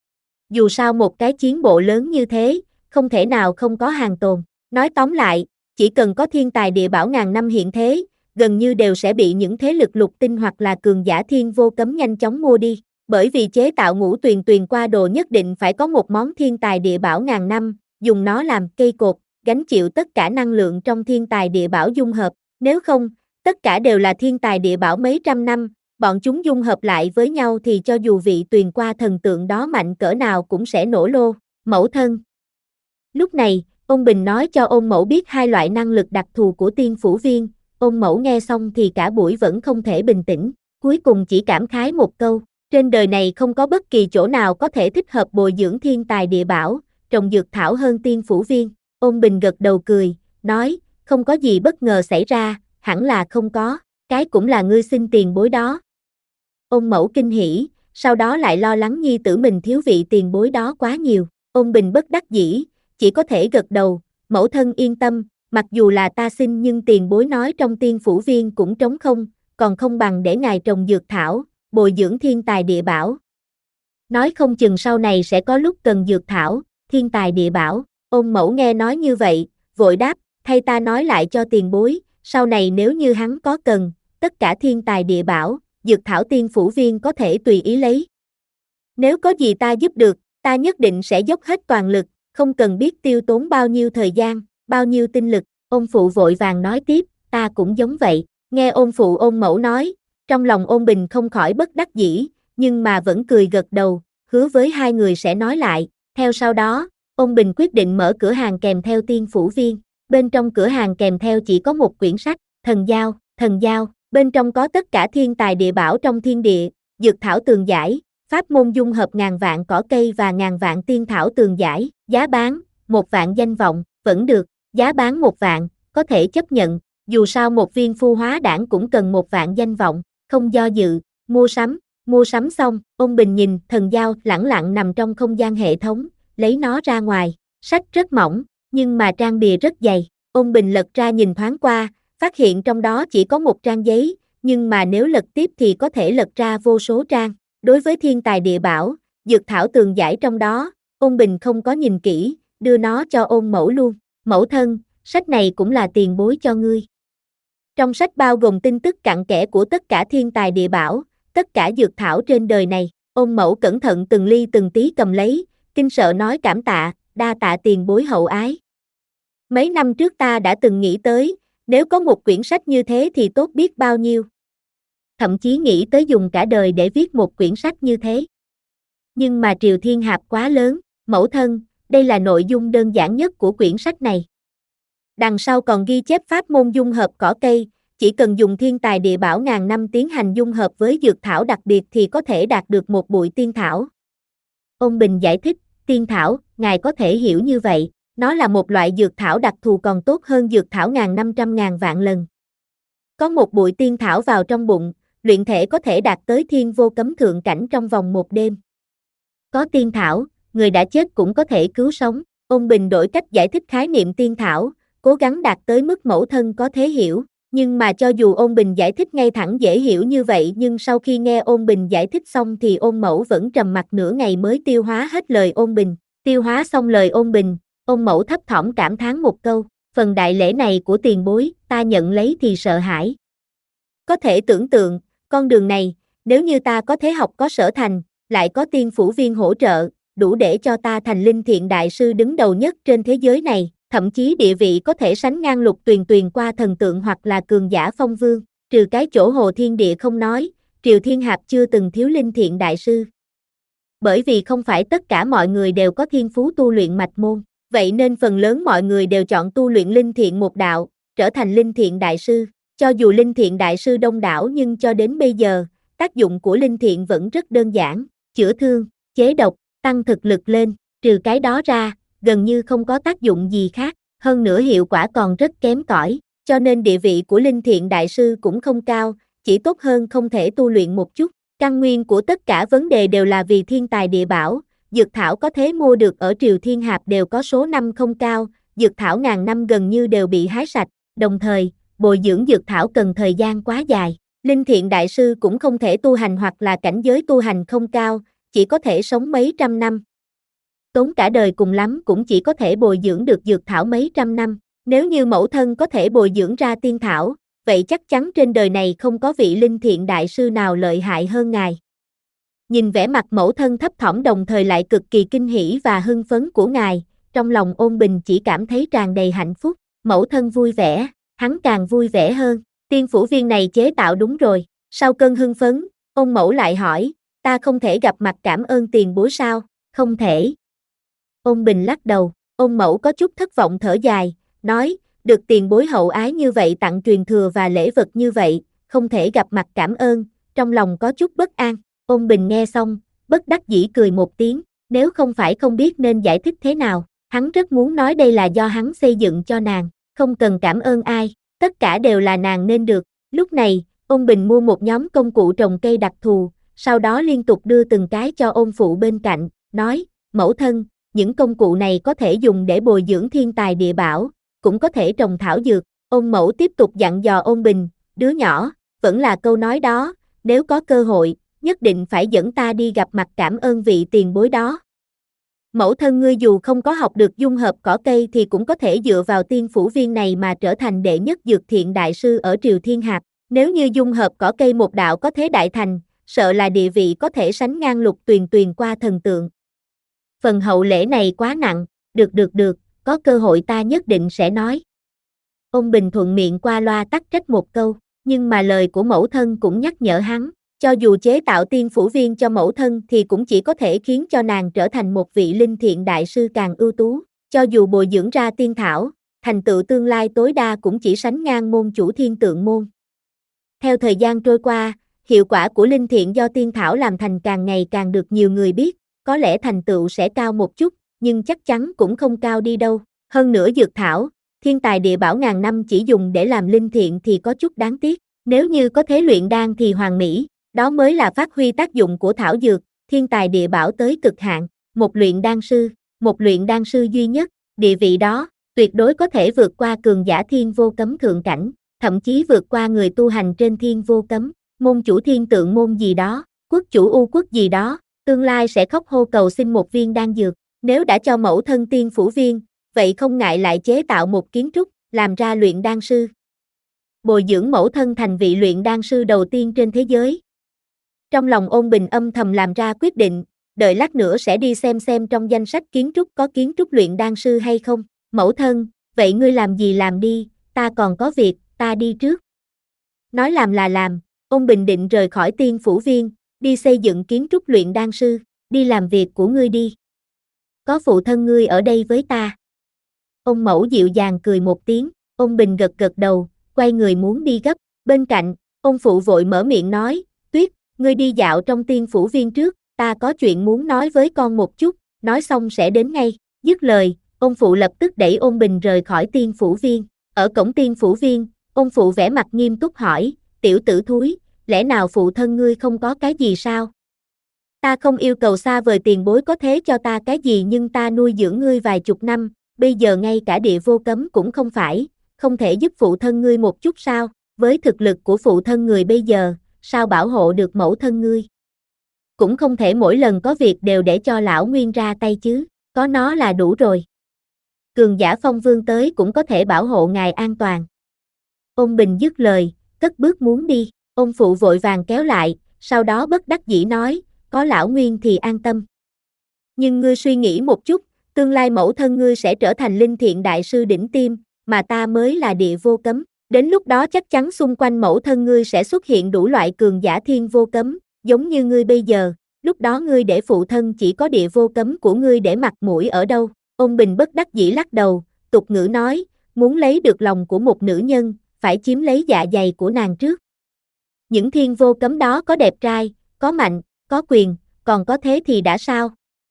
Dù sao một cái chiến bộ lớn như thế, không thể nào không có hàng tồn. Nói tóm lại, chỉ cần có thiên tài địa bảo ngàn năm hiện thế, gần như đều sẽ bị những thế lực lục tinh hoặc là cường giả thiên vô cấm nhanh chóng mua đi. Bởi vì chế tạo ngũ tuyền tuyền qua đồ nhất định phải có một món thiên tài địa bảo ngàn năm, dùng nó làm cây cột, gánh chịu tất cả năng lượng trong thiên tài địa bảo dung hợp. Nếu không, tất cả đều là thiên tài địa bảo mấy trăm năm, bọn chúng dung hợp lại với nhau thì cho dù vị tuyền qua thần tượng đó mạnh cỡ nào cũng sẽ nổ lô. Mẫu thân. Lúc này, Ôn Bình nói cho Ôn Mẫu biết hai loại năng lực đặc thù của Tiên Phủ Viên. Ôn Mẫu nghe xong thì cả buổi vẫn không thể bình tĩnh, cuối cùng chỉ cảm khái một câu, trên đời này không có bất kỳ chỗ nào có thể thích hợp bồi dưỡng thiên tài địa bảo, trồng dược thảo hơn Tiên Phủ Viên. Ôn Bình gật đầu cười, nói, không có gì bất ngờ xảy ra, hẳn là không có, cái cũng là ngươi xin tiền bối đó. Ôn Mẫu kinh hỉ, sau đó lại lo lắng nhi tử mình thiếu vị tiền bối đó quá nhiều. Ôn Bình bất đắc dĩ, chỉ có thể gật đầu, mẫu thân yên tâm, mặc dù là ta xin nhưng tiền bối nói trong Tiên Phủ Viên cũng trống không, còn không bằng để ngài trồng dược thảo, bồi dưỡng thiên tài địa bảo. Nói không chừng sau này sẽ có lúc cần dược thảo, thiên tài địa bảo. Ôn Mẫu nghe nói như vậy, vội đáp, thay ta nói lại cho tiền bối, sau này nếu như hắn có cần, tất cả thiên tài địa bảo, dược thảo Tiên Phủ Viên có thể tùy ý lấy. Nếu có gì ta giúp được, ta nhất định sẽ dốc hết toàn lực, không cần biết tiêu tốn bao nhiêu thời gian, bao nhiêu tinh lực. Ôn Phụ vội vàng nói tiếp, ta cũng giống vậy. Nghe Ôn Phụ Ôn Mẫu nói, trong lòng Ôn Bình không khỏi bất đắc dĩ, nhưng mà vẫn cười gật đầu, hứa với hai người sẽ nói lại. Theo sau đó, Ôn Bình quyết định mở cửa hàng kèm theo Tiên Phủ Viên. Bên trong cửa hàng kèm theo chỉ có một quyển sách, Thần Giao, Thần Giao, bên trong có tất cả thiên tài địa bảo trong thiên địa, dược thảo tường giải, pháp môn dung hợp ngàn vạn cỏ cây và ngàn vạn tiên thảo tường giải. Giá bán, một vạn danh vọng, vẫn được, giá bán một vạn, có thể chấp nhận, dù sao một viên phu hóa đản cũng cần một vạn danh vọng, không do dự, mua sắm. Mua sắm xong, Ôn Bình nhìn Thần Giao lẳng lặng nằm trong không gian hệ thống, lấy nó ra ngoài. Sách rất mỏng, nhưng mà trang bìa rất dày. Ôn Bình lật ra nhìn thoáng qua, phát hiện trong đó chỉ có một trang giấy, nhưng mà nếu lật tiếp thì có thể lật ra vô số trang. Đối với thiên tài địa bảo, dược thảo tường giải trong đó, Ôn Bình không có nhìn kỹ, đưa nó cho Ôn Mẫu luôn. Mẫu thân, sách này cũng là tiền bối cho ngươi. Trong sách bao gồm tin tức cặn kẽ của tất cả thiên tài địa bảo, tất cả dược thảo trên đời này. Ôn Mẫu cẩn thận từng ly từng tí cầm lấy, kinh sợ nói cảm tạ, đa tạ tiền bối hậu ái. Mấy năm trước ta đã từng nghĩ tới, nếu có một quyển sách như thế thì tốt biết bao nhiêu. Thậm chí nghĩ tới dùng cả đời để viết một quyển sách như thế. Nhưng mà Triều Thiên Hạp quá lớn, mẫu thân, đây là nội dung đơn giản nhất của quyển sách này. Đằng sau còn ghi chép pháp môn dung hợp cỏ cây, chỉ cần dùng thiên tài địa bảo ngàn năm tiến hành dung hợp với dược thảo đặc biệt thì có thể đạt được một bụi tiên thảo. Ôn Bình giải thích, tiên thảo, ngài có thể hiểu như vậy, nó là một loại dược thảo đặc thù còn tốt hơn dược thảo ngàn năm trăm ngàn vạn lần. Có một bụi tiên thảo vào trong bụng, luyện thể có thể đạt tới thiên vô cấm thượng cảnh trong vòng một đêm. Có tiên thảo, người đã chết cũng có thể cứu sống. Ôn Bình đổi cách giải thích khái niệm tiên thảo, cố gắng đạt tới mức mẫu thân có thể hiểu. Nhưng mà cho dù Ôn Bình giải thích ngay thẳng dễ hiểu như vậy nhưng sau khi nghe Ôn Bình giải thích xong thì Ôn Mẫu vẫn trầm mặc nửa ngày mới tiêu hóa hết lời Ôn Bình. Tiêu hóa xong lời Ôn Bình, Ôn Mẫu thấp thỏm cảm thán một câu, phần đại lễ này của tiền bối, ta nhận lấy thì sợ hãi. Có thể tưởng tượng, con đường này, nếu như ta có thể học có sở thành, lại có tiên phủ viên hỗ trợ, đủ để cho ta thành linh thiện đại sư đứng đầu nhất trên thế giới này, thậm chí địa vị có thể sánh ngang Lục Tuyền Tuyền qua thần tượng hoặc là cường giả phong vương, trừ cái chỗ hồ thiên địa không nói, Triều Thiên Hạp chưa từng thiếu linh thiện đại sư. Bởi vì không phải tất cả mọi người đều có thiên phú tu luyện mạch môn, vậy nên phần lớn mọi người đều chọn tu luyện linh thiện một đạo, trở thành linh thiện đại sư. Cho dù linh thiện đại sư đông đảo nhưng cho đến bây giờ, tác dụng của linh thiện vẫn rất đơn giản, chữa thương, chế độc, tăng thực lực lên, trừ cái đó ra, gần như không có tác dụng gì khác, hơn nữa hiệu quả còn rất kém cỏi, cho nên địa vị của linh thiện đại sư cũng không cao, chỉ tốt hơn không thể tu luyện một chút. Căn nguyên của tất cả vấn đề đều là vì thiên tài địa bảo, dược thảo có thể mua được ở Triều Thiên Hạp đều có số năm không cao, dược thảo ngàn năm gần như đều bị hái sạch, đồng thời, bồi dưỡng dược thảo cần thời gian quá dài. Linh thiện đại sư cũng không thể tu hành hoặc là cảnh giới tu hành không cao, chỉ có thể sống mấy trăm năm. Tốn cả đời cùng lắm cũng chỉ có thể bồi dưỡng được dược thảo mấy trăm năm. Nếu như mẫu thân có thể bồi dưỡng ra tiên thảo, vậy chắc chắn trên đời này không có vị linh thiện đại sư nào lợi hại hơn ngài. Nhìn vẻ mặt mẫu thân thấp thỏm đồng thời lại cực kỳ kinh hỉ và hưng phấn của ngài, trong lòng Ôn Bình chỉ cảm thấy tràn đầy hạnh phúc. Mẫu thân vui vẻ, hắn càng vui vẻ hơn. Tiên phủ viên này chế tạo đúng rồi. Sau cơn hưng phấn, Ôn Mẫu lại hỏi, ta không thể gặp mặt cảm ơn tiền bối sao? Không thể. Ôn Bình lắc đầu, Ôn Mẫu có chút thất vọng thở dài, nói, được tiền bối hậu ái như vậy tặng truyền thừa và lễ vật như vậy, không thể gặp mặt cảm ơn, trong lòng có chút bất an. Ôn Bình nghe xong, bất đắc dĩ cười một tiếng, nếu không phải không biết nên giải thích thế nào, hắn rất muốn nói đây là do hắn xây dựng cho nàng, không cần cảm ơn ai, tất cả đều là nàng nên được. Lúc này, Ôn Bình mua một nhóm công cụ trồng cây đặc thù, sau đó liên tục đưa từng cái cho Ôn Phụ bên cạnh, nói, mẫu thân, những công cụ này có thể dùng để bồi dưỡng thiên tài địa bảo, cũng có thể trồng thảo dược. Ôn Mẫu tiếp tục dặn dò Ôn Bình, đứa nhỏ, vẫn là câu nói đó, nếu có cơ hội, nhất định phải dẫn ta đi gặp mặt cảm ơn vị tiền bối đó. Mẫu thân ngươi dù không có học được dung hợp cỏ cây thì cũng có thể dựa vào tiên phủ viên này mà trở thành đệ nhất dược thiện đại sư ở Triều Thiên Hạp. Nếu như dung hợp cỏ cây một đạo có thế đại thành, sợ là địa vị có thể sánh ngang Lục Tuyền Tuyền qua thần tượng. Phần hậu lễ này quá nặng, được được được, có cơ hội ta nhất định sẽ nói. Ôn Bình thuận miệng qua loa tắc trách một câu, nhưng mà lời của mẫu thân cũng nhắc nhở hắn, cho dù chế tạo tiên phủ viên cho mẫu thân thì cũng chỉ có thể khiến cho nàng trở thành một vị linh thiện đại sư càng ưu tú, cho dù bồi dưỡng ra tiên thảo, thành tựu tương lai tối đa cũng chỉ sánh ngang môn chủ thiên tượng môn. Theo thời gian trôi qua, hiệu quả của linh thiện do tiên thảo làm thành càng ngày càng được nhiều người biết, có lẽ thành tựu sẽ cao một chút, nhưng chắc chắn cũng không cao đi đâu. Hơn nữa dược thảo, thiên tài địa bảo ngàn năm chỉ dùng để làm linh thiện thì có chút đáng tiếc, nếu như có thể luyện đan thì hoàn mỹ, đó mới là phát huy tác dụng của thảo dược, thiên tài địa bảo tới cực hạn, một luyện đan sư, một luyện đan sư duy nhất, địa vị đó, tuyệt đối có thể vượt qua cường giả thiên vô cấm thượng cảnh, thậm chí vượt qua người tu hành trên thiên vô cấm, môn chủ thiên tượng môn gì đó, quốc chủ U quốc gì đó, tương lai sẽ khóc hô cầu xin một viên đan dược. Nếu đã cho mẫu thân tiên phủ viên, vậy không ngại lại chế tạo một kiến trúc, làm ra luyện đan sư. Bồi dưỡng mẫu thân thành vị luyện đan sư đầu tiên trên thế giới. Trong lòng Ôn Bình âm thầm làm ra quyết định, đợi lát nữa sẽ đi xem xem trong danh sách kiến trúc có kiến trúc luyện đan sư hay không. Mẫu thân, vậy ngươi làm gì làm đi, ta còn có việc, ta đi trước. Nói làm là làm, Ôn Bình định rời khỏi tiên phủ viên, đi xây dựng kiến trúc luyện đan sư, đi làm việc của ngươi đi. Có phụ thân ngươi ở đây với ta. Ông mẫu dịu dàng cười một tiếng, Ôn Bình gật gật đầu, quay người muốn đi gấp. Bên cạnh, ông phụ vội mở miệng nói, Tuyết, ngươi đi dạo trong tiên phủ viên trước, ta có chuyện muốn nói với con một chút, nói xong sẽ đến ngay. Dứt lời, ông phụ lập tức đẩy Ôn Bình rời khỏi tiên phủ viên. Ở cổng tiên phủ viên, ông phụ vẻ mặt nghiêm túc hỏi, tiểu tử thúi, lẽ nào phụ thân ngươi không có cái gì sao? Ta không yêu cầu xa vời tiền bối có thế cho ta cái gì, nhưng ta nuôi dưỡng ngươi vài chục năm, bây giờ ngay cả địa vô cấm cũng không phải, không thể giúp phụ thân ngươi một chút sao? Với thực lực của phụ thân người bây giờ, sao bảo hộ được mẫu thân ngươi? Cũng không thể mỗi lần có việc đều để cho lão Nguyên ra tay chứ, có nó là đủ rồi. Cường giả phong vương tới cũng có thể bảo hộ ngài an toàn. Ôn Bình dứt lời, cất bước muốn đi, Ôn phụ vội vàng kéo lại, sau đó bất đắc dĩ nói, có lão Nguyên thì an tâm. Nhưng ngươi suy nghĩ một chút, tương lai mẫu thân ngươi sẽ trở thành linh thiện đại sư đỉnh tiêm, mà ta mới là địa vô cấm. Đến lúc đó chắc chắn xung quanh mẫu thân ngươi sẽ xuất hiện đủ loại cường giả thiên vô cấm, giống như ngươi bây giờ, lúc đó ngươi để phụ thân chỉ có địa vô cấm của ngươi để mặt mũi ở đâu? Ôn Bình bất đắc dĩ lắc đầu, tục ngữ nói, muốn lấy được lòng của một nữ nhân, phải chiếm lấy dạ dày của nàng trước. Những thiên vô cấm đó có đẹp trai, có mạnh, có quyền, còn có thế thì đã sao?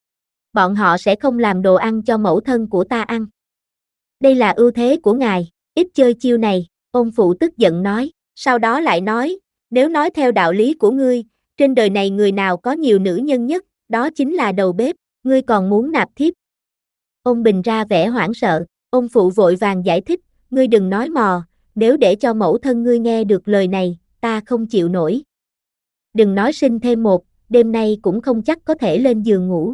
Bọn họ sẽ không làm đồ ăn cho mẫu thân của ta ăn. Đây là ưu thế của ngài, ít chơi chiêu này, Ôn phụ tức giận nói, sau đó lại nói, nếu nói theo đạo lý của ngươi, trên đời này người nào có nhiều nữ nhân nhất, đó chính là đầu bếp, ngươi còn muốn nạp thiếp. Ôn Bình ra vẻ hoảng sợ, Ôn phụ vội vàng giải thích, ngươi đừng nói mò, nếu để cho mẫu thân ngươi nghe được lời này, ta không chịu nổi. Đừng nói sinh thêm một, đêm nay cũng không chắc có thể lên giường ngủ.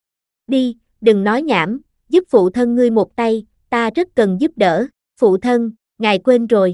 Đi, đừng nói nhảm, giúp phụ thân ngươi một tay, ta rất cần giúp đỡ, phụ thân, ngài quên rồi.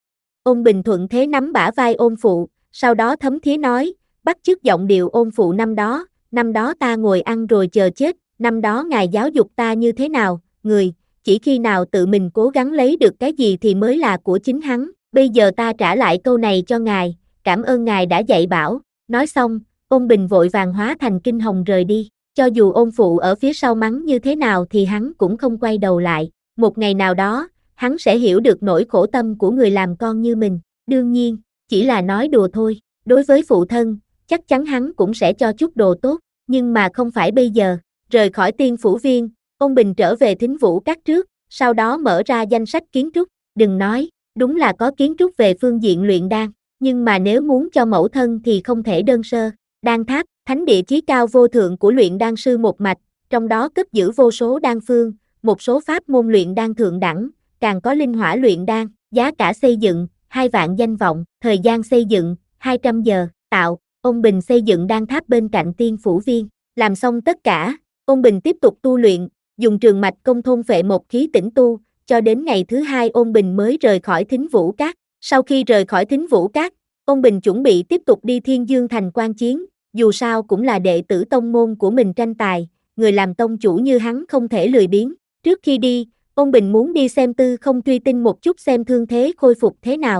Ôn Bình thuận thế nắm bả vai Ôn phụ, sau đó thấm thía nói, bắt chước giọng điệu Ôn phụ năm đó, năm đó ta ngồi ăn rồi chờ chết, năm đó ngài giáo dục ta như thế nào, người, chỉ khi nào tự mình cố gắng lấy được cái gì thì mới là của chính hắn, bây giờ ta trả lại câu này cho ngài, cảm ơn ngài đã dạy bảo. Nói xong, Ôn Bình vội vàng hóa thành kinh hồng rời đi, cho dù Ôn phụ ở phía sau mắng như thế nào thì hắn cũng không quay đầu lại, một ngày nào đó, hắn sẽ hiểu được nỗi khổ tâm của người làm con như mình, đương nhiên, chỉ là nói đùa thôi, đối với phụ thân, chắc chắn hắn cũng sẽ cho chút đồ tốt, nhưng mà không phải bây giờ. Rời khỏi tiên phủ viên, Ôn Bình trở về Thính Vũ Các trước, sau đó mở ra danh sách kiến trúc, đừng nói, đúng là có kiến trúc về phương diện luyện đan, nhưng mà nếu muốn cho mẫu thân thì không thể đơn sơ. Đan tháp, thánh địa chí cao vô thượng của luyện đan sư một mạch, trong đó cất giữ vô số đan phương, một số pháp môn luyện đan thượng đẳng, càng có linh hỏa luyện đan, giá cả xây dựng, hai vạn danh vọng, thời gian xây dựng, hai trăm giờ, tạo, Ôn Bình xây dựng đan tháp bên cạnh tiên phủ viên, làm xong tất cả, Ôn Bình tiếp tục tu luyện, dùng trường mạch công thôn phệ một khí tĩnh tu, cho đến ngày thứ hai Ôn Bình mới rời khỏi Thính Vũ Các. Sau khi rời khỏi Thính Vũ Các, Ôn Bình chuẩn bị tiếp tục đi Thiên Dương Thành quan chiến, dù sao cũng là đệ tử tông môn của mình tranh tài, người làm tông chủ như hắn không thể lười biếng. Trước khi đi, Ôn Bình muốn đi xem Tư Không Truy Tinh một chút xem thương thế khôi phục thế nào.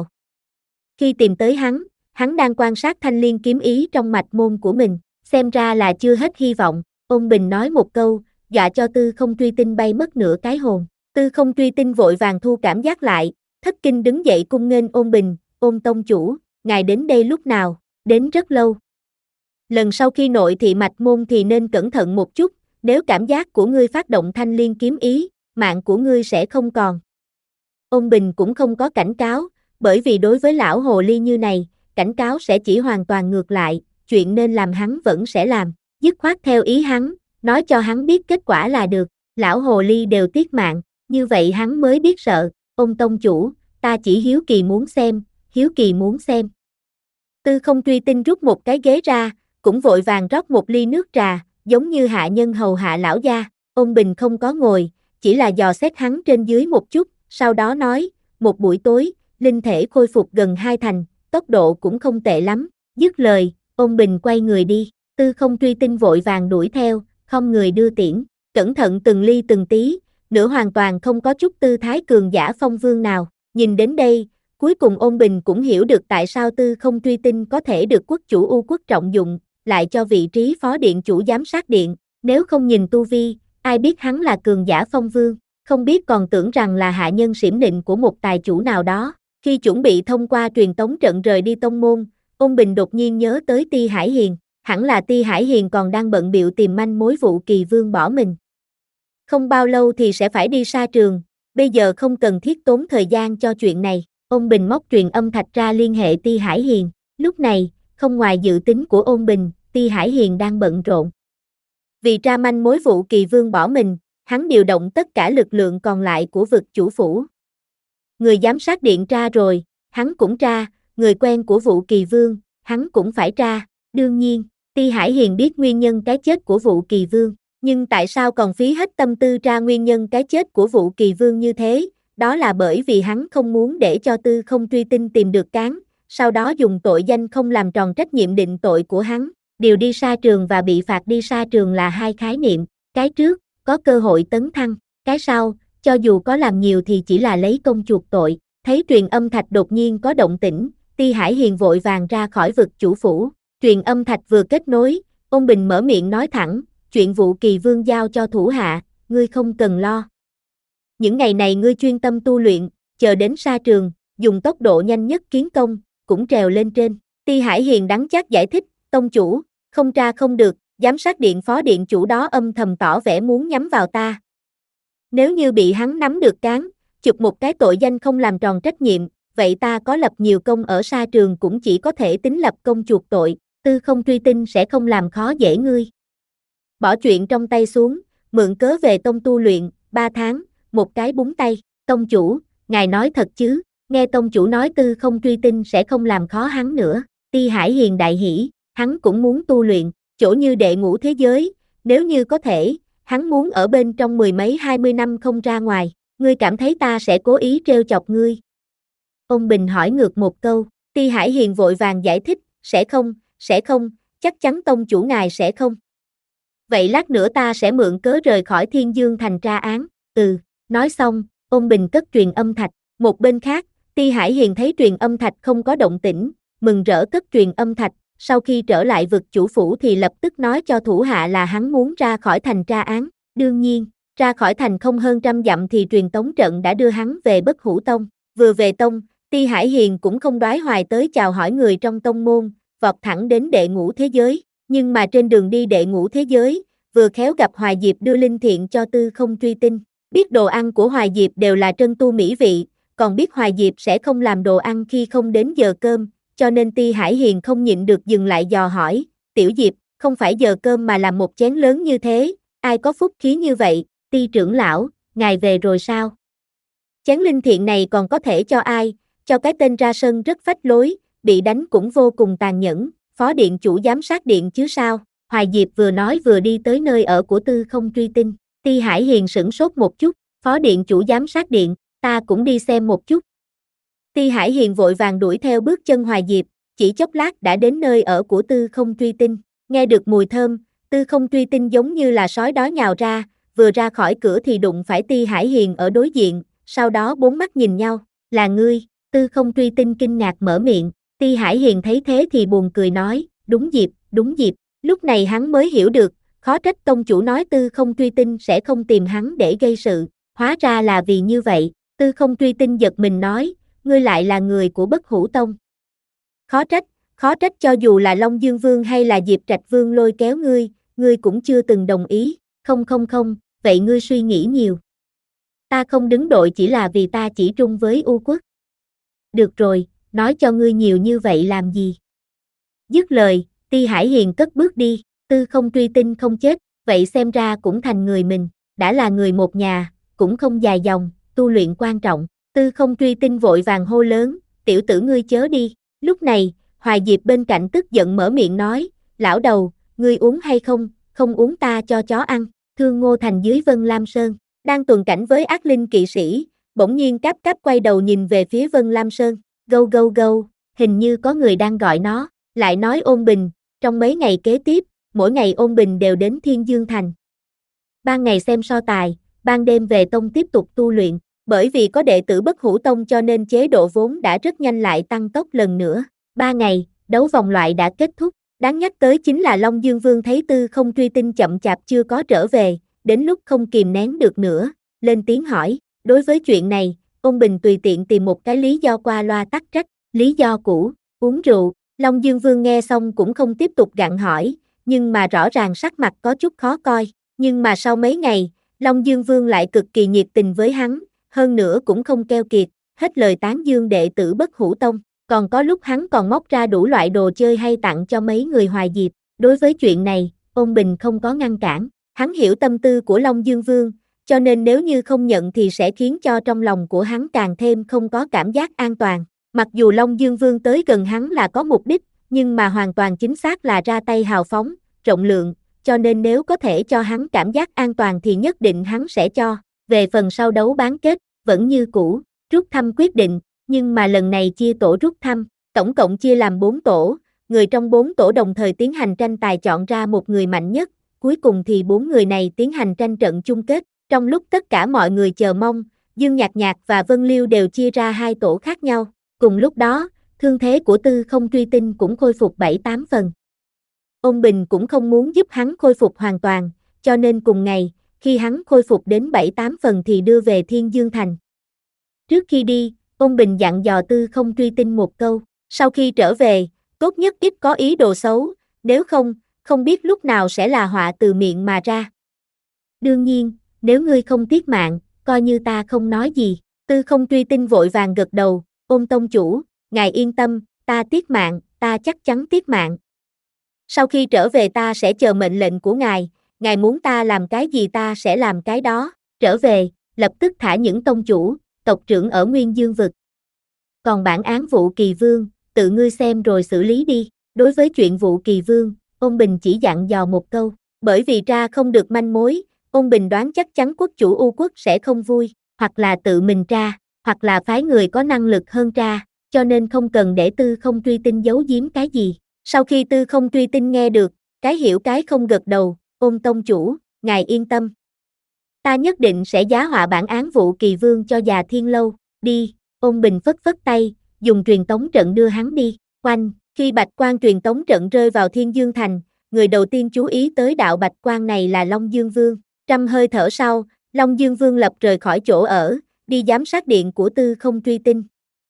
Khi tìm tới hắn, hắn đang quan sát thanh liên kiếm ý trong mạch môn của mình, xem ra là chưa hết hy vọng. Ôn Bình nói một câu, dọa cho Tư Không Truy Tinh bay mất nửa cái hồn. Tư Không Truy Tinh vội vàng thu cảm giác lại, thất kinh đứng dậy cung nghênh Ôn Bình, Ôn tông chủ, ngài đến đây lúc nào? Đến rất lâu. Lần sau khi nội thị mạch môn thì nên cẩn thận một chút, nếu cảm giác của ngươi phát động thanh liên kiếm ý, mạng của ngươi sẽ không còn. Ôn Bình cũng không có cảnh cáo, bởi vì đối với lão hồ ly như này, cảnh cáo sẽ chỉ hoàn toàn ngược lại, chuyện nên làm hắn vẫn sẽ làm, dứt khoát theo ý hắn, nói cho hắn biết kết quả là được, lão hồ ly đều tiếc mạng, như vậy hắn mới biết sợ. Ôn tông chủ, ta chỉ hiếu kỳ muốn xem, hiếu kỳ muốn xem. Tư Không Truy Tinh rút một cái ghế ra, cũng vội vàng rót một ly nước trà, giống như hạ nhân hầu hạ lão gia. Ôn Bình không có ngồi, chỉ là dò xét hắn trên dưới một chút, sau đó nói, một buổi tối, linh thể khôi phục gần hai thành, tốc độ cũng không tệ lắm. Dứt lời, Ôn Bình quay người đi, Tư Không Truy Tinh vội vàng đuổi theo, không người đưa tiễn, cẩn thận từng ly từng tí, nửa hoàn toàn không có chút tư thái cường giả phong vương nào. Nhìn đến đây, cuối cùng Ôn Bình cũng hiểu được tại sao Tư Không Truy Tinh có thể được quốc chủ U quốc trọng dụng, lại cho vị trí phó điện chủ giám sát điện, nếu không nhìn tu vi, ai biết hắn là cường giả phong vương, không biết còn tưởng rằng là hạ nhân xỉm nịnh của một tài chủ nào đó. Khi chuẩn bị thông qua truyền tống trận rời đi tông môn, Ôn Bình đột nhiên nhớ tới Ti Hải Hiền, hẳn là Ti Hải Hiền còn đang bận bịu tìm manh mối vụ Kỳ Vương bỏ mình. Không bao lâu thì sẽ phải đi xa trường, bây giờ không cần thiết tốn thời gian cho chuyện này. Ôn Bình móc truyền âm thạch ra liên hệ Ti Hải Hiền, lúc này, không ngoài dự tính của Ôn Bình, Ti Hải Hiền đang bận rộn. Vì tra manh mối vụ Kỳ Vương bỏ mình, hắn điều động tất cả lực lượng còn lại của vực chủ phủ. Người giám sát điện tra rồi, hắn cũng tra, người quen của vụ Kỳ Vương, hắn cũng phải tra. Đương nhiên, Ti Hải Hiền biết nguyên nhân cái chết của vụ Kỳ Vương, nhưng tại sao còn phí hết tâm tư tra nguyên nhân cái chết của vụ Kỳ Vương như thế? Đó là bởi vì hắn không muốn để cho Tư Không Truy Tinh tìm được cán, sau đó dùng tội danh không làm tròn trách nhiệm định tội của hắn. Điều đi xa trường và bị phạt đi xa trường là hai khái niệm, cái trước, có cơ hội tấn thăng, cái sau, cho dù có làm nhiều thì chỉ là lấy công chuộc tội. Thấy truyền âm thạch đột nhiên có động tĩnh, Ti Hải Hiền vội vàng ra khỏi vực chủ phủ, truyền âm thạch vừa kết nối, Ôn Bình mở miệng nói thẳng, chuyện vụ Kỳ Vương giao cho thủ hạ, ngươi không cần lo. Những ngày này ngươi chuyên tâm tu luyện, chờ đến xa trường, dùng tốc độ nhanh nhất kiến công, cũng trèo lên trên. Ti Hải Hiền đắng chát giải thích, tông chủ, không tra không được, giám sát điện phó điện chủ đó âm thầm tỏ vẻ muốn nhắm vào ta. Nếu như bị hắn nắm được cán, chụp một cái tội danh không làm tròn trách nhiệm, vậy ta có lập nhiều công ở xa trường cũng chỉ có thể tính lập công chuộc tội, Tư Không Truy Tinh sẽ không làm khó dễ ngươi. Bỏ chuyện trong tay xuống, mượn cớ về tông tu luyện, ba tháng, một cái búng tay, tông chủ, ngài nói thật chứ? Nghe tông chủ nói Tư Không Truy Tinh sẽ không làm khó hắn nữa, Ti Hải Hiền đại hỉ, hắn cũng muốn tu luyện, chỗ như đệ ngũ thế giới, nếu như có thể, hắn muốn ở bên trong mười mấy hai mươi năm không ra ngoài, ngươi cảm thấy ta sẽ cố ý trêu chọc ngươi? Ôn Bình hỏi ngược một câu, Ti Hải Hiền vội vàng giải thích, sẽ không, sẽ không, chắc chắn tông chủ ngài sẽ không. Vậy lát nữa ta sẽ mượn cớ rời khỏi Thiên Dương thành tra án, ừ, nói xong, Ôn Bình cất truyền âm thạch, một bên khác, Ti Hải Hiền thấy truyền âm thạch không có động tĩnh, mừng rỡ cất truyền âm thạch, sau khi trở lại vực chủ phủ thì lập tức nói cho thủ hạ là hắn muốn ra khỏi thành tra án, đương nhiên, ra khỏi thành không hơn trăm dặm thì truyền tống trận đã đưa hắn về Bất Hủ Tông, vừa về tông, Ti Hải Hiền cũng không đoái hoài tới chào hỏi người trong tông môn, vọt thẳng đến đệ ngũ thế giới, nhưng mà trên đường đi đệ ngũ thế giới, vừa khéo gặp Hoài Diệp đưa linh thiện cho Tư Không Truy Tinh, biết đồ ăn của Hoài Diệp đều là trân tu mỹ vị, còn biết Hoài Diệp sẽ không làm đồ ăn khi không đến giờ cơm, cho nên Ti Hải Hiền không nhịn được dừng lại dò hỏi, Tiểu Diệp, không phải giờ cơm mà làm một chén lớn như thế, ai có phúc khí như vậy? Ti trưởng lão, ngài về rồi sao? Chén linh thiện này còn có thể cho ai? Cho cái tên ra sân rất phách lối, bị đánh cũng vô cùng tàn nhẫn, phó điện chủ giám sát điện chứ sao? Hoài Diệp vừa nói vừa đi tới nơi ở của Tư Không Truy Tinh, Ti Hải Hiền sửng sốt một chút, phó điện chủ giám sát điện, ta cũng đi xem một chút. Ti Hải Hiền vội vàng đuổi theo bước chân Hoài Diệp, chỉ chốc lát đã đến nơi ở của Tư Không Truy Tinh, nghe được mùi thơm, Tư Không Truy Tinh giống như là sói đói nhào ra, vừa ra khỏi cửa thì đụng phải Ti Hải Hiền ở đối diện, sau đó bốn mắt nhìn nhau, là ngươi? Tư Không Truy Tinh kinh ngạc mở miệng, Ti Hải Hiền thấy thế thì buồn cười nói, đúng dịp, đúng dịp, lúc này hắn mới hiểu được, khó trách tông chủ nói Tư Không Truy Tinh sẽ không tìm hắn để gây sự, hóa ra là vì như vậy. Tư Không Truy Tinh giật mình nói, ngươi lại là người của Bất Hủ Tông. Khó trách, khó trách cho dù là Long Dương Vương hay là Diệp Trạch Vương lôi kéo ngươi, ngươi cũng chưa từng đồng ý, không không không, vậy ngươi suy nghĩ nhiều. Ta không đứng đội chỉ là vì ta chỉ trung với U Quốc. Được rồi, nói cho ngươi nhiều như vậy làm gì? Dứt lời, Ti Hải Hiền cất bước đi, Tư Không Truy Tinh không chết, vậy xem ra cũng thành người mình, đã là người một nhà, cũng không dài dòng, tu luyện quan trọng. Tư Không Truy Tinh vội vàng hô lớn, tiểu tử ngươi chớ đi. Lúc này, Hoài Diệp bên cạnh tức giận mở miệng nói, lão đầu, ngươi uống hay không, không uống ta cho chó ăn, Thương Ngô Thành dưới Vân Lam Sơn, đang tuần cảnh với ác linh kỵ sĩ, bỗng nhiên cáp cáp quay đầu nhìn về phía Vân Lam Sơn, gâu gâu gâu, hình như có người đang gọi nó, lại nói Ôn Bình, trong mấy ngày kế tiếp, mỗi ngày Ôn Bình đều đến Thiên Dương Thành. Ban ngày xem so tài, ban đêm về tông tiếp tục tu luyện, bởi vì có đệ tử Bất Hủ Tông cho nên chế độ vốn đã rất nhanh lại tăng tốc lần nữa. Ba ngày, đấu vòng loại đã kết thúc, đáng nhắc tới chính là Long Dương Vương thấy Tư Không Truy Tinh chậm chạp chưa có trở về, đến lúc không kìm nén được nữa, lên tiếng hỏi, đối với chuyện này, Ôn Bình tùy tiện tìm một cái lý do qua loa tắc trách, lý do cũ, uống rượu, Long Dương Vương nghe xong cũng không tiếp tục gặng hỏi, nhưng mà rõ ràng sắc mặt có chút khó coi, nhưng mà sau mấy ngày, Long Dương Vương lại cực kỳ nhiệt tình với hắn, hơn nữa cũng không keo kiệt, hết lời tán dương đệ tử Bất Hủ Tông, còn có lúc hắn còn móc ra đủ loại đồ chơi hay tặng cho mấy người Hoài Diệp, đối với chuyện này, Ôn Bình không có ngăn cản, hắn hiểu tâm tư của Long Dương Vương, cho nên nếu như không nhận thì sẽ khiến cho trong lòng của hắn càng thêm không có cảm giác an toàn, mặc dù Long Dương Vương tới gần hắn là có mục đích, nhưng mà hoàn toàn chính xác là ra tay hào phóng, rộng lượng, cho nên nếu có thể cho hắn cảm giác an toàn thì nhất định hắn sẽ cho, về phần sau đấu bán kết, vẫn như cũ, rút thăm quyết định, nhưng mà lần này chia tổ rút thăm, tổng cộng chia làm bốn tổ, người trong bốn tổ đồng thời tiến hành tranh tài chọn ra một người mạnh nhất, cuối cùng thì bốn người này tiến hành tranh trận chung kết, trong lúc tất cả mọi người chờ mong, Dương Nhạc Nhạc và Vân Liêu đều chia ra hai tổ khác nhau, cùng lúc đó, thương thế của Tư Không Truy Tinh cũng khôi phục bảy tám phần. Ôn Bình cũng không muốn giúp hắn khôi phục hoàn toàn, cho nên cùng ngày, khi hắn khôi phục đến bảy tám phần thì đưa về Thiên Dương Thành. Trước khi đi, Ôn Bình dặn dò Tư Không Truy Tinh một câu, sau khi trở về, tốt nhất ít có ý đồ xấu, nếu không, không biết lúc nào sẽ là họa từ miệng mà ra. Đương nhiên, nếu ngươi không tiếc mạng, coi như ta không nói gì, Tư Không Truy Tinh vội vàng gật đầu, Ôn tông chủ, ngài yên tâm, ta tiếc mạng, ta chắc chắn tiếc mạng. Sau khi trở về ta sẽ chờ mệnh lệnh của ngài, ngài muốn ta làm cái gì ta sẽ làm cái đó, trở về, lập tức thả những tông chủ, tộc trưởng ở Nguyên Dương vực. Còn bản án vụ Kỳ Vương, tự ngươi xem rồi xử lý đi, đối với chuyện vụ Kỳ Vương, Ôn Bình chỉ dặn dò một câu, bởi vì tra không được manh mối, Ôn Bình đoán chắc chắn quốc chủ U quốc sẽ không vui, hoặc là tự mình tra, hoặc là phái người có năng lực hơn tra, cho nên không cần để Tư Không Truy Tinh giấu giếm cái gì. Sau khi Tư Không Truy Tinh nghe được, cái hiểu cái không gật đầu, Ôn tông chủ, ngài yên tâm. Ta nhất định sẽ giá họa bản án vụ Kỳ Vương cho già Thiên Lâu, đi, Ôn Bình phất phất tay, dùng truyền tống trận đưa hắn đi, oanh, khi bạch quang truyền tống trận rơi vào Thiên Dương Thành, người đầu tiên chú ý tới đạo bạch quang này là Long Dương Vương, trăm hơi thở sau, Long Dương Vương lập rời khỏi chỗ ở, đi giám sát điện của Tư Không Truy Tinh.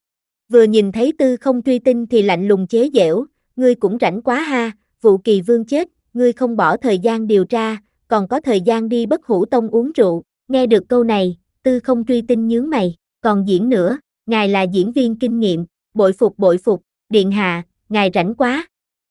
Vừa nhìn thấy Tư Không Truy Tinh thì lạnh lùng chế giễu, ngươi cũng rảnh quá ha, vụ Kỳ Vương chết, ngươi không bỏ thời gian điều tra, còn có thời gian đi Bất Hủ Tông uống rượu, nghe được câu này, Tư Không Truy Tinh nhướng mày, còn diễn nữa, ngài là diễn viên kinh nghiệm, bội phục bội phục, điện hạ, ngài rảnh quá.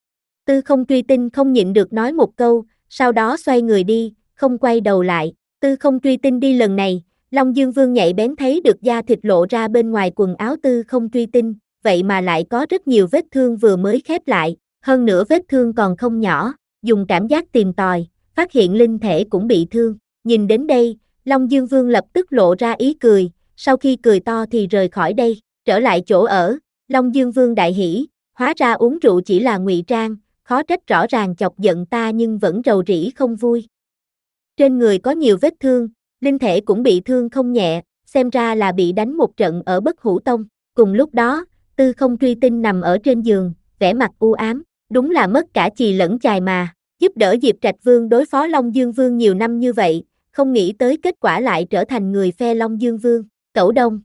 Tư Không Truy Tinh không nhịn được nói một câu, sau đó xoay người đi, không quay đầu lại, Tư Không Truy Tinh đi lần này, Long Dương Vương nhạy bén thấy được da thịt lộ ra bên ngoài quần áo Tư Không Truy Tinh, vậy mà lại có rất nhiều vết thương vừa mới khép lại, hơn nữa vết thương còn không nhỏ, dùng cảm giác tìm tòi, phát hiện linh thể cũng bị thương, nhìn đến đây, Long Dương Vương lập tức lộ ra ý cười, sau khi cười to thì rời khỏi đây, trở lại chỗ ở, Long Dương Vương đại hỉ, hóa ra uống rượu chỉ là ngụy trang, khó trách rõ ràng chọc giận ta nhưng vẫn rầu rĩ không vui. Trên người có nhiều vết thương, linh thể cũng bị thương không nhẹ, xem ra là bị đánh một trận ở Bất Hủ Tông, cùng lúc đó, Tư Không Truy Tinh nằm ở trên giường, vẻ mặt u ám, đúng là mất cả chì lẫn chài mà, giúp đỡ Diệp Trạch Vương đối phó Long Dương Vương nhiều năm như vậy, không nghĩ tới kết quả lại trở thành người phe Long Dương Vương, Cẩu Đông.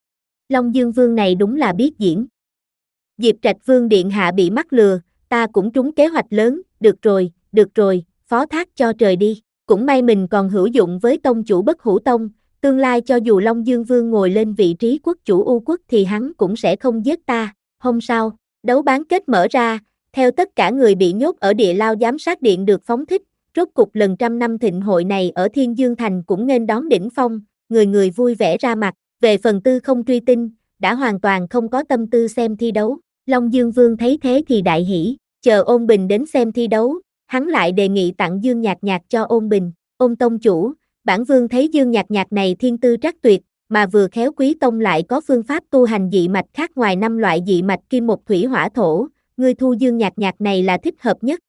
Long Dương Vương này đúng là biết diễn. Diệp Trạch Vương điện hạ bị mắc lừa, ta cũng trúng kế hoạch lớn, được rồi, được rồi, phó thác cho trời đi, cũng may mình còn hữu dụng với tông chủ Bất Hủ Tông, tương lai cho dù Long Dương Vương ngồi lên vị trí quốc chủ U quốc thì hắn cũng sẽ không giết ta. Hôm sau, đấu bán kết mở ra, theo tất cả người bị nhốt ở địa lao giám sát điện được phóng thích, rốt cục lần trăm năm thịnh hội này ở Thiên Dương Thành cũng nghênh đón đỉnh phong, người người vui vẻ ra mặt, về phần Tư Không Truy Tinh, đã hoàn toàn không có tâm tư xem thi đấu, Long Dương Vương thấy thế thì đại hỉ, chờ Ôn Bình đến xem thi đấu, hắn lại đề nghị tặng Dương Nhạc Nhạc cho Ôn Bình. Ôn tông chủ, bản vương thấy Dương Nhạc Nhạc này thiên tư trắc tuyệt, mà vừa khéo Quý tông lại có phương pháp tu hành dị mạch khác ngoài năm loại dị mạch kim một thủy hỏa thổ, ngươi thu Dương Nhạc Nhạc này là thích hợp nhất.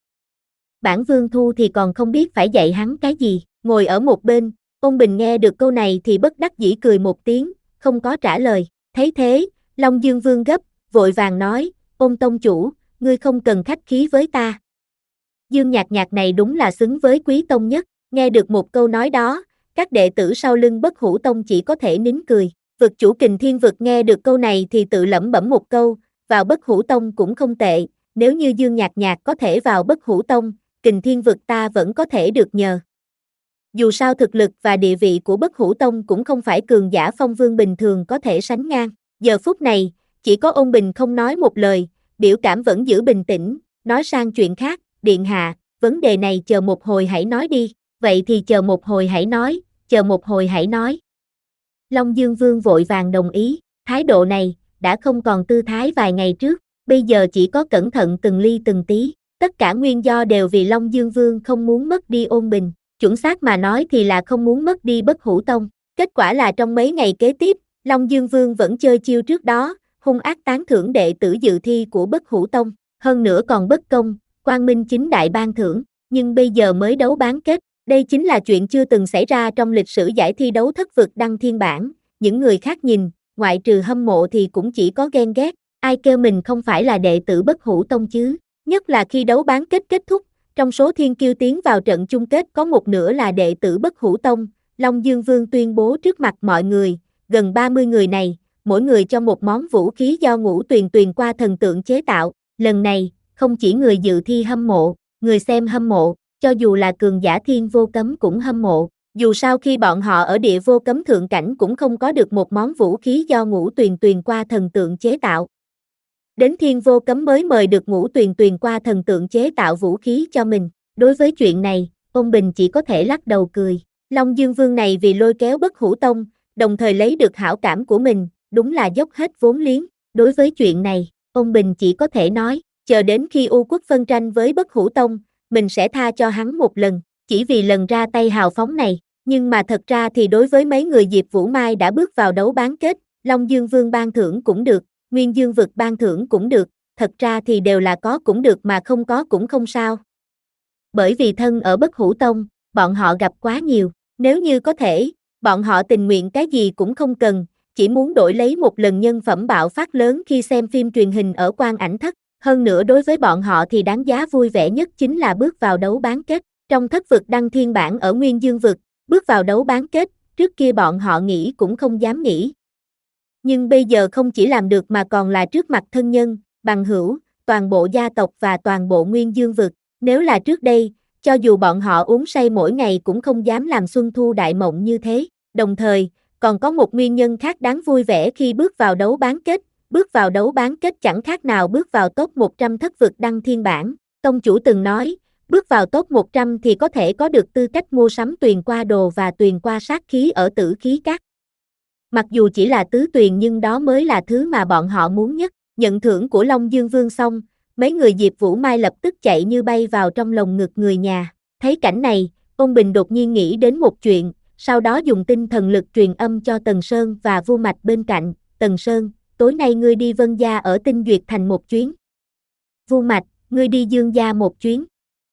Bản vương thu thì còn không biết phải dạy hắn cái gì. Ngồi ở một bên, Ôn Bình nghe được câu này thì bất đắc dĩ cười một tiếng, không có trả lời. Thấy thế, Long Dương Vương gấp, vội vàng nói, Ôn tông chủ, ngươi không cần khách khí với ta. Dương Nhạc Nhạc này đúng là xứng với Quý tông nhất. Nghe được một câu nói đó, các đệ tử sau lưng Bất Hủ Tông chỉ có thể nín cười. Vực chủ Kình Thiên Vực nghe được câu này thì tự lẩm bẩm một câu, vào Bất Hủ Tông cũng không tệ, nếu như Dương Nhạc Nhạc có thể vào Bất Hủ Tông, Kình Thiên Vực ta vẫn có thể được nhờ. Dù sao thực lực và địa vị của Bất Hủ Tông cũng không phải cường giả phong vương bình thường có thể sánh ngang. Giờ phút này, chỉ có Ôn Bình không nói một lời, biểu cảm vẫn giữ bình tĩnh, nói sang chuyện khác, điện hạ, vấn đề này chờ một hồi hãy nói đi. Vậy thì chờ một hồi hãy nói, chờ một hồi hãy nói. Long Dương Vương vội vàng đồng ý, thái độ này, đã không còn tư thái vài ngày trước, bây giờ chỉ có cẩn thận từng ly từng tí, tất cả nguyên do đều vì Long Dương Vương không muốn mất đi Ôn Bình, chuẩn xác mà nói thì là không muốn mất đi Bất Hủ Tông. Kết quả là trong mấy ngày kế tiếp, Long Dương Vương vẫn chơi chiêu trước đó, hung ác tán thưởng đệ tử dự thi của Bất Hủ Tông, hơn nữa còn bất công, quang minh chính đại ban thưởng, nhưng bây giờ mới đấu bán kết. Đây chính là chuyện chưa từng xảy ra trong lịch sử giải thi đấu thất vực đăng thiên bản, những người khác nhìn, ngoại trừ hâm mộ thì cũng chỉ có ghen ghét, ai kêu mình không phải là đệ tử Bất Hủ Tông chứ, nhất là khi đấu bán kết kết thúc, trong số thiên kiêu tiến vào trận chung kết có một nửa là đệ tử Bất Hủ Tông, Long Dương Vương tuyên bố trước mặt mọi người, gần ba mươi người này, mỗi người cho một món vũ khí do Ngũ Tuyền Tuyền qua thần tượng chế tạo, lần này, không chỉ người dự thi hâm mộ, người xem hâm mộ, cho dù là cường giả thiên vô cấm cũng hâm mộ, dù sao khi bọn họ ở địa vô cấm thượng cảnh cũng không có được một món vũ khí do Ngũ Tuyền Tuyền qua thần tượng chế tạo. Đến thiên vô cấm mới mời được Ngũ Tuyền Tuyền qua thần tượng chế tạo vũ khí cho mình, đối với chuyện này, Ôn Bình chỉ có thể lắc đầu cười, Long Dương Vương này vì lôi kéo Bất Hủ Tông, đồng thời lấy được hảo cảm của mình, đúng là dốc hết vốn liếng, đối với chuyện này, Ôn Bình chỉ có thể nói, chờ đến khi U Quốc phân tranh với Bất Hủ Tông, mình sẽ tha cho hắn một lần, chỉ vì lần ra tay hào phóng này, nhưng mà thật ra thì đối với mấy người Diệp Vũ Mai đã bước vào đấu bán kết, Long Dương Vương ban thưởng cũng được, Nguyên Dương Vực ban thưởng cũng được, thật ra thì đều là có cũng được mà không có cũng không sao. Bởi vì thân ở Bất Hủ Tông, bọn họ gặp quá nhiều, nếu như có thể, bọn họ tình nguyện cái gì cũng không cần, chỉ muốn đổi lấy một lần nhân phẩm bạo phát lớn khi xem phim truyền hình ở Quan Ảnh Thất. Hơn nữa đối với bọn họ thì đáng giá vui vẻ nhất chính là bước vào đấu bán kết. Trong thất vực đăng thiên bản ở Nguyên Dương Vực, bước vào đấu bán kết, trước kia bọn họ nghĩ cũng không dám nghĩ. Nhưng bây giờ không chỉ làm được mà còn là trước mặt thân nhân, bằng hữu, toàn bộ gia tộc và toàn bộ Nguyên Dương Vực. Nếu là trước đây, cho dù bọn họ uống say mỗi ngày cũng không dám làm xuân thu đại mộng như thế. Đồng thời, còn có một nguyên nhân khác đáng vui vẻ khi bước vào đấu bán kết. Bước vào đấu bán kết chẳng khác nào bước vào top một trăm thất vực đăng thiên bản. Tông chủ từng nói, bước vào top một trăm thì có thể có được tư cách mua sắm tuyền qua đồ và tuyền qua sát khí ở Tử Khí Các. Mặc dù chỉ là tứ tuyền nhưng đó mới là thứ mà bọn họ muốn nhất. Nhận thưởng của Long Dương Vương xong, mấy người Diệp Vũ Mai lập tức chạy như bay vào trong lồng ngực người nhà. Thấy cảnh này, Ôn Bình đột nhiên nghĩ đến một chuyện, sau đó dùng tinh thần lực truyền âm cho Tần Sơn và Vu Mạch bên cạnh. Tần Sơn, tối nay ngươi đi Vân Gia ở Tinh Duyệt Thành một chuyến. Vu Mạch, ngươi đi Dương Gia một chuyến.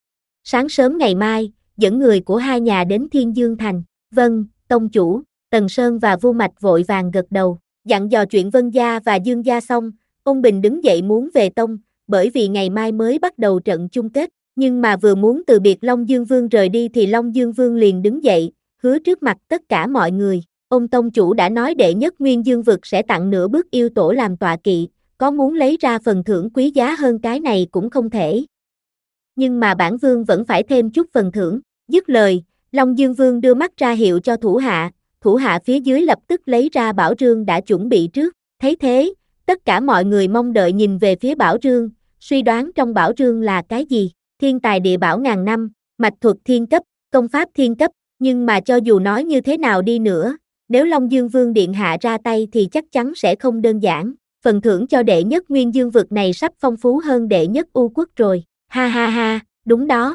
Sáng sớm ngày mai, dẫn người của hai nhà đến Thiên Dương Thành. Vâng, tông chủ. Tần Sơn và Vu Mạch vội vàng gật đầu. Dặn dò chuyện Vân Gia và Dương Gia xong, Ôn Bình đứng dậy muốn về tông, bởi vì ngày mai mới bắt đầu trận chung kết. Nhưng mà vừa muốn từ biệt Long Dương Vương rời đi thì Long Dương Vương liền đứng dậy, hứa trước mặt tất cả mọi người. Ông tông chủ đã nói đệ nhất Nguyên Dương Vực sẽ tặng nửa bước yêu tổ làm tọa kỵ, có muốn lấy ra phần thưởng quý giá hơn cái này cũng không thể. Nhưng mà bản vương vẫn phải thêm chút phần thưởng. Dứt lời, Long Dương Vương đưa mắt ra hiệu cho thủ hạ, thủ hạ phía dưới lập tức lấy ra bảo rương đã chuẩn bị trước. Thấy thế, tất cả mọi người mong đợi nhìn về phía bảo rương, suy đoán trong bảo rương là cái gì. Thiên tài địa bảo ngàn năm, mạch thuật thiên cấp, công pháp thiên cấp, nhưng mà cho dù nói như thế nào đi nữa, nếu Long Dương Vương điện hạ ra tay thì chắc chắn sẽ không đơn giản. Phần thưởng cho đệ nhất Nguyên Dương Vực này sắp phong phú hơn đệ nhất U Quốc rồi. Ha ha ha, đúng đó.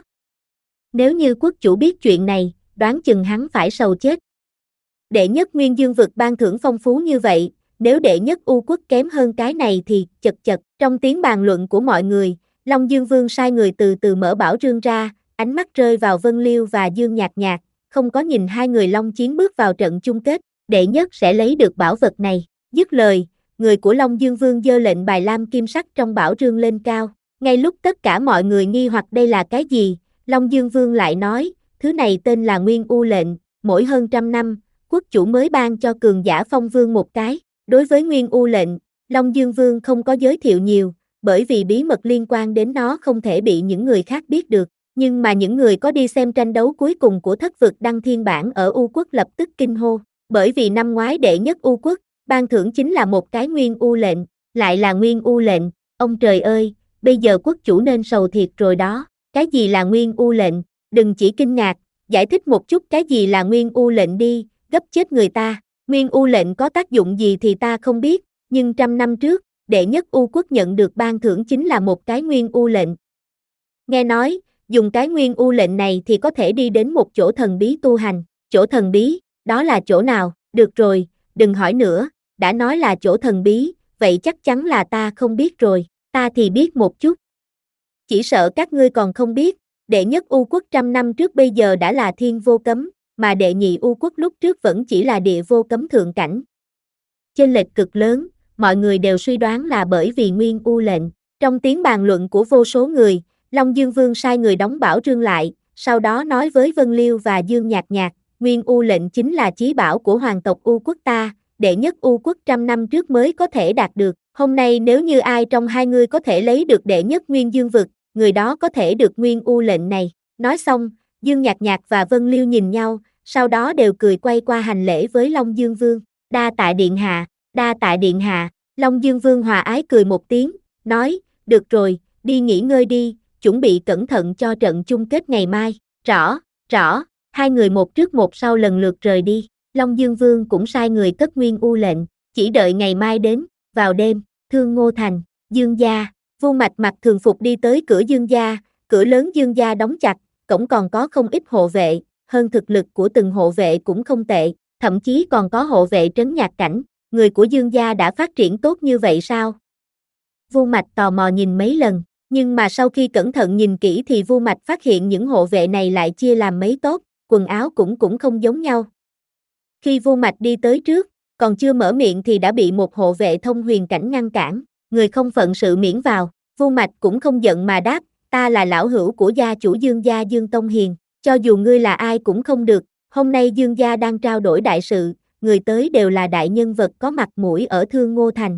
Nếu như quốc chủ biết chuyện này, đoán chừng hắn phải sầu chết. Đệ nhất Nguyên Dương vực ban thưởng phong phú như vậy, nếu đệ nhất U quốc kém hơn cái này thì chật chật. Trong tiếng bàn luận của mọi người, Long Dương Vương sai người từ từ mở bảo rương ra, ánh mắt rơi vào Vân Liêu và Dương Nhạc Nhạc, không có nhìn hai người Long Chiến bước vào trận chung kết, đệ nhất sẽ lấy được bảo vật này. Dứt lời, người của Long Dương Vương giơ lệnh bài lam kim sắc trong bảo rương lên cao. Ngay lúc tất cả mọi người nghi hoặc đây là cái gì, Long Dương Vương lại nói, thứ này tên là Nguyên U lệnh, mỗi hơn trăm năm, quốc chủ mới ban cho cường giả phong vương một cái. Đối với Nguyên U lệnh, Long Dương Vương không có giới thiệu nhiều, bởi vì bí mật liên quan đến nó không thể bị những người khác biết được. Nhưng mà những người có đi xem tranh đấu cuối cùng của thất vực đăng thiên bản ở U quốc lập tức kinh hô, bởi vì năm ngoái đệ nhất U quốc, ban thưởng chính là một cái Nguyên U lệnh, lại là Nguyên U lệnh, ông trời ơi, bây giờ quốc chủ nên sầu thiệt rồi đó. Cái gì là Nguyên U lệnh? Đừng chỉ kinh ngạc, giải thích một chút cái gì là Nguyên U lệnh đi, gấp chết người ta. Nguyên U lệnh có tác dụng gì thì ta không biết, nhưng trăm năm trước, đệ nhất U quốc nhận được ban thưởng chính là một cái Nguyên U lệnh. Nghe nói, dùng cái Nguyên U lệnh này thì có thể đi đến một chỗ thần bí tu hành. Chỗ thần bí, đó là chỗ nào? Được rồi, đừng hỏi nữa, đã nói là chỗ thần bí, vậy chắc chắn là ta không biết rồi, ta thì biết một chút. Chỉ sợ các ngươi còn không biết, đệ nhất U quốc trăm năm trước bây giờ đã là thiên vô cấm, mà đệ nhị U quốc lúc trước vẫn chỉ là địa vô cấm thượng cảnh. Chênh lệch cực lớn, mọi người đều suy đoán là bởi vì Nguyên U lệnh. Trong tiếng bàn luận của vô số người, Long Dương Vương sai người đóng bảo rương lại, sau đó nói với Vân Liêu và Dương Nhạc Nhạc, Nguyên U lệnh chính là chí bảo của hoàng tộc U quốc ta, đệ nhất U quốc trăm năm trước mới có thể đạt được. Hôm nay nếu như ai trong hai người có thể lấy được đệ nhất Nguyên Dương vực, người đó có thể được Nguyên U lệnh này. Nói xong, Dương Nhạc Nhạc và Vân Liêu nhìn nhau, sau đó đều cười quay qua hành lễ với Long Dương Vương. Đa tạ điện hạ, đa tạ điện hạ. Long Dương Vương hòa ái cười một tiếng, nói, được rồi, đi nghỉ ngơi đi, chuẩn bị cẩn thận cho trận chung kết ngày mai. Rõ, rõ, hai người một trước một sau lần lượt rời đi. Long Dương Vương cũng sai người cất Nguyên U lệnh, chỉ đợi ngày mai đến. Vào đêm, Thương Ngô Thành, Dương gia, Vu Mạch mặc thường phục đi tới cửa Dương gia, cửa lớn Dương gia đóng chặt, cổng còn có không ít hộ vệ, hơn thực lực của từng hộ vệ cũng không tệ, thậm chí còn có hộ vệ trấn nhạc cảnh, người của Dương gia đã phát triển tốt như vậy sao? Vu Mạch tò mò nhìn mấy lần, nhưng mà sau khi cẩn thận nhìn kỹ thì Vu Mạch phát hiện những hộ vệ này lại chia làm mấy tốt, quần áo cũng cũng không giống nhau. Khi Vu Mạch đi tới trước, còn chưa mở miệng thì đã bị một hộ vệ thông huyền cảnh ngăn cản, người không phận sự miễn vào. Vu Mạch cũng không giận mà đáp, ta là lão hữu của gia chủ Dương gia Dương Tông Hiền, cho dù ngươi là ai cũng không được, hôm nay Dương gia đang trao đổi đại sự, người tới đều là đại nhân vật có mặt mũi ở Thương Ngô Thành.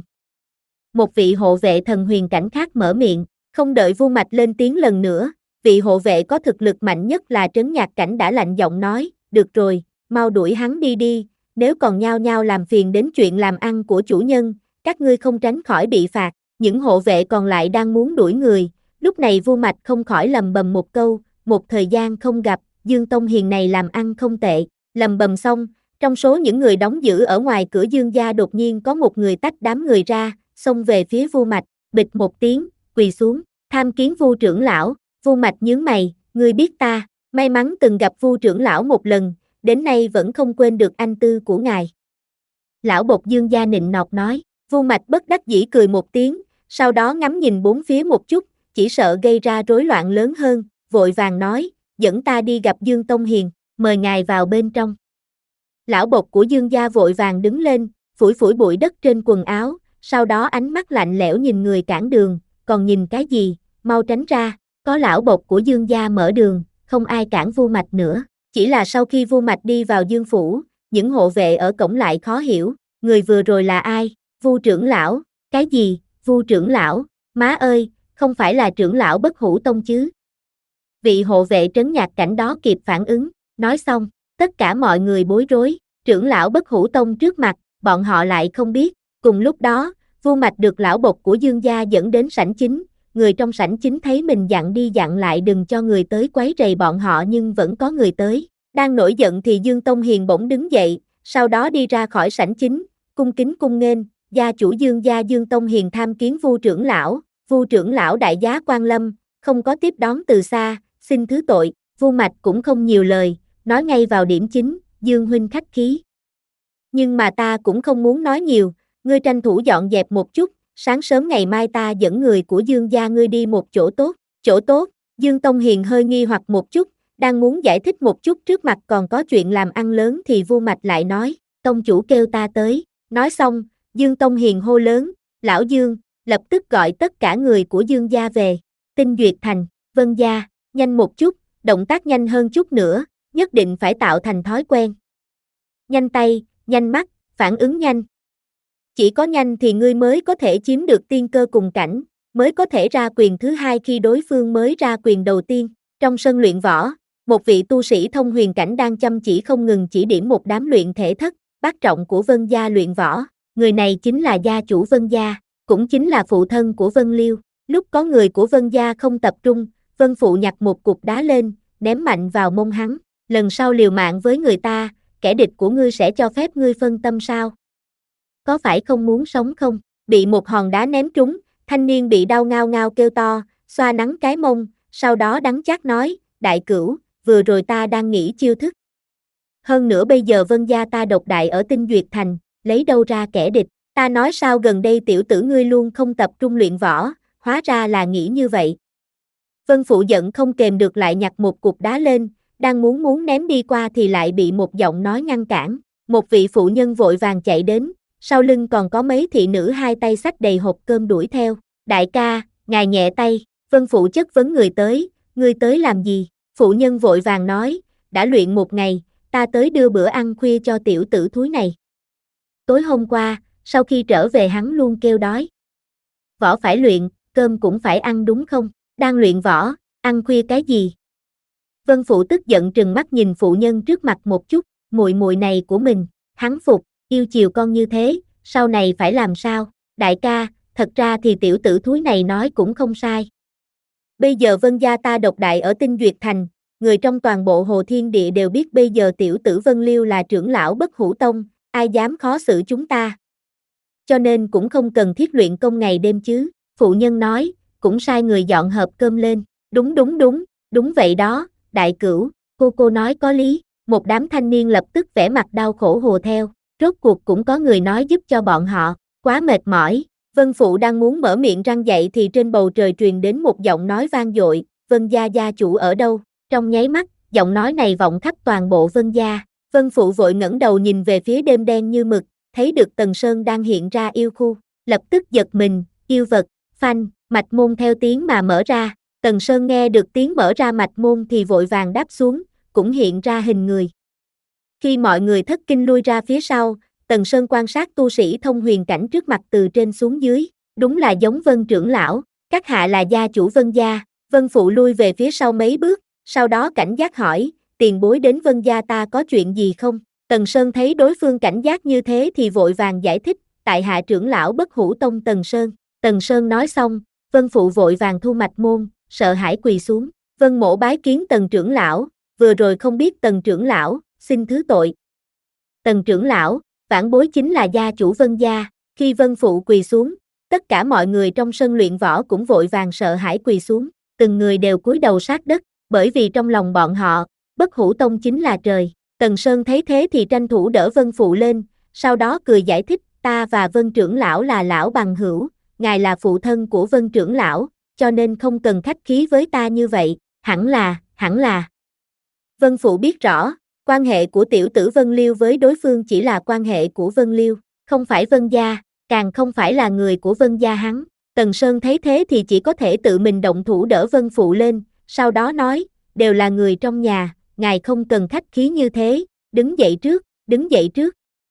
Một vị hộ vệ thần huyền cảnh khác mở miệng, không đợi Vu Mạch lên tiếng lần nữa, vị hộ vệ có thực lực mạnh nhất là trấn nhạc cảnh đã lạnh giọng nói, được rồi, mau đuổi hắn đi đi, nếu còn nhao nhao làm phiền đến chuyện làm ăn của chủ nhân, các ngươi không tránh khỏi bị phạt. Những hộ vệ còn lại đang muốn đuổi người, lúc này Vu Mạch không khỏi lầm bầm một câu, một thời gian không gặp, Dương Tông Hiền này làm ăn không tệ. Lầm bầm xong, trong số những người đóng giữ ở ngoài cửa Dương gia đột nhiên có một người tách đám người ra, xông về phía Vu Mạch, bịch một tiếng, quỳ xuống, tham kiến Vu trưởng lão. Vu Mạch nhướng mày, ngươi biết ta, may mắn từng gặp Vu trưởng lão một lần, đến nay vẫn không quên được anh tư của ngài. Lão bộc Dương gia nịnh nọt nói. Vu Mạch bất đắc dĩ cười một tiếng, sau đó ngắm nhìn bốn phía một chút, chỉ sợ gây ra rối loạn lớn hơn, vội vàng nói, dẫn ta đi gặp Dương Tông Hiền, mời ngài vào bên trong. Lão bộc của Dương gia vội vàng đứng lên, phủi phủi bụi đất trên quần áo, sau đó ánh mắt lạnh lẽo nhìn người cản đường, còn nhìn cái gì, mau tránh ra. Có lão bộc của Dương gia mở đường, không ai cản Vu Mạch nữa, chỉ là sau khi Vu Mạch đi vào Dương phủ, những hộ vệ ở cổng lại khó hiểu, người vừa rồi là ai? Vu trưởng lão, cái gì, Vu trưởng lão, má ơi, không phải là trưởng lão Bất Hủ Tông chứ? Vị hộ vệ trấn nhạc cảnh đó kịp phản ứng, nói xong, tất cả mọi người bối rối, trưởng lão Bất Hủ Tông trước mặt, bọn họ lại không biết. Cùng lúc đó, Vu Mạch được lão bộc của Dương gia dẫn đến sảnh chính, người trong sảnh chính thấy mình dặn đi dặn lại đừng cho người tới quấy rầy bọn họ nhưng vẫn có người tới. Đang nổi giận thì Dương Tông Hiền bỗng đứng dậy, sau đó đi ra khỏi sảnh chính, cung kính cung nghênh, gia chủ Dương gia Dương Tông Hiền tham kiến Vu trưởng lão. Vu trưởng lão đại giá quan lâm, không có tiếp đón từ xa, xin thứ tội, Vu Mạch cũng không nhiều lời, nói ngay vào điểm chính, Dương huynh khách khí. Nhưng mà ta cũng không muốn nói nhiều, ngươi tranh thủ dọn dẹp một chút, sáng sớm ngày mai ta dẫn người của Dương gia ngươi đi một chỗ tốt, chỗ tốt, Dương Tông Hiền hơi nghi hoặc một chút, đang muốn giải thích một chút trước mặt còn có chuyện làm ăn lớn thì Vu Mạch lại nói, tông chủ kêu ta tới, nói xong, Dương Tông Hiền hô lớn, lão Dương, lập tức gọi tất cả người của Dương gia về, Tinh Duyệt Thành, Vân gia, nhanh một chút, động tác nhanh hơn chút nữa, nhất định phải tạo thành thói quen. Nhanh tay, nhanh mắt, phản ứng nhanh. Chỉ có nhanh thì ngươi mới có thể chiếm được tiên cơ cùng cảnh, mới có thể ra quyền thứ hai khi đối phương mới ra quyền đầu tiên. Trong sân luyện võ, một vị tu sĩ thông huyền cảnh đang chăm chỉ không ngừng chỉ điểm một đám luyện thể thất, bát trọng của Vân gia luyện võ. Người này chính là gia chủ Vân gia, cũng chính là phụ thân của Vân Liêu. Lúc có người của Vân gia không tập trung, Vân phụ nhặt một cục đá lên, ném mạnh vào mông hắn. Lần sau liều mạng với người ta, kẻ địch của ngươi sẽ cho phép ngươi phân tâm sao? Có phải không muốn sống không? Bị một hòn đá ném trúng, thanh niên bị đau ngao ngao kêu to, xoa nắng cái mông, sau đó đắng chát nói, đại cửu, vừa rồi ta đang nghĩ chiêu thức. Hơn nữa bây giờ Vân gia ta độc đại ở Tinh Duyệt Thành, lấy đâu ra kẻ địch, ta nói sao gần đây tiểu tử ngươi luôn không tập trung luyện võ, hóa ra là nghĩ như vậy. Vân phụ giận không kềm được lại nhặt một cục đá lên, đang muốn muốn ném đi qua thì lại bị một giọng nói ngăn cản, một vị phụ nhân vội vàng chạy đến, sau lưng còn có mấy thị nữ hai tay xách đầy hộp cơm đuổi theo, đại ca, ngài nhẹ tay, Vân phụ chất vấn người tới, ngươi tới làm gì, phụ nhân vội vàng nói, đã luyện một ngày, ta tới đưa bữa ăn khuya cho tiểu tử thúi này. Tối hôm qua, sau khi trở về hắn luôn kêu đói. Võ phải luyện, cơm cũng phải ăn đúng không, đang luyện võ, ăn khuya cái gì? Vân phụ tức giận trừng mắt nhìn phụ nhân trước mặt một chút, muội muội này của mình, hắn phục, yêu chiều con như thế, sau này phải làm sao? Đại ca, thật ra thì tiểu tử thúi này nói cũng không sai. Bây giờ Vân gia ta độc đại ở Tinh Duyệt Thành, người trong toàn bộ Hồ Thiên Địa đều biết bây giờ tiểu tử Vân Liêu là trưởng lão Bất Hủ Tông, ai dám khó xử chúng ta. Cho nên cũng không cần thiết luyện công ngày đêm chứ, phụ nhân nói, cũng sai người dọn hộp cơm lên, đúng đúng đúng, đúng vậy đó, đại cửu, cô cô nói có lý, một đám thanh niên lập tức vẻ mặt đau khổ hùa theo, rốt cuộc cũng có người nói giúp cho bọn họ, quá mệt mỏi. Vân phụ đang muốn mở miệng răng dậy thì trên bầu trời truyền đến một giọng nói vang dội, Vân gia gia chủ ở đâu? Trong nháy mắt, giọng nói này vọng khắp toàn bộ Vân gia. Vân phụ vội ngẩng đầu nhìn về phía đêm đen như mực, thấy được Tần Sơn đang hiện ra yêu khu, lập tức giật mình, yêu vật, phanh, mạch môn theo tiếng mà mở ra. Tần Sơn nghe được tiếng mở ra mạch môn thì vội vàng đáp xuống, cũng hiện ra hình người. Khi mọi người thất kinh lui ra phía sau, Tần Sơn quan sát tu sĩ thông huyền cảnh trước mặt từ trên xuống dưới, đúng là giống Vân trưởng lão, các hạ là gia chủ Vân gia. Vân phụ lui về phía sau mấy bước, sau đó cảnh giác hỏi, tiền bối đến Vân gia ta có chuyện gì không? Tần Sơn thấy đối phương cảnh giác như thế thì vội vàng giải thích, tại hạ trưởng lão Bất Hủ Tông Tần Sơn. Tần Sơn nói xong, Vân phụ vội vàng thu mạch môn, sợ hãi quỳ xuống, Vân mỗ bái kiến Tần trưởng lão, vừa rồi không biết Tần trưởng lão, xin thứ tội. Tần trưởng lão, vãn bối chính là gia chủ Vân gia. Khi Vân phụ quỳ xuống, tất cả mọi người trong sân luyện võ cũng vội vàng sợ hãi quỳ xuống, từng người đều cúi đầu sát đất, bởi vì trong lòng bọn họ, Bất Hủ Tông chính là trời. Tần Sơn thấy thế thì tranh thủ đỡ Vân phụ lên, sau đó cười giải thích, ta và Vân trưởng lão là lão bằng hữu, ngài là phụ thân của Vân trưởng lão, cho nên không cần khách khí với ta như vậy, hẳn là, hẳn là. Vân phụ biết rõ, quan hệ của tiểu tử Vân Liêu với đối phương chỉ là quan hệ của Vân Liêu, không phải Vân gia, càng không phải là người của Vân gia hắn. Tần Sơn thấy thế thì chỉ có thể tự mình động thủ đỡ Vân phụ lên, sau đó nói, đều là người trong nhà, ngài không cần khách khí như thế, đứng dậy trước, đứng dậy trước.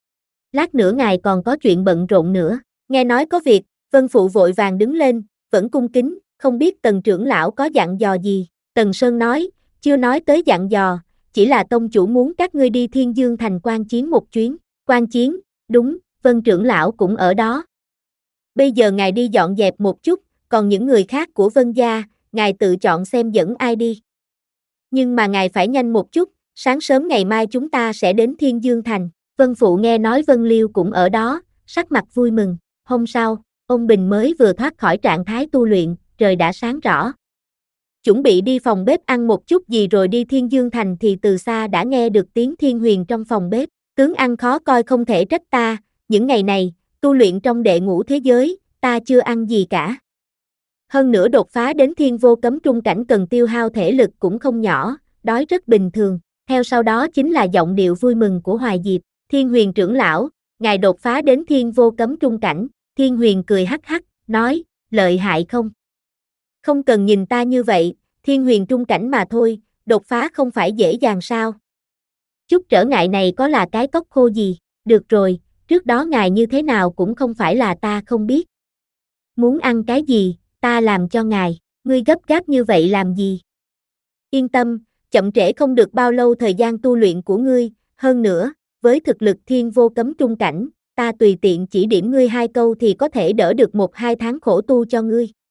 Lát nữa ngài còn có chuyện bận rộn nữa, nghe nói có việc, Vân phụ vội vàng đứng lên, vẫn cung kính, không biết Tần trưởng lão có dặn dò gì. Tần Sơn nói, chưa nói tới dặn dò, chỉ là tông chủ muốn các ngươi đi Thiên Dương Thành quan chiến một chuyến. Quan chiến, đúng, Vân trưởng lão cũng ở đó. Bây giờ ngài đi dọn dẹp một chút, còn những người khác của Vân gia, ngài tự chọn xem dẫn ai đi. Nhưng mà ngài phải nhanh một chút, sáng sớm ngày mai chúng ta sẽ đến Thiên Dương Thành. Vân phụ nghe nói Vân Liêu cũng ở đó, sắc mặt vui mừng. Hôm sau, ông Bình mới vừa thoát khỏi trạng thái tu luyện, trời đã sáng rõ. chuẩn bị đi phòng bếp ăn một chút gì rồi đi Thiên Dương Thành thì từ xa đã nghe được tiếng Thiên Huyền trong phòng bếp. Tướng ăn khó coi không thể trách ta, những ngày này, tu luyện trong đệ ngũ thế giới, ta chưa ăn gì cả. Hơn nữa đột phá đến thiên vô cấm trung cảnh cần tiêu hao thể lực cũng không nhỏ, đói rất bình thường. Theo sau đó chính là giọng điệu vui mừng của Hoài Diệp. Thiên Huyền trưởng lão, ngài đột phá đến thiên vô cấm trung cảnh. Thiên Huyền cười hắc hắc, nói, lợi hại không? Không cần nhìn ta như vậy, thiên huyền trung cảnh mà thôi, đột phá không phải dễ dàng sao? Chút trở ngại này có là cái cốc khô gì? Được rồi, trước đó ngài như thế nào cũng không phải là ta không biết. Muốn ăn cái gì, ta làm cho ngài, ngươi gấp gáp như vậy làm gì? Yên tâm, chậm trễ không được bao lâu thời gian tu luyện của ngươi, hơn nữa, với thực lực thiên vô cấm trung cảnh, ta tùy tiện chỉ điểm ngươi hai câu thì có thể đỡ được một hai tháng khổ tu cho ngươi.